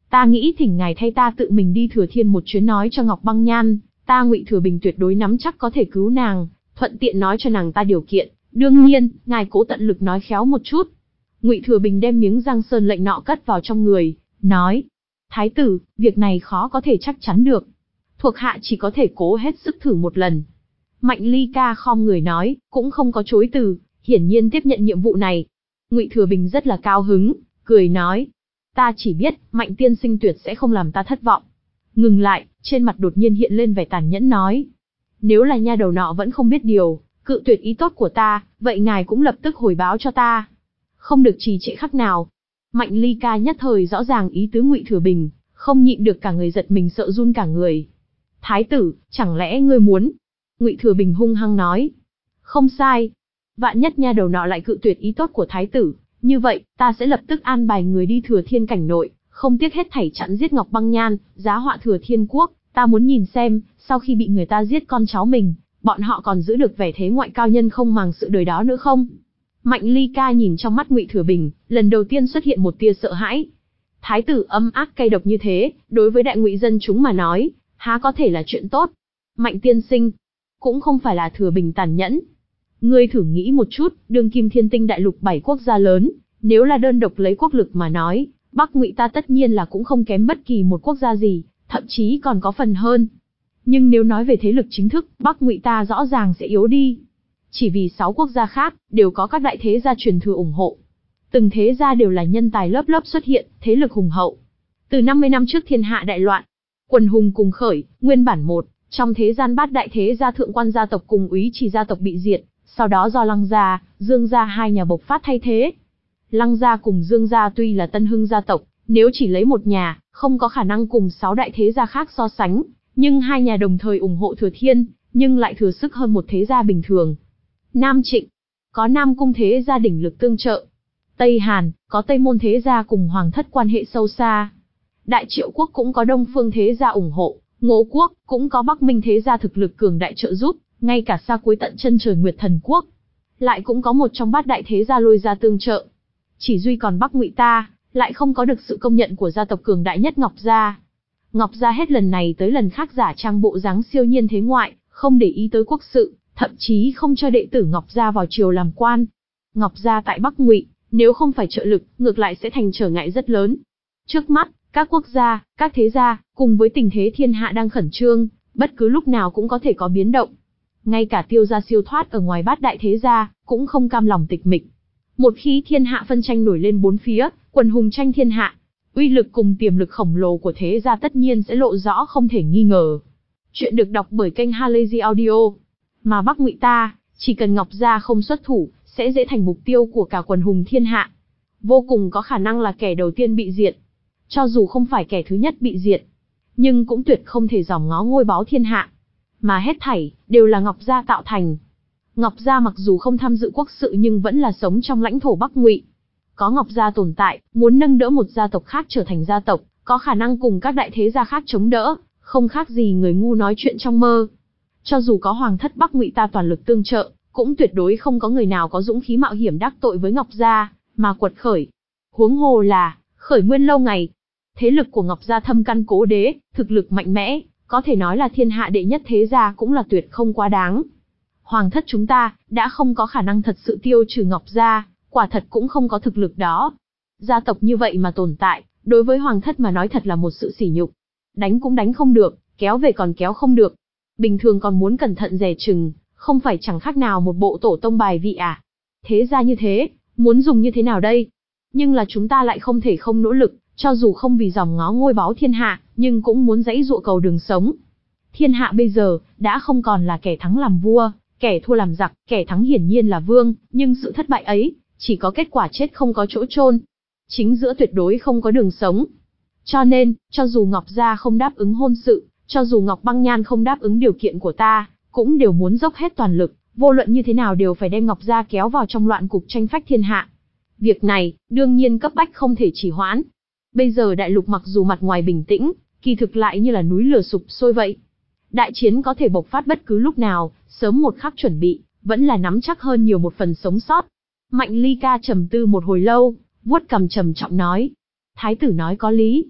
Ta nghĩ thỉnh ngài thay ta tự mình đi Thừa Thiên một chuyến nói cho Ngọc Băng Nhan, ta Ngụy Thừa Bình tuyệt đối nắm chắc có thể cứu nàng, thuận tiện nói cho nàng ta điều kiện, đương nhiên, ngài cố tận lực nói khéo một chút. Ngụy Thừa Bình đem miếng Giang Sơn lệnh nọ cất vào trong người, nói: Thái tử, việc này khó có thể chắc chắn được. Thuộc hạ chỉ có thể cố hết sức thử một lần. Mạnh Ly Ca khom người nói, cũng không có chối từ, hiển nhiên tiếp nhận nhiệm vụ này. Ngụy Thừa Bình rất là cao hứng, cười nói: Ta chỉ biết, Mạnh tiên sinh tuyệt sẽ không làm ta thất vọng. Ngừng lại, trên mặt đột nhiên hiện lên vẻ tàn nhẫn nói: Nếu là nha đầu nọ vẫn không biết điều, cự tuyệt ý tốt của ta, vậy ngài cũng lập tức hồi báo cho ta. Không được trì trệ khắc nào. Mạnh Ly Ca nhất thời rõ ràng ý tứ Ngụy Thừa Bình, không nhịn được cả người giật mình sợ run cả người. Thái tử, chẳng lẽ ngươi muốn? Ngụy Thừa Bình hung hăng nói. Không sai. Vạn nhất nha đầu nọ lại cự tuyệt ý tốt của thái tử, như vậy, ta sẽ lập tức an bài người đi Thừa Thiên cảnh nội, không tiếc hết thảy chặn giết Ngọc Băng Nhan, giá họa Thừa Thiên quốc. Ta muốn nhìn xem, sau khi bị người ta giết con cháu mình, bọn họ còn giữ được vẻ thế ngoại cao nhân không màng sự đời đó nữa không? Mạnh Ly Ca nhìn trong mắt Ngụy Thừa Bình, lần đầu tiên xuất hiện một tia sợ hãi. Thái tử âm ác cay độc như thế, đối với đại ngụy dân chúng mà nói, há có thể là chuyện tốt. Mạnh tiên sinh, cũng không phải là Thừa Bình tàn nhẫn. Ngươi thử nghĩ một chút, đương kim thiên tinh đại lục bảy quốc gia lớn, nếu là đơn độc lấy quốc lực mà nói, Bắc Ngụy ta tất nhiên là cũng không kém bất kỳ một quốc gia gì, thậm chí còn có phần hơn. Nhưng nếu nói về thế lực chính thức, Bắc Ngụy ta rõ ràng sẽ yếu đi. Chỉ vì sáu quốc gia khác, đều có các đại thế gia truyền thừa ủng hộ. Từng thế gia đều là nhân tài lớp lớp xuất hiện, thế lực hùng hậu. Từ năm mươi năm trước thiên hạ đại loạn, quần hùng cùng khởi, nguyên bản một, trong thế gian bát đại thế gia thượng quan gia tộc cùng úy trì gia tộc bị diệt, sau đó do Lăng gia, Dương gia hai nhà bộc phát thay thế. Lăng gia cùng Dương gia tuy là Tân Hưng gia tộc, nếu chỉ lấy một nhà, không có khả năng cùng sáu đại thế gia khác so sánh, nhưng hai nhà đồng thời ủng hộ Thừa Thiên, nhưng lại thừa sức hơn một thế gia bình thường. Nam Trịnh, có Nam Cung thế gia đỉnh lực tương trợ. Tây Hàn, có Tây Môn thế gia cùng Hoàng thất quan hệ sâu xa. Đại Triệu quốc cũng có Đông Phương thế gia ủng hộ, Ngô quốc cũng có Bắc Minh thế gia thực lực cường đại trợ giúp, ngay cả xa cuối tận chân trời Nguyệt Thần quốc, lại cũng có một trong bát đại thế gia Lôi gia tương trợ. Chỉ duy còn Bắc Ngụy ta, lại không có được sự công nhận của gia tộc cường đại nhất Ngọc gia. Ngọc gia hết lần này tới lần khác giả trang bộ dáng siêu nhiên thế ngoại, không để ý tới quốc sự, thậm chí không cho đệ tử Ngọc gia vào triều làm quan. Ngọc gia tại Bắc Ngụy, nếu không phải trợ lực, ngược lại sẽ thành trở ngại rất lớn. Trước mắt, các quốc gia, các thế gia, cùng với tình thế thiên hạ đang khẩn trương, bất cứ lúc nào cũng có thể có biến động. Ngay cả Tiêu gia siêu thoát ở ngoài bát đại thế gia, cũng không cam lòng tịch mịch. Một khi thiên hạ phân tranh nổi lên bốn phía, quần hùng tranh thiên hạ, uy lực cùng tiềm lực khổng lồ của thế gia tất nhiên sẽ lộ rõ không thể nghi ngờ. Chuyện được đọc bởi kênh Halazy Audio. Mà Bắc Ngụy ta, chỉ cần Ngọc gia không xuất thủ, sẽ dễ thành mục tiêu của cả quần hùng thiên hạ. Vô cùng có khả năng là kẻ đầu tiên bị diệt. Cho dù không phải kẻ thứ nhất bị diệt, nhưng cũng tuyệt không thể dòm ngó ngôi báu thiên hạ. Mà hết thảy, đều là Ngọc gia tạo thành. Ngọc gia mặc dù không tham dự quốc sự nhưng vẫn là sống trong lãnh thổ Bắc Ngụy. Có Ngọc gia tồn tại, muốn nâng đỡ một gia tộc khác trở thành gia tộc, có khả năng cùng các đại thế gia khác chống đỡ, không khác gì người ngu nói chuyện trong mơ. Cho dù có Hoàng thất Bắc Ngụy ta toàn lực tương trợ, cũng tuyệt đối không có người nào có dũng khí mạo hiểm đắc tội với Ngọc gia, mà quật khởi. Huống hồ là, khởi nguyên lâu ngày. Thế lực của Ngọc gia thâm căn cố đế, thực lực mạnh mẽ, có thể nói là thiên hạ đệ nhất thế gia cũng là tuyệt không quá đáng. Hoàng thất chúng ta, đã không có khả năng thật sự tiêu trừ Ngọc gia, quả thật cũng không có thực lực đó. Gia tộc như vậy mà tồn tại, đối với Hoàng thất mà nói thật là một sự sỉ nhục. Đánh cũng đánh không được, kéo về còn kéo không được. Bình thường còn muốn cẩn thận dè chừng, không phải chẳng khác nào một bộ tổ tông bài vị à. Thế ra như thế, muốn dùng như thế nào đây? Nhưng là chúng ta lại không thể không nỗ lực, cho dù không vì dòm ngó ngôi báu thiên hạ, nhưng cũng muốn dãy dụa cầu đường sống. Thiên hạ bây giờ, đã không còn là kẻ thắng làm vua, kẻ thua làm giặc, kẻ thắng hiển nhiên là vương, nhưng sự thất bại ấy, chỉ có kết quả chết không có chỗ chôn. Chính giữa tuyệt đối không có đường sống. Cho nên, cho dù Ngọc gia không đáp ứng hôn sự, cho dù Ngọc Băng Nhan không đáp ứng điều kiện của ta, cũng đều muốn dốc hết toàn lực, vô luận như thế nào đều phải đem Ngọc gia kéo vào trong loạn cục tranh phách thiên hạ. Việc này, đương nhiên cấp bách không thể trì hoãn. Bây giờ đại lục mặc dù mặt ngoài bình tĩnh, kỳ thực lại như là núi lửa sụp sôi vậy. Đại chiến có thể bộc phát bất cứ lúc nào, sớm một khắc chuẩn bị, vẫn là nắm chắc hơn nhiều một phần sống sót. Mạnh Ly Ca trầm tư một hồi lâu, vuốt cằm trầm trọng nói. Thái tử nói có lý.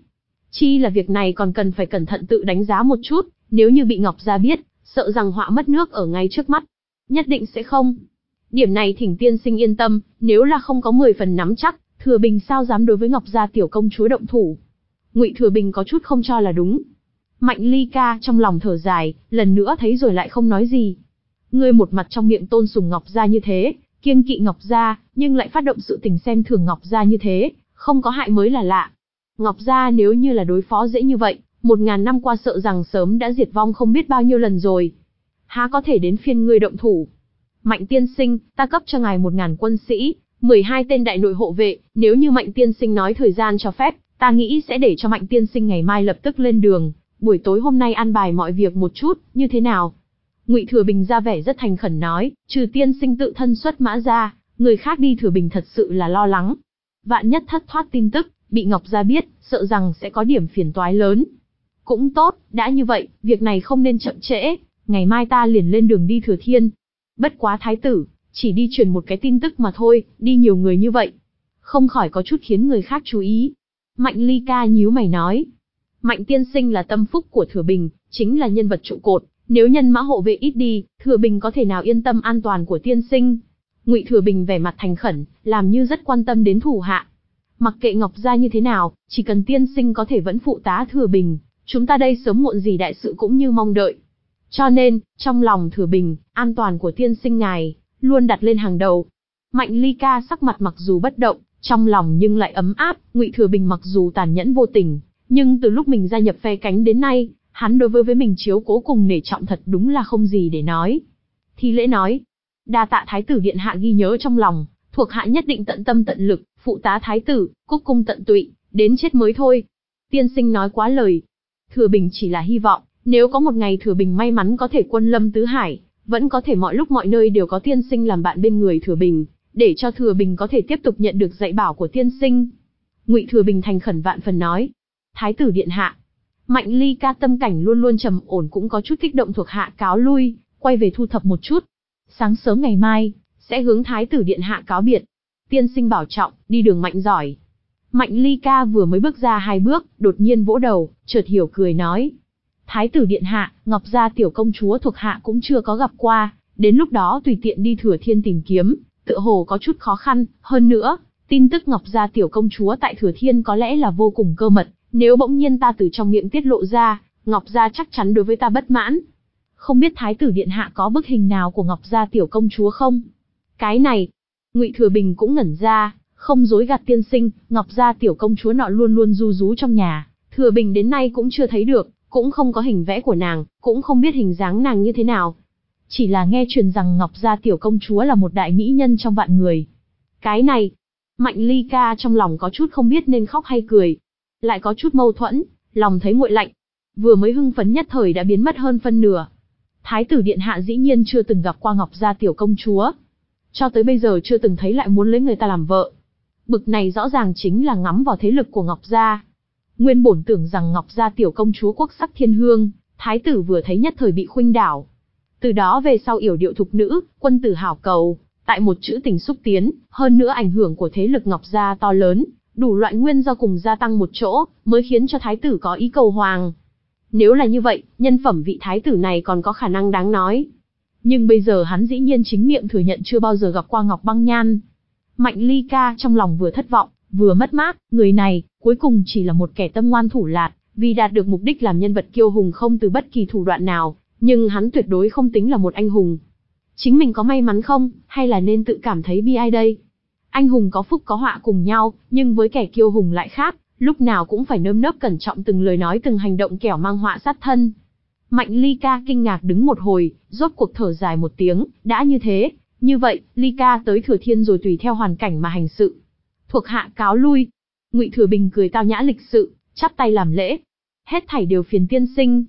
Chi là việc này còn cần phải cẩn thận tự đánh giá một chút, nếu như bị Ngọc Gia biết, sợ rằng họa mất nước ở ngay trước mắt. Nhất định sẽ không. Điểm này thỉnh tiên sinh yên tâm, nếu là không có mười phần nắm chắc, Thừa Bình sao dám đối với Ngọc Gia tiểu công chúa động thủ. Ngụy Thừa Bình có chút không cho là đúng. Mạnh Ly Ca trong lòng thở dài, lần nữa thấy rồi lại không nói gì. Ngươi một mặt trong miệng tôn sùng Ngọc Gia như thế, kiêng kỵ Ngọc Gia, nhưng lại phát động sự tình xem thường Ngọc Gia như thế, không có hại mới là lạ. Ngọc Gia nếu như là đối phó dễ như vậy, một ngàn năm qua sợ rằng sớm đã diệt vong không biết bao nhiêu lần rồi. Há có thể đến phiên ngươi động thủ. Mạnh tiên sinh, ta cấp cho ngài một ngàn quân sĩ, mười hai tên đại nội hộ vệ, nếu như Mạnh tiên sinh nói thời gian cho phép, ta nghĩ sẽ để cho Mạnh tiên sinh ngày mai lập tức lên đường, buổi tối hôm nay an bài mọi việc một chút, như thế nào? Ngụy Thừa Bình ra vẻ rất thành khẩn nói, trừ tiên sinh tự thân xuất mã ra, người khác đi Thừa Bình thật sự là lo lắng. Vạn nhất thất thoát tin tức, bị Ngọc Gia biết, sợ rằng sẽ có điểm phiền toái lớn. Cũng tốt, đã như vậy, việc này không nên chậm trễ, ngày mai ta liền lên đường đi Thừa Thiên. Bất quá thái tử, chỉ đi truyền một cái tin tức mà thôi, đi nhiều người như vậy. Không khỏi có chút khiến người khác chú ý. Mạnh Ly Ca nhíu mày nói. Mạnh tiên sinh là tâm phúc của Thừa Bình, chính là nhân vật trụ cột, nếu nhân mã hộ vệ ít đi, Thừa Bình có thể nào yên tâm an toàn của tiên sinh. Ngụy Thừa Bình vẻ mặt thành khẩn, làm như rất quan tâm đến thủ hạ. Mặc kệ Ngọc Gia như thế nào, chỉ cần tiên sinh có thể vẫn phụ tá Thừa Bình, chúng ta đây sớm muộn gì đại sự cũng như mong đợi. Cho nên, trong lòng Thừa Bình, an toàn của tiên sinh ngài, luôn đặt lên hàng đầu. Mạnh Ly Ca sắc mặt mặc dù bất động, trong lòng nhưng lại ấm áp, Ngụy Thừa Bình mặc dù tàn nhẫn vô tình, nhưng từ lúc mình gia nhập phe cánh đến nay, hắn đối với với mình chiếu cố cùng nể trọng thật đúng là không gì để nói. Thi lễ nói, đa tạ thái tử điện hạ ghi nhớ trong lòng, thuộc hạ nhất định tận tâm tận lực, phụ tá thái tử, cúc cung tận tụy, đến chết mới thôi. Tiên sinh nói quá lời. Thừa Bình chỉ là hy vọng, nếu có một ngày Thừa Bình may mắn có thể quân lâm tứ hải, vẫn có thể mọi lúc mọi nơi đều có tiên sinh làm bạn bên người Thừa Bình, để cho Thừa Bình có thể tiếp tục nhận được dạy bảo của tiên sinh. Ngụy Thừa Bình thành khẩn vạn phần nói, thái tử điện hạ. Mạnh Ly Ca tâm cảnh luôn luôn trầm ổn cũng có chút kích động, thuộc hạ cáo lui, quay về thu thập một chút. Sáng sớm ngày mai, sẽ hướng thái tử điện hạ cáo biệt. Tiên sinh bảo trọng, đi đường mạnh giỏi. Mạnh Ly Ca vừa mới bước ra hai bước, đột nhiên vỗ đầu, chợt hiểu cười nói. Thái tử điện hạ, Ngọc Gia tiểu công chúa thuộc hạ cũng chưa có gặp qua, đến lúc đó tùy tiện đi Thừa Thiên tìm kiếm, tựa hồ có chút khó khăn, hơn nữa, tin tức Ngọc Gia tiểu công chúa tại Thừa Thiên có lẽ là vô cùng cơ mật, nếu bỗng nhiên ta từ trong miệng tiết lộ ra, Ngọc Gia chắc chắn đối với ta bất mãn. Không biết thái tử điện hạ có bức hình nào của Ngọc Gia tiểu công chúa không? Cái này, Ngụy Thừa Bình cũng ngẩn ra, không dối gạt tiên sinh, Ngọc Gia tiểu công chúa nọ luôn luôn ru rú trong nhà, Thừa Bình đến nay cũng chưa thấy được, cũng không có hình vẽ của nàng, cũng không biết hình dáng nàng như thế nào. Chỉ là nghe truyền rằng Ngọc Gia tiểu công chúa là một đại mỹ nhân trong vạn người. Cái này, Mạnh Ly Ca trong lòng có chút không biết nên khóc hay cười, lại có chút mâu thuẫn, lòng thấy nguội lạnh. Vừa mới hưng phấn nhất thời đã biến mất hơn phân nửa. Thái tử điện hạ dĩ nhiên chưa từng gặp qua Ngọc Gia tiểu công chúa, cho tới bây giờ chưa từng thấy lại muốn lấy người ta làm vợ. Bực này rõ ràng chính là ngắm vào thế lực của Ngọc Gia. Nguyên bổn tưởng rằng Ngọc Gia tiểu công chúa quốc sắc thiên hương, thái tử vừa thấy nhất thời bị khuynh đảo. Từ đó về sau yểu điệu thục nữ, quân tử hảo cầu, tại một chữ tình xúc tiến, hơn nữa ảnh hưởng của thế lực Ngọc Gia to lớn, đủ loại nguyên do cùng gia tăng một chỗ, mới khiến cho thái tử có ý cầu hoàng. Nếu là như vậy, nhân phẩm vị thái tử này còn có khả năng đáng nói. Nhưng bây giờ hắn dĩ nhiên chính miệng thừa nhận chưa bao giờ gặp qua Ngọc Băng Nhan. Mạnh Ly Ca trong lòng vừa thất vọng, vừa mất mát, người này, cuối cùng chỉ là một kẻ tâm ngoan thủ lạt, vì đạt được mục đích làm nhân vật kiêu hùng không từ bất kỳ thủ đoạn nào, nhưng hắn tuyệt đối không tính là một anh hùng. Chính mình có may mắn không, hay là nên tự cảm thấy bi ai đây? Anh hùng có phúc có họa cùng nhau, nhưng với kẻ kiêu hùng lại khác, lúc nào cũng phải nơm nớp cẩn trọng từng lời nói từng hành động kẻo mang họa sát thân. Mạnh Ly Ca kinh ngạc đứng một hồi, rốt cuộc thở dài một tiếng, đã như thế, như vậy, Ly Ca tới Thừa Thiên rồi tùy theo hoàn cảnh mà hành sự. Thuộc hạ cáo lui. Ngụy Thừa Bình cười tao nhã lịch sự, chắp tay làm lễ. Hết thảy đều phiền tiên sinh.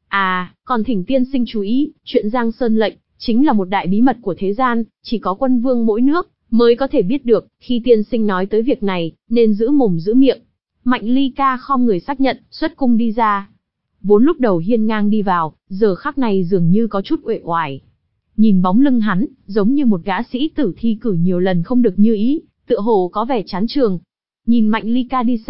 À, còn thỉnh tiên sinh chú ý, chuyện Giang Sơn lệnh, chính là một đại bí mật của thế gian, chỉ có quân vương mỗi nước mới có thể biết được, khi tiên sinh nói tới việc này, nên giữ mồm giữ miệng. Mạnh Ly Ca khom người xác nhận, xuất cung đi ra. Vốn lúc đầu hiên ngang đi vào, giờ khắc này dường như có chút uể oải. Nhìn bóng lưng hắn, giống như một gã sĩ tử thi cử nhiều lần không được như ý, tựa hồ có vẻ chán trường. Nhìn Mạnh Ly Ca đi xa,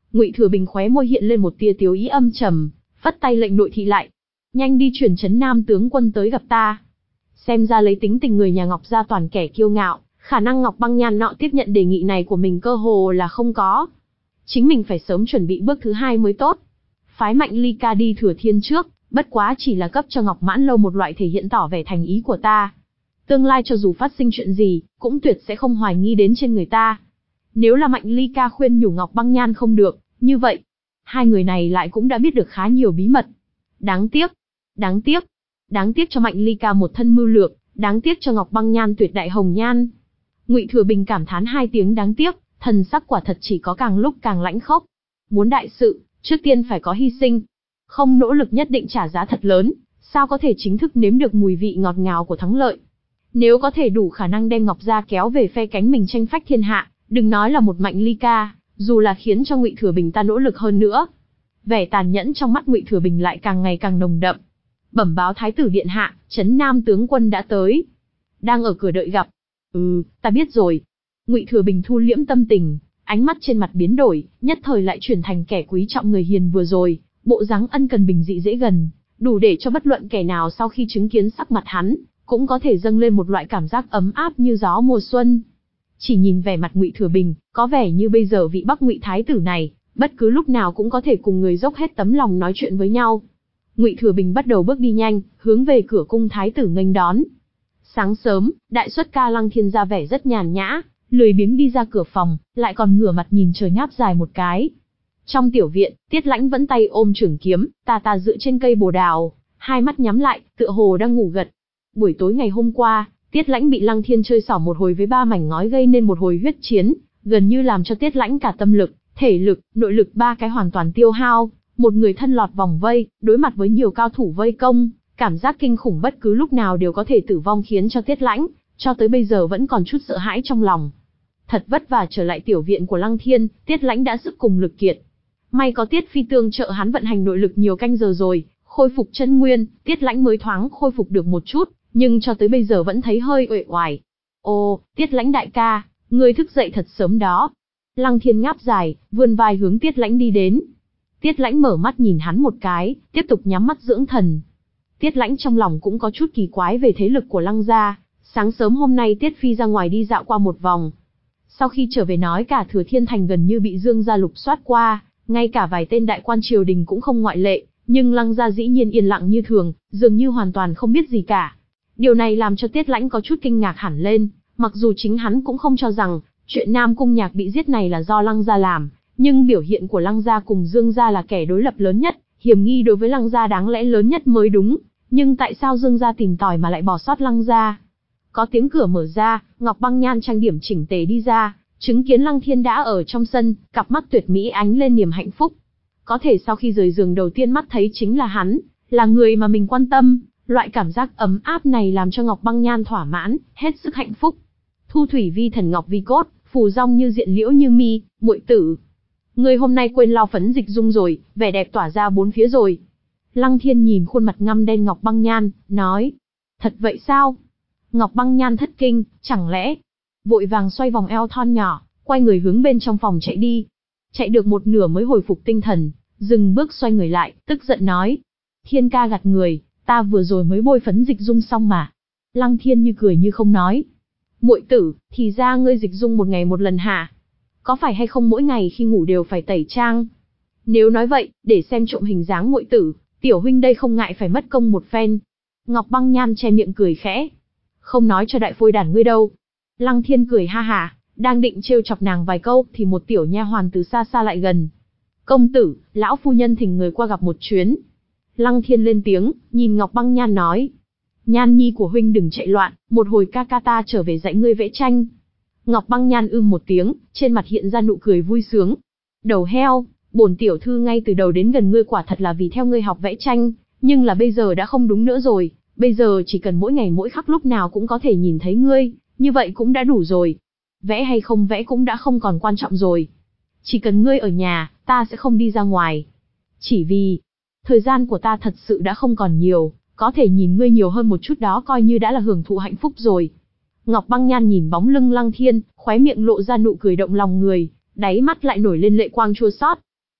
Ngụy Thừa Bình khóe môi hiện lên một tia tiếu ý âm trầm, phất tay lệnh nội thị lại. Nhanh đi truyền Trấn Nam tướng quân tới gặp ta. Xem ra lấy tính tình người nhà Ngọc gia toàn kẻ kiêu ngạo, khả năng Ngọc Băng Nhan nọ tiếp nhận đề nghị này của mình cơ hồ là không có. Chính mình phải sớm chuẩn bị bước thứ hai mới tốt. Phái Mạnh Ly ca đi Thừa Thiên trước, bất quá chỉ là cấp cho Ngọc Mãn Lâu một loại thể hiện tỏ vẻ thành ý của ta. Tương lai cho dù phát sinh chuyện gì, cũng tuyệt sẽ không hoài nghi đến trên người ta. Nếu là Mạnh Ly ca khuyên nhủ Ngọc Băng Nhan không được, như vậy, hai người này lại cũng đã biết được khá nhiều bí mật. Đáng tiếc, đáng tiếc, đáng tiếc cho Mạnh Ly ca một thân mưu lược, đáng tiếc cho Ngọc Băng Nhan tuyệt đại hồng nhan. Ngụy Thừa Bình cảm thán hai tiếng đáng tiếc, thần sắc quả thật chỉ có càng lúc càng lãnh khốc. Muốn đại sự, trước tiên phải có hy sinh. Không nỗ lực nhất định trả giá thật lớn, sao có thể chính thức nếm được mùi vị ngọt ngào của thắng lợi. Nếu có thể đủ khả năng đem Ngọc gia kéo về phe cánh mình tranh phách thiên hạ, đừng nói là một Mạnh Ly ca, dù là khiến cho Ngụy Thừa Bình ta nỗ lực hơn nữa. Vẻ tàn nhẫn trong mắt Ngụy Thừa Bình lại càng ngày càng nồng đậm. Bẩm báo Thái tử điện hạ, Trấn Nam tướng quân đã tới, đang ở cửa đợi gặp. Ừ, ta biết rồi. Ngụy Thừa Bình thu liễm tâm tình, ánh mắt trên mặt biến đổi, nhất thời lại chuyển thành kẻ quý trọng người hiền vừa rồi, bộ dáng ân cần bình dị dễ gần, đủ để cho bất luận kẻ nào sau khi chứng kiến sắc mặt hắn, cũng có thể dâng lên một loại cảm giác ấm áp như gió mùa xuân. Chỉ nhìn vẻ mặt Ngụy Thừa Bình, có vẻ như bây giờ vị Bắc Ngụy thái tử này, bất cứ lúc nào cũng có thể cùng người dốc hết tấm lòng nói chuyện với nhau. Ngụy Thừa Bình bắt đầu bước đi nhanh, hướng về cửa cung thái tử nghênh đón. Sáng sớm, đại xuất ca Lăng Thiên ra vẻ rất nhàn nhã, lười biếng đi ra cửa phòng, lại còn ngửa mặt nhìn trời ngáp dài một cái. Trong tiểu viện, Tiết Lãnh vẫn tay ôm trường kiếm, tà tà dựa trên cây bồ đào, hai mắt nhắm lại, tựa hồ đang ngủ gật. Buổi tối ngày hôm qua, Tiết Lãnh bị Lăng Thiên chơi xỏ một hồi với ba mảnh ngói gây nên một hồi huyết chiến, gần như làm cho Tiết Lãnh cả tâm lực, thể lực, nội lực ba cái hoàn toàn tiêu hao, một người thân lọt vòng vây, đối mặt với nhiều cao thủ vây công, cảm giác kinh khủng bất cứ lúc nào đều có thể tử vong khiến cho Tiết Lãnh, cho tới bây giờ vẫn còn chút sợ hãi trong lòng. Thật vất vả trở lại tiểu viện của Lăng Thiên, Tiết Lãnh đã sức cùng lực kiệt. May có Tiết Phi tương trợ hắn vận hành nội lực nhiều canh giờ rồi, khôi phục chân nguyên, Tiết Lãnh mới thoáng khôi phục được một chút, nhưng cho tới bây giờ vẫn thấy hơi uể oải. Ô, Tiết Lãnh đại ca, ngươi thức dậy thật sớm đó. Lăng Thiên ngáp dài, vươn vai hướng Tiết Lãnh đi đến. Tiết Lãnh mở mắt nhìn hắn một cái, tiếp tục nhắm mắt dưỡng thần. Tiết Lãnh trong lòng cũng có chút kỳ quái về thế lực của Lăng gia. Sáng sớm hôm nay Tiết Phi ra ngoài đi dạo qua một vòng. Sau khi trở về nói cả Thừa Thiên Thành gần như bị Dương gia lục soát qua, ngay cả vài tên đại quan triều đình cũng không ngoại lệ, nhưng Lăng gia dĩ nhiên yên lặng như thường, dường như hoàn toàn không biết gì cả. Điều này làm cho Tiết Lãnh có chút kinh ngạc hẳn lên, mặc dù chính hắn cũng không cho rằng chuyện Nam Cung Nhạc bị giết này là do Lăng gia làm, nhưng biểu hiện của Lăng gia cùng Dương gia là kẻ đối lập lớn nhất, hiểm nghi đối với Lăng gia đáng lẽ lớn nhất mới đúng, nhưng tại sao Dương gia tìm tòi mà lại bỏ sót Lăng gia? Có tiếng cửa mở ra, Ngọc Băng Nhan trang điểm chỉnh tề đi ra, chứng kiến Lăng Thiên đã ở trong sân, cặp mắt tuyệt mỹ ánh lên niềm hạnh phúc. Có thể sau khi rời giường đầu tiên mắt thấy chính là hắn, là người mà mình quan tâm, loại cảm giác ấm áp này làm cho Ngọc Băng Nhan thỏa mãn, hết sức hạnh phúc. Thu thủy vi thần ngọc vi cốt, phù rong như diện liễu như mi, muội tử. Ngươi hôm nay quên lau phấn dịch dung rồi, vẻ đẹp tỏa ra bốn phía rồi. Lăng Thiên nhìn khuôn mặt ngăm đen Ngọc Băng Nhan, nói. Thật vậy sao? Ngọc Băng Nhan thất kinh, chẳng lẽ? Vội vàng xoay vòng eo thon nhỏ, quay người hướng bên trong phòng chạy đi. Chạy được một nửa mới hồi phục tinh thần, dừng bước xoay người lại, tức giận nói. Thiên ca gạt người, ta vừa rồi mới bôi phấn dịch dung xong mà. Lăng Thiên như cười như không nói. Muội tử, thì ra ngươi dịch dung một ngày một lần hả? Có phải hay không mỗi ngày khi ngủ đều phải tẩy trang? Nếu nói vậy, để xem trộm hình dáng muội tử, tiểu huynh đây không ngại phải mất công một phen. Ngọc Băng Nhan che miệng cười khẽ. Không nói cho đại phôi đản ngươi đâu. Lăng Thiên cười ha hả, đang định trêu chọc nàng vài câu thì một tiểu nha hoàn từ xa xa lại gần. Công tử, lão phu nhân thỉnh người qua gặp một chuyến. Lăng Thiên lên tiếng, nhìn Ngọc Băng Nhan nói. Nhan nhi của huynh đừng chạy loạn, một hồi ca ca ta trở về dạy ngươi vẽ tranh. Ngọc Băng Nhan ưm một tiếng, trên mặt hiện ra nụ cười vui sướng. Đầu heo, bổn tiểu thư ngay từ đầu đến gần ngươi quả thật là vì theo ngươi học vẽ tranh, nhưng là bây giờ đã không đúng nữa rồi, bây giờ chỉ cần mỗi ngày mỗi khắc lúc nào cũng có thể nhìn thấy ngươi, như vậy cũng đã đủ rồi. Vẽ hay không vẽ cũng đã không còn quan trọng rồi. Chỉ cần ngươi ở nhà, ta sẽ không đi ra ngoài. Chỉ vì, thời gian của ta thật sự đã không còn nhiều, có thể nhìn ngươi nhiều hơn một chút đó coi như đã là hưởng thụ hạnh phúc rồi. Ngọc Băng Nhan nhìn bóng lưng Lăng Thiên, khóe miệng lộ ra nụ cười động lòng người, đáy mắt lại nổi lên lệ quang chua xót.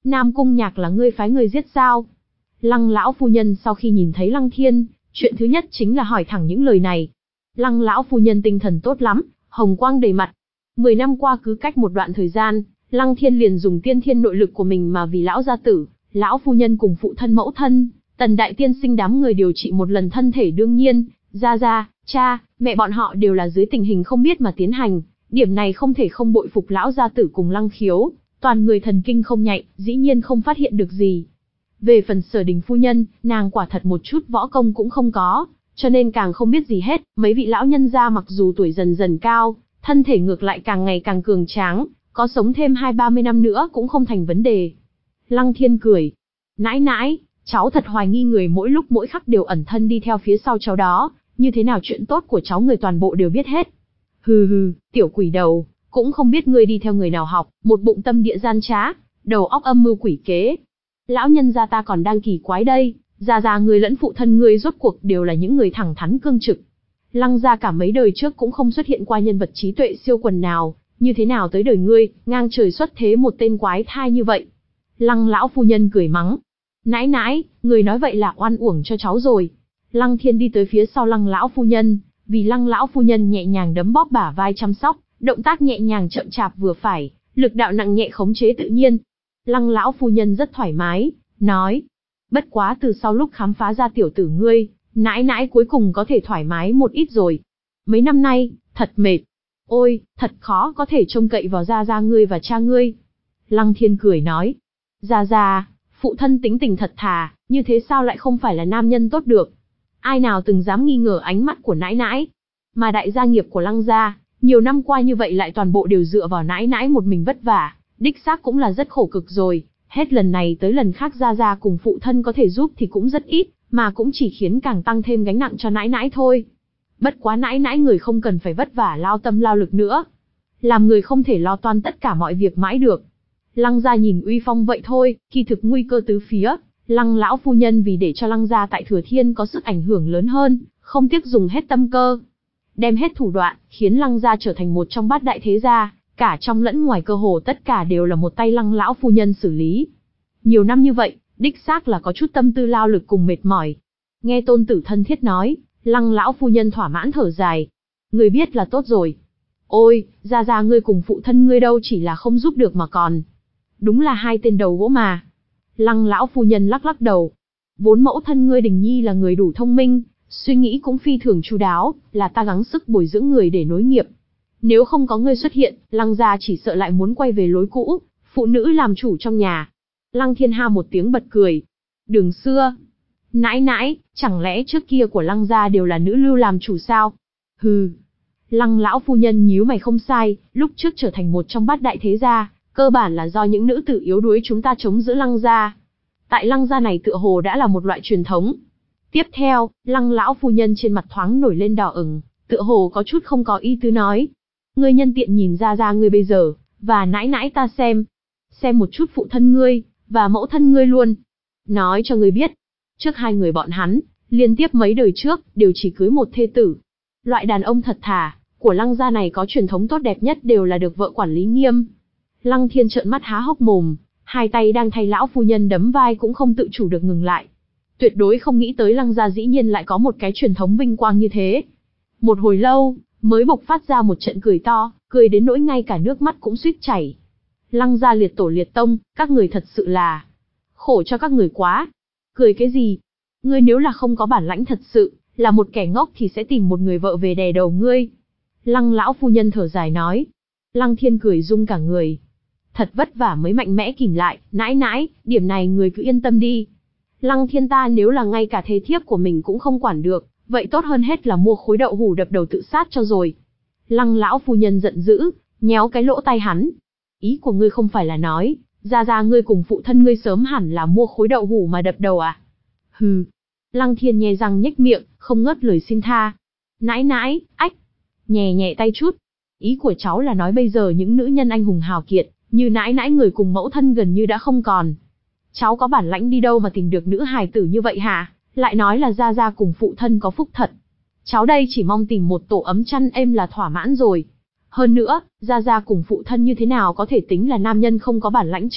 Nam Cung Nhạc là ngươi phái người giết sao? Lăng lão phu nhân sau khi nhìn thấy Lăng Thiên, chuyện thứ nhất chính là hỏi thẳng những lời này. Lăng lão phu nhân tinh thần tốt lắm, hồng quang đầy mặt. Mười năm qua cứ cách một đoạn thời gian, Lăng Thiên liền dùng tiên thiên nội lực của mình mà vì lão gia tử, lão phu nhân cùng phụ thân mẫu thân, Tần đại tiên sinh đám người điều trị một lần thân thể đương nhiên, gia gia, cha, mẹ bọn họ đều là dưới tình hình không biết mà tiến hành, điểm này không thể không bội phục lão gia tử cùng Lăng Khiếu, toàn người thần kinh không nhạy, dĩ nhiên không phát hiện được gì. Về phần Sở Đình phu nhân, nàng quả thật một chút võ công cũng không có, cho nên càng không biết gì hết, mấy vị lão nhân gia mặc dù tuổi dần dần cao, thân thể ngược lại càng ngày càng cường tráng, có sống thêm hai ba mươi năm nữa cũng không thành vấn đề. Lăng Thiên cười, nãi nãi, cháu thật hoài nghi người mỗi lúc mỗi khắc đều ẩn thân đi theo phía sau cháu đó, như thế nào chuyện tốt của cháu người toàn bộ đều biết hết. Hừ hừ, tiểu quỷ đầu, cũng không biết ngươi đi theo người nào học, một bụng tâm địa gian trá, đầu óc âm mưu quỷ kế. Lão nhân gia ta còn đang kỳ quái đây, gia gia ngươi lẫn phụ thân ngươi rốt cuộc đều là những người thẳng thắn cương trực. Lăng gia cả mấy đời trước cũng không xuất hiện qua nhân vật trí tuệ siêu quần nào, như thế nào tới đời ngươi, ngang trời xuất thế một tên quái thai như vậy. Lăng lão phu nhân cười mắng, nãi nãi, người nói vậy là oan uổng cho cháu rồi. Lăng Thiên đi tới phía sau Lăng lão phu nhân, vì Lăng lão phu nhân nhẹ nhàng đấm bóp bả vai chăm sóc, động tác nhẹ nhàng chậm chạp vừa phải, lực đạo nặng nhẹ khống chế tự nhiên. Lăng lão phu nhân rất thoải mái, nói, bất quá từ sau lúc khám phá ra tiểu tử ngươi, nãi nãi cuối cùng có thể thoải mái một ít rồi. Mấy năm nay, thật mệt. Ôi, thật khó có thể trông cậy vào gia gia ngươi và cha ngươi. Lăng Thiên cười nói, gia gia, phụ thân tính tình thật thà, như thế sao lại không phải là nam nhân tốt được. Ai nào từng dám nghi ngờ ánh mắt của nãi nãi. Mà đại gia nghiệp của Lăng gia, nhiều năm qua như vậy lại toàn bộ đều dựa vào nãi nãi một mình vất vả, đích xác cũng là rất khổ cực rồi. Hết lần này tới lần khác gia gia cùng phụ thân có thể giúp thì cũng rất ít, mà cũng chỉ khiến càng tăng thêm gánh nặng cho nãi nãi thôi. Bất quá nãi nãi người không cần phải vất vả lao tâm lao lực nữa. Làm người không thể lo toan tất cả mọi việc mãi được. Lăng gia nhìn uy phong vậy thôi, kỳ thực nguy cơ tứ phía. Lăng lão phu nhân vì để cho Lăng gia tại Thừa Thiên có sức ảnh hưởng lớn hơn, không tiếc dùng hết tâm cơ, đem hết thủ đoạn, khiến Lăng gia trở thành một trong bát đại thế gia, cả trong lẫn ngoài cơ hồ tất cả đều là một tay Lăng lão phu nhân xử lý. Nhiều năm như vậy, đích xác là có chút tâm tư lao lực cùng mệt mỏi. Nghe tôn tử thân thiết nói, Lăng lão phu nhân thỏa mãn thở dài. Người biết là tốt rồi. Ôi, gia gia ngươi cùng phụ thân ngươi đâu chỉ là không giúp được mà còn. Đúng là hai tên đầu gỗ mà. Lăng lão phu nhân lắc lắc đầu. Vốn mẫu thân ngươi Đình Nhi là người đủ thông minh, suy nghĩ cũng phi thường chu đáo, là ta gắng sức bồi dưỡng người để nối nghiệp. Nếu không có ngươi xuất hiện, Lăng gia chỉ sợ lại muốn quay về lối cũ, phụ nữ làm chủ trong nhà. Lăng Thiên ha một tiếng bật cười. Đường xưa, nãi nãi, chẳng lẽ trước kia của Lăng gia đều là nữ lưu làm chủ sao? Hừ. Lăng lão phu nhân nhíu mày không sai, lúc trước trở thành một trong bát đại thế gia, cơ bản là do những nữ tử yếu đuối chúng ta chống giữ Lăng gia. Tại Lăng gia này tựa hồ đã là một loại truyền thống. Tiếp theo, Lăng lão phu nhân trên mặt thoáng nổi lên đỏ ửng, tựa hồ có chút không có ý tứ nói. Ngươi nhân tiện nhìn ra ra ngươi bây giờ, và nãi nãi ta xem. Xem một chút phụ thân ngươi, và mẫu thân ngươi luôn. Nói cho ngươi biết, trước hai người bọn hắn, liên tiếp mấy đời trước, đều chỉ cưới một thê tử. Loại đàn ông thật thà, của Lăng gia này có truyền thống tốt đẹp nhất đều là được vợ quản lý nghiêm. Lăng Thiên trợn mắt há hốc mồm, hai tay đang thay lão phu nhân đấm vai cũng không tự chủ được ngừng lại. Tuyệt đối không nghĩ tới Lăng gia dĩ nhiên lại có một cái truyền thống vinh quang như thế. Một hồi lâu, mới bộc phát ra một trận cười to, cười đến nỗi ngay cả nước mắt cũng suýt chảy. Lăng gia liệt tổ liệt tông, các người thật sự là khổ cho các người quá. Cười cái gì? Ngươi nếu là không có bản lãnh thật sự, là một kẻ ngốc thì sẽ tìm một người vợ về đè đầu ngươi. Lăng lão phu nhân thở dài nói. Lăng Thiên cười rung cả người. Thật vất vả mới mạnh mẽ kìm lại, nãi nãi, điểm này người cứ yên tâm đi. Lăng Thiên ta nếu là ngay cả thế thiếp của mình cũng không quản được, vậy tốt hơn hết là mua khối đậu hủ đập đầu tự sát cho rồi. Lăng lão phu nhân giận dữ, nhéo cái lỗ tai hắn. Ý của ngươi không phải là nói, gia gia ngươi cùng phụ thân ngươi sớm hẳn là mua khối đậu hủ mà đập đầu à? Hừ. Lăng Thiên nhe răng nhếch miệng, không ngớt lời xin tha. Nãi nãi, ách. Nhẹ nhẹ tay chút. Ý của cháu là nói bây giờ những nữ nhân anh hùng hào kiệt, như nãi nãi người cùng mẫu thân gần như đã không còn. Cháu có bản lãnh đi đâu mà tìm được nữ hài tử như vậy hả? Lại nói là gia gia cùng phụ thân có phúc thật. Cháu đây chỉ mong tìm một tổ ấm chăn êm là thỏa mãn rồi. Hơn nữa, gia gia cùng phụ thân như thế nào có thể tính là nam nhân không có bản lãnh chứ?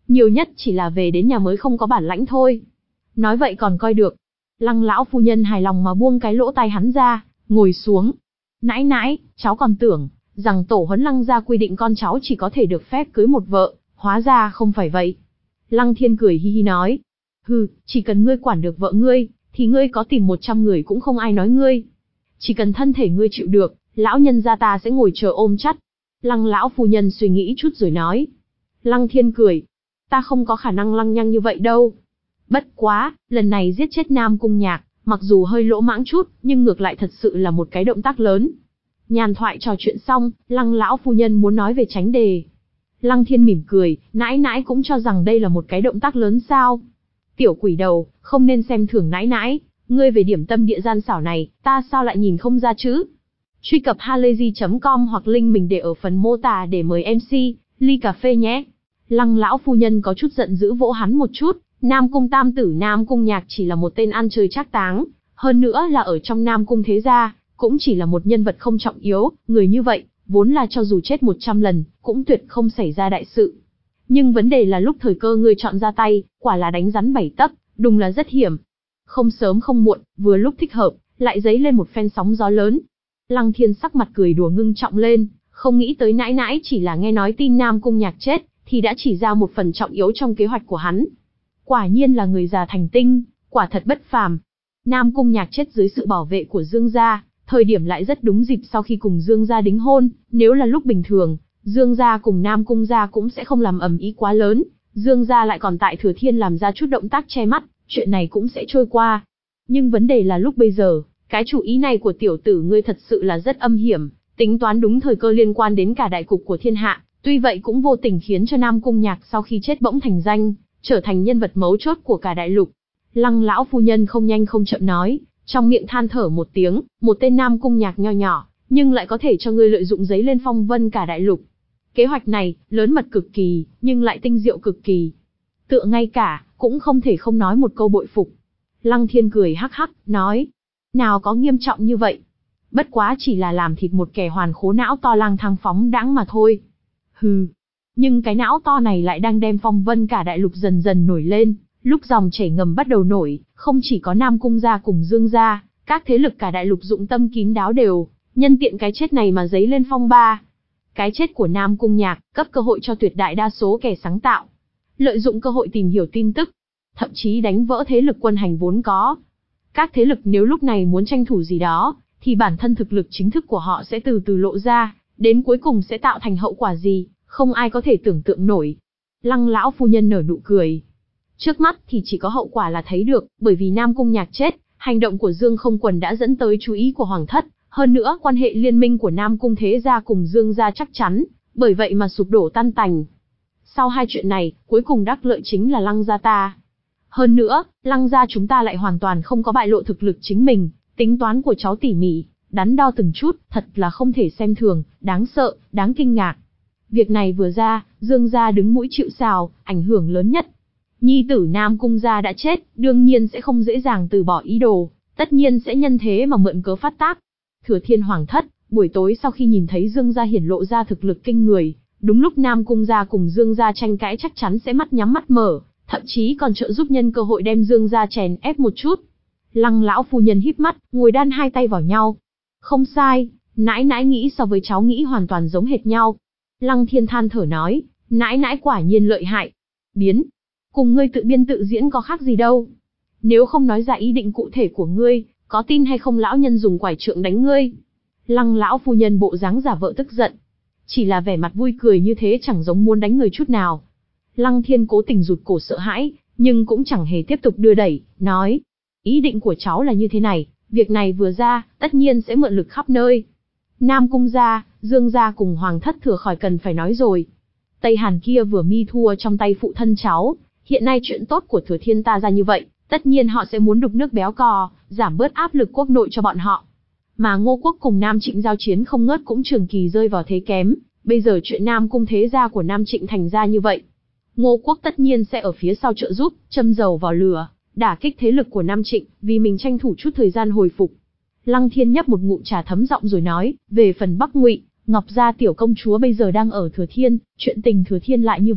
nhiều nhất chỉ là về đến nhà mới không có bản lãnh thôi. Nói vậy còn coi được. Lăng lão phu nhân hài lòng mà buông cái lỗ tai hắn ra, ngồi xuống. Nãi nãi, cháu còn tưởng rằng tổ huấn Lăng gia quy định con cháu chỉ có thể được phép cưới một vợ, hóa ra không phải vậy. Lăng Thiên cười hi hi nói, hừ, chỉ cần ngươi quản được vợ ngươi, thì ngươi có tìm một trăm người cũng không ai nói ngươi. Chỉ cần thân thể ngươi chịu được, lão nhân gia ta sẽ ngồi chờ ôm chắt. Lăng lão phu nhân suy nghĩ chút rồi nói. Lăng Thiên cười, ta không có khả năng lăng nhăng như vậy đâu. Bất quá, lần này giết chết Nam Cung Nhạc, mặc dù hơi lỗ mãng chút, nhưng ngược lại thật sự là một cái động tác lớn. Nhàn thoại trò chuyện xong, Lăng lão phu nhân muốn nói về tránh đề. Lăng Thiên mỉm cười, nãi nãi cũng cho rằng đây là một cái động tác lớn sao. Tiểu quỷ đầu, không nên xem thường nãi nãi, ngươi về điểm tâm địa gian xảo này, ta sao lại nhìn không ra chứ? Truy cập halayzi chấm com hoặc link mình để ở phần mô tả để mời em xê, ly cà phê nhé. Lăng lão phu nhân có chút giận dữ vỗ hắn một chút, Nam Cung tam tử Nam Cung Nhạc chỉ là một tên ăn chơi trác táng, hơn nữa là ở trong Nam Cung thế gia, cũng chỉ là một nhân vật không trọng yếu, người như vậy, vốn là cho dù chết một trăm lần, cũng tuyệt không xảy ra đại sự. Nhưng vấn đề là lúc thời cơ ngươi chọn ra tay, quả là đánh rắn bảy tấc, đùng là rất hiểm. Không sớm không muộn, vừa lúc thích hợp, lại dấy lên một phen sóng gió lớn. Lăng Thiên sắc mặt cười đùa ngưng trọng lên, không nghĩ tới nãi nãi chỉ là nghe nói tin Nam Cung Nhạc chết, thì đã chỉ ra một phần trọng yếu trong kế hoạch của hắn. Quả nhiên là người già thành tinh, quả thật bất phàm. Nam Cung Nhạc chết dưới sự bảo vệ của Dương gia, thời điểm lại rất đúng dịp sau khi cùng Dương gia đính hôn, nếu là lúc bình thường, Dương gia cùng Nam Cung gia cũng sẽ không làm ầm ĩ quá lớn, Dương gia lại còn tại Thừa Thiên làm ra chút động tác che mắt, chuyện này cũng sẽ trôi qua. Nhưng vấn đề là lúc bây giờ, cái chủ ý này của tiểu tử ngươi thật sự là rất âm hiểm, tính toán đúng thời cơ liên quan đến cả đại cục của thiên hạ, tuy vậy cũng vô tình khiến cho Nam Cung Nhạc sau khi chết bỗng thành danh, trở thành nhân vật mấu chốt của cả đại lục. Lăng lão phu nhân không nhanh không chậm nói, trong miệng than thở một tiếng, một tên Nam Cung Nhạc nho nhỏ, nhưng lại có thể cho ngươi lợi dụng giấy lên phong vân cả đại lục. Kế hoạch này, lớn mật cực kỳ, nhưng lại tinh diệu cực kỳ. Tựa ngay cả, cũng không thể không nói một câu bội phục. Lăng Thiên cười hắc hắc, nói, nào có nghiêm trọng như vậy. Bất quá chỉ là làm thịt một kẻ hoàn khố não to lang thang phóng đãng mà thôi. Hừ. Nhưng cái não to này lại đang đem phong vân cả đại lục dần dần nổi lên, lúc dòng chảy ngầm bắt đầu nổi, không chỉ có Nam Cung gia cùng Dương gia, các thế lực cả đại lục dụng tâm kín đáo đều, nhân tiện cái chết này mà dấy lên phong ba. Cái chết của Nam Cung Nhạc, cấp cơ hội cho tuyệt đại đa số kẻ sáng tạo, lợi dụng cơ hội tìm hiểu tin tức, thậm chí đánh vỡ thế lực quân hành vốn có. Các thế lực nếu lúc này muốn tranh thủ gì đó, thì bản thân thực lực chính thức của họ sẽ từ từ lộ ra, đến cuối cùng sẽ tạo thành hậu quả gì, không ai có thể tưởng tượng nổi. Lăng lão phu nhân nở nụ cười. Trước mắt thì chỉ có hậu quả là thấy được, bởi vì Nam Cung Nhạc chết, hành động của Dương Không Quần đã dẫn tới chú ý của Hoàng thất, hơn nữa quan hệ liên minh của Nam Cung thế gia cùng Dương gia chắc chắn, bởi vậy mà sụp đổ tan tành. Sau hai chuyện này, cuối cùng đắc lợi chính là Lăng gia ta. Hơn nữa, Lăng gia chúng ta lại hoàn toàn không có bại lộ thực lực chính mình, tính toán của cháu tỉ mỉ, đắn đo từng chút, thật là không thể xem thường, đáng sợ, đáng kinh ngạc. Việc này vừa ra, Dương gia đứng mũi chịu sào, ảnh hưởng lớn nhất. Nhi tử Nam Cung gia đã chết, đương nhiên sẽ không dễ dàng từ bỏ ý đồ, tất nhiên sẽ nhân thế mà mượn cớ phát tác. Thừa Thiên Hoàng thất, buổi tối sau khi nhìn thấy Dương gia hiển lộ ra thực lực kinh người, đúng lúc Nam Cung gia cùng Dương gia tranh cãi chắc chắn sẽ mắt nhắm mắt mở, thậm chí còn trợ giúp nhân cơ hội đem Dương gia chèn ép một chút. Lăng lão phu nhân híp mắt, ngồi đan hai tay vào nhau. Không sai, nãi nãi nghĩ so với cháu nghĩ hoàn toàn giống hệt nhau. Lăng Thiên than thở nói, nãi nãi quả nhiên lợi hại. Biến, cùng ngươi tự biên tự diễn có khác gì đâu. Nếu không nói ra ý định cụ thể của ngươi, có tin hay không lão nhân dùng quải trượng đánh ngươi. Lăng lão phu nhân bộ dáng giả vợ tức giận. Chỉ là vẻ mặt vui cười như thế chẳng giống muốn đánh người chút nào. Lăng Thiên cố tình rụt cổ sợ hãi, nhưng cũng chẳng hề tiếp tục đưa đẩy, nói. Ý định của cháu là như thế này, việc này vừa ra, tất nhiên sẽ mượn lực khắp nơi. Nam Cung gia, Dương gia cùng Hoàng thất thừa khỏi cần phải nói rồi. Tây Hàn kia vừa mi thua trong tay phụ thân cháu, hiện nay chuyện tốt của Thừa Thiên ta ra như vậy, tất nhiên họ sẽ muốn đục nước béo cò, giảm bớt áp lực quốc nội cho bọn họ. Mà Ngô Quốc cùng Nam Trịnh giao chiến không ngớt cũng trường kỳ rơi vào thế kém, bây giờ chuyện Nam Cung thế gia của Nam Trịnh thành ra như vậy. Ngô Quốc tất nhiên sẽ ở phía sau trợ giúp, châm dầu vào lửa, đả kích thế lực của Nam Trịnh, vì mình tranh thủ chút thời gian hồi phục. Lăng Thiên nhấp một ngụm trà thấm giọng rồi nói, về phần Bắc Ngụy, Ngọc gia tiểu công chúa bây giờ đang ở Thừa Thiên, chuyện tình Thừa Thiên lại như vậy,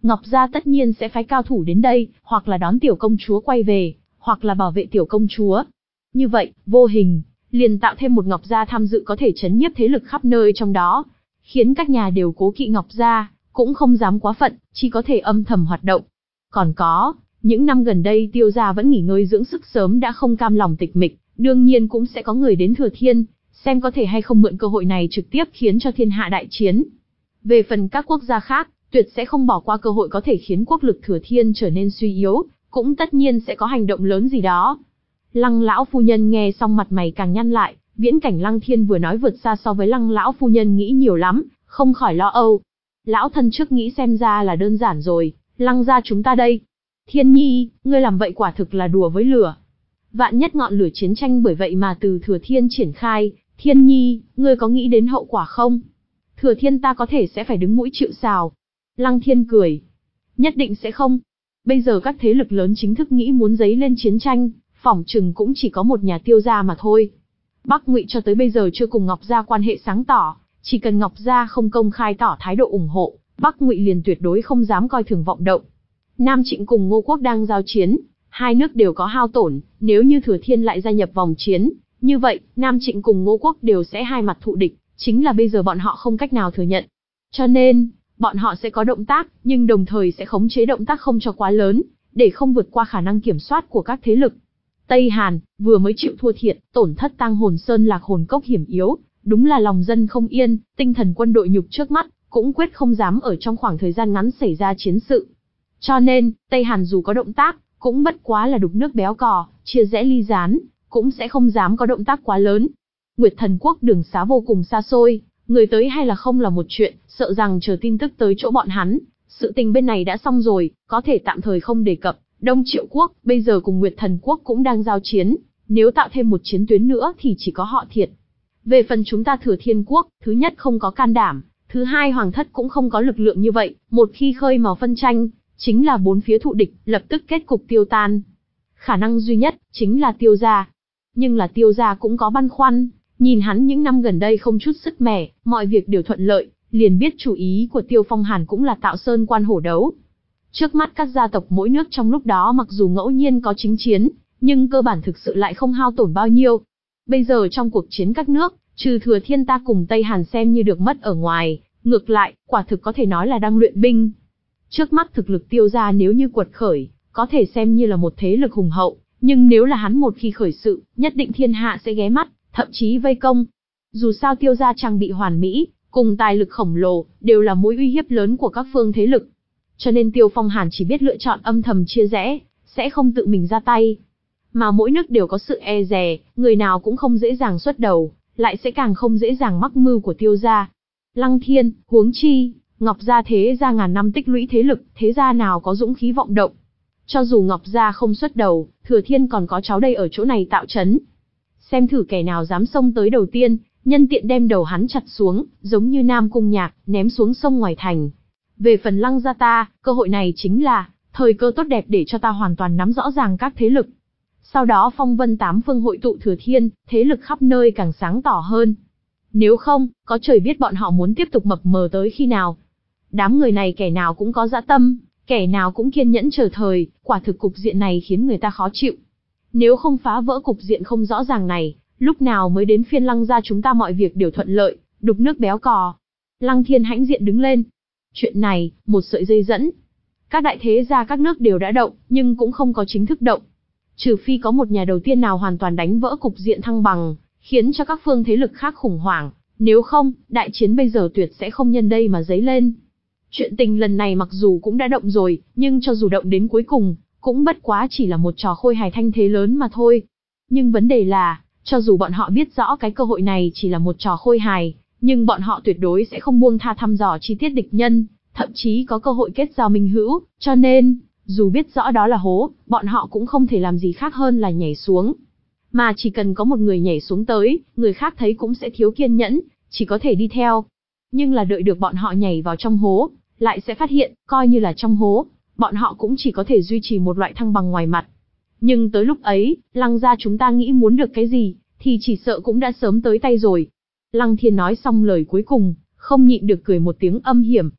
Ngọc gia tất nhiên sẽ phái cao thủ đến đây, hoặc là đón tiểu công chúa quay về, hoặc là bảo vệ tiểu công chúa. Như vậy, vô hình, liền tạo thêm một Ngọc gia tham dự có thể chấn nhiếp thế lực khắp nơi trong đó, khiến các nhà đều cố kỵ Ngọc gia, cũng không dám quá phận, chỉ có thể âm thầm hoạt động. Còn có, những năm gần đây Tiêu gia vẫn nghỉ ngơi dưỡng sức sớm đã không cam lòng tịch mịch, đương nhiên cũng sẽ có người đến Thừa Thiên, xem có thể hay không mượn cơ hội này trực tiếp khiến cho thiên hạ đại chiến. Về phần các quốc gia khác, tuyệt sẽ không bỏ qua cơ hội có thể khiến quốc lực Thừa Thiên trở nên suy yếu, cũng tất nhiên sẽ có hành động lớn gì đó. Lăng lão phu nhân nghe xong mặt mày càng nhăn lại, viễn cảnh Lăng Thiên vừa nói vượt xa so với Lăng lão phu nhân nghĩ nhiều lắm, không khỏi lo âu. Lão thân trước nghĩ xem ra là đơn giản rồi, Lăng gia chúng ta đây. Thiên Nhi, ngươi làm vậy quả thực là đùa với lửa. Vạn nhất ngọn lửa chiến tranh bởi vậy mà từ Thừa Thiên triển khai, Thiên Nhi, ngươi có nghĩ đến hậu quả không? Thừa Thiên ta có thể sẽ phải đứng mũi chịu sào. Lăng Thiên cười. Nhất định sẽ không. Bây giờ các thế lực lớn chính thức nghĩ muốn dấy lên chiến tranh, phỏng chừng cũng chỉ có một nhà Tiêu gia mà thôi. Bắc Ngụy cho tới bây giờ chưa cùng Ngọc gia quan hệ sáng tỏ, chỉ cần Ngọc gia không công khai tỏ thái độ ủng hộ, Bắc Ngụy liền tuyệt đối không dám coi thường vọng động. Nam Trịnh cùng Ngô Quốc đang giao chiến, hai nước đều có hao tổn, nếu như Thừa Thiên lại gia nhập vòng chiến, như vậy, Nam Trịnh cùng Ngô Quốc đều sẽ hai mặt thụ địch, chính là bây giờ bọn họ không cách nào thừa nhận. Cho nên, bọn họ sẽ có động tác, nhưng đồng thời sẽ khống chế động tác không cho quá lớn, để không vượt qua khả năng kiểm soát của các thế lực. Tây Hàn, vừa mới chịu thua thiệt, tổn thất tang hồn sơn lạc hồn cốc hiểm yếu, đúng là lòng dân không yên, tinh thần quân đội nhục trước mắt, cũng quyết không dám ở trong khoảng thời gian ngắn xảy ra chiến sự. Cho nên, Tây Hàn dù có động tác, cũng bất quá là đục nước béo cò, chia rẽ ly gián, cũng sẽ không dám có động tác quá lớn. Nguyệt Thần Quốc đường xá vô cùng xa xôi, người tới hay là không là một chuyện, sợ rằng chờ tin tức tới chỗ bọn hắn, sự tình bên này đã xong rồi, có thể tạm thời không đề cập. Đông Triệu Quốc, bây giờ cùng Nguyệt Thần Quốc cũng đang giao chiến, nếu tạo thêm một chiến tuyến nữa thì chỉ có họ thiệt. Về phần chúng ta Thừa Thiên Quốc, thứ nhất không có can đảm, thứ hai Hoàng thất cũng không có lực lượng như vậy, một khi khơi mào phân tranh, chính là bốn phía thụ địch, lập tức kết cục tiêu tan. Khả năng duy nhất, chính là Tiêu gia. Nhưng là Tiêu gia cũng có băn khoăn, nhìn hắn những năm gần đây không chút sứt mẻ, mọi việc đều thuận lợi, liền biết chủ ý của Tiêu Phong Hàn cũng là tạo sơn quan hổ đấu. Trước mắt các gia tộc mỗi nước trong lúc đó mặc dù ngẫu nhiên có chính chiến, nhưng cơ bản thực sự lại không hao tổn bao nhiêu. Bây giờ trong cuộc chiến các nước, trừ Thừa Thiên ta cùng Tây Hàn xem như được mất ở ngoài, ngược lại, quả thực có thể nói là đang luyện binh. Trước mắt thực lực Tiêu gia nếu như quật khởi, có thể xem như là một thế lực hùng hậu, nhưng nếu là hắn một khi khởi sự, nhất định thiên hạ sẽ ghé mắt, thậm chí vây công. Dù sao Tiêu gia trang bị hoàn mỹ, cùng tài lực khổng lồ, đều là mối uy hiếp lớn của các phương thế lực. Cho nên Tiêu Phong Hàn chỉ biết lựa chọn âm thầm chia rẽ, sẽ không tự mình ra tay. Mà mỗi nước đều có sự e dè, người nào cũng không dễ dàng xuất đầu, lại sẽ càng không dễ dàng mắc mưu của Tiêu gia. Lăng Thiên, huống chi, Ngọc gia thế gia ngàn năm tích lũy thế lực, thế gia nào có dũng khí vọng động. Cho dù Ngọc gia không xuất đầu, Thừa Thiên còn có cháu đây ở chỗ này tạo chấn. Xem thử kẻ nào dám xông tới đầu tiên, nhân tiện đem đầu hắn chặt xuống, giống như Nam Cung Nhạc, ném xuống sông ngoài thành. Về phần Lăng gia ta, cơ hội này chính là thời cơ tốt đẹp để cho ta hoàn toàn nắm rõ ràng các thế lực. Sau đó phong vân tám phương hội tụ Thừa Thiên, thế lực khắp nơi càng sáng tỏ hơn. Nếu không, có trời biết bọn họ muốn tiếp tục mập mờ tới khi nào. Đám người này kẻ nào cũng có dã tâm, kẻ nào cũng kiên nhẫn chờ thời, quả thực cục diện này khiến người ta khó chịu. Nếu không phá vỡ cục diện không rõ ràng này, lúc nào mới đến phiên Lăng gia chúng ta mọi việc đều thuận lợi, đục nước béo cò. Lăng Thiên hãnh diện đứng lên. Chuyện này, một sợi dây dẫn. Các đại thế gia các nước đều đã động, nhưng cũng không có chính thức động. Trừ phi có một nhà đầu tiên nào hoàn toàn đánh vỡ cục diện thăng bằng, khiến cho các phương thế lực khác khủng hoảng, nếu không, đại chiến bây giờ tuyệt sẽ không nhân đây mà dấy lên. Chuyện tình lần này mặc dù cũng đã động rồi, nhưng cho dù động đến cuối cùng, cũng bất quá chỉ là một trò khôi hài thanh thế lớn mà thôi. Nhưng vấn đề là, cho dù bọn họ biết rõ cái cơ hội này chỉ là một trò khôi hài, nhưng bọn họ tuyệt đối sẽ không buông tha thăm dò chi tiết địch nhân, thậm chí có cơ hội kết giao minh hữu, cho nên, dù biết rõ đó là hố, bọn họ cũng không thể làm gì khác hơn là nhảy xuống. Mà chỉ cần có một người nhảy xuống tới, người khác thấy cũng sẽ thiếu kiên nhẫn, chỉ có thể đi theo. Nhưng là đợi được bọn họ nhảy vào trong hố, lại sẽ phát hiện, coi như là trong hố, bọn họ cũng chỉ có thể duy trì một loại thăng bằng ngoài mặt. Nhưng tới lúc ấy, Lăng gia chúng ta nghĩ muốn được cái gì, thì chỉ sợ cũng đã sớm tới tay rồi. Lăng Thiên nói xong lời cuối cùng, không nhịn được cười một tiếng âm hiểm.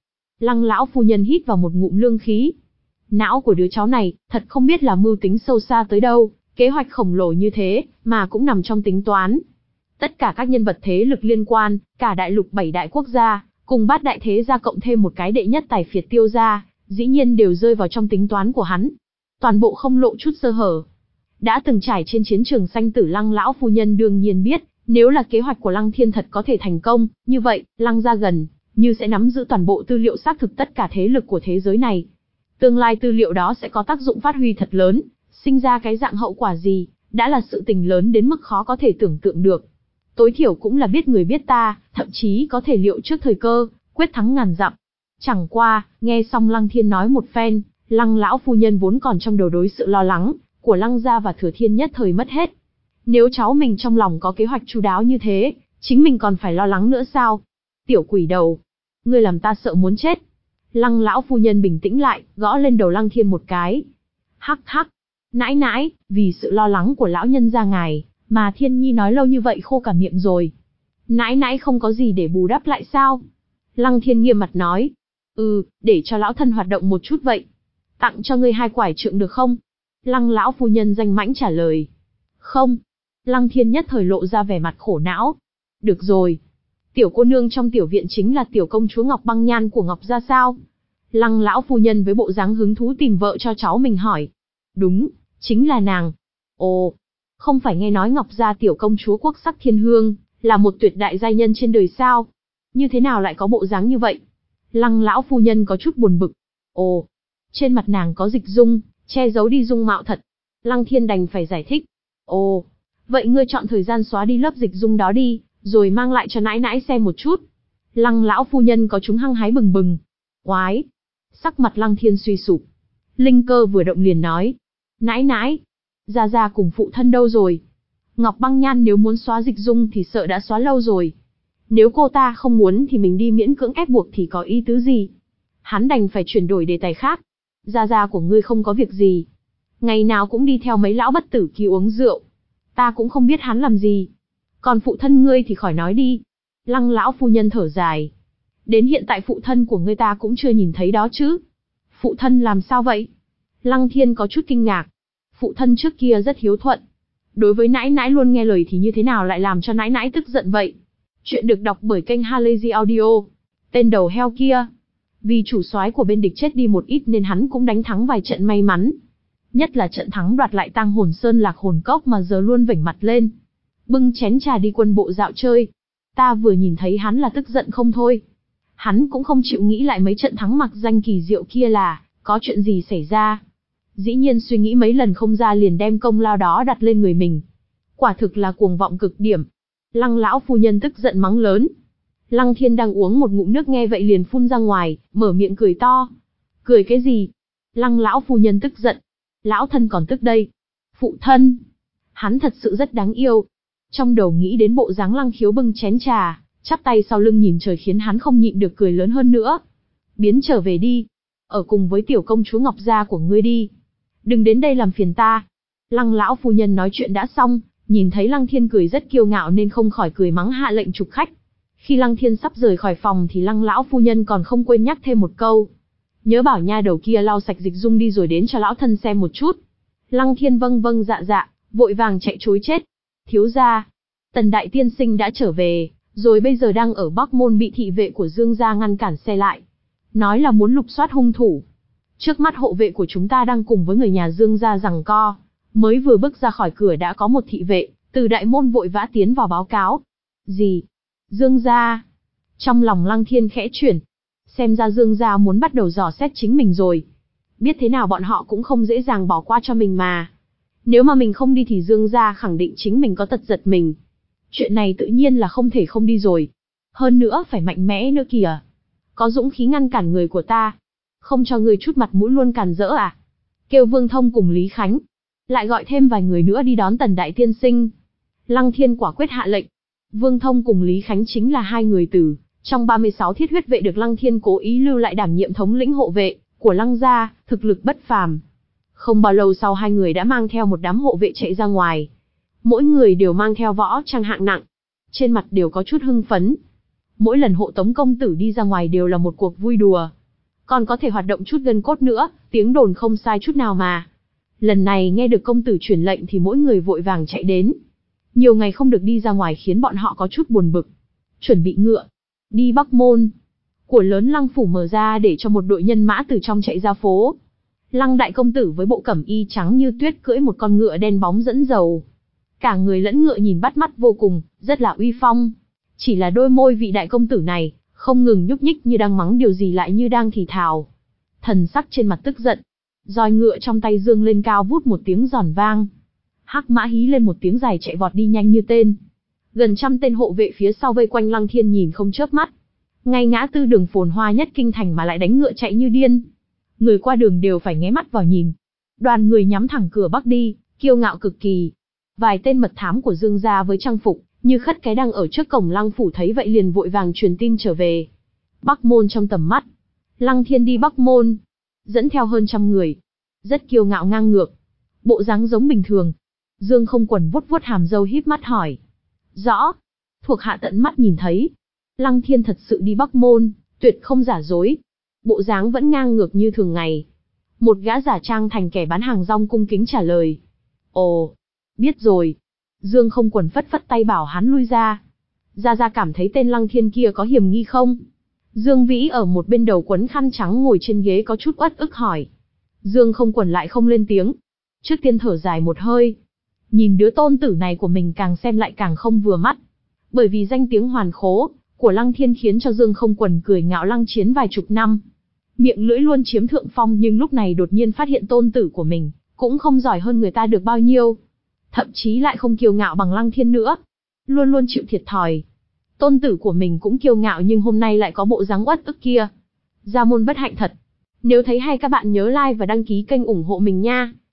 Lăng lão phu nhân hít vào một ngụm lương khí. Não của đứa cháu này, thật không biết là mưu tính sâu xa tới đâu, kế hoạch khổng lồ như thế, mà cũng nằm trong tính toán. Tất cả các nhân vật thế lực liên quan, cả đại lục bảy đại quốc gia, cùng bát đại thế gia cộng thêm một cái đệ nhất tài phiệt Tiêu gia, dĩ nhiên đều rơi vào trong tính toán của hắn. Toàn bộ không lộ chút sơ hở. Đã từng trải trên chiến trường sanh tử Lăng lão phu nhân đương nhiên biết, nếu là kế hoạch của Lăng Thiên thật có thể thành công, như vậy, Lăng gia gần như sẽ nắm giữ toàn bộ tư liệu xác thực tất cả thế lực của thế giới này. Tương lai tư liệu đó sẽ có tác dụng phát huy thật lớn, sinh ra cái dạng hậu quả gì, đã là sự tình lớn đến mức khó có thể tưởng tượng được. Tối thiểu cũng là biết người biết ta, thậm chí có thể liệu trước thời cơ, quyết thắng ngàn dặm. Chẳng qua, nghe xong Lăng Thiên nói một phen, Lăng lão phu nhân vốn còn trong đầu đối sự lo lắng của Lăng gia và Thừa Thiên nhất thời mất hết. Nếu cháu mình trong lòng có kế hoạch chu đáo như thế, chính mình còn phải lo lắng nữa sao? Tiểu quỷ đầu, ngươi làm ta sợ muốn chết. Lăng lão phu nhân bình tĩnh lại, gõ lên đầu Lăng Thiên một cái. Hắc hắc, nãi nãi, vì sự lo lắng của lão nhân gia ngài, mà Thiên Nhi nói lâu như vậy khô cả miệng rồi. Nãi nãi không có gì để bù đắp lại sao? Lăng Thiên nghiêm mặt nói. Ừ, để cho lão thân hoạt động một chút vậy. Tặng cho ngươi hai quải trượng được không? Lăng lão phu nhân danh mãnh trả lời. Không. Lăng Thiên nhất thời lộ ra vẻ mặt khổ não. Được rồi. Tiểu cô nương trong tiểu viện chính là tiểu công chúa Ngọc Băng Nhan của Ngọc gia sao? Lăng lão phu nhân với bộ dáng hứng thú tìm vợ cho cháu mình hỏi. Đúng, chính là nàng. Ồ, không phải nghe nói Ngọc gia tiểu công chúa quốc sắc thiên hương, là một tuyệt đại giai nhân trên đời sao? Như thế nào lại có bộ dáng như vậy? Lăng lão phu nhân có chút buồn bực. Ồ, trên mặt nàng có dịch dung, che giấu đi dung mạo thật. Lăng Thiên đành phải giải thích. Ồ, vậy ngươi chọn thời gian xóa đi lớp dịch dung đó đi, rồi mang lại cho nãi nãi xem một chút. Lăng lão phu nhân có chúng hăng hái bừng bừng. Oái! Sắc mặt Lăng Thiên suy sụp. Linh cơ vừa động liền nói. Nãi nãi! Gia Gia cùng phụ thân đâu rồi? Ngọc Băng Nhan nếu muốn xóa dịch dung thì sợ đã xóa lâu rồi. Nếu cô ta không muốn thì mình đi miễn cưỡng ép buộc thì có ý tứ gì? Hắn đành phải chuyển đổi đề tài khác. Gia Gia của ngươi không có việc gì. Ngày nào cũng đi theo mấy lão bất tử kia uống rượu. Ta cũng không biết hắn làm gì. Còn phụ thân ngươi thì khỏi nói đi. Lăng lão phu nhân thở dài. Đến hiện tại phụ thân của ngươi ta cũng chưa nhìn thấy đó chứ. Phụ thân làm sao vậy? Lăng Thiên có chút kinh ngạc. Phụ thân trước kia rất hiếu thuận. Đối với nãi nãi luôn nghe lời thì như thế nào lại làm cho nãi nãi tức giận vậy? Chuyện được đọc bởi kênh Halazy Audio. Tên đầu heo kia. Vì chủ soái của bên địch chết đi một ít nên hắn cũng đánh thắng vài trận may mắn. Nhất là trận thắng đoạt lại Tang Hồn Sơn Lạc Hồn Cốc mà giờ luôn vểnh mặt lên. Bưng chén trà đi quân bộ dạo chơi. Ta vừa nhìn thấy hắn là tức giận không thôi. Hắn cũng không chịu nghĩ lại mấy trận thắng mặc danh kỳ diệu kia là, có chuyện gì xảy ra. Dĩ nhiên suy nghĩ mấy lần không ra liền đem công lao đó đặt lên người mình. Quả thực là cuồng vọng cực điểm. Lăng lão phu nhân tức giận mắng lớn. Lăng Thiên đang uống một ngụm nước nghe vậy liền phun ra ngoài, mở miệng cười to. Cười cái gì? Lăng lão phu nhân tức giận. Lão thân còn tức đây. Phụ thân. Hắn thật sự rất đáng yêu. Trong đầu nghĩ đến bộ dáng Lăng Khiếu bưng chén trà, chắp tay sau lưng nhìn trời khiến hắn không nhịn được cười lớn hơn nữa. Biến trở về đi. Ở cùng với tiểu công chúa Ngọc gia của ngươi đi. Đừng đến đây làm phiền ta. Lăng lão phu nhân nói chuyện đã xong, nhìn thấy Lăng Thiên cười rất kiêu ngạo nên không khỏi cười mắng hạ lệnh trục khách. Khi Lăng Thiên sắp rời khỏi phòng thì Lăng lão phu nhân còn không quên nhắc thêm một câu. Nhớ bảo nha đầu kia lau sạch dịch dung đi rồi đến cho lão thân xem một chút. Lăng Thiên vâng vâng dạ dạ, vội vàng chạy trối chết. Thiếu gia, Tần đại tiên sinh đã trở về, rồi bây giờ đang ở Bắc Môn bị thị vệ của Dương gia ngăn cản xe lại. Nói là muốn lục soát hung thủ. Trước mắt hộ vệ của chúng ta đang cùng với người nhà Dương gia giằng co. Mới vừa bước ra khỏi cửa đã có một thị vệ, từ đại môn vội vã tiến vào báo cáo. Gì? Dương gia? Trong lòng Lăng Thiên khẽ chuyển. Xem ra Dương gia muốn bắt đầu dò xét chính mình rồi. Biết thế nào bọn họ cũng không dễ dàng bỏ qua cho mình mà. Nếu mà mình không đi thì Dương gia khẳng định chính mình có tật giật mình. Chuyện này tự nhiên là không thể không đi rồi. Hơn nữa phải mạnh mẽ nữa kìa. Có dũng khí ngăn cản người của ta. Không cho người chút mặt mũi luôn càn rỡ à? Kêu Vương Thông cùng Lý Khánh. Lại gọi thêm vài người nữa đi đón Tần đại tiên sinh. Lăng Thiên quả quyết hạ lệnh. Vương Thông cùng Lý Khánh chính là hai người từ trong ba mươi sáu thiết huyết vệ được Lăng Thiên cố ý lưu lại đảm nhiệm thống lĩnh hộ vệ của Lăng gia, thực lực bất phàm. Không bao lâu sau hai người đã mang theo một đám hộ vệ chạy ra ngoài. Mỗi người đều mang theo võ trang hạng nặng. Trên mặt đều có chút hưng phấn. Mỗi lần hộ tống công tử đi ra ngoài đều là một cuộc vui đùa. còn có thể hoạt động chút gân cốt nữa, tiếng đồn không sai chút nào mà. Lần này nghe được công tử truyền lệnh thì mỗi người vội vàng chạy đến. Nhiều ngày không được đi ra ngoài khiến bọn họ có chút buồn bực. Chuẩn bị ngựa, đi Bắc Môn. Của lớn Lăng phủ mở ra để cho một đội nhân mã từ trong chạy ra phố. Lăng đại công tử với bộ cẩm y trắng như tuyết cưỡi một con ngựa đen bóng dẫn dầu. Cả người lẫn ngựa nhìn bắt mắt vô cùng, rất là uy phong. Chỉ là đôi môi vị đại công tử này, không ngừng nhúc nhích như đang mắng điều gì lại như đang thì thào. Thần sắc trên mặt tức giận. Roi ngựa trong tay dương lên cao vút một tiếng giòn vang. Hắc mã hí lên một tiếng dài chạy vọt đi nhanh như tên. Gần trăm tên hộ vệ phía sau vây quanh Lăng Thiên nhìn không chớp mắt. Ngay ngã tư đường phồn hoa nhất kinh thành mà lại đánh ngựa chạy như điên. Người qua đường đều phải nghé mắt vào nhìn. Đoàn người nhắm thẳng cửa bắc đi, kiêu ngạo cực kỳ. Vài tên mật thám của Dương gia với trang phục như khất cái đang ở trước cổng Lăng phủ thấy vậy liền vội vàng truyền tin trở về. Bắc Môn trong tầm mắt. Lăng Thiên đi Bắc Môn, dẫn theo hơn trăm người, rất kiêu ngạo ngang ngược, bộ dáng giống bình thường. Dương Không Quần vuốt vuốt hàm râu híp mắt hỏi. Rõ. Thuộc hạ tận mắt nhìn thấy. Lăng Thiên thật sự đi Bắc Môn, tuyệt không giả dối. Bộ dáng vẫn ngang ngược như thường ngày. Một gã giả trang thành kẻ bán hàng rong cung kính trả lời. Ồ, biết rồi. Dương Không Quần phất phất tay bảo hắn lui ra. Gia Gia cảm thấy tên Lăng Thiên kia có hiểm nghi không? Dương Vĩ ở một bên đầu quấn khăn trắng ngồi trên ghế có chút uất ức hỏi. Dương Không Quần lại không lên tiếng. Trước tiên thở dài một hơi. Nhìn đứa tôn tử này của mình càng xem lại càng không vừa mắt. Bởi vì danh tiếng hoàn khố của Lăng Thiên khiến cho Dương Không Quần cười ngạo Lăng Chiến vài chục năm. Miệng lưỡi luôn chiếm thượng phong nhưng lúc này đột nhiên phát hiện tôn tử của mình cũng không giỏi hơn người ta được bao nhiêu. Thậm chí lại không kiêu ngạo bằng Lăng Thiên nữa. Luôn luôn chịu thiệt thòi. Tôn tử của mình cũng kiêu ngạo nhưng hôm nay lại có bộ dáng uất ức kia. Gia môn bất hạnh thật. Nếu thấy hay các bạn nhớ like và đăng ký kênh ủng hộ mình nha.